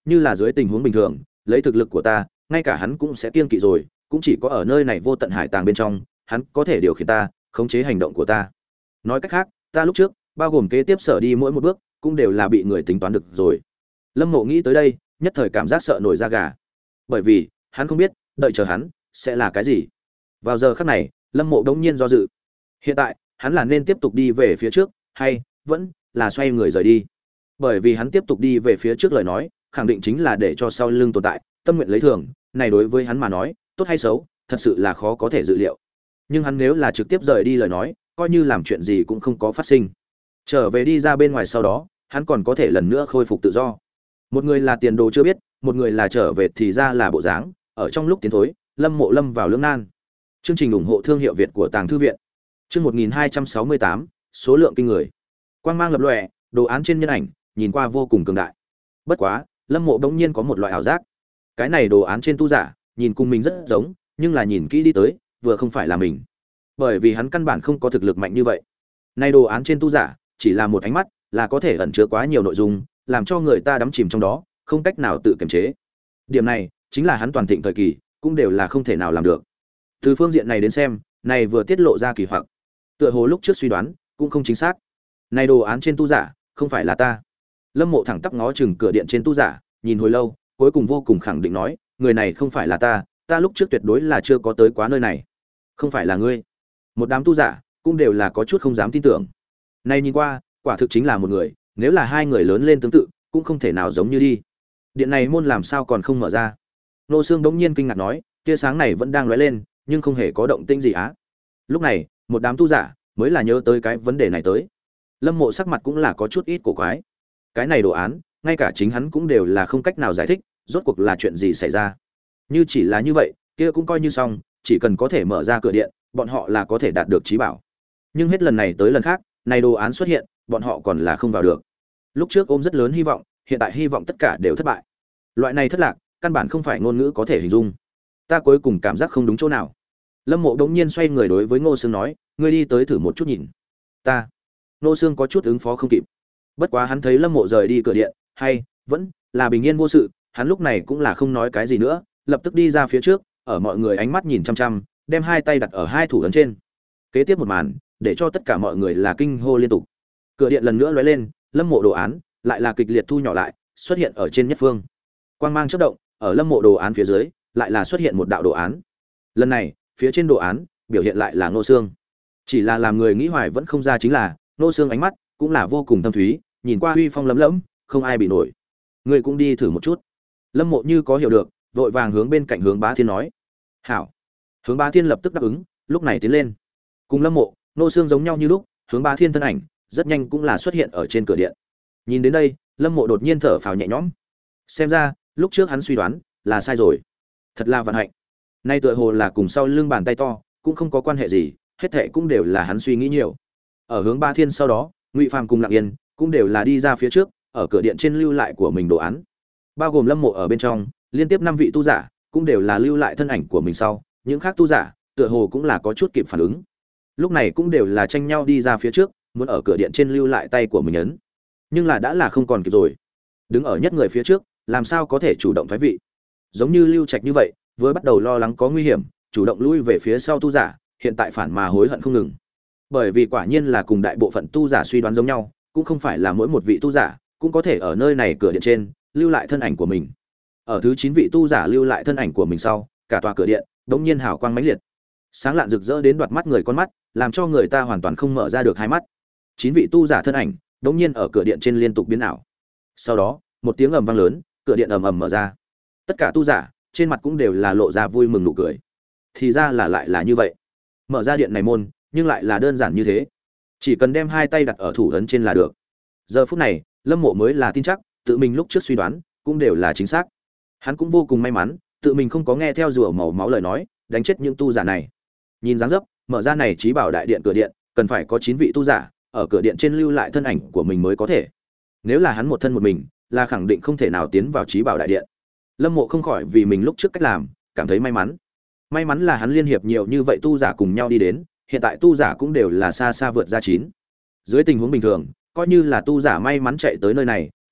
như là dưới tình huống bình thường, lấy thực lực của ta, ngay cả hắn cũng sẽ kiêng kỵ rồi, cũng chỉ có ở nơi này vô tận hải tàng bên trong, hắn có thể điều khiển ta, khống chế hành động của ta. Nói cách khác, ta lúc trước, bao gồm kế tiếp sở đi mỗi một bước, cũng đều là bị người tính toán được rồi. Lâm Mộ nghĩ tới đây, nhất thời cảm giác sợ nổi da gà. Bởi vì, hắn không biết, đợi chờ hắn sẽ là cái gì. Vào giờ khắc này, Lâm Mộ đống nhiên do dự. Hiện tại, hắn là nên tiếp tục đi về phía trước, hay vẫn là xoay người rời đi? Bởi vì hắn tiếp tục đi về phía trước lời nói, khẳng định chính là để cho sau lưng tồn tại, tâm nguyện lấy thường, này đối với hắn mà nói, tốt hay xấu, thật sự là khó có thể dự liệu. Nhưng hắn nếu là trực tiếp rời đi lời nói, coi như làm chuyện gì cũng không có phát sinh. Trở về đi ra bên ngoài sau đó, hắn còn có thể lần nữa khôi phục tự do. Một người là tiền đồ chưa biết, một người là trở về thì ra là bộ dáng, ở trong lúc tiến thối, Lâm Mộ lâm vào lưỡng nan. Chương trình ủng hộ thương hiệu Việt của Tàng thư viện. Chương một nghìn hai trăm sáu mươi tám, số lượng kinh người. Quang mang lập lòe, đồ án trên nhân ảnh, nhìn qua vô cùng cường đại. Bất quá, Lâm Mộ bỗng nhiên có một loại ảo giác. Cái này đồ án trên tu giả, nhìn cùng mình rất giống, nhưng là nhìn kỹ đi tới, vừa không phải là mình. Bởi vì hắn căn bản không có thực lực mạnh như vậy. Nay đồ án trên tu giả, chỉ là một ánh mắt, là có thể ẩn chứa quá nhiều nội dung, làm cho người ta đắm chìm trong đó, không cách nào tự kiềm chế. Điểm này, chính là hắn toàn thịnh thời kỳ, cũng đều là không thể nào làm được. Từ phương diện này đến xem, này vừa tiết lộ ra kỳ hoặc. Tựa hồ lúc trước suy đoán, cũng không chính xác. Này đồ án trên tu giả, không phải là ta. Lâm Mộ thẳng tắp ngó chừng cửa điện trên tu giả, nhìn hồi lâu, cuối cùng vô cùng khẳng định nói, người này không phải là ta, ta lúc trước tuyệt đối là chưa có tới quá nơi này. Không phải là ngươi. Một đám tu giả, cũng đều là có chút không dám tin tưởng. Này nhìn qua, quả thực chính là một người, nếu là hai người lớn lên tương tự, cũng không thể nào giống như đi. Điện này môn làm sao còn không mở ra? Nô Xương đống nhiên kinh ngạc nói, tia sáng này vẫn đang lóe lên, nhưng không hề có động tĩnh gì á. Lúc này, một đám tu giả mới là nhớ tới cái vấn đề này tới. Lâm Mộ sắc mặt cũng là có chút ít cổ quái. Cái này đồ án, ngay cả chính hắn cũng đều là không cách nào giải thích, rốt cuộc là chuyện gì xảy ra. Như chỉ là như vậy, kia cũng coi như xong, chỉ cần có thể mở ra cửa điện, bọn họ là có thể đạt được chí bảo. Nhưng hết lần này tới lần khác, này đồ án xuất hiện, bọn họ còn là không vào được. Lúc trước ôm rất lớn hy vọng, hiện tại hy vọng tất cả đều thất bại. Loại này thất lạc, căn bản không phải ngôn ngữ có thể hình dung. Ta cuối cùng cảm giác không đúng chỗ nào. Lâm Mộ đống nhiên xoay người đối với Ngô Sương nói, ngươi đi tới thử một chút nhìn. Ta. Ngô Sương có chút ứng phó không kịp. Bất quá hắn thấy Lâm Mộ rời đi cửa điện, hay vẫn là bình yên vô sự, hắn lúc này cũng là không nói cái gì nữa, lập tức đi ra phía trước, ở mọi người ánh mắt nhìn chăm chăm, đem hai tay đặt ở hai thủ ấn trên. Kế tiếp một màn, để cho tất cả mọi người là kinh hô liên tục. Cửa điện lần nữa lóe lên, Lâm Mộ đồ án lại là kịch liệt thu nhỏ lại, xuất hiện ở trên nhất phương. Quang mang chớp động, ở Lâm Mộ đồ án phía dưới, lại là xuất hiện một đạo đồ án. Lần này, phía trên đồ án biểu hiện lại là Ngô Xương. Chỉ là làm người nghĩ hoài vẫn không ra chính là, Ngô Xương ánh mắt cũng là vô cùng thâm thúy, nhìn qua uy phong lấm lẫm, không ai bị nổi. Ngươi cũng đi thử một chút. Lâm Mộ như có hiểu được, vội vàng hướng bên cạnh Hướng Bá Thiên nói. Hảo. Hướng Bá Thiên lập tức đáp ứng, lúc này tiến lên. Cùng Lâm Mộ, Ngô Xương giống nhau như lúc, Hướng Bá Thiên thân ảnh rất nhanh cũng là xuất hiện ở trên cửa điện. Nhìn đến đây, Lâm Mộ đột nhiên thở phào nhẹ nhõm. Xem ra, lúc trước hắn suy đoán là sai rồi. Thật là vận hạnh. Nay tựa hồ là cùng sau lưng bàn tay to, cũng không có quan hệ gì, hết thảy cũng đều là hắn suy nghĩ nhiều. Ở Hướng Bá Thiên sau đó, Ngụy Phàm cùng Lặng Yên cũng đều là đi ra phía trước, ở cửa điện trên lưu lại của mình đồ án. Bao gồm Lâm Mộ ở bên trong, liên tiếp năm vị tu giả cũng đều là lưu lại thân ảnh của mình sau, những khác tu giả tựa hồ cũng là có chút kịp phản ứng. Lúc này cũng đều là tranh nhau đi ra phía trước, muốn ở cửa điện trên lưu lại tay của mình ấn. Nhưng là đã là không còn kịp rồi. Đứng ở nhất người phía trước, làm sao có thể chủ động thoái vị? Giống như Lưu Trạch như vậy, vừa bắt đầu lo lắng có nguy hiểm, chủ động lui về phía sau tu giả, hiện tại phản mà hối hận không ngừng. Bởi vì quả nhiên là cùng đại bộ phận tu giả suy đoán giống nhau, cũng không phải là mỗi một vị tu giả cũng có thể ở nơi này cửa điện trên lưu lại thân ảnh của mình. Ở thứ chín vị tu giả lưu lại thân ảnh của mình sau, cả tòa cửa điện đột nhiên hào quang mãnh liệt, sáng lạn rực rỡ đến đoạt mắt người con mắt, làm cho người ta hoàn toàn không mở ra được hai mắt. Chín vị tu giả thân ảnh đột nhiên ở cửa điện trên liên tục biến ảo. Sau đó, một tiếng ầm vang lớn, cửa điện ầm ầm mở ra. Tất cả tu giả trên mặt cũng đều là lộ ra vui mừng nụ cười. Thì ra là lại là như vậy. Mở ra điện này môn, nhưng lại là đơn giản như thế. Chỉ cần đem hai tay đặt ở thủ ấn trên là được. Giờ phút này, Lâm Mộ mới là tin chắc, tự mình lúc trước suy đoán cũng đều là chính xác. Hắn cũng vô cùng may mắn, tự mình không có nghe theo rùa màu máu lời nói, đánh chết những tu giả này. Nhìn dáng dấp, mở ra này chí bảo đại điện cửa điện, cần phải có chín vị tu giả ở cửa điện trên lưu lại thân ảnh của mình mới có thể. Nếu là hắn một thân một mình, là khẳng định không thể nào tiến vào chí bảo đại điện. Lâm Mộ không khỏi vì mình lúc trước cách làm cảm thấy may mắn. May mắn là hắn liên hiệp nhiều như vậy tu giả cùng nhau đi đến, hiện tại tu giả cũng đều là xa xa vượt ra chín. Dưới tình huống bình thường, coi như là tu giả may mắn chạy tới nơi này,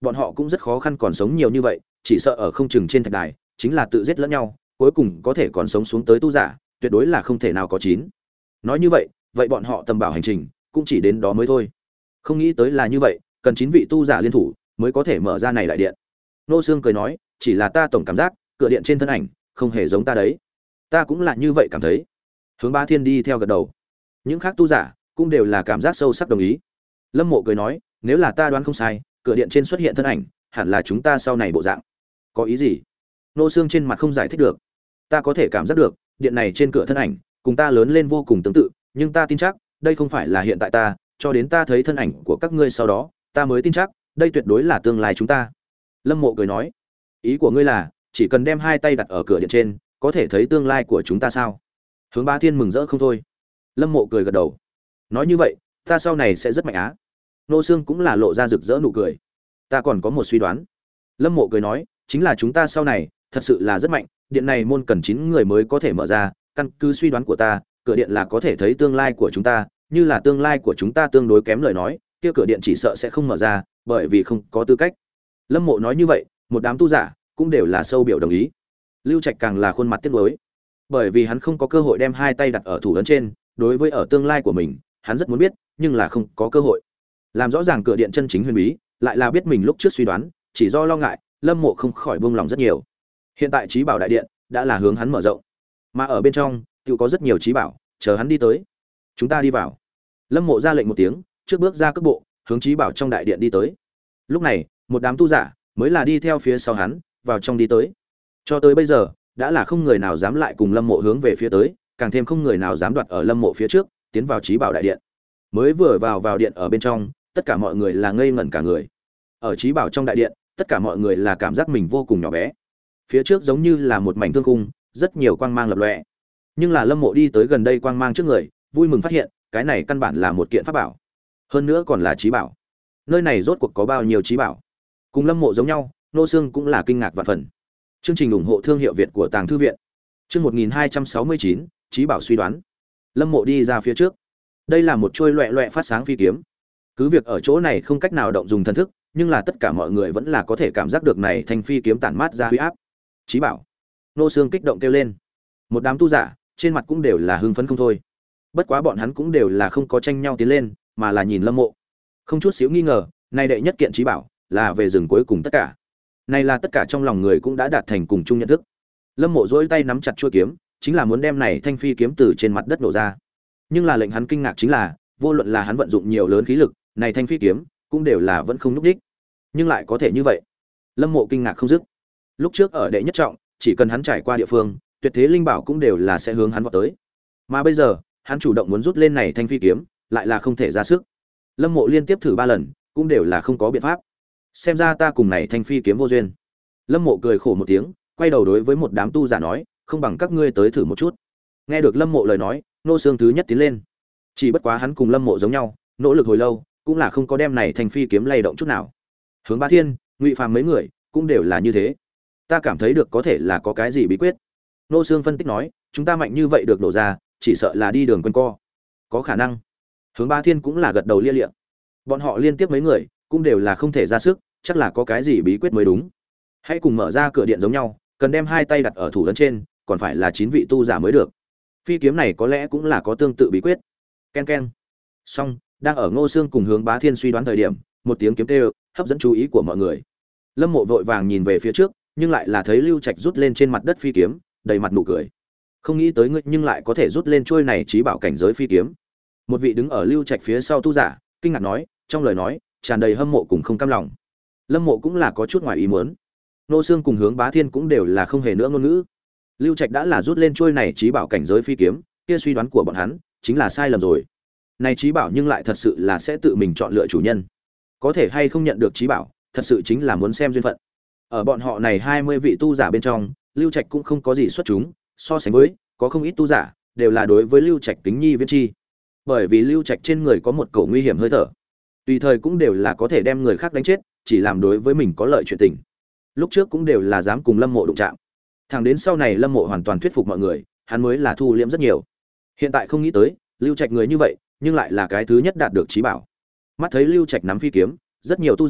bọn họ cũng rất khó khăn còn sống nhiều như vậy, chỉ sợ ở không chừng trên thạch đài chính là tự giết lẫn nhau, cuối cùng có thể còn sống xuống tới tu giả, tuyệt đối là không thể nào có chín. Nói như vậy, vậy bọn họ tầm bảo hành trình cũng chỉ đến đó mới thôi. Không nghĩ tới là như vậy, cần chín vị tu giả liên thủ mới có thể mở ra này đại điện. Nô Xương cười nói, chỉ là ta tổng cảm giác, cửa điện trên thân ảnh không hề giống ta đấy. Ta cũng là như vậy cảm thấy. Hướng Bá Thiên đi theo gật đầu. Những khác tu giả cũng đều là cảm giác sâu sắc đồng ý. Lâm Mộ cười nói, nếu là ta đoán không sai, cửa điện trên xuất hiện thân ảnh, hẳn là chúng ta sau này bộ dạng. Có ý gì? Nô Xương trên mặt không giải thích được. Ta có thể cảm giác được, điện này trên cửa thân ảnh, cùng ta lớn lên vô cùng tương tự, nhưng ta tin chắc, đây không phải là hiện tại ta, cho đến ta thấy thân ảnh của các ngươi sau đó, ta mới tin chắc, đây tuyệt đối là tương lai chúng ta. Lâm Mộ cười nói, ý của ngươi là, chỉ cần đem hai tay đặt ở cửa điện trên, có thể thấy tương lai của chúng ta sao? Hướng Bá Thiên mừng rỡ không thôi. Lâm Mộ cười gật đầu. Nói như vậy, ta sau này sẽ rất mạnh á. Nô Xương cũng là lộ ra rực rỡ nụ cười. Ta còn có một suy đoán. Lâm Mộ cười nói, chính là chúng ta sau này thật sự là rất mạnh, điện này môn cần chín người mới có thể mở ra, căn cứ suy đoán của ta, cửa điện là có thể thấy tương lai của chúng ta, như là tương lai của chúng ta tương đối kém lời nói, kia cửa điện chỉ sợ sẽ không mở ra, bởi vì không có tư cách. Lâm Mộ nói như vậy, một đám tu giả cũng đều là sâu biểu đồng ý. Lưu Trạch càng là khuôn mặt tiếc nuối, bởi vì hắn không có cơ hội đem hai tay đặt ở thủ ấn trên, đối với ở tương lai của mình, hắn rất muốn biết, nhưng là không có cơ hội. Làm rõ ràng cửa điện chân chính huyền bí, lại là biết mình lúc trước suy đoán, chỉ do lo ngại, Lâm Mộ không khỏi buông lòng rất nhiều. Hiện tại Chí Bảo đại điện đã là hướng hắn mở rộng, mà ở bên trong tự có rất nhiều chí bảo chờ hắn đi tới. Chúng ta đi vào. Lâm Mộ ra lệnh một tiếng, trước bước ra cước bộ, hướng Chí Bảo trong đại điện đi tới. Lúc này, một đám tu giả mới là đi theo phía sau hắn, vào trong đi tới. Cho tới bây giờ, đã là không người nào dám lại cùng Lâm Mộ hướng về phía tới, càng thêm không người nào dám đoạt ở Lâm Mộ phía trước, tiến vào Chí Bảo đại điện. Mới vừa vào vào điện ở bên trong, tất cả mọi người là ngây ngẩn cả người. Ở Chí Bảo trong đại điện, tất cả mọi người là cảm giác mình vô cùng nhỏ bé. Phía trước giống như là một mảnh thương khung, rất nhiều quang mang lập lòe. Nhưng là Lâm Mộ đi tới gần đây quang mang trước người, vui mừng phát hiện, cái này căn bản là một kiện pháp bảo. Hơn nữa còn là chí bảo. Nơi này rốt cuộc có bao nhiêu chí bảo? Cùng Lâm Mộ giống nhau, Nô Xương cũng là kinh ngạc vạn phần. Chương trình ủng hộ thương hiệu Việt của Tàng thư viện. Chương một nghìn hai trăm sáu mươi chín, chí bảo suy đoán. Lâm Mộ đi ra phía trước. Đây là một trôi loẹt loẹt phát sáng phi kiếm. Cứ việc ở chỗ này không cách nào động dùng thần thức, nhưng là tất cả mọi người vẫn là có thể cảm giác được này thanh phi kiếm tản mát ra huy áp. Chí bảo. Nô Xương kích động kêu lên. Một đám tu giả, trên mặt cũng đều là hưng phấn không thôi. Bất quá bọn hắn cũng đều là không có tranh nhau tiến lên, mà là nhìn Lâm Mộ. Không chút xíu nghi ngờ, này đệ nhất kiện chí bảo là về rừng cuối cùng tất cả. Này là tất cả trong lòng người cũng đã đạt thành cùng chung nhận thức. Lâm Mộ duỗi tay nắm chặt chuôi kiếm, chính là muốn đem này thanh phi kiếm từ trên mặt đất nổ ra. Nhưng là lệnh hắn kinh ngạc chính là, vô luận là hắn vận dụng nhiều lớn khí lực, này thanh phi kiếm cũng đều là vẫn không lúc đích. Nhưng lại có thể như vậy. Lâm Mộ kinh ngạc không dứt. Lúc trước ở đệ nhất trọng, chỉ cần hắn trải qua địa phương, tuyệt thế linh bảo cũng đều là sẽ hướng hắn vọt tới. Mà bây giờ, hắn chủ động muốn rút lên này thanh phi kiếm, lại là không thể ra sức. Lâm Mộ liên tiếp thử ba lần, cũng đều là không có biện pháp. Xem ra ta cùng này thanh phi kiếm vô duyên. Lâm Mộ cười khổ một tiếng, quay đầu đối với một đám tu giả nói, không bằng các ngươi tới thử một chút. Nghe được Lâm Mộ lời nói, Nô Xương thứ nhất tiến lên. Chỉ bất quá hắn cùng Lâm Mộ giống nhau, nỗ lực hồi lâu, cũng là không có đem này thanh phi kiếm lay động chút nào. Hướng Bá Thiên, Ngụy Phàm mấy người, cũng đều là như thế. Ta cảm thấy được có thể là có cái gì bí quyết. Nô Xương phân tích nói, chúng ta mạnh như vậy được nổ ra, chỉ sợ là đi đường quanh co. Có khả năng. Hướng Bá Thiên cũng là gật đầu lia lịa. Bọn họ liên tiếp mấy người, cũng đều là không thể ra sức, chắc là có cái gì bí quyết mới đúng. Hãy cùng mở ra cửa điện giống nhau, cần đem hai tay đặt ở thủ ấn trên, còn phải là chín vị tu giả mới được. Phi kiếm này có lẽ cũng là có tương tự bí quyết. Ken ken. Song, đang ở Ngô Xương cùng Hướng Bá Thiên suy đoán thời điểm, một tiếng kiếm kêu hấp dẫn chú ý của mọi người. Lâm Mộ vội vàng nhìn về phía trước, nhưng lại là thấy Lưu Trạch rút lên trên mặt đất phi kiếm, đầy mặt nụ cười. Không nghĩ tới ngươi nhưng lại có thể rút lên trôi này chí bảo cảnh giới phi kiếm. Một vị đứng ở Lưu Trạch phía sau tu giả, kinh ngạc nói, trong lời nói tràn đầy hâm mộ cùng không cam lòng. Lâm Mộ cũng là có chút ngoài ý muốn. Nô Xương cùng Hướng Bá Thiên cũng đều là không hề nữa ngôn ngữ. Lưu Trạch đã là rút lên trôi này chí bảo cảnh giới phi kiếm, kia suy đoán của bọn hắn chính là sai lầm rồi. Này chí bảo nhưng lại thật sự là sẽ tự mình chọn lựa chủ nhân. Có thể hay không nhận được chí bảo, thật sự chính là muốn xem duyên phận. Ở bọn họ này hai mươi vị tu giả bên trong, Lưu Trạch cũng không có gì xuất chúng, so sánh với, có không ít tu giả đều là đối với Lưu Trạch kính nhi viễn chi. Bởi vì Lưu Trạch trên người có một cổ nguy hiểm hơi thở, tùy thời cũng đều là có thể đem người khác đánh chết, chỉ làm đối với mình có lợi chuyện tình. Lúc trước cũng đều là dám cùng Lâm Mộ đụng chạm. Thẳng đến sau này Lâm Mộ hoàn toàn thuyết phục mọi người, hắn mới là thu liễm rất nhiều. Hiện tại không nghĩ tới, Lưu Trạch người như vậy, nhưng lại là cái thứ nhất đạt được chí bảo. Mắt thấy Lưu Trạch nắm phi kiếm, rất nhiều tu giả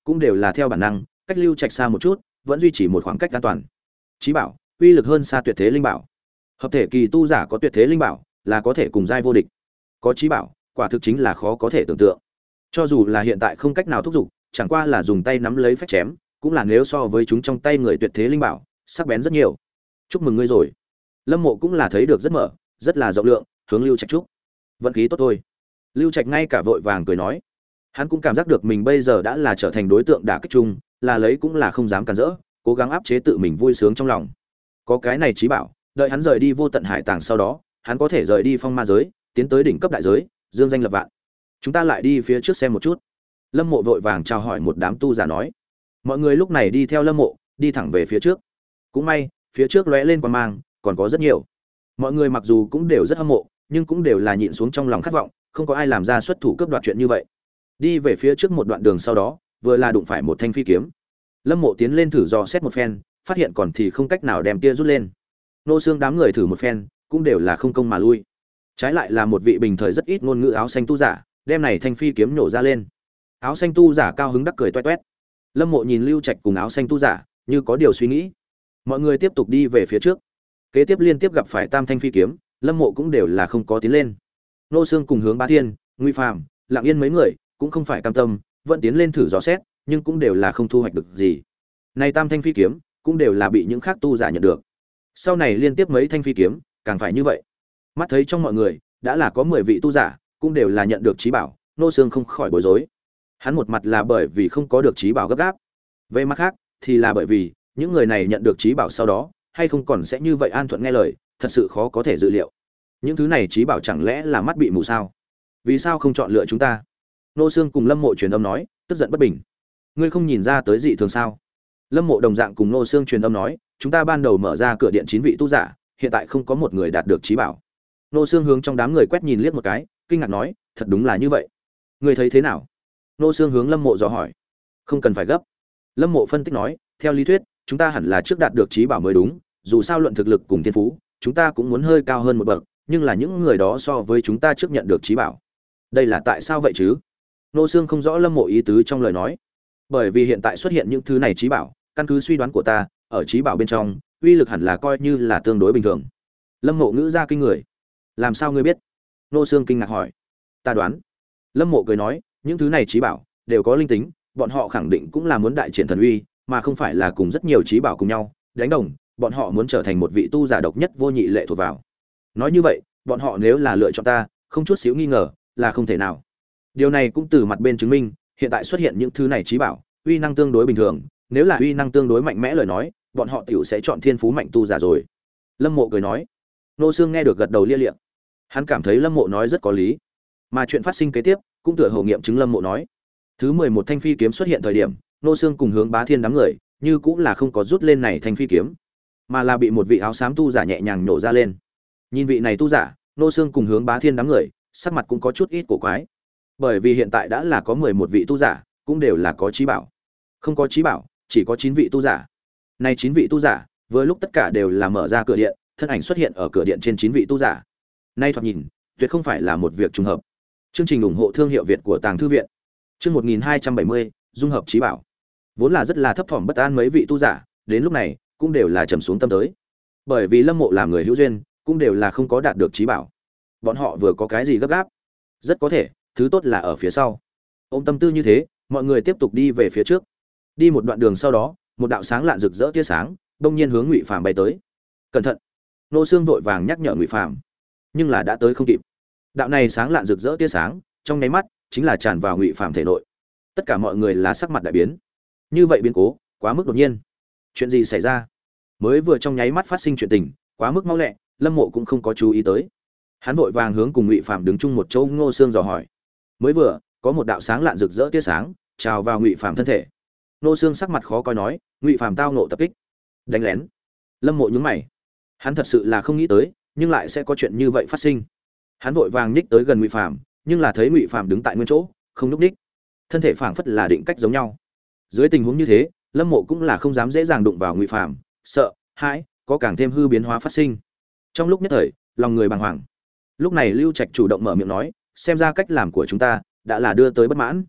cũng đều là theo bản năng cách lưu trạch xa một chút, vẫn duy trì một khoảng cách an toàn. Chí bảo uy lực hơn xa tuyệt thế linh bảo. Hợp thể kỳ tu giả có tuyệt thế linh bảo là có thể cùng giai vô địch, có chí bảo quả thực chính là khó có thể tưởng tượng. Cho dù là hiện tại không cách nào thúc giục, chẳng qua là dùng tay nắm lấy phách chém, cũng là nếu so với chúng trong tay người tuyệt thế linh bảo sắc bén rất nhiều. Chúc mừng ngươi rồi. Lâm Mộ cũng là thấy được rất mở, rất là rộng lượng, hướng Lưu Trạch chúc. Vận khí tốt thôi. Lưu Trạch ngay cả vội vàng cười nói, hắn cũng cảm giác được mình bây giờ đã là trở thành đối tượng đả kích chung, là lấy cũng là không dám cản rỡ, cố gắng áp chế tự mình vui sướng trong lòng. Có cái này chí bảo, đợi hắn rời đi vô tận hải tàng sau đó, hắn có thể rời đi phong ma giới, tiến tới đỉnh cấp đại giới, dương danh lập vạn. Chúng ta lại đi phía trước xem một chút. Lâm Mộ vội vàng chào hỏi một đám tu giả nói. Mọi người lúc này đi theo Lâm Mộ, đi thẳng về phía trước. Cũng may, phía trước lóe lên quang mang, còn có rất nhiều. Mọi người mặc dù cũng đều rất hâm mộ, nhưng cũng đều là nhịn xuống trong lòng khát vọng, không có ai làm ra xuất thủ cướp đoạt chuyện như vậy. Đi về phía trước một đoạn đường sau đó, vừa là đụng phải một thanh phi kiếm. Lâm Mộ tiến lên thử dò xét một phen, phát hiện còn thì không cách nào đem tia rút lên. Nô xương đám người thử một phen, cũng đều là không công mà lui. Trái lại là một vị bình thời rất ít ngôn ngữ áo xanh tu giả, đem này thanh phi kiếm nổ ra lên. Áo xanh tu giả cao hứng đắc cười toét toét. Lâm Mộ nhìn Lưu Trạch cùng áo xanh tu giả, như có điều suy nghĩ. Mọi người tiếp tục đi về phía trước. Kế tiếp liên tiếp gặp phải tam thanh phi kiếm, Lâm Mộ cũng đều là không có tiến lên. Nô xương cùng hướng Bá Thiên, Ngụy Phàm, Lặng Yên mấy người cũng không phải cam tâm, vẫn tiến lên thử dò xét, nhưng cũng đều là không thu hoạch được gì. Này tam thanh phi kiếm cũng đều là bị những khác tu giả nhận được. Sau này liên tiếp mấy thanh phi kiếm, càng phải như vậy. Mắt thấy trong mọi người đã là có mười vị tu giả, cũng đều là nhận được chí bảo, Nô xương không khỏi bối rối. Hắn một mặt là bởi vì không có được chí bảo gấp gáp, về mặt khác thì là bởi vì những người này nhận được chí bảo sau đó, hay không còn sẽ như vậy an thuận nghe lời, thật sự khó có thể dự liệu. Những thứ này chí bảo chẳng lẽ là mắt bị mù sao? Vì sao không chọn lựa chúng ta? Nô xương cùng Lâm Mộ truyền âm nói, tức giận bất bình. Ngươi không nhìn ra tới dị thường sao? Lâm Mộ đồng dạng cùng Nô xương truyền âm nói, chúng ta ban đầu mở ra cửa điện chín vị tu giả, hiện tại không có một người đạt được chí bảo. Nô xương hướng trong đám người quét nhìn liếc một cái, kinh ngạc nói, thật đúng là như vậy. Ngươi thấy thế nào? Nô xương hướng Lâm Mộ dò hỏi. Không cần phải gấp. Lâm Mộ phân tích nói, theo lý thuyết, chúng ta hẳn là trước đạt được chí bảo mới đúng, dù sao luận thực lực cùng thiên phú, chúng ta cũng muốn hơi cao hơn một bậc, nhưng là những người đó so với chúng ta trước nhận được chí bảo. Đây là tại sao vậy chứ? Nô xương không rõ Lâm Mộ ý tứ trong lời nói. Bởi vì hiện tại xuất hiện những thứ này chí bảo, căn cứ suy đoán của ta, ở chí bảo bên trong, uy lực hẳn là coi như là tương đối bình thường. Lâm Mộ ngữ ra kinh người. Làm sao ngươi biết? Nô xương kinh ngạc hỏi. Ta đoán. Lâm Mộ cười nói, những thứ này chí bảo đều có linh tính, bọn họ khẳng định cũng là muốn đại triển thần uy, mà không phải là cùng rất nhiều chí bảo cùng nhau đánh đồng, bọn họ muốn trở thành một vị tu giả độc nhất vô nhị lệ thuộc vào. Nói như vậy, bọn họ nếu là lựa chọn ta, không chút xíu nghi ngờ là không thể nào. Điều này cũng từ mặt bên chứng minh, hiện tại xuất hiện những thứ này chí bảo, uy năng tương đối bình thường, nếu là uy năng tương đối mạnh mẽ lời nói, bọn họ tiểu sẽ chọn thiên phú mạnh tu giả rồi. Lâm Mộ cười nói. Nô xương nghe được gật đầu lia lịa. Hắn cảm thấy Lâm Mộ nói rất có lý, mà chuyện phát sinh kế tiếp cũng tựa hồ nghiệm chứng Lâm Mộ nói. Thứ mười một thanh phi kiếm xuất hiện thời điểm, Nô xương cùng hướng Bá Thiên đám người, như cũng là không có rút lên này thanh phi kiếm, mà là bị một vị áo xám tu giả nhẹ nhàng nổ ra lên. Nhìn vị này tu giả, Nô xương cùng hướng Bá Thiên đám người, sắc mặt cũng có chút ít cổ quái. Bởi vì hiện tại đã là có mười một vị tu giả, cũng đều là có chí bảo. Không có chí bảo, chỉ có chín vị tu giả. Nay chín vị tu giả, vừa lúc tất cả đều là mở ra cửa điện, thân ảnh xuất hiện ở cửa điện trên chín vị tu giả. Nay thoạt nhìn, tuyệt không phải là một việc trùng hợp. Chương trình ủng hộ thương hiệu Việt của Tàng thư viện. Chương một nghìn hai trăm bảy mươi, dung hợp chí bảo. Vốn là rất là thấp thỏm bất an mấy vị tu giả, đến lúc này cũng đều là trầm xuống tâm tới. Bởi vì Lâm Mộ làm người hữu duyên, cũng đều là không có đạt được chí bảo. Bọn họ vừa có cái gì gấp gáp? Rất có thể, thứ tốt là ở phía sau. Ôm tâm tư như thế, mọi người tiếp tục đi về phía trước. Đi một đoạn đường sau đó, một đạo sáng lạn rực rỡ tia sáng, đông nhiên hướng Ngụy Phàm bay tới. Cẩn thận! Nô xương vội vàng nhắc nhở Ngụy Phàm, nhưng là đã tới không kịp. Đạo này sáng lạn rực rỡ tia sáng, trong nháy mắt chính là tràn vào Ngụy Phàm thể nội. Tất cả mọi người là sắc mặt đại biến. Như vậy biến cố, quá mức đột nhiên. Chuyện gì xảy ra? Mới vừa trong nháy mắt phát sinh chuyện tình, quá mức mau lẹ, Lâm Mộ cũng không có chú ý tới. Hắn vội vàng hướng cùng Ngụy Phàm đứng chung một chỗ Ngô Xương dò hỏi. Mới vừa, có một đạo sáng lạn rực rỡ tia sáng, trào vào Ngụy Phàm thân thể. Ngô Xương sắc mặt khó coi nói, Ngụy Phàm tao ngộ tập kích, đánh lén. Lâm Mộ nhướng mày. Hắn thật sự là không nghĩ tới, nhưng lại sẽ có chuyện như vậy phát sinh. Hắn vội vàng nhích tới gần Ngụy Phàm, nhưng là thấy Ngụy Phàm đứng tại nguyên chỗ, không nhúc nhích. Thân thể phảng phất là định cách giống nhau. Dưới tình huống như thế, Lâm Mộ cũng là không dám dễ dàng đụng vào Ngụy Phàm, sợ, hãi, có càng thêm hư biến hóa phát sinh. Trong lúc nhất thời, lòng người bàng hoàng. Lúc này Lưu Trạch chủ động mở miệng nói, xem ra cách làm của chúng ta đã là đưa tới bất mãn.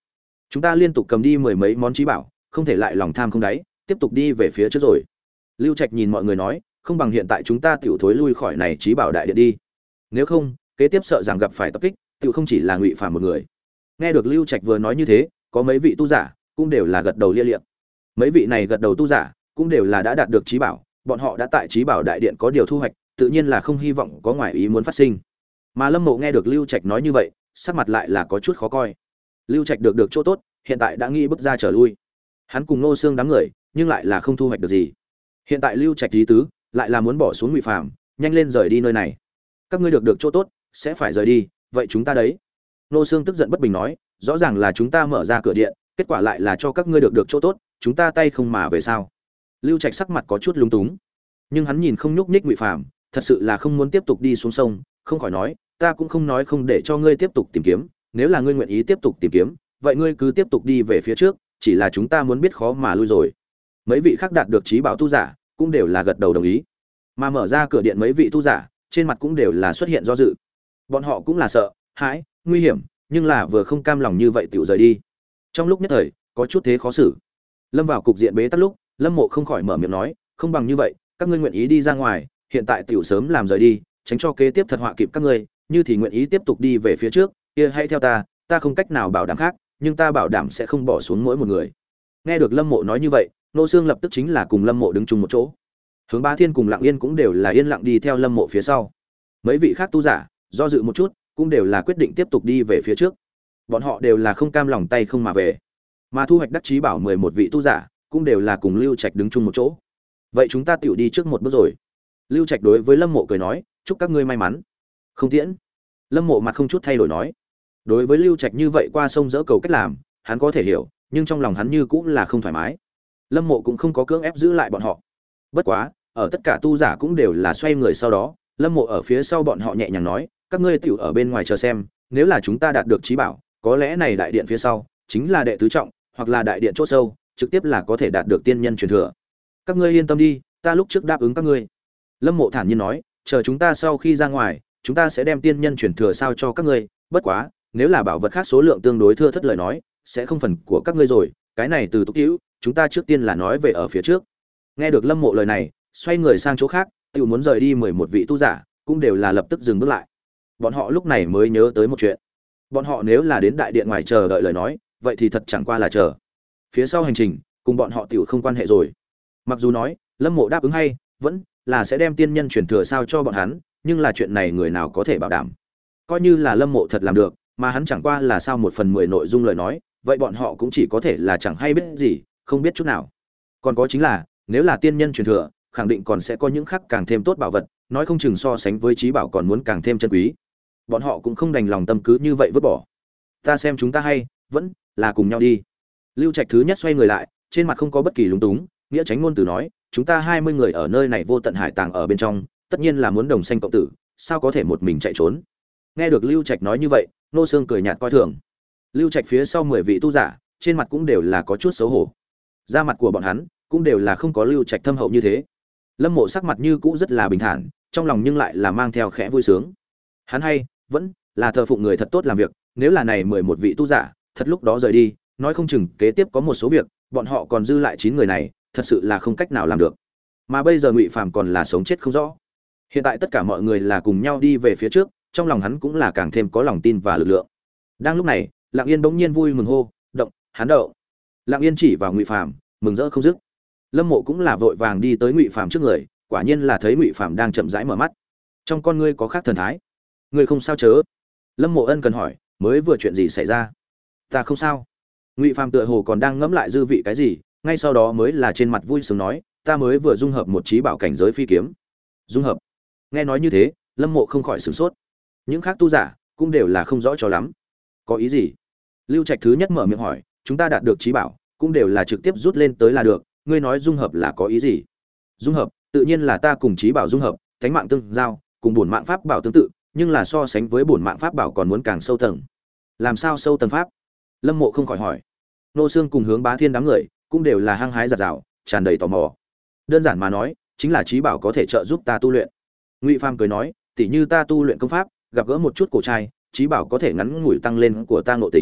Chúng ta liên tục cầm đi mười mấy món trí bảo, không thể lại lòng tham không đáy, tiếp tục đi về phía trước rồi. Lưu Trạch nhìn mọi người nói, không bằng hiện tại chúng ta tiểu thối lui khỏi này trí bảo đại điện đi. Nếu không, kế tiếp sợ rằng gặp phải tập kích, tiểu không chỉ là Ngụy Phàm một người. Nghe được Lưu Trạch vừa nói như thế, có mấy vị tu giả cũng đều là gật đầu lia liệm. Mấy vị này gật đầu tu giả cũng đều là đã đạt được trí bảo, bọn họ đã tại trí bảo đại điện có điều thu hoạch, tự nhiên là không hy vọng có ngoại ý muốn phát sinh. Mà Lâm Mộ nghe được Lưu Trạch nói như vậy, sắc mặt lại là có chút khó coi. Lưu Trạch được được chỗ tốt, hiện tại đã nghĩ bước ra trở lui. Hắn cùng Ngô Xương đám người, nhưng lại là không thu hoạch được gì. Hiện tại Lưu Trạch ý tứ, lại là muốn bỏ xuống Ngụy Phàm, nhanh lên rời đi nơi này. Các ngươi được được chỗ tốt, sẽ phải rời đi, vậy chúng ta đấy? Ngô Xương tức giận bất bình nói, rõ ràng là chúng ta mở ra cửa điện, kết quả lại là cho các ngươi được được chỗ tốt, chúng ta tay không mà về sao? Lưu Trạch sắc mặt có chút lúng túng, nhưng hắn nhìn không nhúc nhích Ngụy Phàm, thật sự là không muốn tiếp tục đi xuống sông, không khỏi nói, ta cũng không nói không để cho ngươi tiếp tục tìm kiếm, nếu là ngươi nguyện ý tiếp tục tìm kiếm, vậy ngươi cứ tiếp tục đi về phía trước, chỉ là chúng ta muốn biết khó mà lui rồi. Mấy vị khác đạt được trí bảo tu giả, cũng đều là gật đầu đồng ý. Mà mở ra cửa điện mấy vị tu giả, trên mặt cũng đều là xuất hiện do dự. Bọn họ cũng là sợ, hãi, nguy hiểm, nhưng là vừa không cam lòng như vậy tiểu rời đi. Trong lúc nhất thời, có chút thế khó xử. Lâm vào cục diện bế tắc lúc, Lâm Mộ không khỏi mở miệng nói, không bằng như vậy, các ngươi nguyện ý đi ra ngoài, hiện tại tiểu sớm làm rời đi, tránh cho kế tiếp thật họa kịp các ngươi, như thì nguyện ý tiếp tục đi về phía trước, kia hãy theo ta, ta không cách nào bảo đảm khác, nhưng ta bảo đảm sẽ không bỏ xuống mỗi một người. Nghe được Lâm Mộ nói như vậy, Nô Xương lập tức chính là cùng Lâm Mộ đứng chung một chỗ. Hướng Bá Thiên cùng Lặng Yên cũng đều là yên lặng đi theo Lâm Mộ phía sau. Mấy vị khác tu giả, do dự một chút, cũng đều là quyết định tiếp tục đi về phía trước. Bọn họ đều là không cam lòng tay không mà về. Mà thu hoạch đắc chí bảo mười một vị tu giả, cũng đều là cùng Lưu Trạch đứng chung một chỗ. Vậy chúng ta tiểu đi trước một bước rồi. Lưu Trạch đối với Lâm Mộ cười nói, chúc các ngươi may mắn. Không tiễn. Lâm Mộ mặt không chút thay đổi nói. Đối với Lưu Trạch như vậy qua sông dỡ cầu cách làm, hắn có thể hiểu, nhưng trong lòng hắn như cũng là không thoải mái. Lâm Mộ cũng không có cưỡng ép giữ lại bọn họ. Bất quá, ở tất cả tu giả cũng đều là xoay người sau đó, Lâm Mộ ở phía sau bọn họ nhẹ nhàng nói, các ngươi tiểu ở bên ngoài chờ xem, nếu là chúng ta đạt được chí bảo, có lẽ này đại điện phía sau chính là đệ tứ trọng, hoặc là đại điện chỗ sâu, trực tiếp là có thể đạt được tiên nhân truyền thừa. Các ngươi yên tâm đi, ta lúc trước đáp ứng các ngươi. Lâm Mộ thản nhiên nói, chờ chúng ta sau khi ra ngoài, chúng ta sẽ đem tiên nhân truyền thừa sao cho các ngươi, bất quá, nếu là bảo vật khác số lượng tương đối thưa thất lời nói, sẽ không phần của các ngươi rồi, cái này từ Túc Hữu, chúng ta trước tiên là nói về ở phía trước. Nghe được Lâm Mộ lời này, xoay người sang chỗ khác, tiểu muốn rời đi mười một vị tu giả, cũng đều là lập tức dừng bước lại. Bọn họ lúc này mới nhớ tới một chuyện. Bọn họ nếu là đến đại điện ngoài chờ đợi lời nói, vậy thì thật chẳng qua là chờ. Phía sau hành trình, cùng bọn họ tiểu không quan hệ rồi. Mặc dù nói, Lâm Mộ đáp ứng hay, vẫn là sẽ đem tiên nhân truyền thừa sao cho bọn hắn, nhưng là chuyện này người nào có thể bảo đảm. Coi như là Lâm Mộ thật làm được, mà hắn chẳng qua là sao một phần mười nội dung lời nói, vậy bọn họ cũng chỉ có thể là chẳng hay biết gì, không biết chút nào. Còn có chính là, nếu là tiên nhân truyền thừa, khẳng định còn sẽ có những khác càng thêm tốt bảo vật, nói không chừng so sánh với trí bảo còn muốn càng thêm chân quý. Bọn họ cũng không đành lòng tâm cứ như vậy vứt bỏ. Ta xem chúng ta hay, vẫn là cùng nhau đi. Lưu Trạch thứ nhất xoay người lại, trên mặt không có bất kỳ lúng túng, nghĩa tránh ngôn từ nói, chúng ta hai mươi người ở nơi này vô tận hải tàng ở bên trong, tất nhiên là muốn đồng sanh cộng tử, sao có thể một mình chạy trốn. Nghe được Lưu Trạch nói như vậy, Nô Xương cười nhạt coi thường. Lưu Trạch phía sau mười vị tu giả, trên mặt cũng đều là có chút xấu hổ. Da mặt của bọn hắn cũng đều là không có Lưu Trạch thâm hậu như thế. Lâm Mộ sắc mặt như cũ rất là bình thản, trong lòng nhưng lại là mang theo khẽ vui sướng. Hắn hay, vẫn là thờ phụng người thật tốt làm việc, nếu là này mười một vị tu giả, thật lúc đó rời đi, nói không chừng kế tiếp có một số việc, bọn họ còn dư lại chín người này, thật sự là không cách nào làm được. Mà bây giờ Ngụy Phàm còn là sống chết không rõ. Hiện tại tất cả mọi người là cùng nhau đi về phía trước, trong lòng hắn cũng là càng thêm có lòng tin và lực lượng. Đang lúc này, Lặng Yên bỗng nhiên vui mừng hô, "Động, hắn đậu." Lặng Yên chỉ vào Ngụy Phàm, mừng rỡ không dứt. Lâm Mộ cũng là vội vàng đi tới Ngụy Phàm trước người, quả nhiên là thấy Ngụy Phàm đang chậm rãi mở mắt. Trong con ngươi có khác thần thái. "Ngươi không sao chớ?" Lâm Mộ ân cần hỏi, "Mới vừa chuyện gì xảy ra?" "Ta không sao." Ngụy Phàm tựa hồ còn đang ngẫm lại dư vị cái gì, ngay sau đó mới là trên mặt vui sướng nói, "Ta mới vừa dung hợp một trí bảo cảnh giới phi kiếm." "Dung hợp?" Nghe nói như thế, Lâm Mộ không khỏi sửng sốt. Những khác tu giả cũng đều là không rõ cho lắm. "Có ý gì?" Lưu Trạch thứ nhất mở miệng hỏi, "Chúng ta đạt được trí bảo, cũng đều là trực tiếp rút lên tới là được, ngươi nói dung hợp là có ý gì?" "Dung hợp, tự nhiên là ta cùng trí bảo dung hợp, thánh mạng tương giao, cùng bổn mạng pháp bảo tương tự, nhưng là so sánh với bổn mạng pháp bảo còn muốn càng sâu tầng." "Làm sao sâu tầng pháp?" Lâm Mộ không khỏi hỏi. Nô Xương cùng Hướng Bá Thiên đám người cũng đều là hăng hái giật giảo, tràn đầy tò mò. Đơn giản mà nói, chính là trí bảo có thể trợ giúp ta tu luyện. Ngụy Phàm cười nói, "Tỷ như ta tu luyện công pháp, gặp gỡ một chút cổ trai, trí bảo có thể ngắn ngủi tăng lên của ta ngộ tính,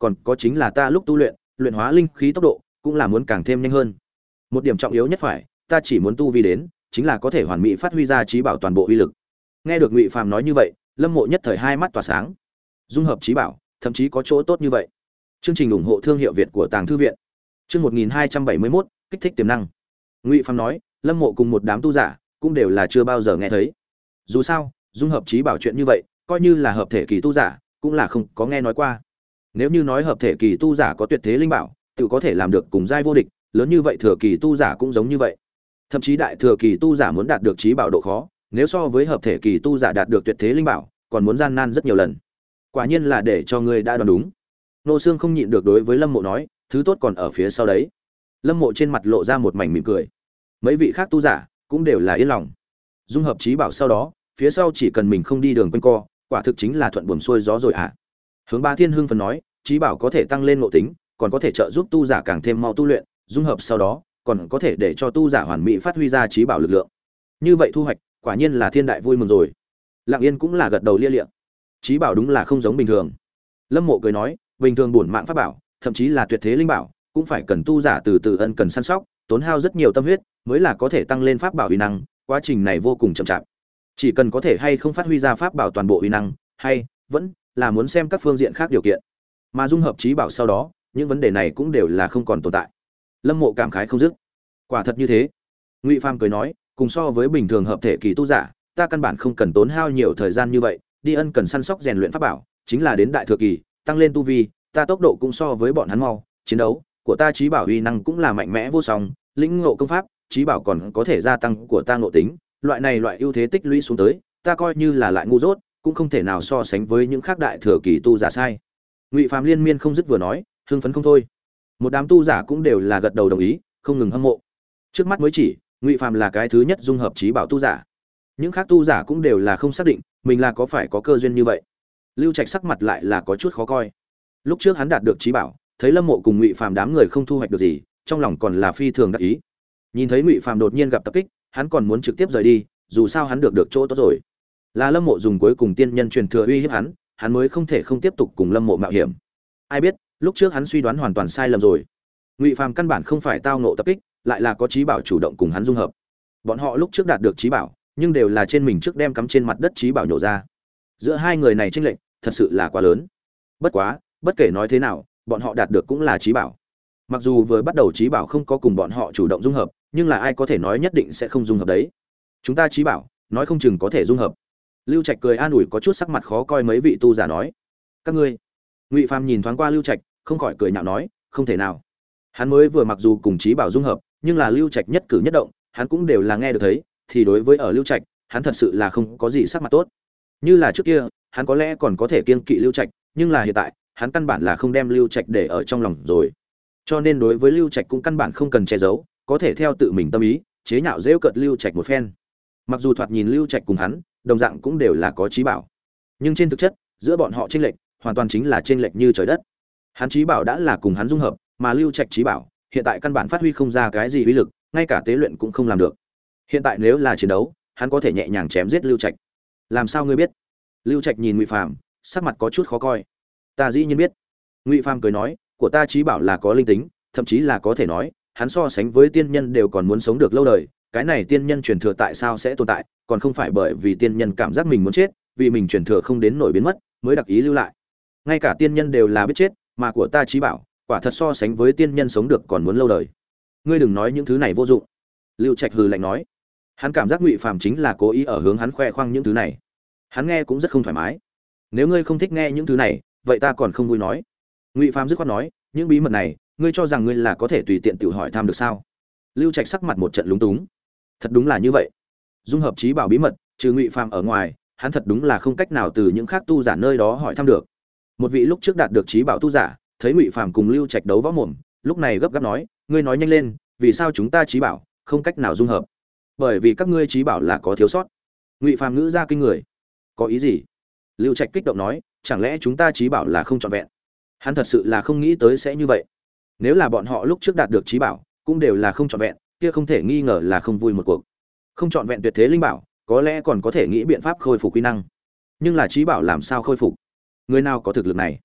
còn có chính là ta lúc tu luyện luyện hóa linh khí tốc độ cũng là muốn càng thêm nhanh hơn. Một điểm trọng yếu nhất phải, ta chỉ muốn tu vi đến, chính là có thể hoàn mỹ phát huy ra trí bảo toàn bộ uy lực. Nghe được Ngụy Phàm nói như vậy, Lâm Mộ nhất thời hai mắt tỏa sáng. Dung hợp trí bảo, thậm chí có chỗ tốt như vậy. Chương trình ủng hộ thương hiệu Việt của Tàng Thư viện. Chương một nghìn hai trăm bảy mươi mốt, kích thích tiềm năng. Ngụy Phàm nói, Lâm Mộ cùng một đám tu giả, cũng đều là chưa bao giờ nghe thấy. Dù sao, dung hợp trí bảo chuyện như vậy, coi như là hợp thể kỳ tu giả, cũng là không có nghe nói qua. Nếu như nói hợp thể kỳ tu giả có tuyệt thế linh bảo, tự có thể làm được cùng giai vô địch, lớn như vậy thừa kỳ tu giả cũng giống như vậy. Thậm chí đại thừa kỳ tu giả muốn đạt được trí bảo độ khó, nếu so với hợp thể kỳ tu giả đạt được tuyệt thế linh bảo, còn muốn gian nan rất nhiều lần. Quả nhiên là để cho ngươi đã đoán đúng. Nô Xương không nhịn được đối với Lâm Mộ nói, thứ tốt còn ở phía sau đấy. Lâm Mộ trên mặt lộ ra một mảnh mỉm cười. Mấy vị khác tu giả cũng đều là yên lòng. Dung hợp trí bảo sau đó, phía sau chỉ cần mình không đi đường quanh co, quả thực chính là thuận buồm xuôi gió rồi ạ. À. Hướng Ba Thiên hưng phấn nói, trí bảo có thể tăng lên ngộ tính, còn có thể trợ giúp tu giả càng thêm mau tu luyện, dung hợp sau đó, còn có thể để cho tu giả hoàn mỹ phát huy ra trí bảo lực lượng. Như vậy thu hoạch, quả nhiên là thiên đại vui mừng rồi. Lặng Yên cũng là gật đầu lia lịa. Trí bảo đúng là không giống bình thường. Lâm Mộ cười nói, bình thường bổn mạng pháp bảo, thậm chí là tuyệt thế linh bảo, cũng phải cần tu giả từ từ ân cần săn sóc, tốn hao rất nhiều tâm huyết, mới là có thể tăng lên pháp bảo uy năng, quá trình này vô cùng chậm chạp. Chỉ cần có thể hay không phát huy ra pháp bảo toàn bộ uy năng, hay vẫn là muốn xem các phương diện khác điều kiện. Mà dung hợp trí bảo sau đó, những vấn đề này cũng đều là không còn tồn tại. Lâm Mộ cảm khái không dứt. Quả thật như thế. Ngụy Phàm cười nói, cùng so với bình thường hợp thể kỳ tu giả, ta căn bản không cần tốn hao nhiều thời gian như vậy, đi ân cần săn sóc rèn luyện pháp bảo, chính là đến đại thừa kỳ, tăng lên tu vi, ta tốc độ cũng so với bọn hắn mau, chiến đấu của ta trí bảo uy năng cũng là mạnh mẽ vô song, lĩnh ngộ công pháp, trí bảo còn có thể gia tăng của ta ngộ tính, loại này loại ưu thế tích lũy xuống tới, ta coi như là lại ngu dốt, cũng không thể nào so sánh với những khác đại thừa kỳ tu giả sai. Ngụy Phàm liên miên không dứt vừa nói, hưng phấn không thôi. Một đám tu giả cũng đều là gật đầu đồng ý, không ngừng hâm mộ. Trước mắt mới chỉ, Ngụy Phàm là cái thứ nhất dung hợp trí bảo tu giả. Những khác tu giả cũng đều là không xác định, mình là có phải có cơ duyên như vậy. Lưu Trạch sắc mặt lại là có chút khó coi. Lúc trước hắn đạt được trí bảo, thấy Lâm Mộ cùng Ngụy Phàm đám người không thu hoạch được gì, trong lòng còn là phi thường đắc ý. Nhìn thấy Ngụy Phàm đột nhiên gặp tập kích, hắn còn muốn trực tiếp rời đi, dù sao hắn được được chỗ tốt rồi. Là Lâm Mộ dùng cuối cùng tiên nhân truyền thừa uy hiếp hắn, hắn mới không thể không tiếp tục cùng Lâm Mộ mạo hiểm. Ai biết, lúc trước hắn suy đoán hoàn toàn sai lầm rồi. Ngụy Phàm căn bản không phải tao ngộ tập kích, lại là có trí bảo chủ động cùng hắn dung hợp. Bọn họ lúc trước đạt được trí bảo, nhưng đều là trên mình trước đem cắm trên mặt đất trí bảo nhổ ra. Giữa hai người này chênh lệch thật sự là quá lớn. Bất quá, bất kể nói thế nào, bọn họ đạt được cũng là trí bảo. Mặc dù vừa bắt đầu trí bảo không có cùng bọn họ chủ động dung hợp, nhưng là ai có thể nói nhất định sẽ không dung hợp đấy. Chúng ta trí bảo, nói không chừng có thể dung hợp. Lưu Trạch cười an ủi có chút sắc mặt khó coi mấy vị tu giả nói. Các ngươi. Ngụy Phàm nhìn thoáng qua Lưu Trạch, không khỏi cười nhạo nói, không thể nào. Hắn mới vừa mặc dù cùng trí bảo dung hợp, nhưng là Lưu Trạch nhất cử nhất động, hắn cũng đều là nghe được thấy, thì đối với ở Lưu Trạch, hắn thật sự là không có gì sắc mặt tốt. Như là trước kia, hắn có lẽ còn có thể kiêng kỵ Lưu Trạch, nhưng là hiện tại, hắn căn bản là không đem Lưu Trạch để ở trong lòng rồi. Cho nên đối với Lưu Trạch cũng căn bản không cần che giấu, có thể theo tự mình tâm ý, chế nhạo giễu cợt Lưu Trạch một phen. Mặc dù thoạt nhìn Lưu Trạch cùng hắn, đồng dạng cũng đều là có trí bảo, nhưng trên thực chất, giữa bọn họ chênh lệch, hoàn toàn chính là chênh lệch như trời đất. Hắn trí bảo đã là cùng hắn dung hợp, mà Lưu Trạch trí bảo, hiện tại căn bản phát huy không ra cái gì uy lực, ngay cả tế luyện cũng không làm được. Hiện tại nếu là chiến đấu, hắn có thể nhẹ nhàng chém giết Lưu Trạch. Làm sao ngươi biết? Lưu Trạch nhìn Ngụy Phàm, sắc mặt có chút khó coi. Ta dĩ nhiên biết. Ngụy Phàm cười nói, của ta trí bảo là có linh tính, thậm chí là có thể nói, hắn so sánh với tiên nhân đều còn muốn sống được lâu đời, cái này tiên nhân truyền thừa tại sao sẽ tồn tại, còn không phải bởi vì tiên nhân cảm giác mình muốn chết, vì mình truyền thừa không đến nổi biến mất, mới đặc ý lưu lại. Ngay cả tiên nhân đều là biết chết, mà của ta trí bảo, quả thật so sánh với tiên nhân sống được còn muốn lâu đời. Ngươi đừng nói những thứ này vô dụng. Lưu Trạch hừ lạnh nói. Hắn cảm giác Ngụy Phàm chính là cố ý ở hướng hắn khoe khoang những thứ này. Hắn nghe cũng rất không thoải mái. Nếu ngươi không thích nghe những thứ này, vậy ta còn không vui nói. Ngụy Phàm dứt khoát nói, những bí mật này, ngươi cho rằng ngươi là có thể tùy tiện tự hỏi tham được sao? Lưu Trạch sắc mặt một trận lúng túng. Thật đúng là như vậy. Dung hợp trí bảo bí mật, trừ Ngụy Phàm ở ngoài, hắn thật đúng là không cách nào từ những khác tu giả nơi đó hỏi thăm được. Một vị lúc trước đạt được trí bảo tu giả, thấy Ngụy Phàm cùng Lưu Trạch đấu võ mồm, lúc này gấp gáp nói, ngươi nói nhanh lên, vì sao chúng ta trí bảo không cách nào dung hợp? Bởi vì các ngươi trí bảo là có thiếu sót. Ngụy Phàm ngữ ra kinh người. Có ý gì? Lưu Trạch kích động nói, chẳng lẽ chúng ta trí bảo là không trọn vẹn? Hắn thật sự là không nghĩ tới sẽ như vậy. Nếu là bọn họ lúc trước đạt được trí bảo, cũng đều là không trọn vẹn, kia không thể nghi ngờ là không vui một cuộc. Không trọn vẹn tuyệt thế linh bảo, có lẽ còn có thể nghĩ biện pháp khôi phục quy năng. Nhưng là trí bảo làm sao khôi phục? Người nào có thực lực này?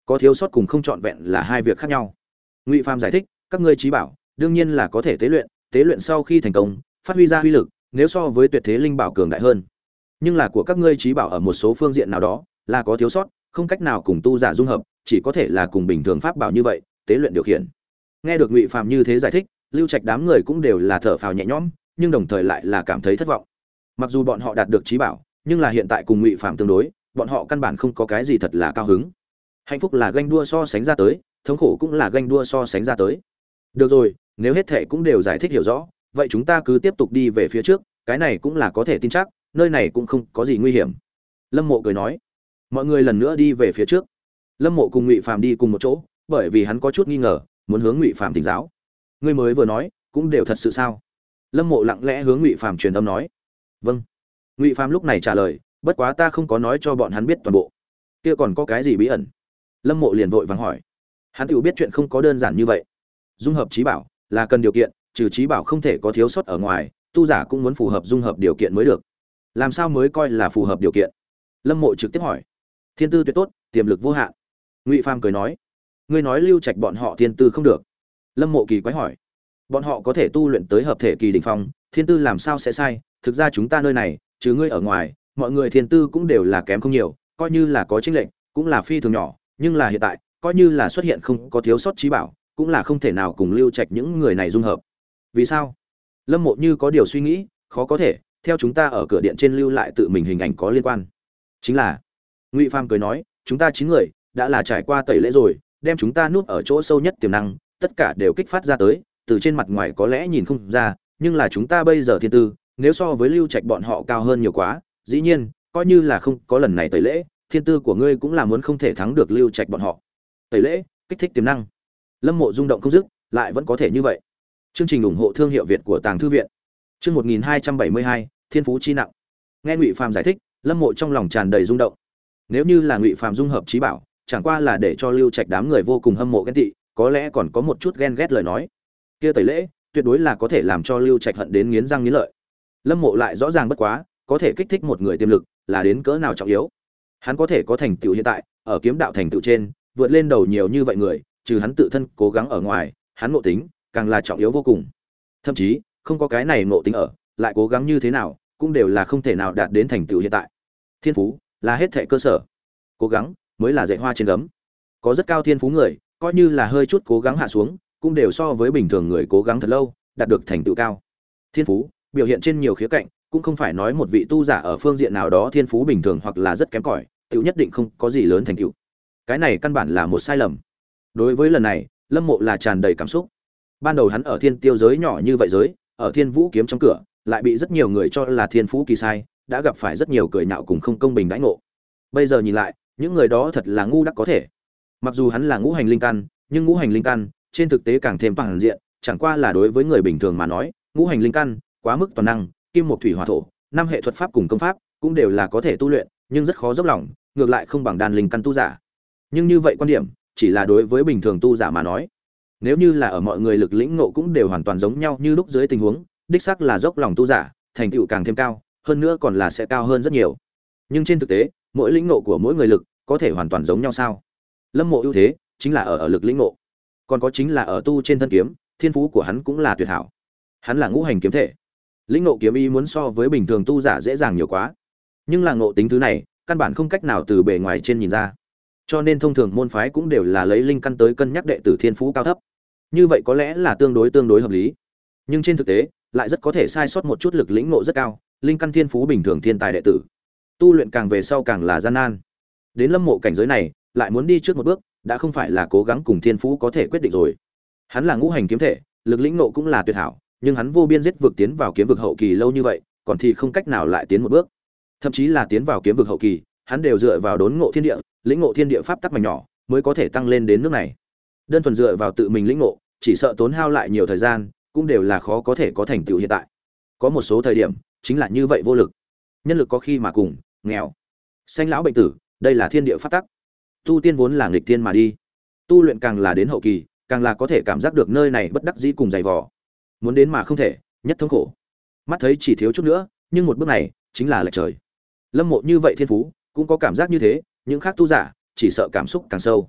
có thiếu sót cùng không trọn vẹn là hai việc khác nhau. Ngụy Phàm giải thích, các ngươi trí bảo đương nhiên là có thể tế luyện, tế luyện sau khi thành công phát huy ra uy lực nếu so với tuyệt thế linh bảo cường đại hơn, nhưng là của các ngươi trí bảo ở một số phương diện nào đó là có thiếu sót, không cách nào cùng tu giả dung hợp, chỉ có thể là cùng bình thường pháp bảo như vậy tế luyện điều khiển. Nghe được Ngụy Phàm như thế giải thích, Lưu Trạch đám người cũng đều là thở phào nhẹ nhõm, nhưng đồng thời lại là cảm thấy thất vọng. Mặc dù bọn họ đạt được trí bảo, nhưng là hiện tại cùng Ngụy Phàm tương đối, bọn họ căn bản không có cái gì thật là cao hứng. Hạnh phúc là ganh đua so sánh ra tới, thống khổ cũng là ganh đua so sánh ra tới. Được rồi, nếu hết thảy cũng đều giải thích hiểu rõ, vậy chúng ta cứ tiếp tục đi về phía trước, cái này cũng là có thể tin chắc, nơi này cũng không có gì nguy hiểm. Lâm Mộ cười nói. Mọi người lần nữa đi về phía trước. Lâm Mộ cùng Ngụy Phàm đi cùng một chỗ, bởi vì hắn có chút nghi ngờ, muốn hướng Ngụy Phàm thỉnh giáo. Ngươi mới vừa nói, cũng đều thật sự sao? Lâm Mộ lặng lẽ hướng Ngụy Phàm truyền âm nói. Vâng. Ngụy Phàm lúc này trả lời, bất quá ta không có nói cho bọn hắn biết toàn bộ. Kia còn có cái gì bí ẩn? Lâm Mộ liền vội vàng hỏi. Hắn tự biết chuyện không có đơn giản như vậy. Dung hợp trí bảo là cần điều kiện, trừ trí bảo không thể có thiếu sót ở ngoài, tu giả cũng muốn phù hợp dung hợp điều kiện mới được. Làm sao mới coi là phù hợp điều kiện? Lâm Mộ trực tiếp hỏi. Thiên tư tuyệt tốt, tiềm lực vô hạn. Ngụy Phàm cười nói. Ngươi nói Lưu Trạch bọn họ thiên tư không được? Lâm Mộ kỳ quái hỏi. Bọn họ có thể tu luyện tới hợp thể kỳ đỉnh phong, thiên tư làm sao sẽ sai? Thực ra chúng ta nơi này, trừ ngươi ở ngoài, mọi người thiên tư cũng đều là kém không nhiều, coi như là có chênh lệch, cũng là phi thường nhỏ, nhưng là hiện tại, coi như là xuất hiện không có thiếu sót trí bảo, cũng là không thể nào cùng Lưu Trạch những người này dung hợp. Vì sao? Lâm Mộ như có điều suy nghĩ, khó có thể, theo chúng ta ở cửa điện trên lưu lại tự mình hình ảnh có liên quan. Chính là, Ngụy Phàm cười nói, chúng ta chín người đã là trải qua tẩy lễ rồi, đem chúng ta nuốt ở chỗ sâu nhất tiềm năng, tất cả đều kích phát ra tới, từ trên mặt ngoài có lẽ nhìn không ra, nhưng là chúng ta bây giờ thiên tư, nếu so với Lưu Trạch bọn họ cao hơn nhiều quá, dĩ nhiên, coi như là không có lần này tẩy lễ, thiên tư của ngươi cũng là muốn không thể thắng được Lưu Trạch bọn họ. Tẩy lễ, kích thích tiềm năng. Lâm Mộ rung động không dứt, lại vẫn có thể như vậy. Chương trình ủng hộ thương hiệu Việt của Tàng thư viện. Chương một nghìn hai trăm bảy mươi hai, Thiên phú chi nặng. Nghe Ngụy Phàm giải thích, Lâm Mộ trong lòng tràn đầy rung động. Nếu như là Ngụy Phàm dung hợp trí bảo, chẳng qua là để cho Lưu Trạch đám người vô cùng hâm mộ ghen tị, có lẽ còn có một chút ghen ghét lời nói. Kia tẩy lễ, tuyệt đối là có thể làm cho Lưu Trạch hận đến nghiến răng nghiến lợi. Lâm Mộ lại rõ ràng bất quá, có thể kích thích một người tiềm lực, là đến cỡ nào trọng yếu. Hắn có thể có thành tựu hiện tại, ở kiếm đạo thành tựu trên, vượt lên đầu nhiều như vậy người, trừ hắn tự thân cố gắng ở ngoài, hắn ngộ tính càng là trọng yếu vô cùng. Thậm chí, không có cái này ngộ tính ở, lại cố gắng như thế nào, cũng đều là không thể nào đạt đến thành tựu hiện tại. Thiên phú là hết thảy cơ sở, cố gắng mới là dạy hoa trên gấm. Có rất cao thiên phú người, coi như là hơi chút cố gắng hạ xuống, cũng đều so với bình thường người cố gắng thật lâu, đạt được thành tựu cao. Thiên phú biểu hiện trên nhiều khía cạnh, cũng không phải nói một vị tu giả ở phương diện nào đó thiên phú bình thường hoặc là rất kém cỏi, tựu nhất định không có gì lớn thành tựu. Cái này căn bản là một sai lầm. Đối với lần này, Lâm Mộ là tràn đầy cảm xúc. Ban đầu hắn ở thiên tiêu giới nhỏ như vậy giới, ở Thiên Vũ kiếm trong cửa, lại bị rất nhiều người cho là thiên phú kỳ sai, đã gặp phải rất nhiều cười nhạo cùng không công bình đãi ngộ. Bây giờ nhìn lại, những người đó thật là ngu đắc có thể. Mặc dù hắn là ngũ hành linh căn, nhưng ngũ hành linh căn trên thực tế càng thêm toàn diện, chẳng qua là đối với người bình thường mà nói, ngũ hành linh căn quá mức toàn năng, kim một thủy hỏa thổ, năm hệ thuật pháp cùng công pháp cũng đều là có thể tu luyện, nhưng rất khó dốc lòng, ngược lại không bằng đan linh căn tu giả. Nhưng như vậy quan điểm, chỉ là đối với bình thường tu giả mà nói. Nếu như là ở mọi người lực lĩnh ngộ cũng đều hoàn toàn giống nhau như lúc dưới tình huống, đích xác là dốc lòng tu giả, thành tựu càng thêm cao, hơn nữa còn là sẽ cao hơn rất nhiều. Nhưng trên thực tế, mỗi lĩnh ngộ của mỗi người lực có thể hoàn toàn giống nhau sao? Lâm Mộ ưu thế chính là ở ở lực lĩnh ngộ, còn có chính là ở tu trên thân kiếm, thiên phú của hắn cũng là tuyệt hảo. Hắn là ngũ hành kiếm thể, lĩnh ngộ kiếm ý muốn so với bình thường tu giả dễ dàng nhiều quá. Nhưng là ngộ tính thứ này, căn bản không cách nào từ bề ngoài trên nhìn ra. Cho nên thông thường môn phái cũng đều là lấy linh căn tới cân nhắc đệ tử thiên phú cao thấp. Như vậy có lẽ là tương đối tương đối hợp lý. Nhưng trên thực tế, lại rất có thể sai sót một chút lực lĩnh ngộ rất cao, linh căn thiên phú bình thường thiên tài đệ tử. Tu luyện càng về sau càng là gian nan. Đến Lâm Mộ cảnh giới này, lại muốn đi trước một bước, đã không phải là cố gắng cùng thiên phú có thể quyết định rồi. Hắn là ngũ hành kiếm thể, lực lĩnh ngộ cũng là tuyệt hảo, nhưng hắn vô biên giết vực tiến vào kiếm vực hậu kỳ lâu như vậy, còn thì không cách nào lại tiến một bước. Thậm chí là tiến vào kiếm vực hậu kỳ, hắn đều dựa vào đốn ngộ thiên địa, lĩnh ngộ thiên địa pháp tắc mảnh nhỏ, mới có thể tăng lên đến nước này. Đơn thuần dựa vào tự mình lĩnh ngộ, chỉ sợ tốn hao lại nhiều thời gian, cũng đều là khó có thể có thành tựu hiện tại. Có một số thời điểm, chính là như vậy vô lực. Nhân lực có khi mà cùng, nghèo. Sanh lão bệnh tử, đây là thiên địa pháp tắc. Tu tiên vốn là nghịch thiên mà đi. Tu luyện càng là đến hậu kỳ, càng là có thể cảm giác được nơi này bất đắc dĩ cùng dày vò. Muốn đến mà không thể, nhất thống khổ. Mắt thấy chỉ thiếu chút nữa, nhưng một bước này chính là lệch trời. Lâm Mộ như vậy thiên phú, cũng có cảm giác như thế, những khác tu giả chỉ sợ cảm xúc càng sâu.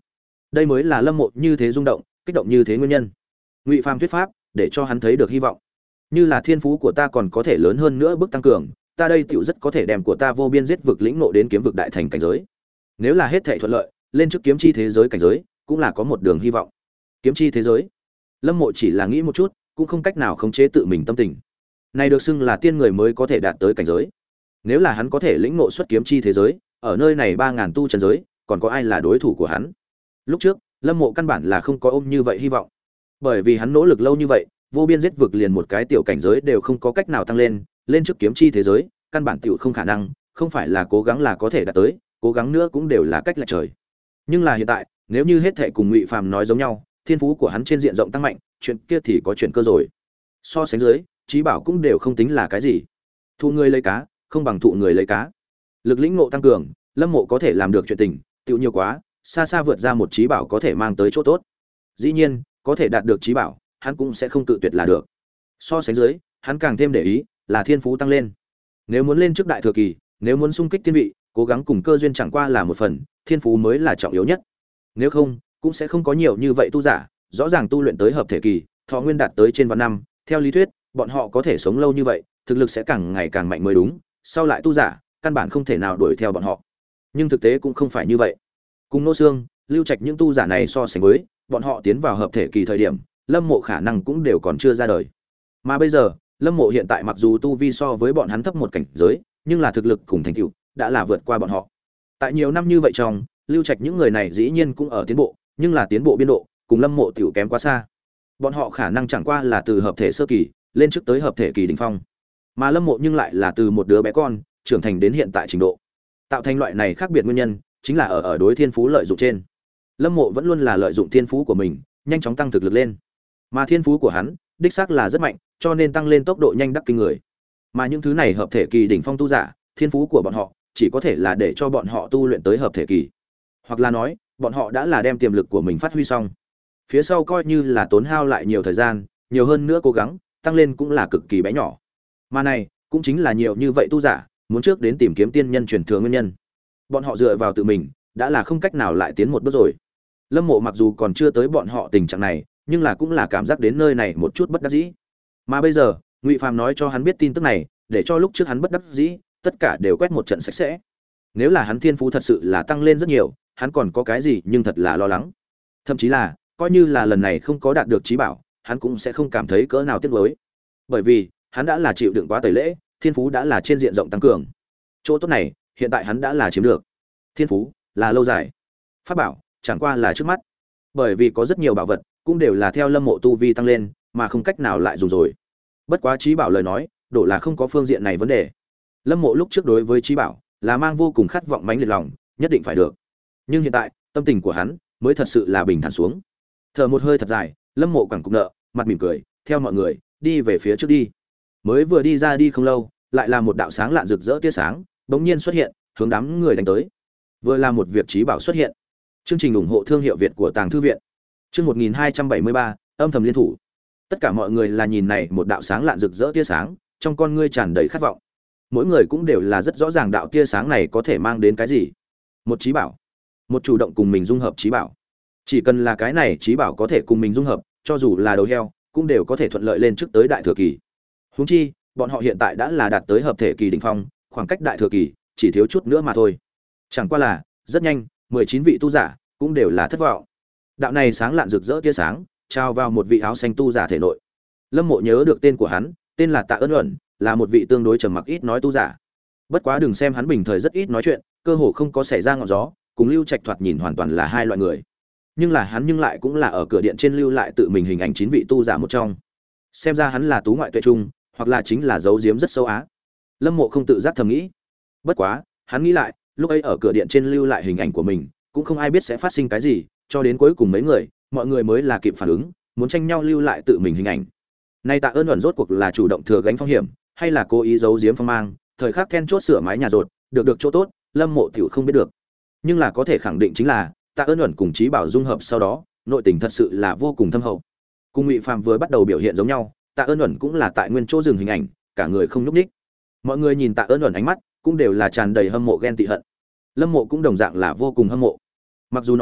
Đây mới là Lâm Mộ như thế rung động, kích động như thế nguyên nhân. Ngụy Phàm thuyết pháp, để cho hắn thấy được hy vọng. Như là thiên phú của ta còn có thể lớn hơn nữa bước tăng cường, ta đây tiểu rất có thể đem của ta vô biên giết vực lĩnh ngộ đến kiếm vực đại thành cảnh giới. Nếu là hết thảy thuận lợi, lên trước kiếm chi thế giới cảnh giới, cũng là có một đường hy vọng. Kiếm chi thế giới. Lâm Mộ chỉ là nghĩ một chút, cũng không cách nào khống chế tự mình tâm tình. Này được xưng là tiên người mới có thể đạt tới cảnh giới. Nếu là hắn có thể lĩnh ngộ xuất kiếm chi thế giới, ở nơi này ba ngàn tu chân giới, còn có ai là đối thủ của hắn? Lúc trước, Lâm Mộ căn bản là không có ôm như vậy hy vọng. Bởi vì hắn nỗ lực lâu như vậy, vô biên giết vực liền một cái tiểu cảnh giới đều không có cách nào tăng lên, lên trước kiếm chi thế giới, căn bản tiểu không khả năng, không phải là cố gắng là có thể đạt tới, cố gắng nữa cũng đều là cách lệch trời. Nhưng là hiện tại, nếu như hết thệ cùng Ngụy Phàm nói giống nhau, thiên phú của hắn trên diện rộng tăng mạnh, chuyện kia thì có chuyện cơ rồi. So sánh dưới, trí bảo cũng đều không tính là cái gì. Thụ người lấy cá, không bằng thụ người lấy cá. Lực lĩnh ngộ tăng cường, Lâm Mộ có thể làm được chuyện tình, tiểu nhiều quá, xa xa vượt ra một trí bảo có thể mang tới chỗ tốt. Dĩ nhiên, có thể đạt được trí bảo, hắn cũng sẽ không tự tuyệt là được. So sánh dưới, hắn càng thêm để ý là thiên phú tăng lên. Nếu muốn lên trước đại thừa kỳ, nếu muốn xung kích tiên vị, cố gắng cùng cơ duyên chẳng qua là một phần, thiên phú mới là trọng yếu nhất. Nếu không, cũng sẽ không có nhiều như vậy tu giả, rõ ràng tu luyện tới hợp thể kỳ, thọ nguyên đạt tới trên vạn năm, theo lý thuyết, bọn họ có thể sống lâu như vậy, thực lực sẽ càng ngày càng mạnh mới đúng, sau lại tu giả, căn bản không thể nào đuổi theo bọn họ. Nhưng thực tế cũng không phải như vậy. Cùng Nô Xương, Lưu Trạch những tu giả này so sánh với, bọn họ tiến vào hợp thể kỳ thời điểm, Lâm Mộ khả năng cũng đều còn chưa ra đời. Mà bây giờ, Lâm Mộ hiện tại mặc dù tu vi so với bọn hắn thấp một cảnh giới, nhưng là thực lực cùng thành tựu đã là vượt qua bọn họ. Tại nhiều năm như vậy trong, Lưu Trạch những người này dĩ nhiên cũng ở tiến bộ, nhưng là tiến bộ biên độ, cùng Lâm Mộ tiểu kém quá xa. Bọn họ khả năng chẳng qua là từ hợp thể sơ kỳ lên trước tới hợp thể kỳ đỉnh phong. Mà Lâm Mộ nhưng lại là từ một đứa bé con trưởng thành đến hiện tại trình độ. Tạo thành loại này khác biệt nguyên nhân, chính là ở ở đối thiên phú lợi dụng trên. Lâm Mộ vẫn luôn là lợi dụng thiên phú của mình, nhanh chóng tăng thực lực lên. Mà thiên phú của hắn, đích xác là rất mạnh, cho nên tăng lên tốc độ nhanh đắc kinh người. Mà những thứ này hợp thể kỳ đỉnh phong tu giả, thiên phú của bọn họ chỉ có thể là để cho bọn họ tu luyện tới hợp thể kỳ. Hoặc là nói, bọn họ đã là đem tiềm lực của mình phát huy xong. Phía sau coi như là tốn hao lại nhiều thời gian, nhiều hơn nữa cố gắng, tăng lên cũng là cực kỳ bé nhỏ. Mà này, cũng chính là nhiều như vậy tu giả, muốn trước đến tìm kiếm tiên nhân truyền thừa nguyên nhân. Bọn họ dựa vào tự mình, đã là không cách nào lại tiến một bước rồi. Lâm Mộ mặc dù còn chưa tới bọn họ tình trạng này, nhưng là cũng là cảm giác đến nơi này một chút bất đắc dĩ. Mà bây giờ, Ngụy Phàm nói cho hắn biết tin tức này, để cho lúc trước hắn bất đắc dĩ, tất cả đều quét một trận sạch sẽ. Nếu là hắn thiên phú thật sự là tăng lên rất nhiều, hắn còn có cái gì nhưng thật là lo lắng. Thậm chí là, coi như là lần này không có đạt được trí bảo, hắn cũng sẽ không cảm thấy cỡ nào tiếc nuối. Bởi vì, hắn đã là chịu đựng quá tẩy lễ, thiên phú đã là trên diện rộng tăng cường. Chỗ tốt này, hiện tại hắn đã là chiếm được. Thiên phú là lâu dài, pháp bảo chẳng qua là trước mắt. Bởi vì có rất nhiều bảo vật cũng đều là theo Lâm Mộ tu vi tăng lên, mà không cách nào lại dùng rồi. Bất quá trí bảo lời nói, đổ là không có phương diện này vấn đề. Lâm Mộ lúc trước đối với trí bảo là mang vô cùng khát vọng mãnh liệt lòng, nhất định phải được. Nhưng hiện tại, tâm tình của hắn mới thật sự là bình thản xuống. Thở một hơi thật dài, Lâm Mộ quẳng cục nợ, mặt mỉm cười, theo mọi người đi về phía trước đi. Mới vừa đi ra đi không lâu, lại là một đạo sáng lạn rực rỡ tia sáng, bỗng nhiên xuất hiện, hướng đám người đánh tới. Vừa là một việc trí bảo xuất hiện. Chương trình ủng hộ thương hiệu Việt của Tàng thư viện. Chương một nghìn hai trăm bảy mươi ba, âm thầm liên thủ. Tất cả mọi người là nhìn này một đạo sáng lạn rực rỡ tia sáng, trong con ngươi tràn đầy khát vọng. Mỗi người cũng đều là rất rõ ràng đạo tia sáng này có thể mang đến cái gì. Một trí bảo, một chủ động cùng mình dung hợp trí bảo. Chỉ cần là cái này trí bảo có thể cùng mình dung hợp, cho dù là đầu heo, cũng đều có thể thuận lợi lên trước tới đại thừa kỳ. Huống chi, bọn họ hiện tại đã là đạt tới hợp thể kỳ đỉnh phong, khoảng cách đại thừa kỳ chỉ thiếu chút nữa mà thôi. Chẳng qua là, rất nhanh, mười chín vị tu giả cũng đều là thất vọng. Đạo này sáng lạn rực rỡ tia sáng, trao vào một vị áo xanh tu giả thể nội. Lâm Mộ nhớ được tên của hắn, tên là Tạ Ân Uẩn, là một vị tương đối trầm mặc ít nói tu giả. Bất quá đừng xem hắn bình thời rất ít nói chuyện, cơ hồ không có xảy ra ngọn gió, cùng Lưu Trạch thoạt nhìn hoàn toàn là hai loại người. Nhưng là hắn nhưng lại cũng là ở cửa điện trên lưu lại tự mình hình ảnh chín vị tu giả một trong. Xem ra hắn là tú ngoại tuệ trung, hoặc là chính là giấu giếm rất sâu á. Lâm Mộ không tự giác thầm nghĩ. Bất quá, hắn nghĩ lại, lúc ấy ở cửa điện trên lưu lại hình ảnh của mình, cũng không ai biết sẽ phát sinh cái gì, cho đến cuối cùng mấy người, mọi người mới là kịp phản ứng, muốn tranh nhau lưu lại tự mình hình ảnh. Nay Tạ Ơn Uẩn rốt cuộc là chủ động thừa gánh phong hiểm, hay là cố ý giấu giếm phong mang, thời khắc then chốt sửa mái nhà rột, được được chỗ tốt, Lâm Mộ tiểu không biết được. Nhưng là có thể khẳng định chính là, Tạ Ơn Uẩn cùng Chí Bảo dung hợp sau đó, nội tình thật sự là vô cùng thâm hậu. Cùng Ngụy Phàm vừa bắt đầu biểu hiện giống nhau, Tạ Ơn Uẩn cũng là tại nguyên chỗ dừng hình ảnh, cả người không nhúc nhích. Mọi người nhìn Tạ Ơn Uẩn ánh mắt, cũng đều là tràn đầy hâm mộ ghen tị hận. Lâm Mộ cũng đồng dạng là vô cùng hâm mộ. Mặc dù nói,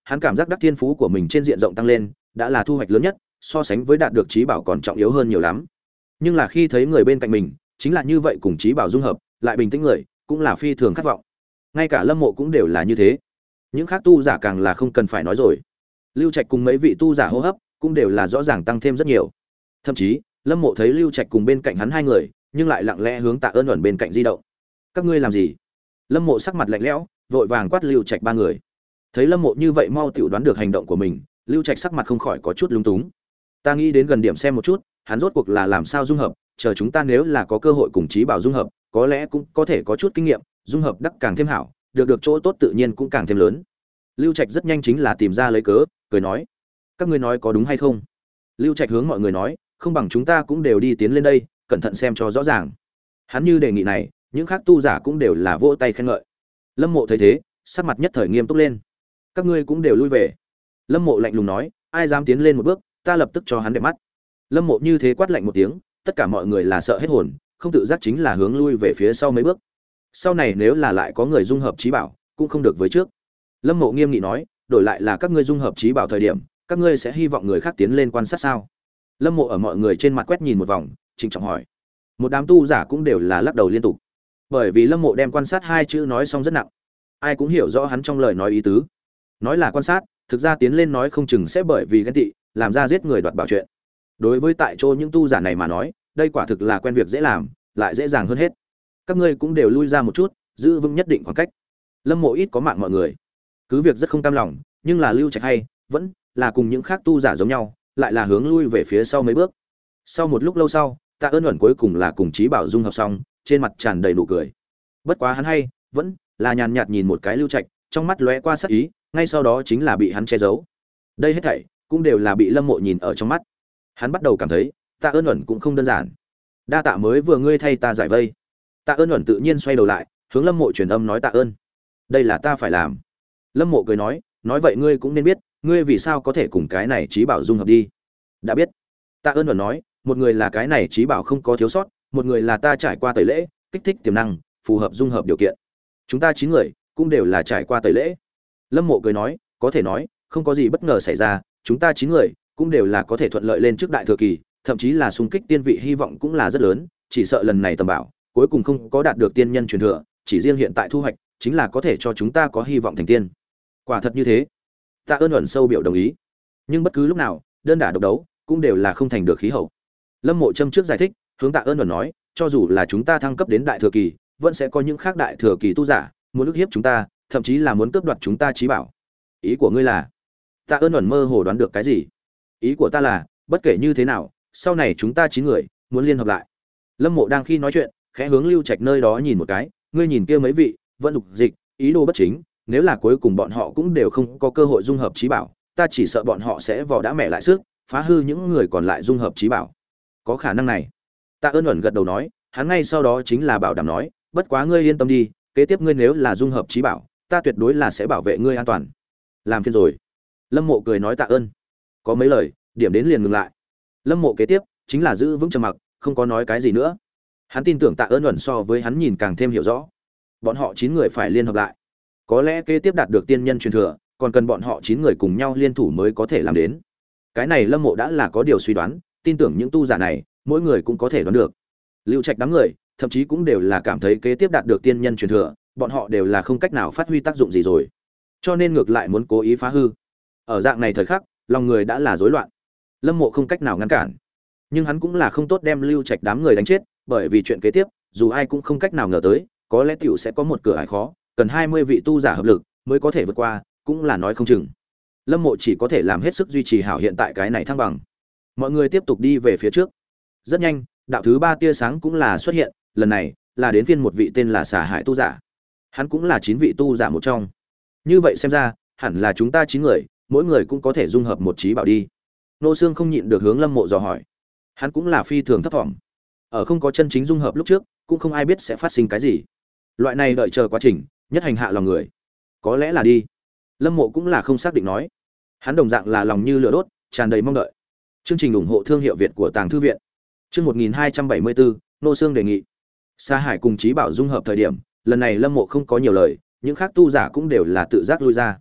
Hắn cảm giác đắc thiên phú của mình trên diện rộng tăng lên, đã là thu hoạch lớn nhất, so sánh với đạt được trí bảo còn trọng yếu hơn nhiều lắm. Nhưng là khi thấy người bên cạnh mình chính là như vậy cùng trí bảo dung hợp, lại bình tĩnh người, cũng là phi thường khát vọng. Ngay cả Lâm Mộ cũng đều là như thế. Những khác tu giả càng là không cần phải nói rồi. Lưu Trạch cùng mấy vị tu giả hô hấp cũng đều là rõ ràng tăng thêm rất nhiều. Thậm chí, Lâm Mộ thấy Lưu Trạch cùng bên cạnh hắn hai người, nhưng lại lặng lẽ hướng Tạ Ơn ẩn bên cạnh di động. Các ngươi làm gì? Lâm Mộ sắc mặt lạnh lẽo, vội vàng quát Lưu Trạch ba người. Thấy Lâm Mộ như vậy mau tiểu đoán được hành động của mình, Lưu Trạch sắc mặt không khỏi có chút lúng túng. Ta nghĩ đến gần điểm xem một chút, hắn rốt cuộc là làm sao dung hợp, chờ chúng ta nếu là có cơ hội cùng trí bảo dung hợp, có lẽ cũng có thể có chút kinh nghiệm, dung hợp đắc càng thêm hảo, được được chỗ tốt tự nhiên cũng càng thêm lớn. Lưu Trạch rất nhanh chính là tìm ra lấy cớ, cười nói: "Các ngươi nói có đúng hay không?" Lưu Trạch hướng mọi người nói: "Không bằng chúng ta cũng đều đi tiến lên đây, cẩn thận xem cho rõ ràng." Hắn như đề nghị này, những khác tu giả cũng đều là vỗ tay khen ngợi. Lâm Mộ thấy thế, sắc mặt nhất thời nghiêm túc lên. "Các ngươi cũng đều lui về." Lâm Mộ lạnh lùng nói: "Ai dám tiến lên một bước, ta lập tức cho hắn đẹp mắt." Lâm Mộ như thế quát lạnh một tiếng, tất cả mọi người là sợ hết hồn, không tự giác chính là hướng lui về phía sau mấy bước. Sau này nếu là lại có người dung hợp trí bảo, cũng không được với trước. Lâm Mộ nghiêm nghị nói: "Đổi lại là các ngươi dung hợp trí bảo thời điểm, các ngươi sẽ hy vọng người khác tiến lên quan sát sao?" Lâm Mộ ở mọi người trên mặt quét nhìn một vòng, trịnh trọng hỏi. Một đám tu giả cũng đều là lắc đầu liên tục, bởi vì Lâm Mộ đem quan sát hai chữ nói xong rất nặng. Ai cũng hiểu rõ hắn trong lời nói ý tứ. Nói là quan sát, thực ra tiến lên nói không chừng sẽ bởi vì ghen tị, làm ra giết người đoạt bảo chuyện. Đối với tại chỗ những tu giả này mà nói, đây quả thực là quen việc dễ làm, lại dễ dàng hơn hết. Các ngươi cũng đều lui ra một chút, giữ vững nhất định khoảng cách. Lâm Mộ ít có mạng mọi người, cứ việc rất không cam lòng, nhưng là Lưu Trạch hay, vẫn là cùng những khác tu giả giống nhau, lại là hướng lui về phía sau mấy bước. Sau một lúc lâu sau, Tạ Ơn ẩn cuối cùng là cùng trí bảo dung hợp xong, trên mặt tràn đầy nụ cười. Bất quá hắn hay, vẫn là nhàn nhạt nhìn một cái Lưu Trạch, trong mắt lóe qua sắc ý, ngay sau đó chính là bị hắn che giấu. Đây hết thảy cũng đều là bị Lâm Mộ nhìn ở trong mắt. Hắn bắt đầu cảm thấy, Tạ Ơn ẩn cũng không đơn giản. Đa tạ mới vừa ngươi thay ta giải vây. Tạ Ơn ẩn tự nhiên xoay đầu lại, hướng Lâm Mộ truyền âm nói tạ ơn. Đây là ta phải làm. Lâm Mộ cười nói, nói vậy ngươi cũng nên biết, ngươi vì sao có thể cùng cái này trí bảo dung hợp đi. Đã biết. Tạ Ơn ẩn nói, một người là cái này trí bảo không có thiếu sót, một người là ta trải qua tẩy lễ, kích thích tiềm năng, phù hợp dung hợp điều kiện. Chúng ta chín người cũng đều là trải qua tẩy lễ. Lâm Mộ cười nói, có thể nói, không có gì bất ngờ xảy ra, chúng ta chín người cũng đều là có thể thuận lợi lên trước đại thừa kỳ, thậm chí là xung kích tiên vị hy vọng cũng là rất lớn, chỉ sợ lần này tầm bảo, cuối cùng không có đạt được tiên nhân truyền thừa, chỉ riêng hiện tại thu hoạch, chính là có thể cho chúng ta có hy vọng thành tiên. Quả thật như thế. Tạ Ơn ẩn sâu biểu đồng ý. Nhưng bất cứ lúc nào, đơn đả độc đấu, cũng đều là không thành được khí hậu. Lâm Mộ châm trước giải thích, hướng Tạ Ơn ẩn nói, cho dù là chúng ta thăng cấp đến đại thừa kỳ, vẫn sẽ có những khác đại thừa kỳ tu giả muốn ức hiếp chúng ta, thậm chí là muốn cướp đoạt chúng ta trí bảo. Ý của ngươi là? Tạ Ơn ẩn mơ hồ đoán được cái gì? Ý của ta là, bất kể như thế nào, sau này chúng ta chín người muốn liên hợp lại. Lâm Mộ đang khi nói chuyện, khẽ hướng Lưu Trạch nơi đó nhìn một cái, ngươi nhìn kia mấy vị, vẫn dục dịch, ý đồ bất chính, nếu là cuối cùng bọn họ cũng đều không có cơ hội dung hợp trí bảo, ta chỉ sợ bọn họ sẽ vò đã mẹ lại sức, phá hư những người còn lại dung hợp trí bảo. Có khả năng này. Tạ Ơn ẩn gật đầu nói, hắn ngay sau đó chính là bảo đảm nói, bất quá ngươi yên tâm đi, kế tiếp ngươi nếu là dung hợp trí bảo, ta tuyệt đối là sẽ bảo vệ ngươi an toàn. Làm phiền rồi. Lâm Mộ cười nói tạ ơn. Có mấy lời, điểm đến liền ngừng lại. Lâm Mộ kế tiếp chính là giữ vững trầm mặc, không có nói cái gì nữa. Hắn tin tưởng Tạ Ơn ẩn so với hắn nhìn càng thêm hiểu rõ. Bọn họ chín người phải liên hợp lại. Có lẽ kế tiếp đạt được tiên nhân truyền thừa, còn cần bọn họ chín người cùng nhau liên thủ mới có thể làm đến. Cái này Lâm Mộ đã là có điều suy đoán, tin tưởng những tu giả này, mỗi người cũng có thể đoán được. Lưu Trạch đám người, thậm chí cũng đều là cảm thấy kế tiếp đạt được tiên nhân truyền thừa, bọn họ đều là không cách nào phát huy tác dụng gì rồi. Cho nên ngược lại muốn cố ý phá hư. Ở dạng này thời khắc, lòng người đã là rối loạn. Lâm Mộ không cách nào ngăn cản, nhưng hắn cũng là không tốt đem Lưu Trạch đám người đánh chết, bởi vì chuyện kế tiếp, dù ai cũng không cách nào ngờ tới, có lẽ tiểu sẽ có một cửa ải khó, cần hai mươi vị tu giả hợp lực mới có thể vượt qua, cũng là nói không chừng. Lâm Mộ chỉ có thể làm hết sức duy trì hảo hiện tại cái này thăng bằng. Mọi người tiếp tục đi về phía trước. Rất nhanh, đạo thứ ba tia sáng cũng là xuất hiện, lần này là đến phiên một vị tên là Xà Hải tu giả. Hắn cũng là chín vị tu giả một trong. Như vậy xem ra, hẳn là chúng ta chín người, mỗi người cũng có thể dung hợp một trí bảo đi. Nô Xương không nhịn được hướng Lâm Mộ dò hỏi. Hắn cũng là phi thường thấp thỏm. Ở không có chân chính dung hợp lúc trước, cũng không ai biết sẽ phát sinh cái gì. Loại này đợi chờ quá trình, nhất hành hạ lòng người. Có lẽ là đi. Lâm Mộ cũng là không xác định nói. Hắn đồng dạng là lòng như lửa đốt, tràn đầy mong đợi. Chương trình ủng hộ thương hiệu Việt của Tàng Thư viện. Chương một nghìn hai trăm bảy mươi bốn, Nô Xương đề nghị. Sa Hải cùng trí bảo dung hợp thời điểm, lần này Lâm Mộ không có nhiều lời, những khác tu giả cũng đều là tự giác lui ra.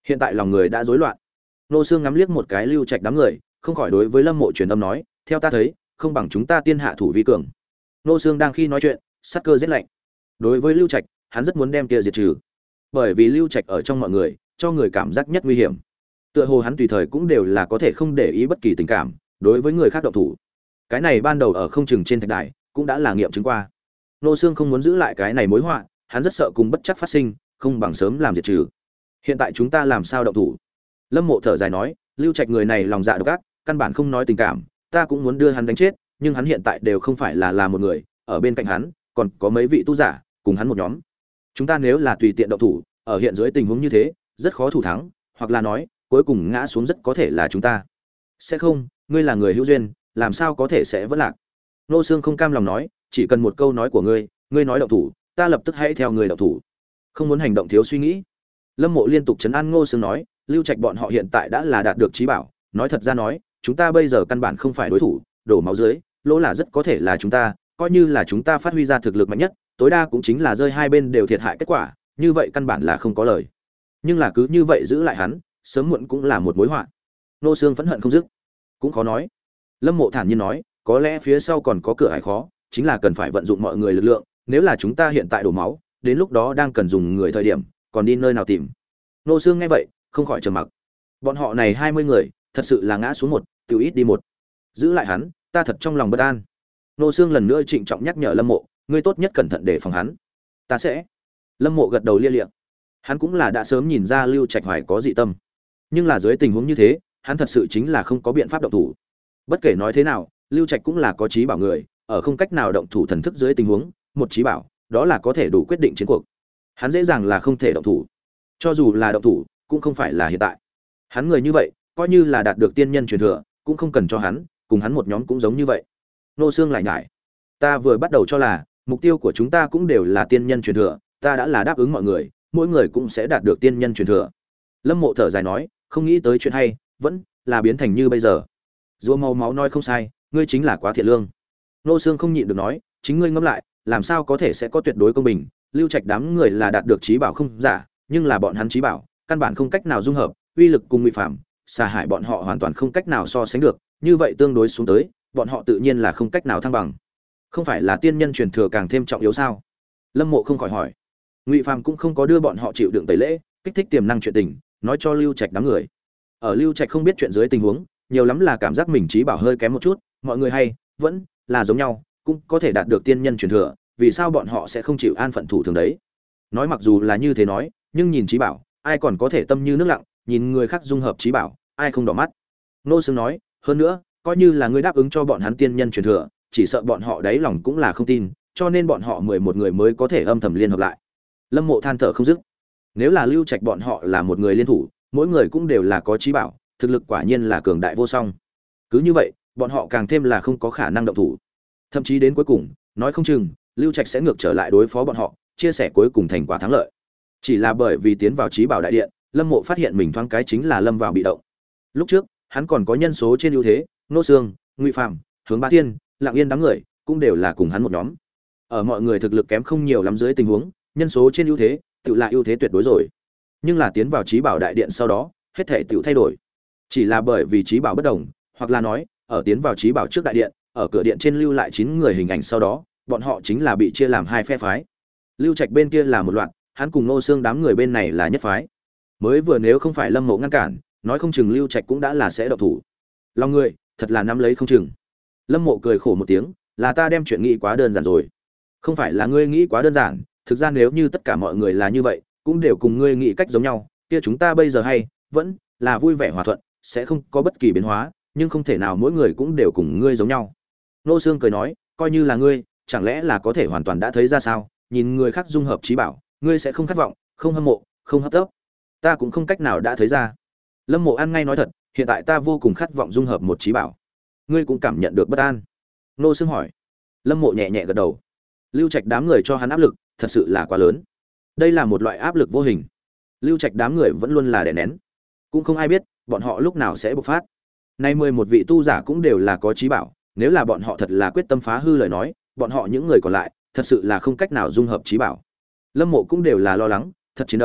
Hiện tại lòng người đã rối loạn. Nô Xương ngắm liếc một cái Lưu Trạch đám người, không khỏi đối với Lâm Mộ truyền âm nói, theo ta thấy, không bằng chúng ta tiên hạ thủ vi cường. Nô Xương đang khi nói chuyện, sát cơ giết lạnh. Đối với Lưu Trạch, hắn rất muốn đem kia diệt trừ. Bởi vì Lưu Trạch ở trong mọi người, cho người cảm giác nhất nguy hiểm. Tựa hồ hắn tùy thời cũng đều là có thể không để ý bất kỳ tình cảm, đối với người khác động thủ. Cái này ban đầu ở không chừng trên thạch đài, cũng đã là nghiệm chứng qua. Nô Xương không muốn giữ lại cái này mối họa, hắn rất sợ cùng bất chắc phát sinh, không bằng sớm làm diệt trừ. Hiện tại chúng ta làm sao động thủ? Lâm Mộ thở dài nói, Lưu Trạch người này lòng dạ độc ác, căn bản không nói tình cảm, ta cũng muốn đưa hắn đánh chết, nhưng hắn hiện tại đều không phải là là một người, ở bên cạnh hắn còn có mấy vị tu giả, cùng hắn một nhóm. Chúng ta nếu là tùy tiện động thủ, ở hiện dưới tình huống như thế, rất khó thủ thắng, hoặc là nói, cuối cùng ngã xuống rất có thể là chúng ta. Sẽ không, ngươi là người hữu duyên, làm sao có thể sẽ vẫn lạc? Nô Xương không cam lòng nói, chỉ cần một câu nói của ngươi, ngươi nói động thủ, ta lập tức hãy theo người động thủ. Không muốn hành động thiếu suy nghĩ. Lâm Mộ liên tục trấn an Ngô Xương nói, Lưu Trạch bọn họ hiện tại đã là đạt được trí bảo, nói thật ra nói, chúng ta bây giờ căn bản không phải đối thủ, đổ máu dưới, lỗ là rất có thể là chúng ta, coi như là chúng ta phát huy ra thực lực mạnh nhất, tối đa cũng chính là rơi hai bên đều thiệt hại kết quả, như vậy căn bản là không có lời. Nhưng là cứ như vậy giữ lại hắn, sớm muộn cũng là một mối họa. Nô Xương phẫn hận không dứt, cũng khó nói. Lâm Mộ thản nhiên nói, có lẽ phía sau còn có cửa ải khó, chính là cần phải vận dụng mọi người lực lượng, nếu là chúng ta hiện tại đổ máu, đến lúc đó đang cần dùng người thời điểm, còn đi nơi nào tìm? Nô Xương nghe vậy, không khỏi trầm mặc. Bọn họ này hai mươi người, thật sự là ngã xuống một, tiêu ít đi một. Giữ lại hắn, ta thật trong lòng bất an. Nô Xương lần nữa trịnh trọng nhắc nhở Lâm Mộ, ngươi tốt nhất cẩn thận để phòng hắn. Ta sẽ. Lâm Mộ gật đầu lia lịa. Hắn cũng là đã sớm nhìn ra Lưu Trạch Hoài có dị tâm, nhưng là dưới tình huống như thế, hắn thật sự chính là không có biện pháp động thủ. Bất kể nói thế nào, Lưu Trạch cũng là có trí bảo người, ở không cách nào động thủ thần thức dưới tình huống, một trí bảo, đó là có thể đủ quyết định chiến cuộc. Hắn dễ dàng là không thể động thủ. Cho dù là động thủ, cũng không phải là hiện tại. Hắn người như vậy, coi như là đạt được tiên nhân truyền thừa, cũng không cần cho hắn, cùng hắn một nhóm cũng giống như vậy. Nô Xương lại nhải, ta vừa bắt đầu cho là mục tiêu của chúng ta cũng đều là tiên nhân truyền thừa, ta đã là đáp ứng mọi người, mỗi người cũng sẽ đạt được tiên nhân truyền thừa. Lâm Mộ thở dài nói, không nghĩ tới chuyện hay, vẫn là biến thành như bây giờ. Rùa màu máu nói không sai, ngươi chính là quá thiện lương. Nô Xương không nhịn được nói, chính ngươi ngẫm lại, làm sao có thể sẽ có tuyệt đối công bình? Lưu Trạch đám người là đạt được trí bảo không giả, nhưng là bọn hắn trí bảo, căn bản không cách nào dung hợp, uy lực cùng Ngụy Phàm, Xà Hải bọn họ hoàn toàn không cách nào so sánh được, như vậy tương đối xuống tới, bọn họ tự nhiên là không cách nào thăng bằng. Không phải là tiên nhân truyền thừa càng thêm trọng yếu sao? Lâm Mộ không khỏi hỏi. Ngụy Phàm cũng không có đưa bọn họ chịu đựng tẩy lễ, kích thích tiềm năng chuyện tình, nói cho Lưu Trạch đám người. Ở Lưu Trạch không biết chuyện dưới tình huống, nhiều lắm là cảm giác mình trí bảo hơi kém một chút, mọi người hay vẫn là giống nhau, cũng có thể đạt được tiên nhân truyền thừa, vì sao bọn họ sẽ không chịu an phận thủ thường đấy? Nói mặc dù là như thế nói, nhưng nhìn trí bảo, ai còn có thể tâm như nước lặng, nhìn người khác dung hợp trí bảo, ai không đỏ mắt. Nô Xương nói, hơn nữa, coi như là ngươi đáp ứng cho bọn hắn tiên nhân truyền thừa, chỉ sợ bọn họ đáy lòng cũng là không tin, cho nên bọn họ mười một người mới có thể âm thầm liên hợp lại. Lâm Mộ than thở không dứt. Nếu là Lưu Trạch bọn họ là một người liên thủ, mỗi người cũng đều là có trí bảo, thực lực quả nhiên là cường đại vô song. Cứ như vậy, bọn họ càng thêm là không có khả năng động thủ. Thậm chí đến cuối cùng, nói không chừng, Lưu Trạch sẽ ngược trở lại đối phó bọn họ, chia sẻ cuối cùng thành quả thắng lợi. Chỉ là bởi vì tiến vào trí bảo đại điện, Lâm Mộ phát hiện mình thoáng cái chính là lâm vào bị động. Lúc trước, hắn còn có nhân số trên ưu thế, Nô Xương, Ngụy Phàm, Hướng Bá Tiên, Lặng Yên đám người, cũng đều là cùng hắn một nhóm. Ở mọi người thực lực kém không nhiều lắm dưới tình huống, nhân số trên ưu thế, tự là ưu thế tuyệt đối rồi. Nhưng là tiến vào trí bảo đại điện sau đó, hết thảy tự thay đổi. Chỉ là bởi vì trí bảo bất đồng, hoặc là nói, ở tiến vào trí bảo trước đại điện, ở cửa điện trên lưu lại chín người hình ảnh sau đó, bọn họ chính là bị chia làm hai phe phái. Lưu Trạch bên kia là một loạt, hắn cùng Nô Xương đám người bên này là nhất phái. Mới vừa nếu không phải Lâm Mộ ngăn cản, nói không chừng Lưu Trạch cũng đã là sẽ động thủ. Lòng người, thật là nắm lấy không chừng. Lâm Mộ cười khổ một tiếng, là ta đem chuyện nghĩ quá đơn giản rồi. Không phải là ngươi nghĩ quá đơn giản, thực ra nếu như tất cả mọi người là như vậy, cũng đều cùng ngươi nghĩ cách giống nhau, kia chúng ta bây giờ hay vẫn là vui vẻ hòa thuận, sẽ không có bất kỳ biến hóa, nhưng không thể nào mỗi người cũng đều cùng ngươi giống nhau. Nô Xương cười nói, coi như là ngươi, chẳng lẽ là có thể hoàn toàn đã thấy ra sao? Nhìn người khác dung hợp trí bảo, ngươi sẽ không khát vọng, không hâm mộ, không hấp tấp. Ta cũng không cách nào đã thấy ra. Lâm Mộ ăn ngay nói thật, hiện tại ta vô cùng khát vọng dung hợp một trí bảo. Ngươi cũng cảm nhận được bất an. Nô Xương hỏi. Lâm Mộ nhẹ nhẹ gật đầu. Lưu Trạch đám người cho hắn áp lực, thật sự là quá lớn. Đây là một loại áp lực vô hình. Lưu Trạch đám người vẫn luôn là đè nén, cũng không ai biết bọn họ lúc nào sẽ bộc phát. Nay mười một vị tu giả cũng đều là có trí bảo, nếu là bọn họ thật là quyết tâm phá hư lời nói, bọn họ những người còn lại, thật sự là không cách nào dung hợp trí bảo. Lâm Mộ cũng đều là lo lắng, thật chiến đấu,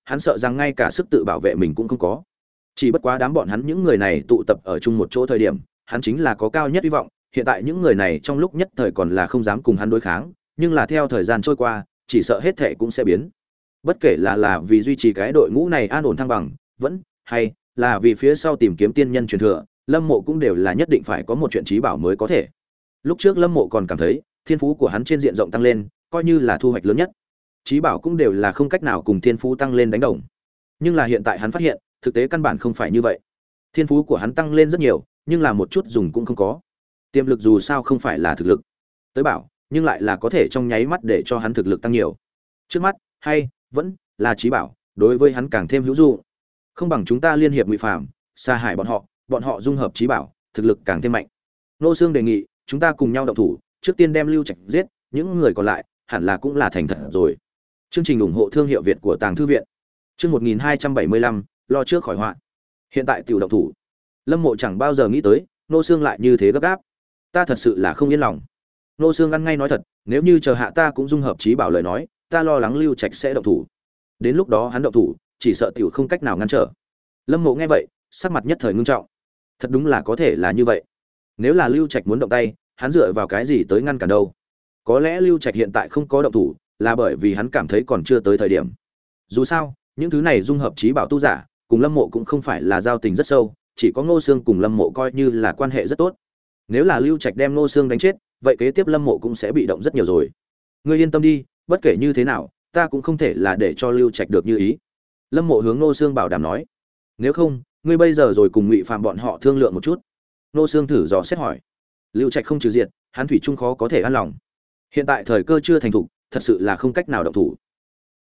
hắn sợ rằng ngay cả sức tự bảo vệ mình cũng không có. Chỉ bất quá đám bọn hắn những người này tụ tập ở chung một chỗ thời điểm, hắn chính là có cao nhất hy vọng, hiện tại những người này trong lúc nhất thời còn là không dám cùng hắn đối kháng, nhưng là theo thời gian trôi qua, chỉ sợ hết thệ cũng sẽ biến. Bất kể là là vì duy trì cái đội ngũ này an ổn thăng bằng, vẫn hay là vì phía sau tìm kiếm tiên nhân truyền thừa, Lâm Mộ cũng đều là nhất định phải có một chuyện trí bảo mới có thể. Lúc trước Lâm Mộ còn cảm thấy, thiên phú của hắn trên diện rộng tăng lên, coi như là thu hoạch lớn nhất. Trí bảo cũng đều là không cách nào cùng thiên phú tăng lên đánh đồng. Nhưng là hiện tại hắn phát hiện, thực tế căn bản không phải như vậy. Thiên phú của hắn tăng lên rất nhiều, nhưng là một chút dùng cũng không có. Tiềm lực dù sao không phải là thực lực. Tới bảo, nhưng lại là có thể trong nháy mắt để cho hắn thực lực tăng nhiều. Trước mắt, hay vẫn là trí bảo, đối với hắn càng thêm hữu dụng. Không bằng chúng ta liên hiệp Ngụy Phàm, sa hại bọn họ, bọn họ dung hợp trí bảo, thực lực càng thêm mạnh. Nô Xương đề nghị, chúng ta cùng nhau động thủ, trước tiên đem Lưu Trạch giết, những người còn lại hẳn là cũng là thành thật rồi. Chương trình ủng hộ thương hiệu Việt của Tàng Thư viện. Chương một nghìn hai trăm bảy mươi lăm, lo trước khỏi họa. Hiện tại tiểu động thủ. Lâm Mộ chẳng bao giờ nghĩ tới, Nô Xương lại như thế gấp gáp. Ta thật sự là không yên lòng. Nô Xương ăn ngay nói thật, nếu như chờ hạ ta cũng dung hợp trí bảo lời nói, ta lo lắng Lưu Trạch sẽ động thủ. Đến lúc đó hắn động thủ, chỉ sợ tiểu không cách nào ngăn trở. Lâm Mộ nghe vậy, sắc mặt nhất thời ngưng trọng. Thật đúng là có thể là như vậy. Nếu là Lưu Trạch muốn động tay, hắn dựa vào cái gì tới ngăn cản đâu? Có lẽ Lưu Trạch hiện tại không có động thủ, là bởi vì hắn cảm thấy còn chưa tới thời điểm. Dù sao, những thứ này dung hợp trí bảo tu giả, cùng Lâm Mộ cũng không phải là giao tình rất sâu, chỉ có Ngô Xương cùng Lâm Mộ coi như là quan hệ rất tốt. Nếu là Lưu Trạch đem Ngô Xương đánh chết, vậy kế tiếp Lâm Mộ cũng sẽ bị động rất nhiều rồi. Ngươi yên tâm đi, bất kể như thế nào, ta cũng không thể là để cho Lưu Trạch được như ý. Lâm Mộ hướng Ngô Xương bảo đảm nói. Nếu không, ngươi bây giờ rồi cùng Ngụy Phàm bọn họ thương lượng một chút. Ngô Xương thử dò xét hỏi. Lưu Trạch không trừ diệt, hắn thủy chung khó có thể an lòng. Hiện tại thời cơ chưa thành thục, thật sự là không cách nào động thủ.